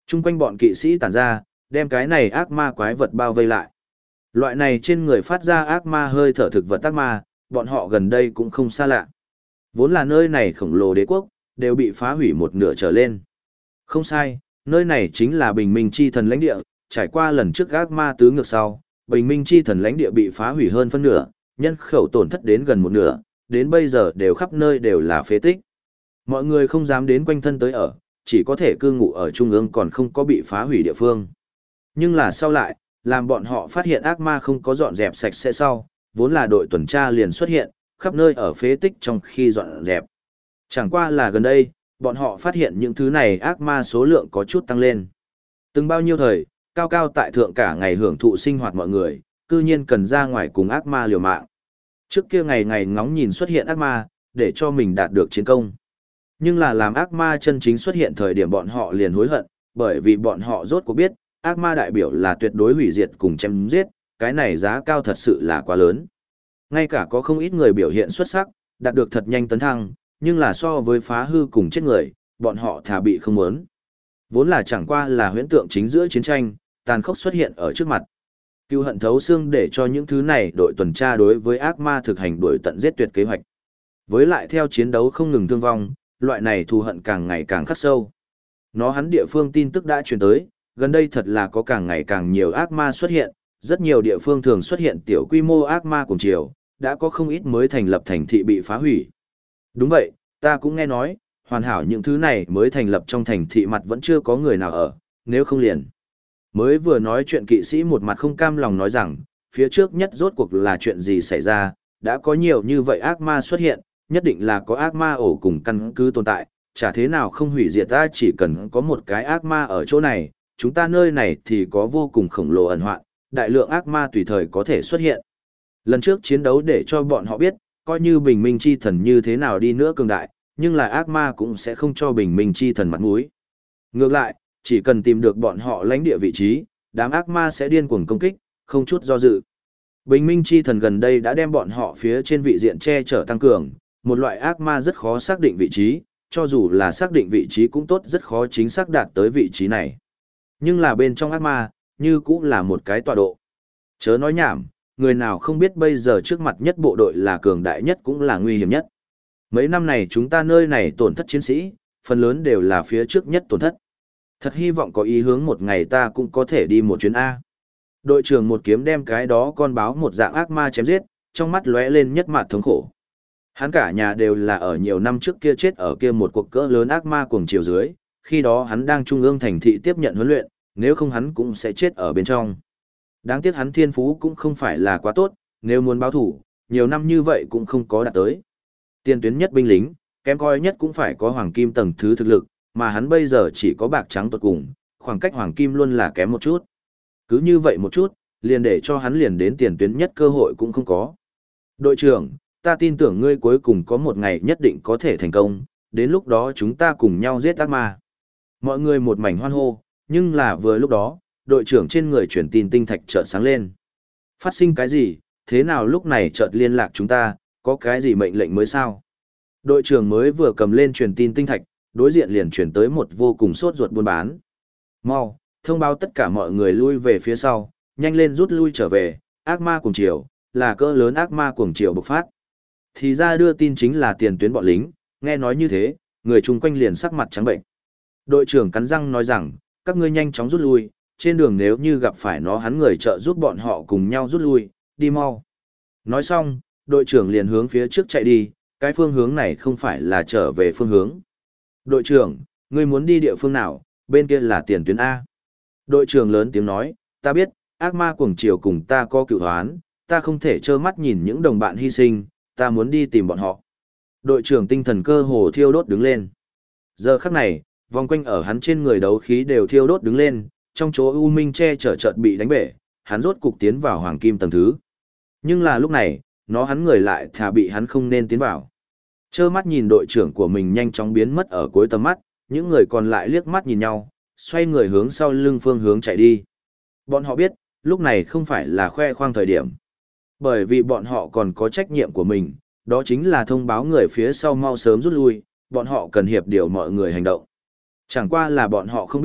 Trung quanh bọn kỵ sĩ tản ra, đem cái này ác ma quái vật bao vây lại. Loại này trên người phát ra ác ma hơi thở thực vật ác ma, bọn họ gần đây cũng không xa lạ. Vốn là nơi này khổng lồ đế quốc, đều bị phá hủy một nửa trở lên. Không sai, nơi này chính là Bình Minh Chi Thần lãnh địa, trải qua lần trước ác ma tứ ngược sau, Bình Minh Chi Thần lãnh địa bị phá hủy hơn phân nửa, nhân khẩu tổn thất đến gần một nửa, đến bây giờ đều khắp nơi đều là phế tích. Mọi người không dám đến quanh thân tới ở, chỉ có thể cư ngụ ở trung ương còn không có bị phá hủy địa phương. Nhưng là sau lại, làm bọn họ phát hiện ác ma không có dọn dẹp sạch sẽ sau, vốn là đội tuần tra liền xuất hiện, khắp nơi ở phế tích trong khi dọn dẹp. Chẳng qua là gần đây, bọn họ phát hiện những thứ này ác ma số lượng có chút tăng lên. Từng bao nhiêu thời, cao cao tại thượng cả ngày hưởng thụ sinh hoạt mọi người, cư nhiên cần ra ngoài cùng ác ma liều mạng. Trước kia ngày ngày ngóng nhìn xuất hiện ác ma, để cho mình đạt được chiến công. Nhưng là làm ác ma chân chính xuất hiện thời điểm bọn họ liền hối hận, bởi vì bọn họ rốt cuộc biết, ác ma đại biểu là tuyệt đối hủy diệt cùng chém giết, cái này giá cao thật sự là quá lớn. Ngay cả có không ít người biểu hiện xuất sắc, đạt được thật nhanh tấn thăng, nhưng là so với phá hư cùng chết người, bọn họ thà bị không muốn. Vốn là chẳng qua là huyễn tượng chính giữa chiến tranh, tàn khốc xuất hiện ở trước mặt. Cừu hận thấu xương để cho những thứ này đội tuần tra đối với ác ma thực hành đuổi tận giết tuyệt kế hoạch. Với lại theo chiến đấu không ngừng thương vong, loại này thù hận càng ngày càng khắc sâu. Nó hắn địa phương tin tức đã truyền tới, gần đây thật là có càng ngày càng nhiều ác ma xuất hiện, rất nhiều địa phương thường xuất hiện tiểu quy mô ác ma cùng chiều, đã có không ít mới thành lập thành thị bị phá hủy. Đúng vậy, ta cũng nghe nói, hoàn hảo những thứ này mới thành lập trong thành thị mặt vẫn chưa có người nào ở, nếu không liền. Mới vừa nói chuyện kỵ sĩ một mặt không cam lòng nói rằng, phía trước nhất rốt cuộc là chuyện gì xảy ra, đã có nhiều như vậy ác ma xuất hiện, nhất định là có ác ma ổ cùng căn cứ tồn tại, chả thế nào không hủy diệt ta chỉ cần có một cái ác ma ở chỗ này, chúng ta nơi này thì có vô cùng khổng lồ ẩn hoạn, đại lượng ác ma tùy thời có thể xuất hiện. Lần trước chiến đấu để cho bọn họ biết, coi như bình minh chi thần như thế nào đi nữa cường đại, nhưng là ác ma cũng sẽ không cho bình minh chi thần mặt mũi. Ngược lại, chỉ cần tìm được bọn họ lãnh địa vị trí, đám ác ma sẽ điên cuồng công kích, không chút do dự. Bình minh chi thần gần đây đã đem bọn họ phía trên vị diện che chở tăng cường, một loại ác ma rất khó xác định vị trí, cho dù là xác định vị trí cũng tốt rất khó chính xác đạt tới vị trí này. Nhưng là bên trong ác ma, như cũng là một cái tọa độ. Chớ nói nhảm, người nào không biết bây giờ trước mặt nhất bộ đội là cường đại nhất cũng là nguy hiểm nhất. Mấy năm này chúng ta nơi này tổn thất chiến sĩ, phần lớn đều là phía trước nhất tổn thất. Thật hy vọng có ý hướng một ngày ta cũng có thể đi một chuyến A. Đội trưởng một kiếm đem cái đó con báo một dạng ác ma chém giết, trong mắt lóe lên nhất mặt thống khổ. Hắn cả nhà đều là ở nhiều năm trước kia chết ở kia một cuộc cỡ lớn ác ma cuồng chiều dưới, khi đó hắn đang trung ương thành thị tiếp nhận huấn luyện, nếu không hắn cũng sẽ chết ở bên trong. Đáng tiếc hắn thiên phú cũng không phải là quá tốt, nếu muốn báo thủ, nhiều năm như vậy cũng không có đạt tới. Tiền tuyến nhất binh lính, kém coi nhất cũng phải có hoàng kim tầng thứ thực lực, mà hắn bây giờ chỉ có bạc trắng tuột cùng, khoảng cách hoàng kim luôn là kém một chút. Cứ như vậy một chút, liền để cho hắn liền đến tiền tuyến nhất cơ hội cũng không có. Đội trưởng, ta tin tưởng ngươi cuối cùng có một ngày nhất định có thể thành công, đến lúc đó chúng ta cùng nhau giết ác ma. Mọi người một mảnh hoan hô, nhưng là vừa lúc đó, đội trưởng trên người truyền tin tinh thạch chợt sáng lên. Phát sinh cái gì, thế nào lúc này chợt liên lạc chúng ta, có cái gì mệnh lệnh mới sao? Đội trưởng mới vừa cầm lên truyền tin tinh thạch, đối diện liền chuyển tới một vô cùng sốt ruột buôn bán. Mau, thông báo tất cả mọi người lui về phía sau, nhanh lên rút lui trở về, ác ma cuồng triều, là cỡ lớn ác ma cuồng triều bộc phát. Thì ra đưa tin chính là tiền tuyến bọn lính, nghe nói như thế, người chung quanh liền sắc mặt trắng bệnh. Đội trưởng cắn răng nói rằng, các ngươi nhanh chóng rút lui, trên đường nếu như gặp phải nó hắn người trợ giúp bọn họ cùng nhau rút lui, đi mau. Nói xong, đội trưởng liền hướng phía trước chạy đi, cái phương hướng này không phải là trở về phương hướng. Đội trưởng, ngươi muốn đi địa phương nào, bên kia là tiền tuyến A. Đội trưởng lớn tiếng nói, ta biết, ác ma cuồng triều cùng ta có cựu hoán, ta không thể trơ mắt nhìn những đồng bạn hy sinh, ta muốn đi tìm bọn họ. Đội trưởng tinh thần cơ hồ thiêu đốt đứng lên. Giờ khắc này, vòng quanh ở hắn trên người đấu khí đều thiêu đốt đứng lên, trong chỗ u minh che chở chợt bị đánh bể, hắn rốt cục tiến vào hoàng kim tầng thứ. Nhưng là lúc này, nó hắn người lại thà bị hắn không nên tiến vào. Trơ mắt nhìn đội trưởng của mình nhanh chóng biến mất ở cuối tầm mắt, những người còn lại liếc mắt nhìn nhau, xoay người hướng sau lưng phương hướng chạy đi. Bọn họ biết, lúc này không phải là khoe khoang thời điểm. Bởi vì bọn họ còn có trách nhiệm của mình, đó chính là thông báo người phía sau mau sớm rút lui, bọn họ cần hiệp điều mọi người hành động. Chẳng qua là bọn họ không biết,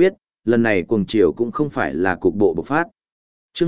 lần này cuồng triều cũng không phải là cục bộ bộc phát. Trước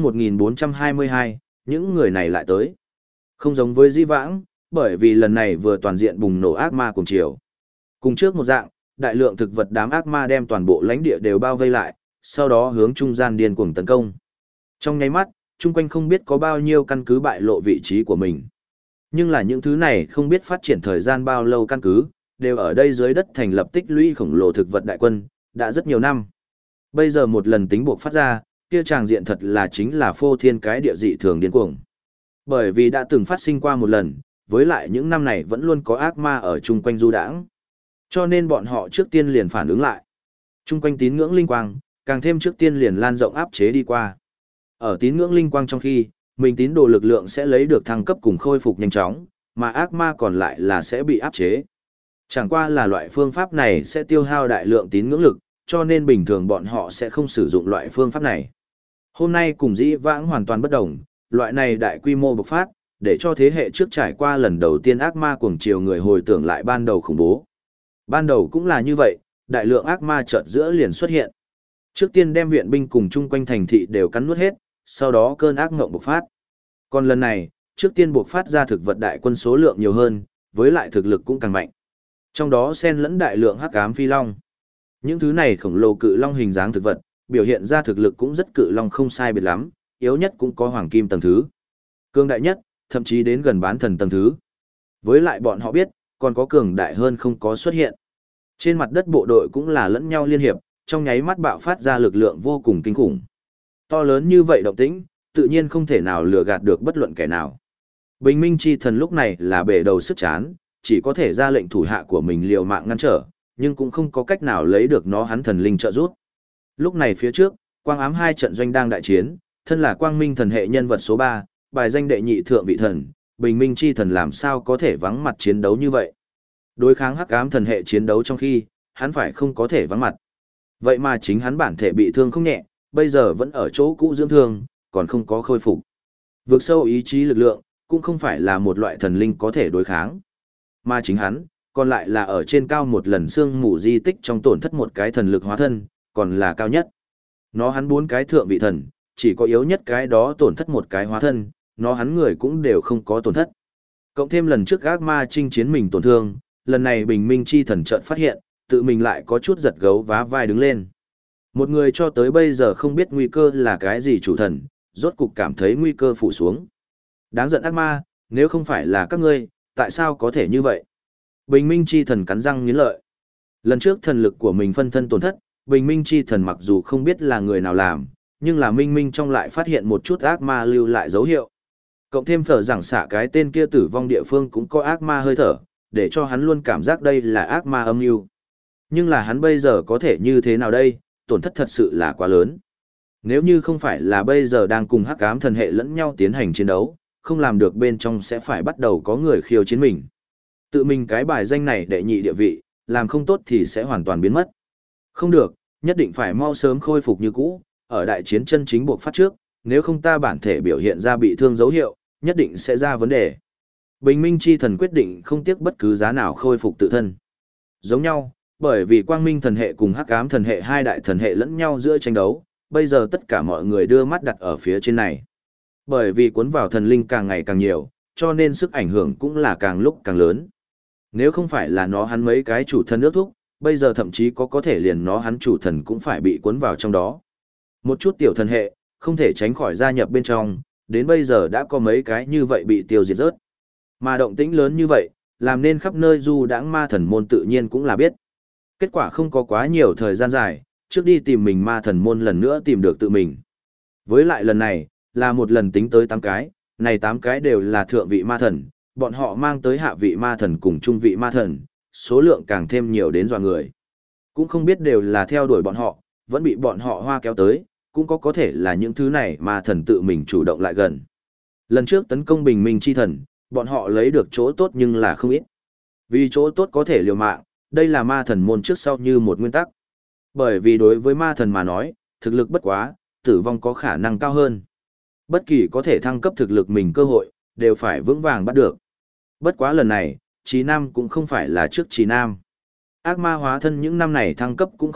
1422, những người này lại tới. Không giống với Dĩ vãng, bởi vì lần này vừa toàn diện bùng nổ ác ma cuồng triều. Cùng trước một dạng, đại lượng thực vật đám ác ma đem toàn bộ lãnh địa đều bao vây lại, sau đó hướng trung gian điên cuồng tấn công. Trong nháy mắt, chung quanh không biết có bao nhiêu căn cứ bại lộ vị trí của mình. Nhưng là những thứ này không biết phát triển thời gian bao lâu căn cứ, đều ở đây dưới đất thành lập tích lũy khổng lồ thực vật đại quân, đã rất nhiều năm. Bây giờ một lần tính buộc phát ra, kia tràng diện thật là chính là phô thiên cái địa dị thường điên cuồng. Bởi vì đã từng phát sinh qua một lần, với lại những năm này vẫn luôn có ác ma ở chung quanh du đãng. Cho nên bọn họ trước tiên liền phản ứng lại. Chung quanh tín ngưỡng linh quang, càng thêm trước tiên liền lan rộng áp chế đi qua. Ở tín ngưỡng linh quang trong khi, mình tín đồ lực lượng sẽ lấy được thăng cấp cùng khôi phục nhanh chóng, mà ác ma còn lại là sẽ bị áp chế. Chẳng qua là loại phương pháp này sẽ tiêu hao đại lượng tín ngưỡng lực, cho nên bình thường bọn họ sẽ không sử dụng loại phương pháp này. Hôm nay cùng dĩ vãng hoàn toàn bất đồng, loại này đại quy mô bộc phát, để cho thế hệ trước trải qua lần đầu tiên ác ma cuồng chiều người hồi tưởng lại ban đầu khủng bố. Ban đầu cũng là như vậy, đại lượng ác ma chợt giữa liền xuất hiện. Trước tiên đem viện binh cùng chung quanh thành thị đều cắn nuốt hết, sau đó cơn ác ngộng bộc phát. Còn lần này, trước tiên bộc phát ra thực vật đại quân số lượng nhiều hơn, với lại thực lực cũng càng mạnh. Trong đó xen lẫn đại lượng hắc ám phi long. Những thứ này khổng lồ cự long hình dáng thực vật, biểu hiện ra thực lực cũng rất cự long không sai biệt lắm, yếu nhất cũng có hoàng kim tầng thứ. Cường đại nhất, thậm chí đến gần bán thần tầng thứ. Với lại bọn họ biết, còn có cường đại hơn không có xuất hiện. Trên mặt đất bộ đội cũng là lẫn nhau liên hiệp, trong nháy mắt bạo phát ra lực lượng vô cùng kinh khủng. To lớn như vậy động tĩnh, tự nhiên không thể nào lừa gạt được bất luận kẻ nào. Bình minh chi thần lúc này là bể đầu sức chán, chỉ có thể ra lệnh thủ hạ của mình liều mạng ngăn trở, nhưng cũng không có cách nào lấy được nó hắn thần linh trợ giúp. Lúc này phía trước, quang ám hai trận doanh đang đại chiến, thân là quang minh thần hệ nhân vật số 3, bài danh đệ nhị thượng vị thần, bình minh chi thần làm sao có thể vắng mặt chiến đấu như vậy. Đối kháng hắc ám thần hệ chiến đấu trong khi, hắn phải không có thể vắng mặt. Vậy mà chính hắn bản thể bị thương không nhẹ, bây giờ vẫn ở chỗ cũ dưỡng thương, còn không có khôi phục. Vượt sâu ý chí lực lượng, cũng không phải là một loại thần linh có thể đối kháng. Mà chính hắn, còn lại là ở trên cao một lần xương mù di tích trong tổn thất một cái thần lực hóa thân, còn là cao nhất. Nó hắn 4 cái thượng vị thần, chỉ có yếu nhất cái đó tổn thất một cái hóa thân, nó hắn người cũng đều không có tổn thất. Cộng thêm lần trước ác ma chinh chiến mình tổn thương, lần này bình minh chi thần chợt phát hiện, tự mình lại có chút giật gấu vá vai đứng lên. Một người cho tới bây giờ không biết nguy cơ là cái gì chủ thần, rốt cục cảm thấy nguy cơ phủ xuống. Đáng giận ác ma, nếu không phải là các ngươi, tại sao có thể như vậy? Bình minh chi thần cắn răng nghiến lợi. Lần trước thần lực của mình phân thân tổn thất, bình minh chi thần mặc dù không biết là người nào làm, nhưng là minh minh trong lại phát hiện một chút ác ma lưu lại dấu hiệu. Cộng thêm phở giảng xả cái tên kia tử vong địa phương cũng có ác ma hơi thở, để cho hắn luôn cảm giác đây là ác ma âm mưu. Nhưng là hắn bây giờ có thể như thế nào đây, tổn thất thật sự là quá lớn. Nếu như không phải là bây giờ đang cùng hắc ám thần hệ lẫn nhau tiến hành chiến đấu, không làm được bên trong sẽ phải bắt đầu có người khiêu chiến mình. Tự mình cái bài danh này đệ nhị địa vị, làm không tốt thì sẽ hoàn toàn biến mất. Không được, nhất định phải mau sớm khôi phục như cũ, ở đại chiến chân chính buộc phát trước, nếu không ta bản thể biểu hiện ra bị thương dấu hiệu, nhất định sẽ ra vấn đề. Bình minh chi thần quyết định không tiếc bất cứ giá nào khôi phục tự thân. Giống nhau, bởi vì quang minh thần hệ cùng hắc ám thần hệ hai đại thần hệ lẫn nhau giữa tranh đấu, bây giờ tất cả mọi người đưa mắt đặt ở phía trên này. Bởi vì cuốn vào thần linh càng ngày càng nhiều, cho nên sức ảnh hưởng cũng là càng lúc càng lớn. Nếu không phải là nó hắn mấy cái chủ thần ước thúc, bây giờ thậm chí có thể liền nó hắn chủ thần cũng phải bị cuốn vào trong đó. Một chút tiểu thần hệ, không thể tránh khỏi gia nhập bên trong, đến bây giờ đã có mấy cái như vậy bị tiêu diệt rớt. Mà động tĩnh lớn như vậy, làm nên khắp nơi du đãng ma thần môn tự nhiên cũng là biết. Kết quả không có quá nhiều thời gian dài, trước đi tìm mình ma thần môn lần nữa tìm được tự mình. Với lại lần này, là một lần tính tới 8 cái, này 8 cái đều là thượng vị ma thần, bọn họ mang tới hạ vị ma thần cùng trung vị ma thần, số lượng càng thêm nhiều đến dọa người. Cũng không biết đều là theo đuổi bọn họ, vẫn bị bọn họ hoa kéo tới, cũng có thể là những thứ này ma thần tự mình chủ động lại gần. Lần trước tấn công bình minh chi thần, bọn họ lấy được chỗ tốt nhưng là không ít. Vì chỗ tốt có thể liều mạng, đây là ma thần môn trước sau như một nguyên tắc. Bởi vì đối với ma thần mà nói, thực lực bất quá, tử vong có khả năng cao hơn. Bất kỳ có thể thăng cấp thực lực mình cơ hội, đều phải vững vàng bắt được. Bất quá lần này, Trí Nam cũng không phải là trước Trí Nam. Ác ma hóa thân những năm này thăng cấp cũng không ít,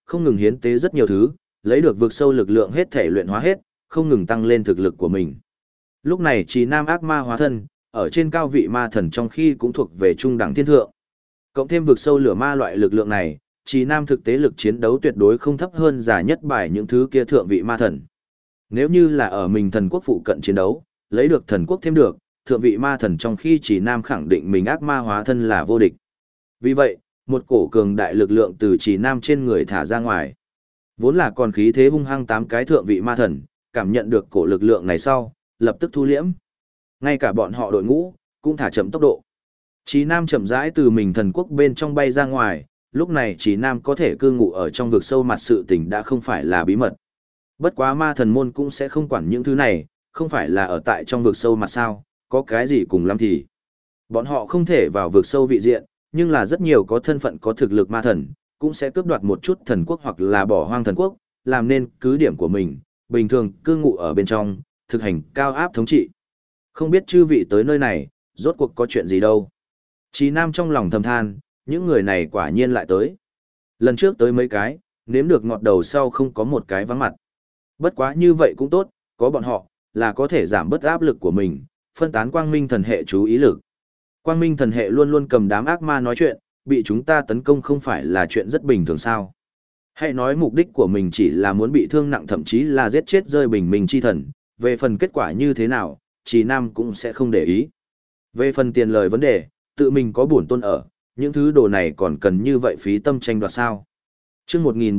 không ngừng hiến tế rất nhiều thứ, lấy được vực sâu lực lượng hết thể luyện hóa hết, không ngừng tăng lên thực lực của mình. Lúc này Trì Nam ác ma hóa thân, ở trên cao vị ma thần trong khi cũng thuộc về trung đẳng thiên thượng. Cộng thêm vực sâu lửa ma loại lực lượng này, Trì Nam thực tế lực chiến đấu tuyệt đối không thấp hơn giả nhất bài những thứ kia thượng vị ma thần. Nếu như là ở mình thần quốc phụ cận chiến đấu, lấy được thần quốc thêm được, thượng vị ma thần trong khi Trì Nam khẳng định mình ác ma hóa thân là vô địch. Vì vậy, một cổ cường đại lực lượng từ Trì Nam trên người thả ra ngoài. Vốn là còn khí thế hung hăng 8 cái thượng vị ma thần, cảm nhận được cổ lực lượng này sau, lập tức thu liễm. Ngay cả bọn họ đội ngũ, cũng thả chậm tốc độ. Trì Nam chậm rãi từ mình thần quốc bên trong bay ra ngoài, lúc này Trì Nam có thể cư ngụ ở trong vực sâu mặt sự tình đã không phải là bí mật. Bất quá ma thần môn cũng sẽ không quản những thứ này, không phải là ở tại trong vực sâu mặt sao, có cái gì cùng lắm thì. Bọn họ không thể vào vực sâu vị diện, nhưng là rất nhiều có thân phận có thực lực ma thần, cũng sẽ cướp đoạt một chút thần quốc hoặc là bỏ hoang thần quốc, làm nên cứ điểm của mình, bình thường cư ngụ ở bên trong, thực hành cao áp thống trị. Không biết chư vị tới nơi này, rốt cuộc có chuyện gì đâu. Chí Nam trong lòng thầm than, những người này quả nhiên lại tới. Lần trước tới mấy cái, nếm được ngọt đầu sau không có một cái vắng mặt. Bất quá như vậy cũng tốt, có bọn họ, là có thể giảm bớt áp lực của mình, phân tán quang minh thần hệ chú ý lực. Quang minh thần hệ luôn luôn cầm đám ác ma nói chuyện, bị chúng ta tấn công không phải là chuyện rất bình thường sao. Hãy nói mục đích của mình chỉ là muốn bị thương nặng thậm chí là giết chết rơi bình minh chi thần, về phần kết quả như thế nào, Trì Nam cũng sẽ không để ý. Về phần tiền lời vấn đề, tự mình có bổn tôn ở, những thứ đồ này còn cần như vậy phí tâm tranh đoạt sao. Trước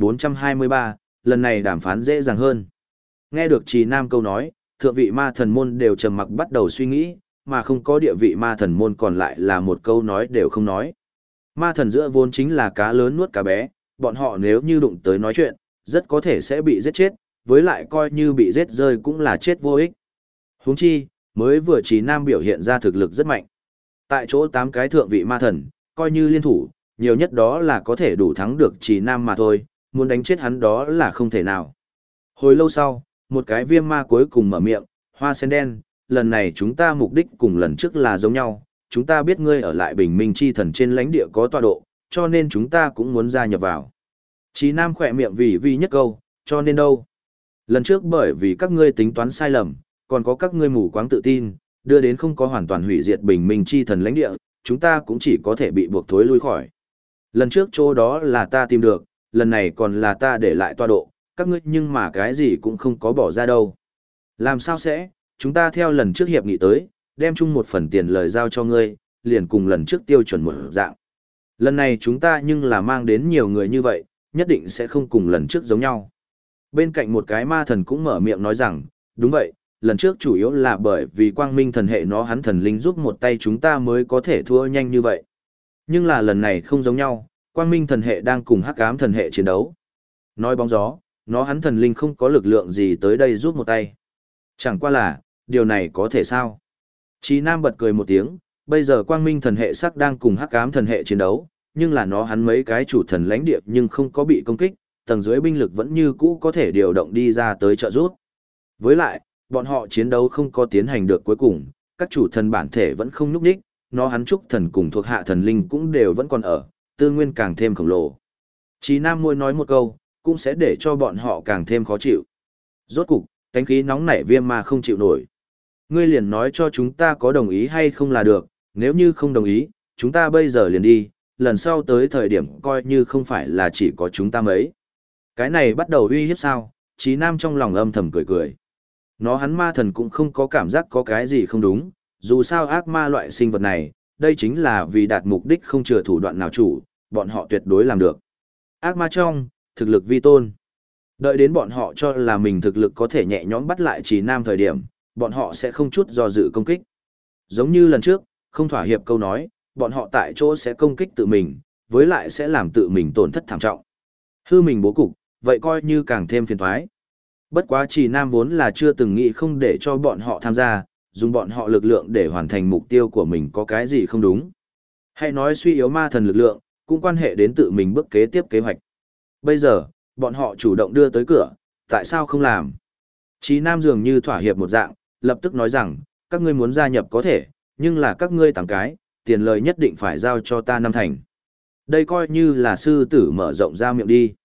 1423, lần này đàm phán dễ dàng hơn. Nghe được Trì Nam câu nói, thượng vị ma thần môn đều trầm mặc bắt đầu suy nghĩ, mà không có địa vị ma thần môn còn lại là một câu nói đều không nói. Ma thần giữa vốn chính là cá lớn nuốt cá bé, bọn họ nếu như đụng tới nói chuyện, rất có thể sẽ bị giết chết, với lại coi như bị giết rơi cũng là chết vô ích. Huống chi, mới vừa Trì Nam biểu hiện ra thực lực rất mạnh. Tại chỗ 8 cái thượng vị ma thần, coi như liên thủ, nhiều nhất đó là có thể đủ thắng được Trì Nam mà thôi, muốn đánh chết hắn đó là không thể nào. Hồi lâu sau, một cái viêm ma cuối cùng mở miệng, Hoa Sen Đen, lần này chúng ta mục đích cùng lần trước là giống nhau, chúng ta biết ngươi ở lại bình minh chi thần trên lãnh địa có tọa độ, cho nên chúng ta cũng muốn gia nhập vào. Trì Nam khỏe miệng vì nhất câu, cho nên đâu. Lần trước bởi vì các ngươi tính toán sai lầm, còn có các ngươi mù quáng tự tin, đưa đến không có hoàn toàn hủy diệt bình minh chi thần lãnh địa, chúng ta cũng chỉ có thể bị buộc thối lui khỏi. Lần trước chỗ đó là ta tìm được, lần này còn là ta để lại tọa độ, các ngươi nhưng mà cái gì cũng không có bỏ ra đâu. Làm sao sẽ, chúng ta theo lần trước hiệp nghị tới, đem chung một phần tiền lời giao cho ngươi, liền cùng lần trước tiêu chuẩn một dạng. Lần này chúng ta nhưng là mang đến nhiều người như vậy, nhất định sẽ không cùng lần trước giống nhau. Bên cạnh một cái ma thần cũng mở miệng nói rằng, đúng vậy, lần trước chủ yếu là bởi vì quang minh thần hệ nó hắn thần linh giúp một tay chúng ta mới có thể thua nhanh như vậy. Nhưng là lần này không giống nhau, quang minh thần hệ đang cùng hắc ám thần hệ chiến đấu. Nói bóng gió, nó hắn thần linh không có lực lượng gì tới đây giúp một tay. Chẳng qua là, điều này có thể sao? Chí Nam bật cười một tiếng, bây giờ quang minh thần hệ sắc đang cùng hắc ám thần hệ chiến đấu, nhưng là nó hắn mấy cái chủ thần lãnh địa nhưng không có bị công kích, tầng dưới binh lực vẫn như cũ có thể điều động đi ra tới trợ giúp. Với lại, bọn họ chiến đấu không có tiến hành được cuối cùng, các chủ thần bản thể vẫn không nhúc nhích, nó hắn trúc thần cùng thuộc hạ thần linh cũng đều vẫn còn ở, tư nguyên càng thêm khổng lồ. Chí Nam môi nói một câu, cũng sẽ để cho bọn họ càng thêm khó chịu. Rốt cục, cánh khí nóng nảy viêm mà không chịu nổi. Ngươi liền nói cho chúng ta có đồng ý hay không là được, nếu như không đồng ý, chúng ta bây giờ liền đi, lần sau tới thời điểm coi như không phải là chỉ có chúng ta mấy. Cái này bắt đầu uy hiếp sao, Chí Nam trong lòng âm thầm cười cười. Nó hắn ma thần cũng không có cảm giác có cái gì không đúng, dù sao ác ma loại sinh vật này, đây chính là vì đạt mục đích không chừa thủ đoạn nào chủ, bọn họ tuyệt đối làm được. Ác ma trong, thực lực vi tôn. Đợi đến bọn họ cho là mình thực lực có thể nhẹ nhõm bắt lại Chí Nam thời điểm, bọn họ sẽ không chút do dự công kích. Giống như lần trước, không thỏa hiệp câu nói, bọn họ tại chỗ sẽ công kích tự mình, với lại sẽ làm tự mình tổn thất thảm trọng. Hư mình bố cục, vậy coi như càng thêm phiền toái. Bất quá Trì Nam vốn là chưa từng nghĩ không để cho bọn họ tham gia, dùng bọn họ lực lượng để hoàn thành mục tiêu của mình có cái gì không đúng. Hay nói suy yếu ma thần lực lượng, cũng quan hệ đến tự mình bước kế tiếp kế hoạch. Bây giờ, bọn họ chủ động đưa tới cửa, tại sao không làm? Trì Nam dường như thỏa hiệp một dạng, lập tức nói rằng, các ngươi muốn gia nhập có thể, nhưng là các ngươi tặng cái, tiền lời nhất định phải giao cho ta 5 thành. Đây coi như là sư tử mở rộng ra miệng đi.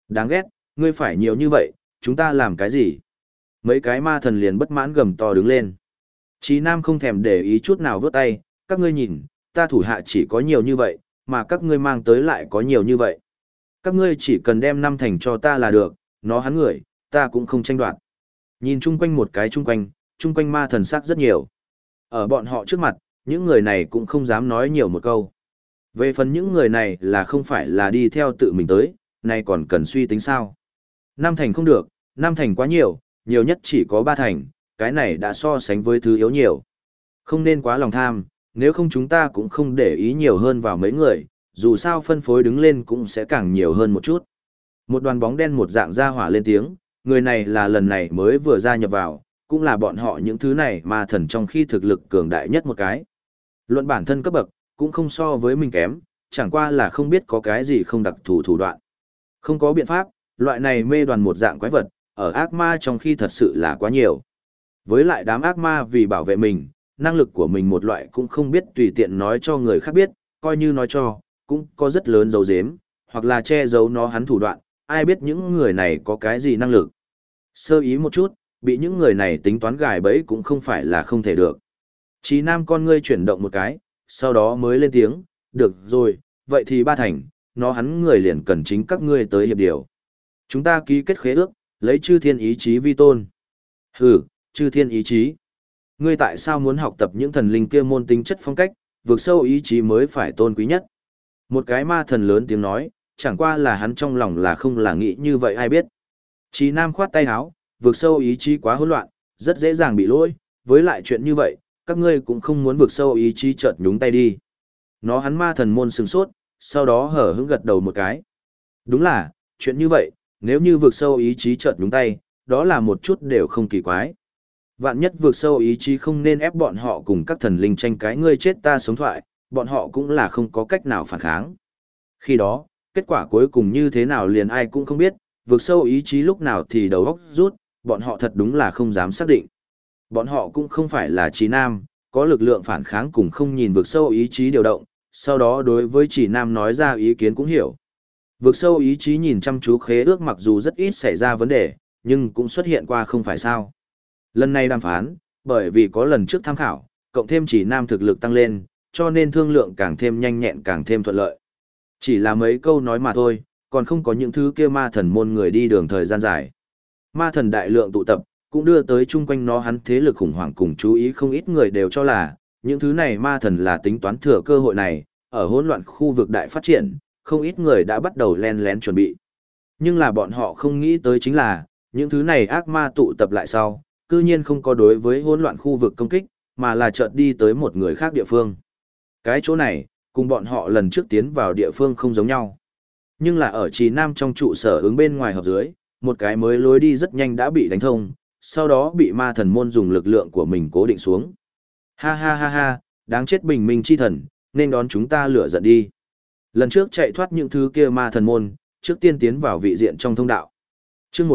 Đáng ghét, ngươi phải nhiều như vậy, chúng ta làm cái gì? Mấy cái ma thần liền bất mãn gầm to đứng lên. Chí Nam không thèm để ý chút nào vớt tay, các ngươi nhìn, ta thủ hạ chỉ có nhiều như vậy, mà các ngươi mang tới lại có nhiều như vậy. Các ngươi chỉ cần đem 5 thành cho ta là được, nó hắn người, ta cũng không tranh đoạt. Nhìn chung quanh một cái chung quanh ma thần sắc rất nhiều. Ở bọn họ trước mặt, những người này cũng không dám nói nhiều một câu. Về phần những người này là không phải là đi theo tự mình tới, này còn cần suy tính sao. 5 thành không được, 5 thành quá nhiều, nhiều nhất chỉ có 3 thành, cái này đã so sánh với thứ yếu nhiều. Không nên quá lòng tham, nếu không chúng ta cũng không để ý nhiều hơn vào mấy người, dù sao phân phối đứng lên cũng sẽ càng nhiều hơn một chút. Một đoàn bóng đen một dạng ra hỏa lên tiếng, người này là lần này mới vừa gia nhập vào, cũng là bọn họ những thứ này ma thần trong khi thực lực cường đại nhất một cái. Luận bản thân cấp bậc, cũng không so với mình kém, chẳng qua là không biết có cái gì không đặc thù thủ đoạn. Không có biện pháp, loại này mê đoàn một dạng quái vật, ở ác ma trong khi thật sự là quá nhiều. Với lại đám ác ma vì bảo vệ mình, năng lực của mình một loại cũng không biết tùy tiện nói cho người khác biết, coi như nói cho, cũng có rất lớn dấu dếm, hoặc là che giấu nó hắn thủ đoạn, ai biết những người này có cái gì năng lực. Sơ ý một chút, bị những người này tính toán gài bẫy cũng không phải là không thể được. Chí Nam con ngươi chuyển động một cái, sau đó mới lên tiếng, được rồi, vậy thì 3 thành, nó hắn người liền cần chính các ngươi tới hiệp điều. Chúng ta ký kết khế ước, lấy chư thiên ý chí vi tôn. Hừ, chư thiên ý chí. Ngươi tại sao muốn học tập những thần linh kia môn tính chất phong cách, vượt sâu ý chí mới phải tôn quý nhất. Một cái ma thần lớn tiếng nói, chẳng qua là hắn trong lòng là không là nghĩ như vậy ai biết. Chí Nam khoát tay áo, vượt sâu ý chí quá hỗn loạn, rất dễ dàng bị lỗi, với lại chuyện như vậy, các ngươi cũng không muốn vượt sâu ý chí chợt nhúng tay đi. Nó hắn ma thần môn sừng sốt, sau đó hở hững gật đầu một cái. Đúng là, chuyện như vậy, nếu như vượt sâu ý chí chợt nhúng tay, đó là một chút đều không kỳ quái. Vạn nhất vượt sâu ý chí không nên ép bọn họ cùng các thần linh tranh cái ngươi chết ta sống thoại, bọn họ cũng là không có cách nào phản kháng. Khi đó, kết quả cuối cùng như thế nào liền ai cũng không biết, vượt sâu ý chí lúc nào thì đầu óc rút, bọn họ thật đúng là không dám xác định. Bọn họ cũng không phải là Chí Nam, có lực lượng phản kháng cùng không nhìn vượt sâu ý chí điều động, sau đó đối với Chí Nam nói ra ý kiến cũng hiểu. Vượt sâu ý chí nhìn chăm chú khế ước mặc dù rất ít xảy ra vấn đề, nhưng cũng xuất hiện qua không phải sao. Lần này đàm phán, bởi vì có lần trước tham khảo, cộng thêm Chí Nam thực lực tăng lên, cho nên thương lượng càng thêm nhanh nhẹn càng thêm thuận lợi. Chỉ là mấy câu nói mà thôi, còn không có những thứ kia ma thần môn người đi đường thời gian dài. Ma thần đại lượng tụ tập, cũng đưa tới chung quanh nó hắn thế lực khủng hoảng cùng chú ý không ít người đều cho là, những thứ này ma thần là tính toán thừa cơ hội này, ở hỗn loạn khu vực đại phát triển, không ít người đã bắt đầu len lén chuẩn bị. Nhưng là bọn họ không nghĩ tới chính là, những thứ này ác ma tụ tập lại sau, cư nhiên không có đối với hỗn loạn khu vực công kích, mà là chợt đi tới một người khác địa phương. Cái chỗ này, cùng bọn họ lần trước tiến vào địa phương không giống nhau. Nhưng là ở Chí Nam trong trụ sở ứng bên ngoài hợp dưới, một cái mới lối đi rất nhanh đã bị đánh thông, sau đó bị ma thần môn dùng lực lượng của mình cố định xuống. Ha ha ha ha, đáng chết bình minh chi thần, nên đón chúng ta lửa giận đi. Lần trước chạy thoát những thứ kia ma thần môn, trước tiên tiến vào vị diện trong thông đạo. Chương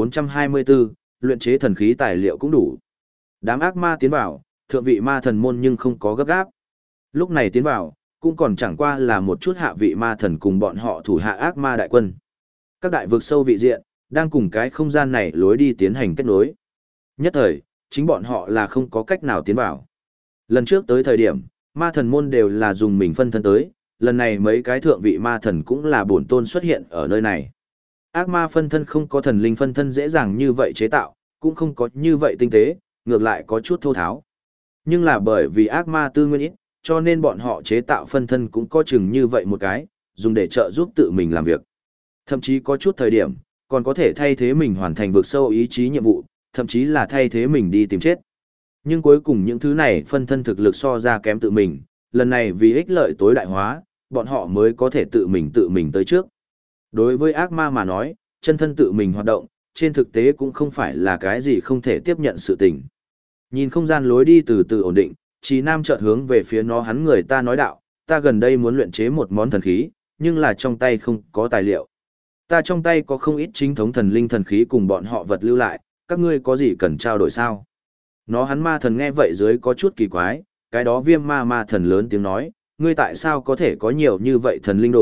1424, luyện chế thần khí tài liệu cũng đủ. Đám ác ma tiến vào, thượng vị ma thần môn nhưng không có gấp gáp. Lúc này tiến vào, cũng còn chẳng qua là một chút hạ vị ma thần cùng bọn họ thủ hạ ác ma đại quân. Các đại vực sâu vị diện, đang cùng cái không gian này lối đi tiến hành kết nối. Nhất thời, chính bọn họ là không có cách nào tiến vào. Lần trước tới thời điểm, ma thần môn đều là dùng mình phân thân tới, lần này mấy cái thượng vị ma thần cũng là bổn tôn xuất hiện ở nơi này. Ác ma phân thân không có thần linh phân thân dễ dàng như vậy chế tạo, cũng không có như vậy tinh tế, ngược lại có chút thô tháo. Nhưng là bởi vì ác ma tư nguyên ít, cho nên bọn họ chế tạo phân thân cũng có chừng như vậy một cái, dùng để trợ giúp tự mình làm việc. Thậm chí có chút thời điểm, còn có thể thay thế mình hoàn thành vượt sâu ý chí nhiệm vụ, thậm chí là thay thế mình đi tìm chết. Nhưng cuối cùng những thứ này phân thân thực lực so ra kém tự mình, lần này vì ích lợi tối đại hóa, bọn họ mới có thể tự mình tới trước. Đối với ác ma mà nói, chân thân tự mình hoạt động, trên thực tế cũng không phải là cái gì không thể tiếp nhận sự tình. Nhìn không gian lối đi từ từ ổn định, Chí Nam chợt hướng về phía nó hắn người ta nói đạo, ta gần đây muốn luyện chế một món thần khí, nhưng là trong tay không có tài liệu. Ta trong tay có không ít chính thống thần linh thần khí cùng bọn họ vật lưu lại, các ngươi có gì cần trao đổi sao? Nó hắn ma thần nghe vậy dưới có chút kỳ quái, cái đó viêm ma ma thần lớn tiếng nói, ngươi tại sao có thể có nhiều như vậy thần linh đồ,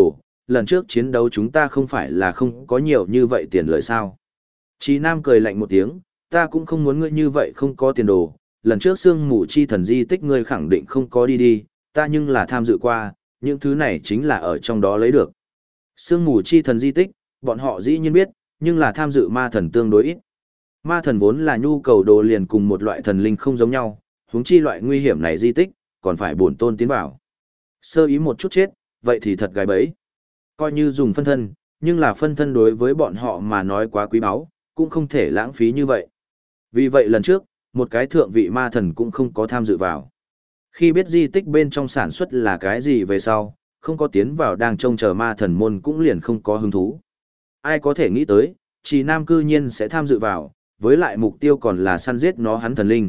lần trước chiến đấu chúng ta không phải là không có nhiều như vậy tiền lợi sao. Chí Nam cười lạnh một tiếng, ta cũng không muốn ngươi như vậy không có tiền đồ, lần trước sương mù chi thần di tích ngươi khẳng định không có đi, ta nhưng là tham dự qua, những thứ này chính là ở trong đó lấy được. Sương mù chi thần di tích, bọn họ dĩ nhiên biết, nhưng là tham dự ma thần tương đối ít. Ma thần vốn là nhu cầu đồ liền cùng một loại thần linh không giống nhau, huống chi loại nguy hiểm này di tích, còn phải bổn tôn tiến vào. Sơ ý một chút chết, vậy thì thật gài bẫy. Coi như dùng phân thân, nhưng là phân thân đối với bọn họ mà nói quá quý báu, cũng không thể lãng phí như vậy. Vì vậy lần trước, một cái thượng vị ma thần cũng không có tham dự vào. Khi biết di tích bên trong sản xuất là cái gì về sau, không có tiến vào đang trông chờ ma thần môn cũng liền không có hứng thú. Ai có thể nghĩ tới, Trì Nam cư nhiên sẽ tham dự vào, với lại mục tiêu còn là săn giết nó hắn thần linh.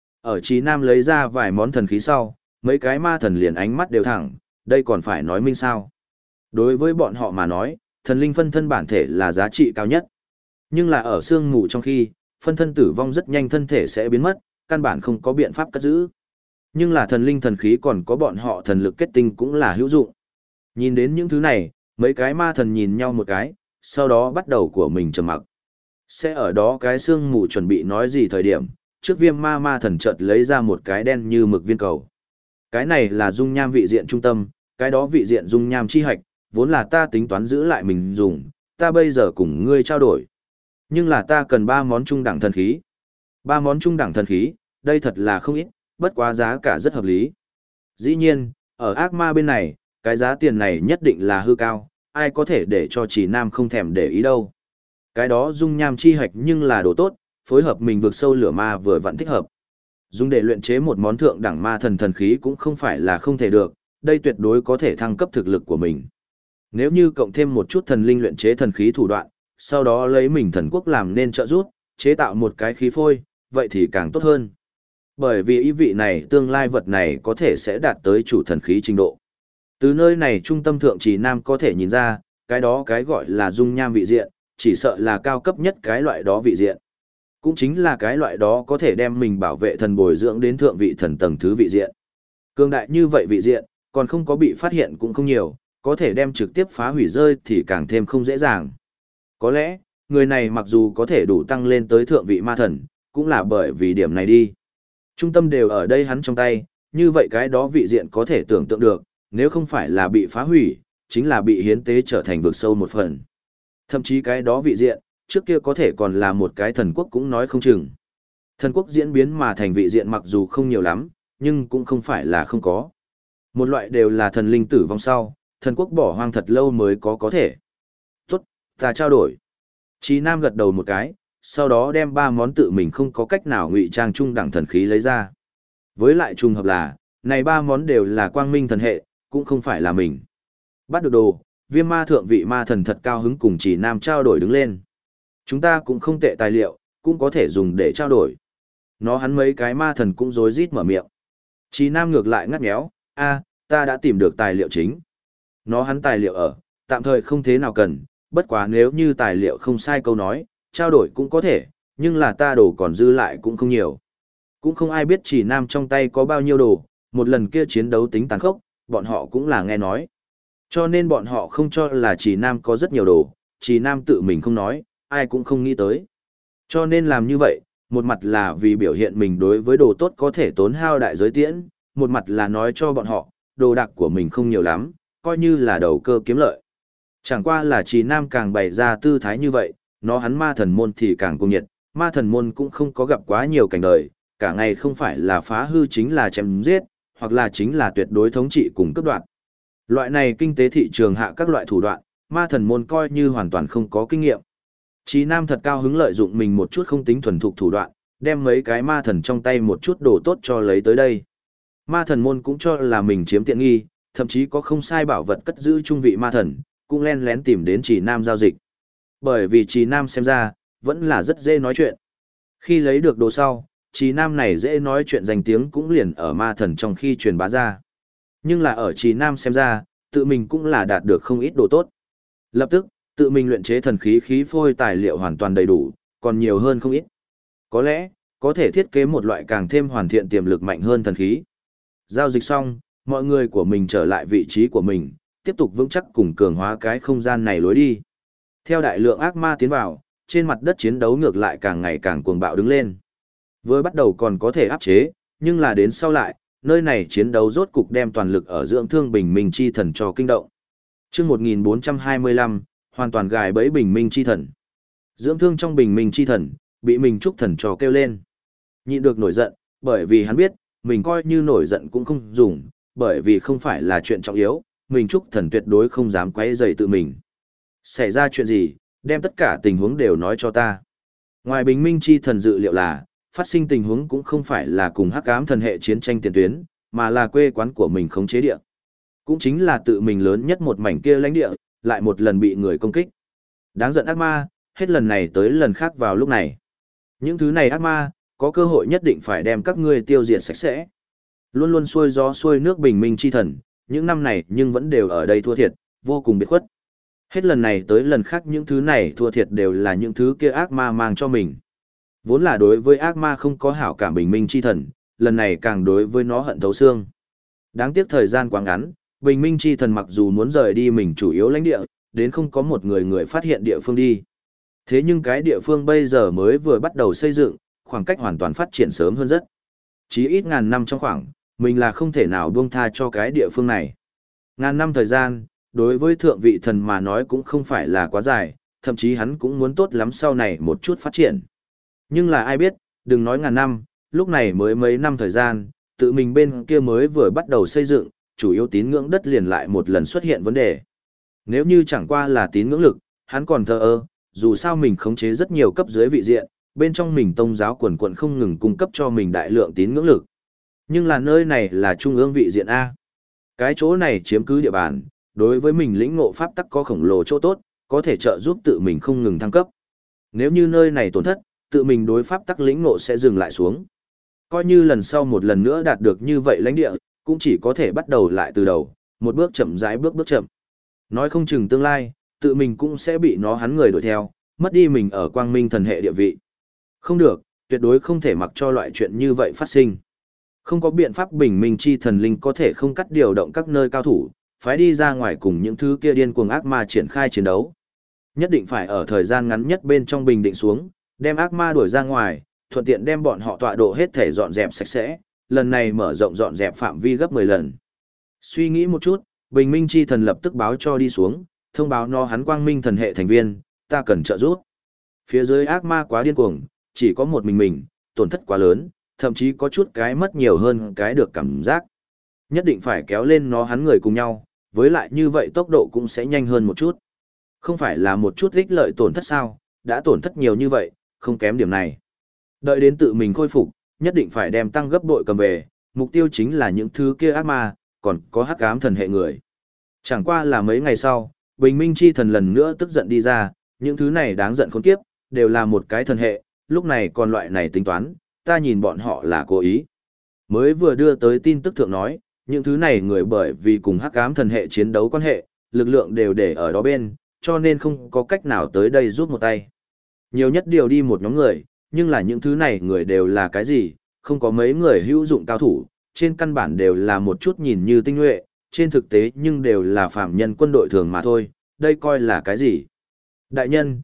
Ở Trì Nam lấy ra vài món thần khí sau, mấy cái ma thần liền ánh mắt đều thẳng, đây còn phải nói minh sao. Đối với bọn họ mà nói, thần linh phân thân bản thể là giá trị cao nhất. Nhưng là ở sương mù trong khi, phân thân tử vong rất nhanh thân thể sẽ biến mất, căn bản không có biện pháp cất giữ. Nhưng là thần linh thần khí còn có bọn họ thần lực kết tinh cũng là hữu dụng. Nhìn đến những thứ này, mấy cái ma thần nhìn nhau một cái, sau đó bắt đầu của mình trầm mặc. Sẽ ở đó cái sương mù chuẩn bị nói gì thời điểm, trước viêm ma thần chợt lấy ra một cái đen như mực viên cầu. Cái này là dung nham vị diện trung tâm, cái đó vị diện dung nham chi hạch, vốn là ta tính toán giữ lại mình dùng, ta bây giờ cùng ngươi trao đổi. Nhưng là ta cần 3 món trung đẳng thần khí. 3 món trung đẳng thần khí, đây thật là không ít, bất quá giá cả rất hợp lý. Dĩ nhiên, ở ác ma bên này, cái giá tiền này nhất định là hư cao, ai có thể để cho Trì Nam không thèm để ý đâu. Cái đó dung nham chi hạch nhưng là đồ tốt, phối hợp mình vượt sâu lửa ma vừa vặn thích hợp. Dùng để luyện chế một món thượng đẳng ma thần thần khí cũng không phải là không thể được, đây tuyệt đối có thể thăng cấp thực lực của mình. Nếu như cộng thêm một chút thần linh luyện chế thần khí thủ đoạn, sau đó lấy mình thần quốc làm nên trợ giúp, chế tạo một cái khí phôi, vậy thì càng tốt hơn. Bởi vì ý vị này tương lai vật này có thể sẽ đạt tới chủ thần khí trình độ. Từ nơi này trung tâm thượng Trì Nam có thể nhìn ra, cái đó cái gọi là dung nham vị diện, chỉ sợ là cao cấp nhất cái loại đó vị diện. Cũng chính là cái loại đó có thể đem mình bảo vệ thần bồi dưỡng đến thượng vị thần tầng thứ vị diện. Cường đại như vậy vị diện, còn không có bị phát hiện cũng không nhiều, có thể đem trực tiếp phá hủy rơi thì càng thêm không dễ dàng. Có lẽ, người này mặc dù có thể đủ tăng lên tới thượng vị ma thần, cũng là bởi vì điểm này đi. Trung tâm đều ở đây hắn trong tay, như vậy cái đó vị diện có thể tưởng tượng được, nếu không phải là bị phá hủy, chính là bị hiến tế trở thành vực sâu một phần. Thậm chí cái đó vị diện, trước kia có thể còn là một cái thần quốc cũng nói không chừng. Thần quốc diễn biến mà thành vị diện mặc dù không nhiều lắm, nhưng cũng không phải là không có. Một loại đều là thần linh tử vong sau, thần quốc bỏ hoang thật lâu mới có thể. Tốt, ta trao đổi. Chí Nam gật đầu một cái, sau đó đem 3 món tự mình không có cách nào ngụy trang trung đẳng thần khí lấy ra. Với lại trùng hợp là, này 3 món đều là quang minh thần hệ, cũng không phải là mình. Bắt được đồ, viêm ma thượng vị ma thần thật cao hứng cùng Chí Nam trao đổi đứng lên. Chúng ta cũng không tệ tài liệu, cũng có thể dùng để trao đổi. Nó hắn mấy cái ma thần cũng rối rít mở miệng. Chí Nam ngược lại ngắt méo, ta đã tìm được tài liệu chính. Nó hắn tài liệu ở, tạm thời không thế nào cần, bất quá nếu như tài liệu không sai câu nói, trao đổi cũng có thể, nhưng là ta đồ còn dư lại cũng không nhiều. Cũng không ai biết Chỉ Nam trong tay có bao nhiêu đồ, một lần kia chiến đấu tính tàn khốc, bọn họ cũng là nghe nói. Cho nên bọn họ không cho là Chỉ Nam có rất nhiều đồ, Chỉ Nam tự mình không nói, ai cũng không nghĩ tới. Cho nên làm như vậy, một mặt là vì biểu hiện mình đối với đồ tốt có thể tốn hao đại giới tiễn, một mặt là nói cho bọn họ, đồ đạc của mình không nhiều lắm, coi như là đầu cơ kiếm lợi. Chẳng qua là Chỉ Nam càng bày ra tư thái như vậy, nó hắn ma thần môn thì càng cung nhiệt, ma thần môn cũng không có gặp quá nhiều cảnh đời, cả ngày không phải là phá hư chính là chém giết, hoặc là chính là tuyệt đối thống trị cùng cấp đoạn. Loại này kinh tế thị trường hạ các loại thủ đoạn, ma thần môn coi như hoàn toàn không có kinh nghiệm. Chí Nam thật cao hứng lợi dụng mình một chút không tính thuần thục thủ đoạn, đem mấy cái ma thần trong tay một chút đồ tốt cho lấy tới đây. Ma thần môn cũng cho là mình chiếm tiện nghi, thậm chí có không sai bảo vật cất giữ trung vị ma thần, cũng len lén tìm đến Chí Nam giao dịch. Bởi vì Chí Nam xem ra, vẫn là rất dễ nói chuyện. Khi lấy được đồ sau, Chí Nam này dễ nói chuyện danh tiếng cũng liền ở ma thần trong khi truyền bá ra. Nhưng là ở Chí Nam xem ra, tự mình cũng là đạt được không ít đồ tốt. Lập tức, tự mình luyện chế thần khí khí phôi tài liệu hoàn toàn đầy đủ, còn nhiều hơn không ít. Có lẽ, có thể thiết kế một loại càng thêm hoàn thiện tiềm lực mạnh hơn thần khí. Giao dịch xong, mọi người của mình trở lại vị trí của mình, tiếp tục vững chắc cùng cường hóa cái không gian này lối đi. Theo đại lượng ác ma tiến vào, trên mặt đất chiến đấu ngược lại càng ngày càng cuồng bạo đứng lên. Vừa bắt đầu còn có thể áp chế, nhưng là đến sau lại, nơi này chiến đấu rốt cục đem toàn lực ở dưỡng thương bình minh chi thần cho kinh động. Chương 1425, hoàn toàn gài bẫy bình minh chi thần. Dưỡng thương trong bình minh chi thần, bị mình trúc thần cho kêu lên. Nhịn được nổi giận, bởi vì hắn biết, mình coi như nổi giận cũng không dùng, bởi vì không phải là chuyện trọng yếu, mình trúc thần tuyệt đối không dám quấy rầy tự mình. Xảy ra chuyện gì, đem tất cả tình huống đều nói cho ta. Ngoài bình minh chi thần dự liệu là, phát sinh tình huống cũng không phải là cùng hắc ám thần hệ chiến tranh tiền tuyến, mà là quê quán của mình khống chế địa. Cũng chính là tự mình lớn nhất một mảnh kia lãnh địa, lại một lần bị người công kích. Đáng giận ác ma, hết lần này tới lần khác vào lúc này. Những thứ này ác ma, có cơ hội nhất định phải đem các ngươi tiêu diệt sạch sẽ. Luôn luôn xuôi gió xuôi nước bình minh chi thần, những năm này nhưng vẫn đều ở đây thua thiệt, vô cùng biệt khuất. Hết lần này tới lần khác những thứ này thua thiệt đều là những thứ kia ác ma mang cho mình. Vốn là đối với ác ma không có hảo cảm bình minh chi thần, lần này càng đối với nó hận thấu xương. Đáng tiếc thời gian quá ngắn, bình minh chi thần mặc dù muốn rời đi mình chủ yếu lãnh địa, đến không có một người phát hiện địa phương đi. Thế nhưng cái địa phương bây giờ mới vừa bắt đầu xây dựng, khoảng cách hoàn toàn phát triển sớm hơn rất. Chí ít ngàn năm trong khoảng, mình là không thể nào buông tha cho cái địa phương này. Ngàn năm thời gian, đối với thượng vị thần mà nói cũng không phải là quá dài, thậm chí hắn cũng muốn tốt lắm sau này một chút phát triển. Nhưng là ai biết, đừng nói ngàn năm, lúc này mới mấy năm thời gian, tự mình bên kia mới vừa bắt đầu xây dựng, chủ yếu tín ngưỡng đất liền lại một lần xuất hiện vấn đề. Nếu như chẳng qua là tín ngưỡng lực, hắn còn thờ ơ, dù sao mình khống chế rất nhiều cấp dưới vị diện, bên trong mình tông giáo quần quận không ngừng cung cấp cho mình đại lượng tín ngưỡng lực. Nhưng là nơi này là trung ương vị diện A. Cái chỗ này chiếm cứ địa bàn, đối với mình lĩnh ngộ pháp tắc có khổng lồ chỗ tốt, có thể trợ giúp tự mình không ngừng thăng cấp. Nếu như nơi này tổn thất, tự mình đối pháp tắc lĩnh ngộ sẽ dừng lại xuống. Coi như lần sau một lần nữa đạt được như vậy lãnh địa, cũng chỉ có thể bắt đầu lại từ đầu, một bước chậm rãi bước chậm. Nói không chừng tương lai, tự mình cũng sẽ bị nó hắn người đuổi theo, mất đi mình ở quang minh thần hệ địa vị. Không được, tuyệt đối không thể mặc cho loại chuyện như vậy phát sinh. Không có biện pháp bình minh chi thần linh có thể không cắt điều động các nơi cao thủ, phải đi ra ngoài cùng những thứ kia điên cuồng ác ma triển khai chiến đấu. Nhất định phải ở thời gian ngắn nhất bên trong bình định xuống, đem ác ma đuổi ra ngoài, thuận tiện đem bọn họ tọa độ hết thể dọn dẹp sạch sẽ, lần này mở rộng dọn dẹp phạm vi gấp 10 lần. Suy nghĩ một chút, bình minh chi thần lập tức báo cho đi xuống, thông báo nó hắn quang minh thần hệ thành viên, ta cần trợ giúp. Phía dưới ác ma quá điên cuồng, chỉ có một mình, tổn thất quá lớn, thậm chí có chút cái mất nhiều hơn cái được cảm giác. Nhất định phải kéo lên nó hắn người cùng nhau, với lại như vậy tốc độ cũng sẽ nhanh hơn một chút. Không phải là một chút ích lợi tổn thất sao, đã tổn thất nhiều như vậy, không kém điểm này. Đợi đến tự mình khôi phục, nhất định phải đem tăng gấp bội cầm về, mục tiêu chính là những thứ kia ác ma, còn có hắc ám thần hệ người. Chẳng qua là mấy ngày sau, bình minh chi thần lần nữa tức giận đi ra, những thứ này đáng giận khốn kiếp, đều là một cái thần hệ, lúc này còn loại này tính toán, ta nhìn bọn họ là cố ý. Mới vừa đưa tới tin tức thượng nói, những thứ này người bởi vì cùng hắc ám thần hệ chiến đấu quan hệ, lực lượng đều để ở đó bên, cho nên không có cách nào tới đây giúp một tay. Nhiều nhất điều đi một nhóm người, nhưng là những thứ này người đều là cái gì, không có mấy người hữu dụng cao thủ, trên căn bản đều là một chút nhìn như tinh nhuệ, trên thực tế nhưng đều là phạm nhân quân đội thường mà thôi, đây coi là cái gì. Đại nhân,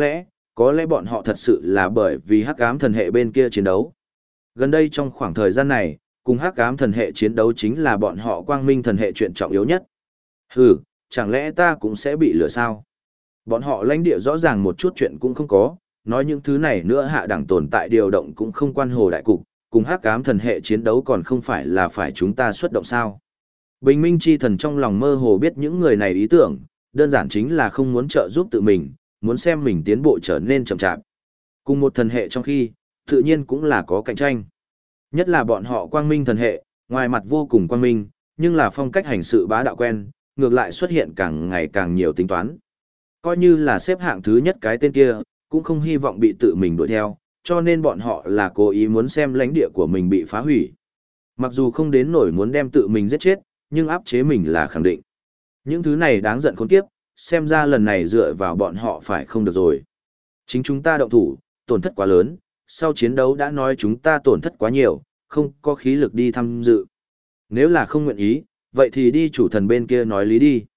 có lẽ bọn họ thật sự là bởi vì hắc ám thần hệ bên kia chiến đấu. Gần đây trong khoảng thời gian này, cùng hắc ám thần hệ chiến đấu chính là bọn họ quang minh thần hệ chuyện trọng yếu nhất. Hừ, chẳng lẽ ta cũng sẽ bị lừa sao? Bọn họ lãnh địa rõ ràng một chút chuyện cũng không có, nói những thứ này nữa hạ đẳng tồn tại điều động cũng không quan hồ đại cục, cùng hắc ám thần hệ chiến đấu còn không phải là phải chúng ta xuất động sao. Bình minh chi thần trong lòng mơ hồ biết những người này ý tưởng, đơn giản chính là không muốn trợ giúp tự mình, muốn xem mình tiến bộ trở nên chậm chạp. Cùng một thần hệ trong khi, tự nhiên cũng là có cạnh tranh. Nhất là bọn họ quang minh thần hệ, ngoài mặt vô cùng quang minh, nhưng là phong cách hành sự bá đạo quen, ngược lại xuất hiện càng ngày càng nhiều tính toán. Coi như là xếp hạng thứ nhất cái tên kia, cũng không hy vọng bị tự mình đuổi theo, cho nên bọn họ là cố ý muốn xem lãnh địa của mình bị phá hủy. Mặc dù không đến nổi muốn đem tự mình giết chết, nhưng áp chế mình là khẳng định. Những thứ này đáng giận khốn kiếp, xem ra lần này dựa vào bọn họ phải không được rồi. Chính chúng ta động thủ, tổn thất quá lớn, sau chiến đấu đã nói chúng ta tổn thất quá nhiều, không có khí lực đi tham dự. Nếu là không nguyện ý, vậy thì đi chủ thần bên kia nói lý đi.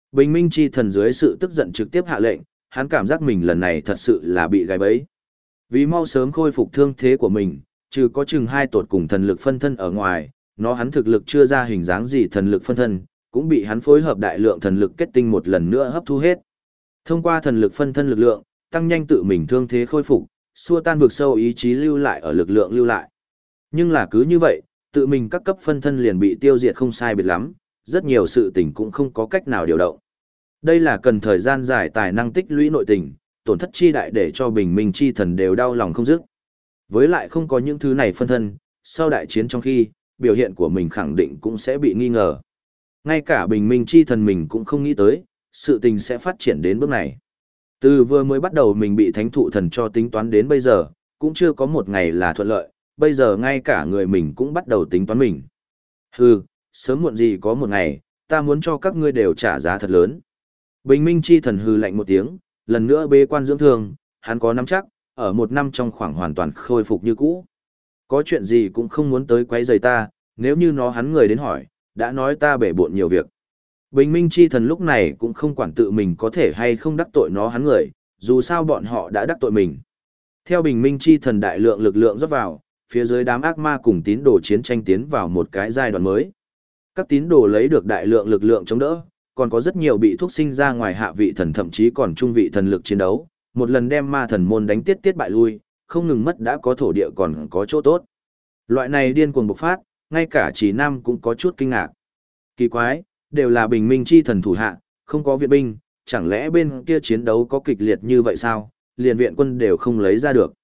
Bình minh chi thần dưới sự tức giận trực tiếp hạ lệnh, hắn cảm giác mình lần này thật sự là bị gài bẫy. Vì mau sớm khôi phục thương thế của mình, trừ có chừng 2 tột cùng thần lực phân thân ở ngoài, hắn thực lực chưa ra hình dáng gì thần lực phân thân, cũng bị hắn phối hợp đại lượng thần lực kết tinh một lần nữa hấp thu hết. Thông qua thần lực phân thân lực lượng, tăng nhanh tự mình thương thế khôi phục, xua tan vực sâu ý chí lưu lại ở lực lượng lưu lại. Nhưng là cứ như vậy, tự mình các cấp phân thân liền bị tiêu diệt không sai biệt lắm, rất nhiều sự tình cũng không có cách nào điều động. Đây là cần thời gian dài tài năng tích lũy nội tình, tổn thất chi đại để cho bình minh chi thần đều đau lòng không dứt. Với lại không có những thứ này phân thân, sau đại chiến trong khi, biểu hiện của mình khẳng định cũng sẽ bị nghi ngờ. Ngay cả bình minh chi thần mình cũng không nghĩ tới, sự tình sẽ phát triển đến bước này. Từ vừa mới bắt đầu mình bị thánh thụ thần cho tính toán đến bây giờ, cũng chưa có một ngày là thuận lợi, bây giờ ngay cả người mình cũng bắt đầu tính toán mình. Hừ, sớm muộn gì có một ngày, ta muốn cho các ngươi đều trả giá thật lớn. Bình minh chi thần hừ lạnh một tiếng, lần nữa bế quan dưỡng thương, hắn có nắm chắc, ở 1 năm trong khoảng hoàn toàn khôi phục như cũ. Có chuyện gì cũng không muốn tới quấy rầy ta, nếu như hắn người đến hỏi, đã nói ta bể bộn nhiều việc. Bình minh chi thần lúc này cũng không quản tự mình có thể hay không đắc tội hắn người, dù sao bọn họ đã đắc tội mình. Theo bình minh chi thần đại lượng lực lượng rót vào, phía dưới đám ác ma cùng tín đồ chiến tranh tiến vào một cái giai đoạn mới. Các tín đồ lấy được đại lượng lực lượng chống đỡ, còn có rất nhiều bị thuốc sinh ra ngoài hạ vị thần thậm chí còn trung vị thần lực chiến đấu, một lần đem ma thần môn đánh tiết bại lui, không ngừng mất đã có thổ địa còn có chỗ tốt. Loại này điên cuồng bộc phát, ngay cả Chỉ Nam cũng có chút kinh ngạc. Kỳ quái, đều là bình minh chi thần thủ hạ, không có viện binh, chẳng lẽ bên kia chiến đấu có kịch liệt như vậy sao, liền viện quân đều không lấy ra được.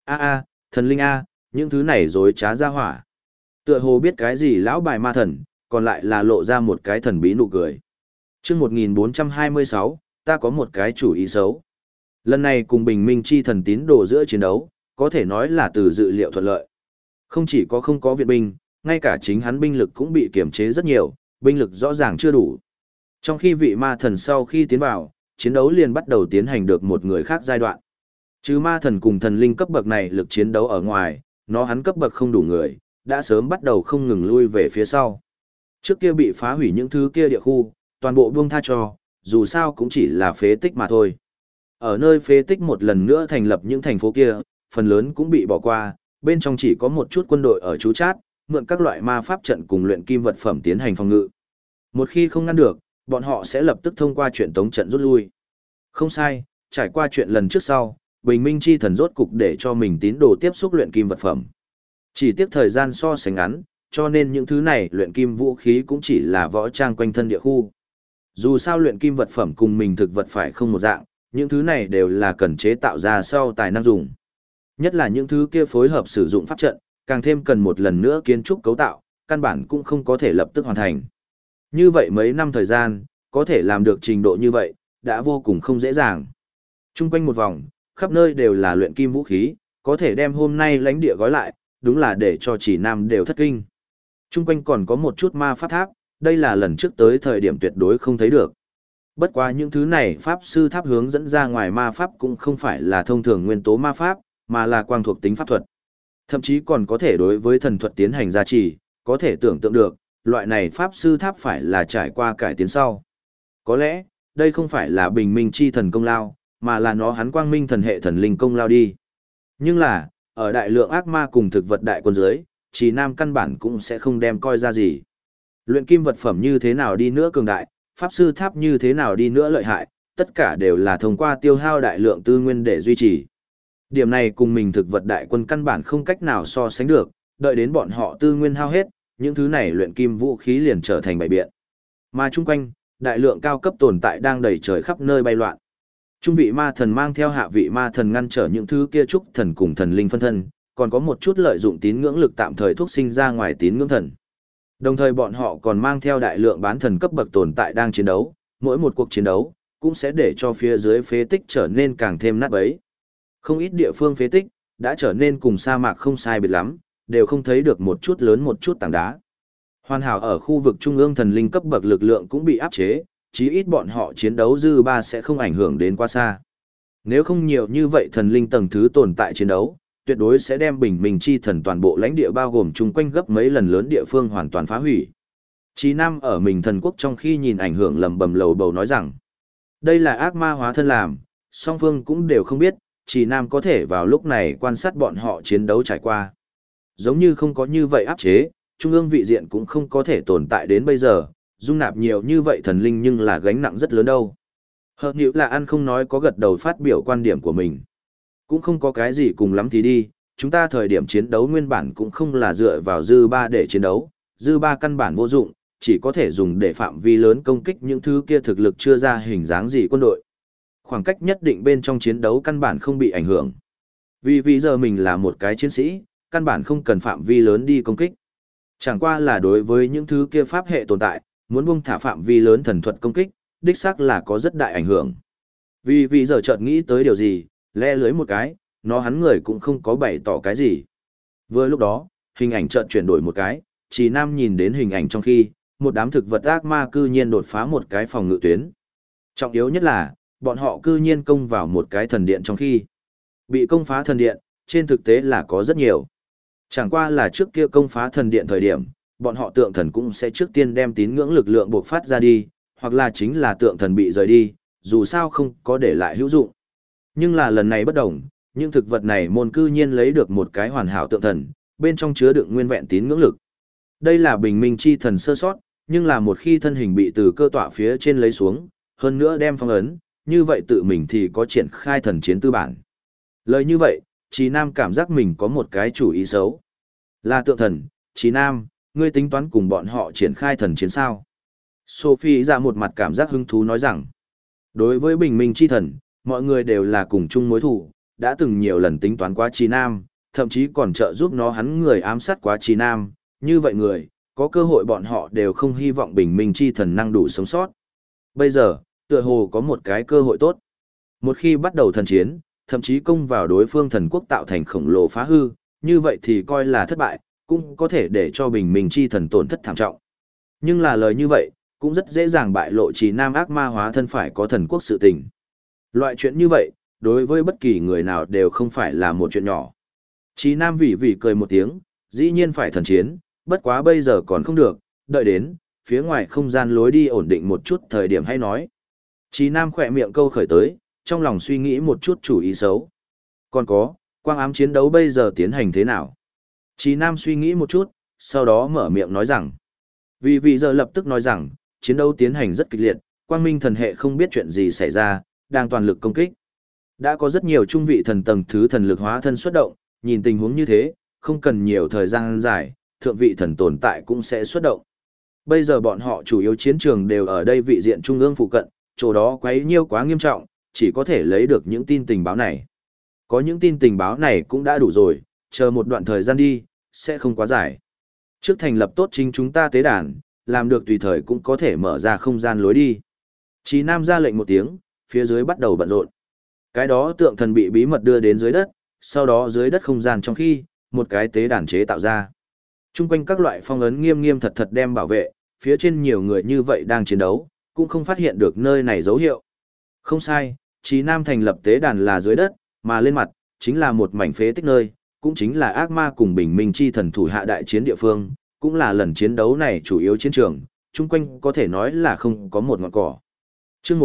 Thần linh A, những thứ này dối trá ra hỏa. Tựa hồ biết cái gì lão bài ma thần, còn lại là lộ ra một cái thần bí nụ cười. Chương 1426, ta có một cái chủ ý xấu. Lần này cùng bình minh chi thần tín đồ giữa chiến đấu, có thể nói là từ dự liệu thuận lợi. Không chỉ có không có viện binh, ngay cả chính hắn binh lực cũng bị kiểm chế rất nhiều, binh lực rõ ràng chưa đủ. Trong khi vị ma thần sau khi tiến vào, chiến đấu liền bắt đầu tiến hành được một người khác giai đoạn. Chứ ma thần cùng thần linh cấp bậc này lực chiến đấu ở ngoài, hắn cấp bậc không đủ người, đã sớm bắt đầu không ngừng lui về phía sau. Trước kia bị phá hủy những thứ kia địa khu, toàn bộ buông tha cho, dù sao cũng chỉ là phế tích mà thôi. Ở nơi phế tích một lần nữa thành lập những thành phố kia, phần lớn cũng bị bỏ qua, bên trong chỉ có một chút quân đội ở trú chát, mượn các loại ma pháp trận cùng luyện kim vật phẩm tiến hành phòng ngự. Một khi không ngăn được, bọn họ sẽ lập tức thông qua chuyện tống trận rút lui. Không sai, trải qua chuyện lần trước sau, bình minh chi thần rốt cục để cho mình tín đồ tiếp xúc luyện kim vật phẩm. Chỉ tiếc thời gian so sánh ngắn, cho nên những thứ này luyện kim vũ khí cũng chỉ là võ trang quanh thân địa khu. Dù sao luyện kim vật phẩm cùng mình thực vật phải không một dạng, những thứ này đều là cần chế tạo ra sau tài năng dùng. Nhất là những thứ kia phối hợp sử dụng pháp trận, càng thêm cần một lần nữa kiến trúc cấu tạo, căn bản cũng không có thể lập tức hoàn thành. Như vậy mấy năm thời gian, có thể làm được trình độ như vậy, đã vô cùng không dễ dàng. Trung quanh một vòng, khắp nơi đều là luyện kim vũ khí, có thể đem hôm nay lãnh địa gói lại, đúng là để cho Chỉ Nam đều thất kinh. Trung quanh còn có một chút ma pháp tháp, đây là lần trước tới thời điểm tuyệt đối không thấy được. Bất quá những thứ này pháp sư tháp hướng dẫn ra ngoài ma pháp cũng không phải là thông thường nguyên tố ma pháp, mà là quang thuộc tính pháp thuật. Thậm chí còn có thể đối với thần thuật tiến hành gia trì, có thể tưởng tượng được, loại này pháp sư tháp phải là trải qua cải tiến sau. Có lẽ, đây không phải là bình minh chi thần công lao, mà là hắn quang minh thần hệ thần linh công lao đi. Nhưng là, ở đại lượng ác ma cùng thực vật đại quân dưới, Chỉ Nam căn bản cũng sẽ không đem coi ra gì. Luyện kim vật phẩm như thế nào đi nữa cường đại, pháp sư tháp như thế nào đi nữa lợi hại, tất cả đều là thông qua tiêu hao đại lượng tư nguyên để duy trì. Điểm này cùng mình thực vật đại quân căn bản không cách nào so sánh được, đợi đến bọn họ tư nguyên hao hết, những thứ này luyện kim vũ khí liền trở thành bại biện. Mà chung quanh, đại lượng cao cấp tồn tại đang đầy trời khắp nơi bay loạn. Trung vị ma thần mang theo hạ vị ma thần ngăn trở những thứ kia trúc thần cùng thần linh phân thân, còn có một chút lợi dụng tín ngưỡng lực tạm thời thúc sinh ra ngoài tín ngưỡng thần. Đồng thời bọn họ còn mang theo đại lượng bán thần cấp bậc tồn tại đang chiến đấu, mỗi một cuộc chiến đấu cũng sẽ để cho phía dưới phế tích trở nên càng thêm nát bấy. Không ít địa phương phế tích đã trở nên cùng sa mạc không sai biệt lắm, đều không thấy được một chút lớn một chút tảng đá. Hoàn hảo ở khu vực trung ương thần linh cấp bậc lực lượng cũng bị áp chế, chí ít bọn họ chiến đấu dư ba sẽ không ảnh hưởng đến quá xa. Nếu không nhiều như vậy thần linh tầng thứ tồn tại chiến đấu, tuyệt đối sẽ đem bình minh chi thần toàn bộ lãnh địa bao gồm chung quanh gấp mấy lần lớn địa phương hoàn toàn phá hủy. Chí Nam ở mình thần quốc trong khi nhìn ảnh hưởng lầm bầm lầu bầu nói rằng, đây là ác ma hóa thân làm, song phương cũng đều không biết, Chí Nam có thể vào lúc này quan sát bọn họ chiến đấu trải qua. Giống như không có như vậy áp chế, trung ương vị diện cũng không có thể tồn tại đến bây giờ, dung nạp nhiều như vậy thần linh nhưng là gánh nặng rất lớn đâu. Hợp nhữ là ăn không nói có gật đầu phát biểu quan điểm của mình. Cũng không có cái gì cùng lắm thì đi, chúng ta thời điểm chiến đấu nguyên bản cũng không là dựa vào dư ba để chiến đấu, dư ba căn bản vô dụng, chỉ có thể dùng để phạm vi lớn công kích những thứ kia thực lực chưa ra hình dáng gì quân đội. Khoảng cách nhất định bên trong chiến đấu căn bản không bị ảnh hưởng. Vì giờ mình là một cái chiến sĩ, căn bản không cần phạm vi lớn đi công kích. Chẳng qua là đối với những thứ kia pháp hệ tồn tại, muốn buông thả phạm vi lớn thần thuật công kích, đích xác là có rất đại ảnh hưởng. Vì giờ chợt nghĩ tới điều gì, le lưới một cái, nó hắn người cũng không có bày tỏ cái gì. Vừa lúc đó, hình ảnh chợt chuyển đổi một cái, Chỉ Nam nhìn đến hình ảnh trong khi, một đám thực vật ác ma cư nhiên đột phá một cái phòng ngự tuyến. Trọng yếu nhất là, bọn họ cư nhiên công vào một cái thần điện trong khi. Bị công phá thần điện, trên thực tế là có rất nhiều. Chẳng qua là trước kia công phá thần điện thời điểm, bọn họ tượng thần cũng sẽ trước tiên đem tín ngưỡng lực lượng buộc phát ra đi, hoặc là chính là tượng thần bị rời đi, dù sao không có để lại hữu dụng. Nhưng là lần này bất đồng, những thực vật này môn cư nhiên lấy được một cái hoàn hảo tượng thần, bên trong chứa đựng nguyên vẹn tín ngưỡng lực. Đây là bình minh chi thần sơ sót, nhưng là một khi thân hình bị từ cơ tọa phía trên lấy xuống, hơn nữa đem phong ấn, như vậy tự mình thì có triển khai thần chiến tư bản. Lời như vậy, Chí Nam cảm giác mình có một cái chủ ý xấu. Là tượng thần, Chí Nam, ngươi tính toán cùng bọn họ triển khai thần chiến sao? Sophie ra một mặt cảm giác hứng thú nói rằng, đối với bình minh chi thần, mọi người đều là cùng chung mối thù, đã từng nhiều lần tính toán quá Chí Nam, thậm chí còn trợ giúp nó hắn người ám sát quá Chí Nam, như vậy người, có cơ hội bọn họ đều không hy vọng bình minh chi thần năng đủ sống sót. Bây giờ, tựa hồ có một cái cơ hội tốt. Một khi bắt đầu thần chiến, thậm chí công vào đối phương thần quốc tạo thành khổng lồ phá hư, như vậy thì coi là thất bại, cũng có thể để cho bình minh chi thần tổn thất thảm trọng. Nhưng là lời như vậy, cũng rất dễ dàng bại lộ Chí Nam ác ma hóa thân phải có thần quốc sự tình. Loại chuyện như vậy, đối với bất kỳ người nào đều không phải là một chuyện nhỏ. Chí Nam vì cười một tiếng, dĩ nhiên phải thần chiến, bất quá bây giờ còn không được, đợi đến, phía ngoài không gian lối đi ổn định một chút thời điểm hay nói. Chí Nam khỏe miệng câu khởi tới, trong lòng suy nghĩ một chút chủ ý xấu. Còn có, quang ám chiến đấu bây giờ tiến hành thế nào? Chí Nam suy nghĩ một chút, sau đó mở miệng nói rằng. Vì giờ lập tức nói rằng, chiến đấu tiến hành rất kịch liệt, quang minh thần hệ không biết chuyện gì xảy ra, đang toàn lực công kích. Đã có rất nhiều trung vị thần tầng thứ thần lực hóa thân xuất động, nhìn tình huống như thế, không cần nhiều thời gian dài, thượng vị thần tồn tại cũng sẽ xuất động. Bây giờ bọn họ chủ yếu chiến trường đều ở đây vị diện trung ương phụ cận, chỗ đó quấy nhiêu quá nghiêm trọng, chỉ có thể lấy được những tin tình báo này. Có những tin tình báo này cũng đã đủ rồi, chờ một đoạn thời gian đi, sẽ không quá dài. Trước thành lập tốt chính chúng ta tế đàn, làm được tùy thời cũng có thể mở ra không gian lối đi. Chí Nam ra lệnh một tiếng, phía dưới bắt đầu bận rộn. Cái đó tượng thần bị bí mật đưa đến dưới đất, sau đó dưới đất không gian trong khi, một cái tế đàn chế tạo ra. Trung quanh các loại phong ấn nghiêm nghiêm thật thật đem bảo vệ, phía trên nhiều người như vậy đang chiến đấu, cũng không phát hiện được nơi này dấu hiệu. Không sai, Chí Nam thành lập tế đàn là dưới đất, mà lên mặt, chính là một mảnh phế tích nơi, cũng chính là ác ma cùng bình minh chi thần thủ hạ đại chiến địa phương, cũng là lần chiến đấu này chủ yếu chiến trường, chung quanh có thể nói là không có một ngọn cỏ. Chương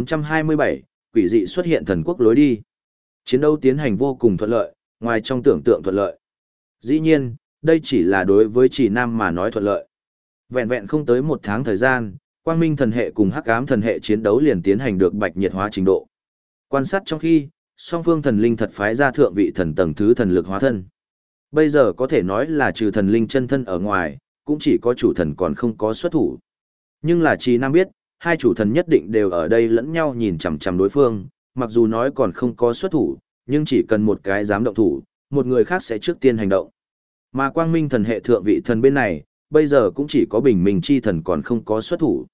1427, quỷ dị xuất hiện thần quốc lối đi. Chiến đấu tiến hành vô cùng thuận lợi, ngoài trong tưởng tượng thuận lợi. Dĩ nhiên, đây chỉ là đối với Chí Nam mà nói thuận lợi. Vẹn vẹn không tới một tháng thời gian, quang minh thần hệ cùng hắc ám thần hệ chiến đấu liền tiến hành được bạch nhiệt hóa trình độ. Quan sát trong khi, song phương thần linh thật phái ra thượng vị thần tầng thứ thần lực hóa thân. Bây giờ có thể nói là trừ thần linh chân thân ở ngoài, cũng chỉ có chủ thần còn không có xuất thủ. Nhưng là Chí Nam biết, hai chủ thần nhất định đều ở đây lẫn nhau nhìn chằm chằm đối phương, mặc dù nói còn không có xuất thủ, nhưng chỉ cần một cái dám động thủ, một người khác sẽ trước tiên hành động. Mà quang minh thần hệ thượng vị thần bên này, bây giờ cũng chỉ có bình minh chi thần còn không có xuất thủ.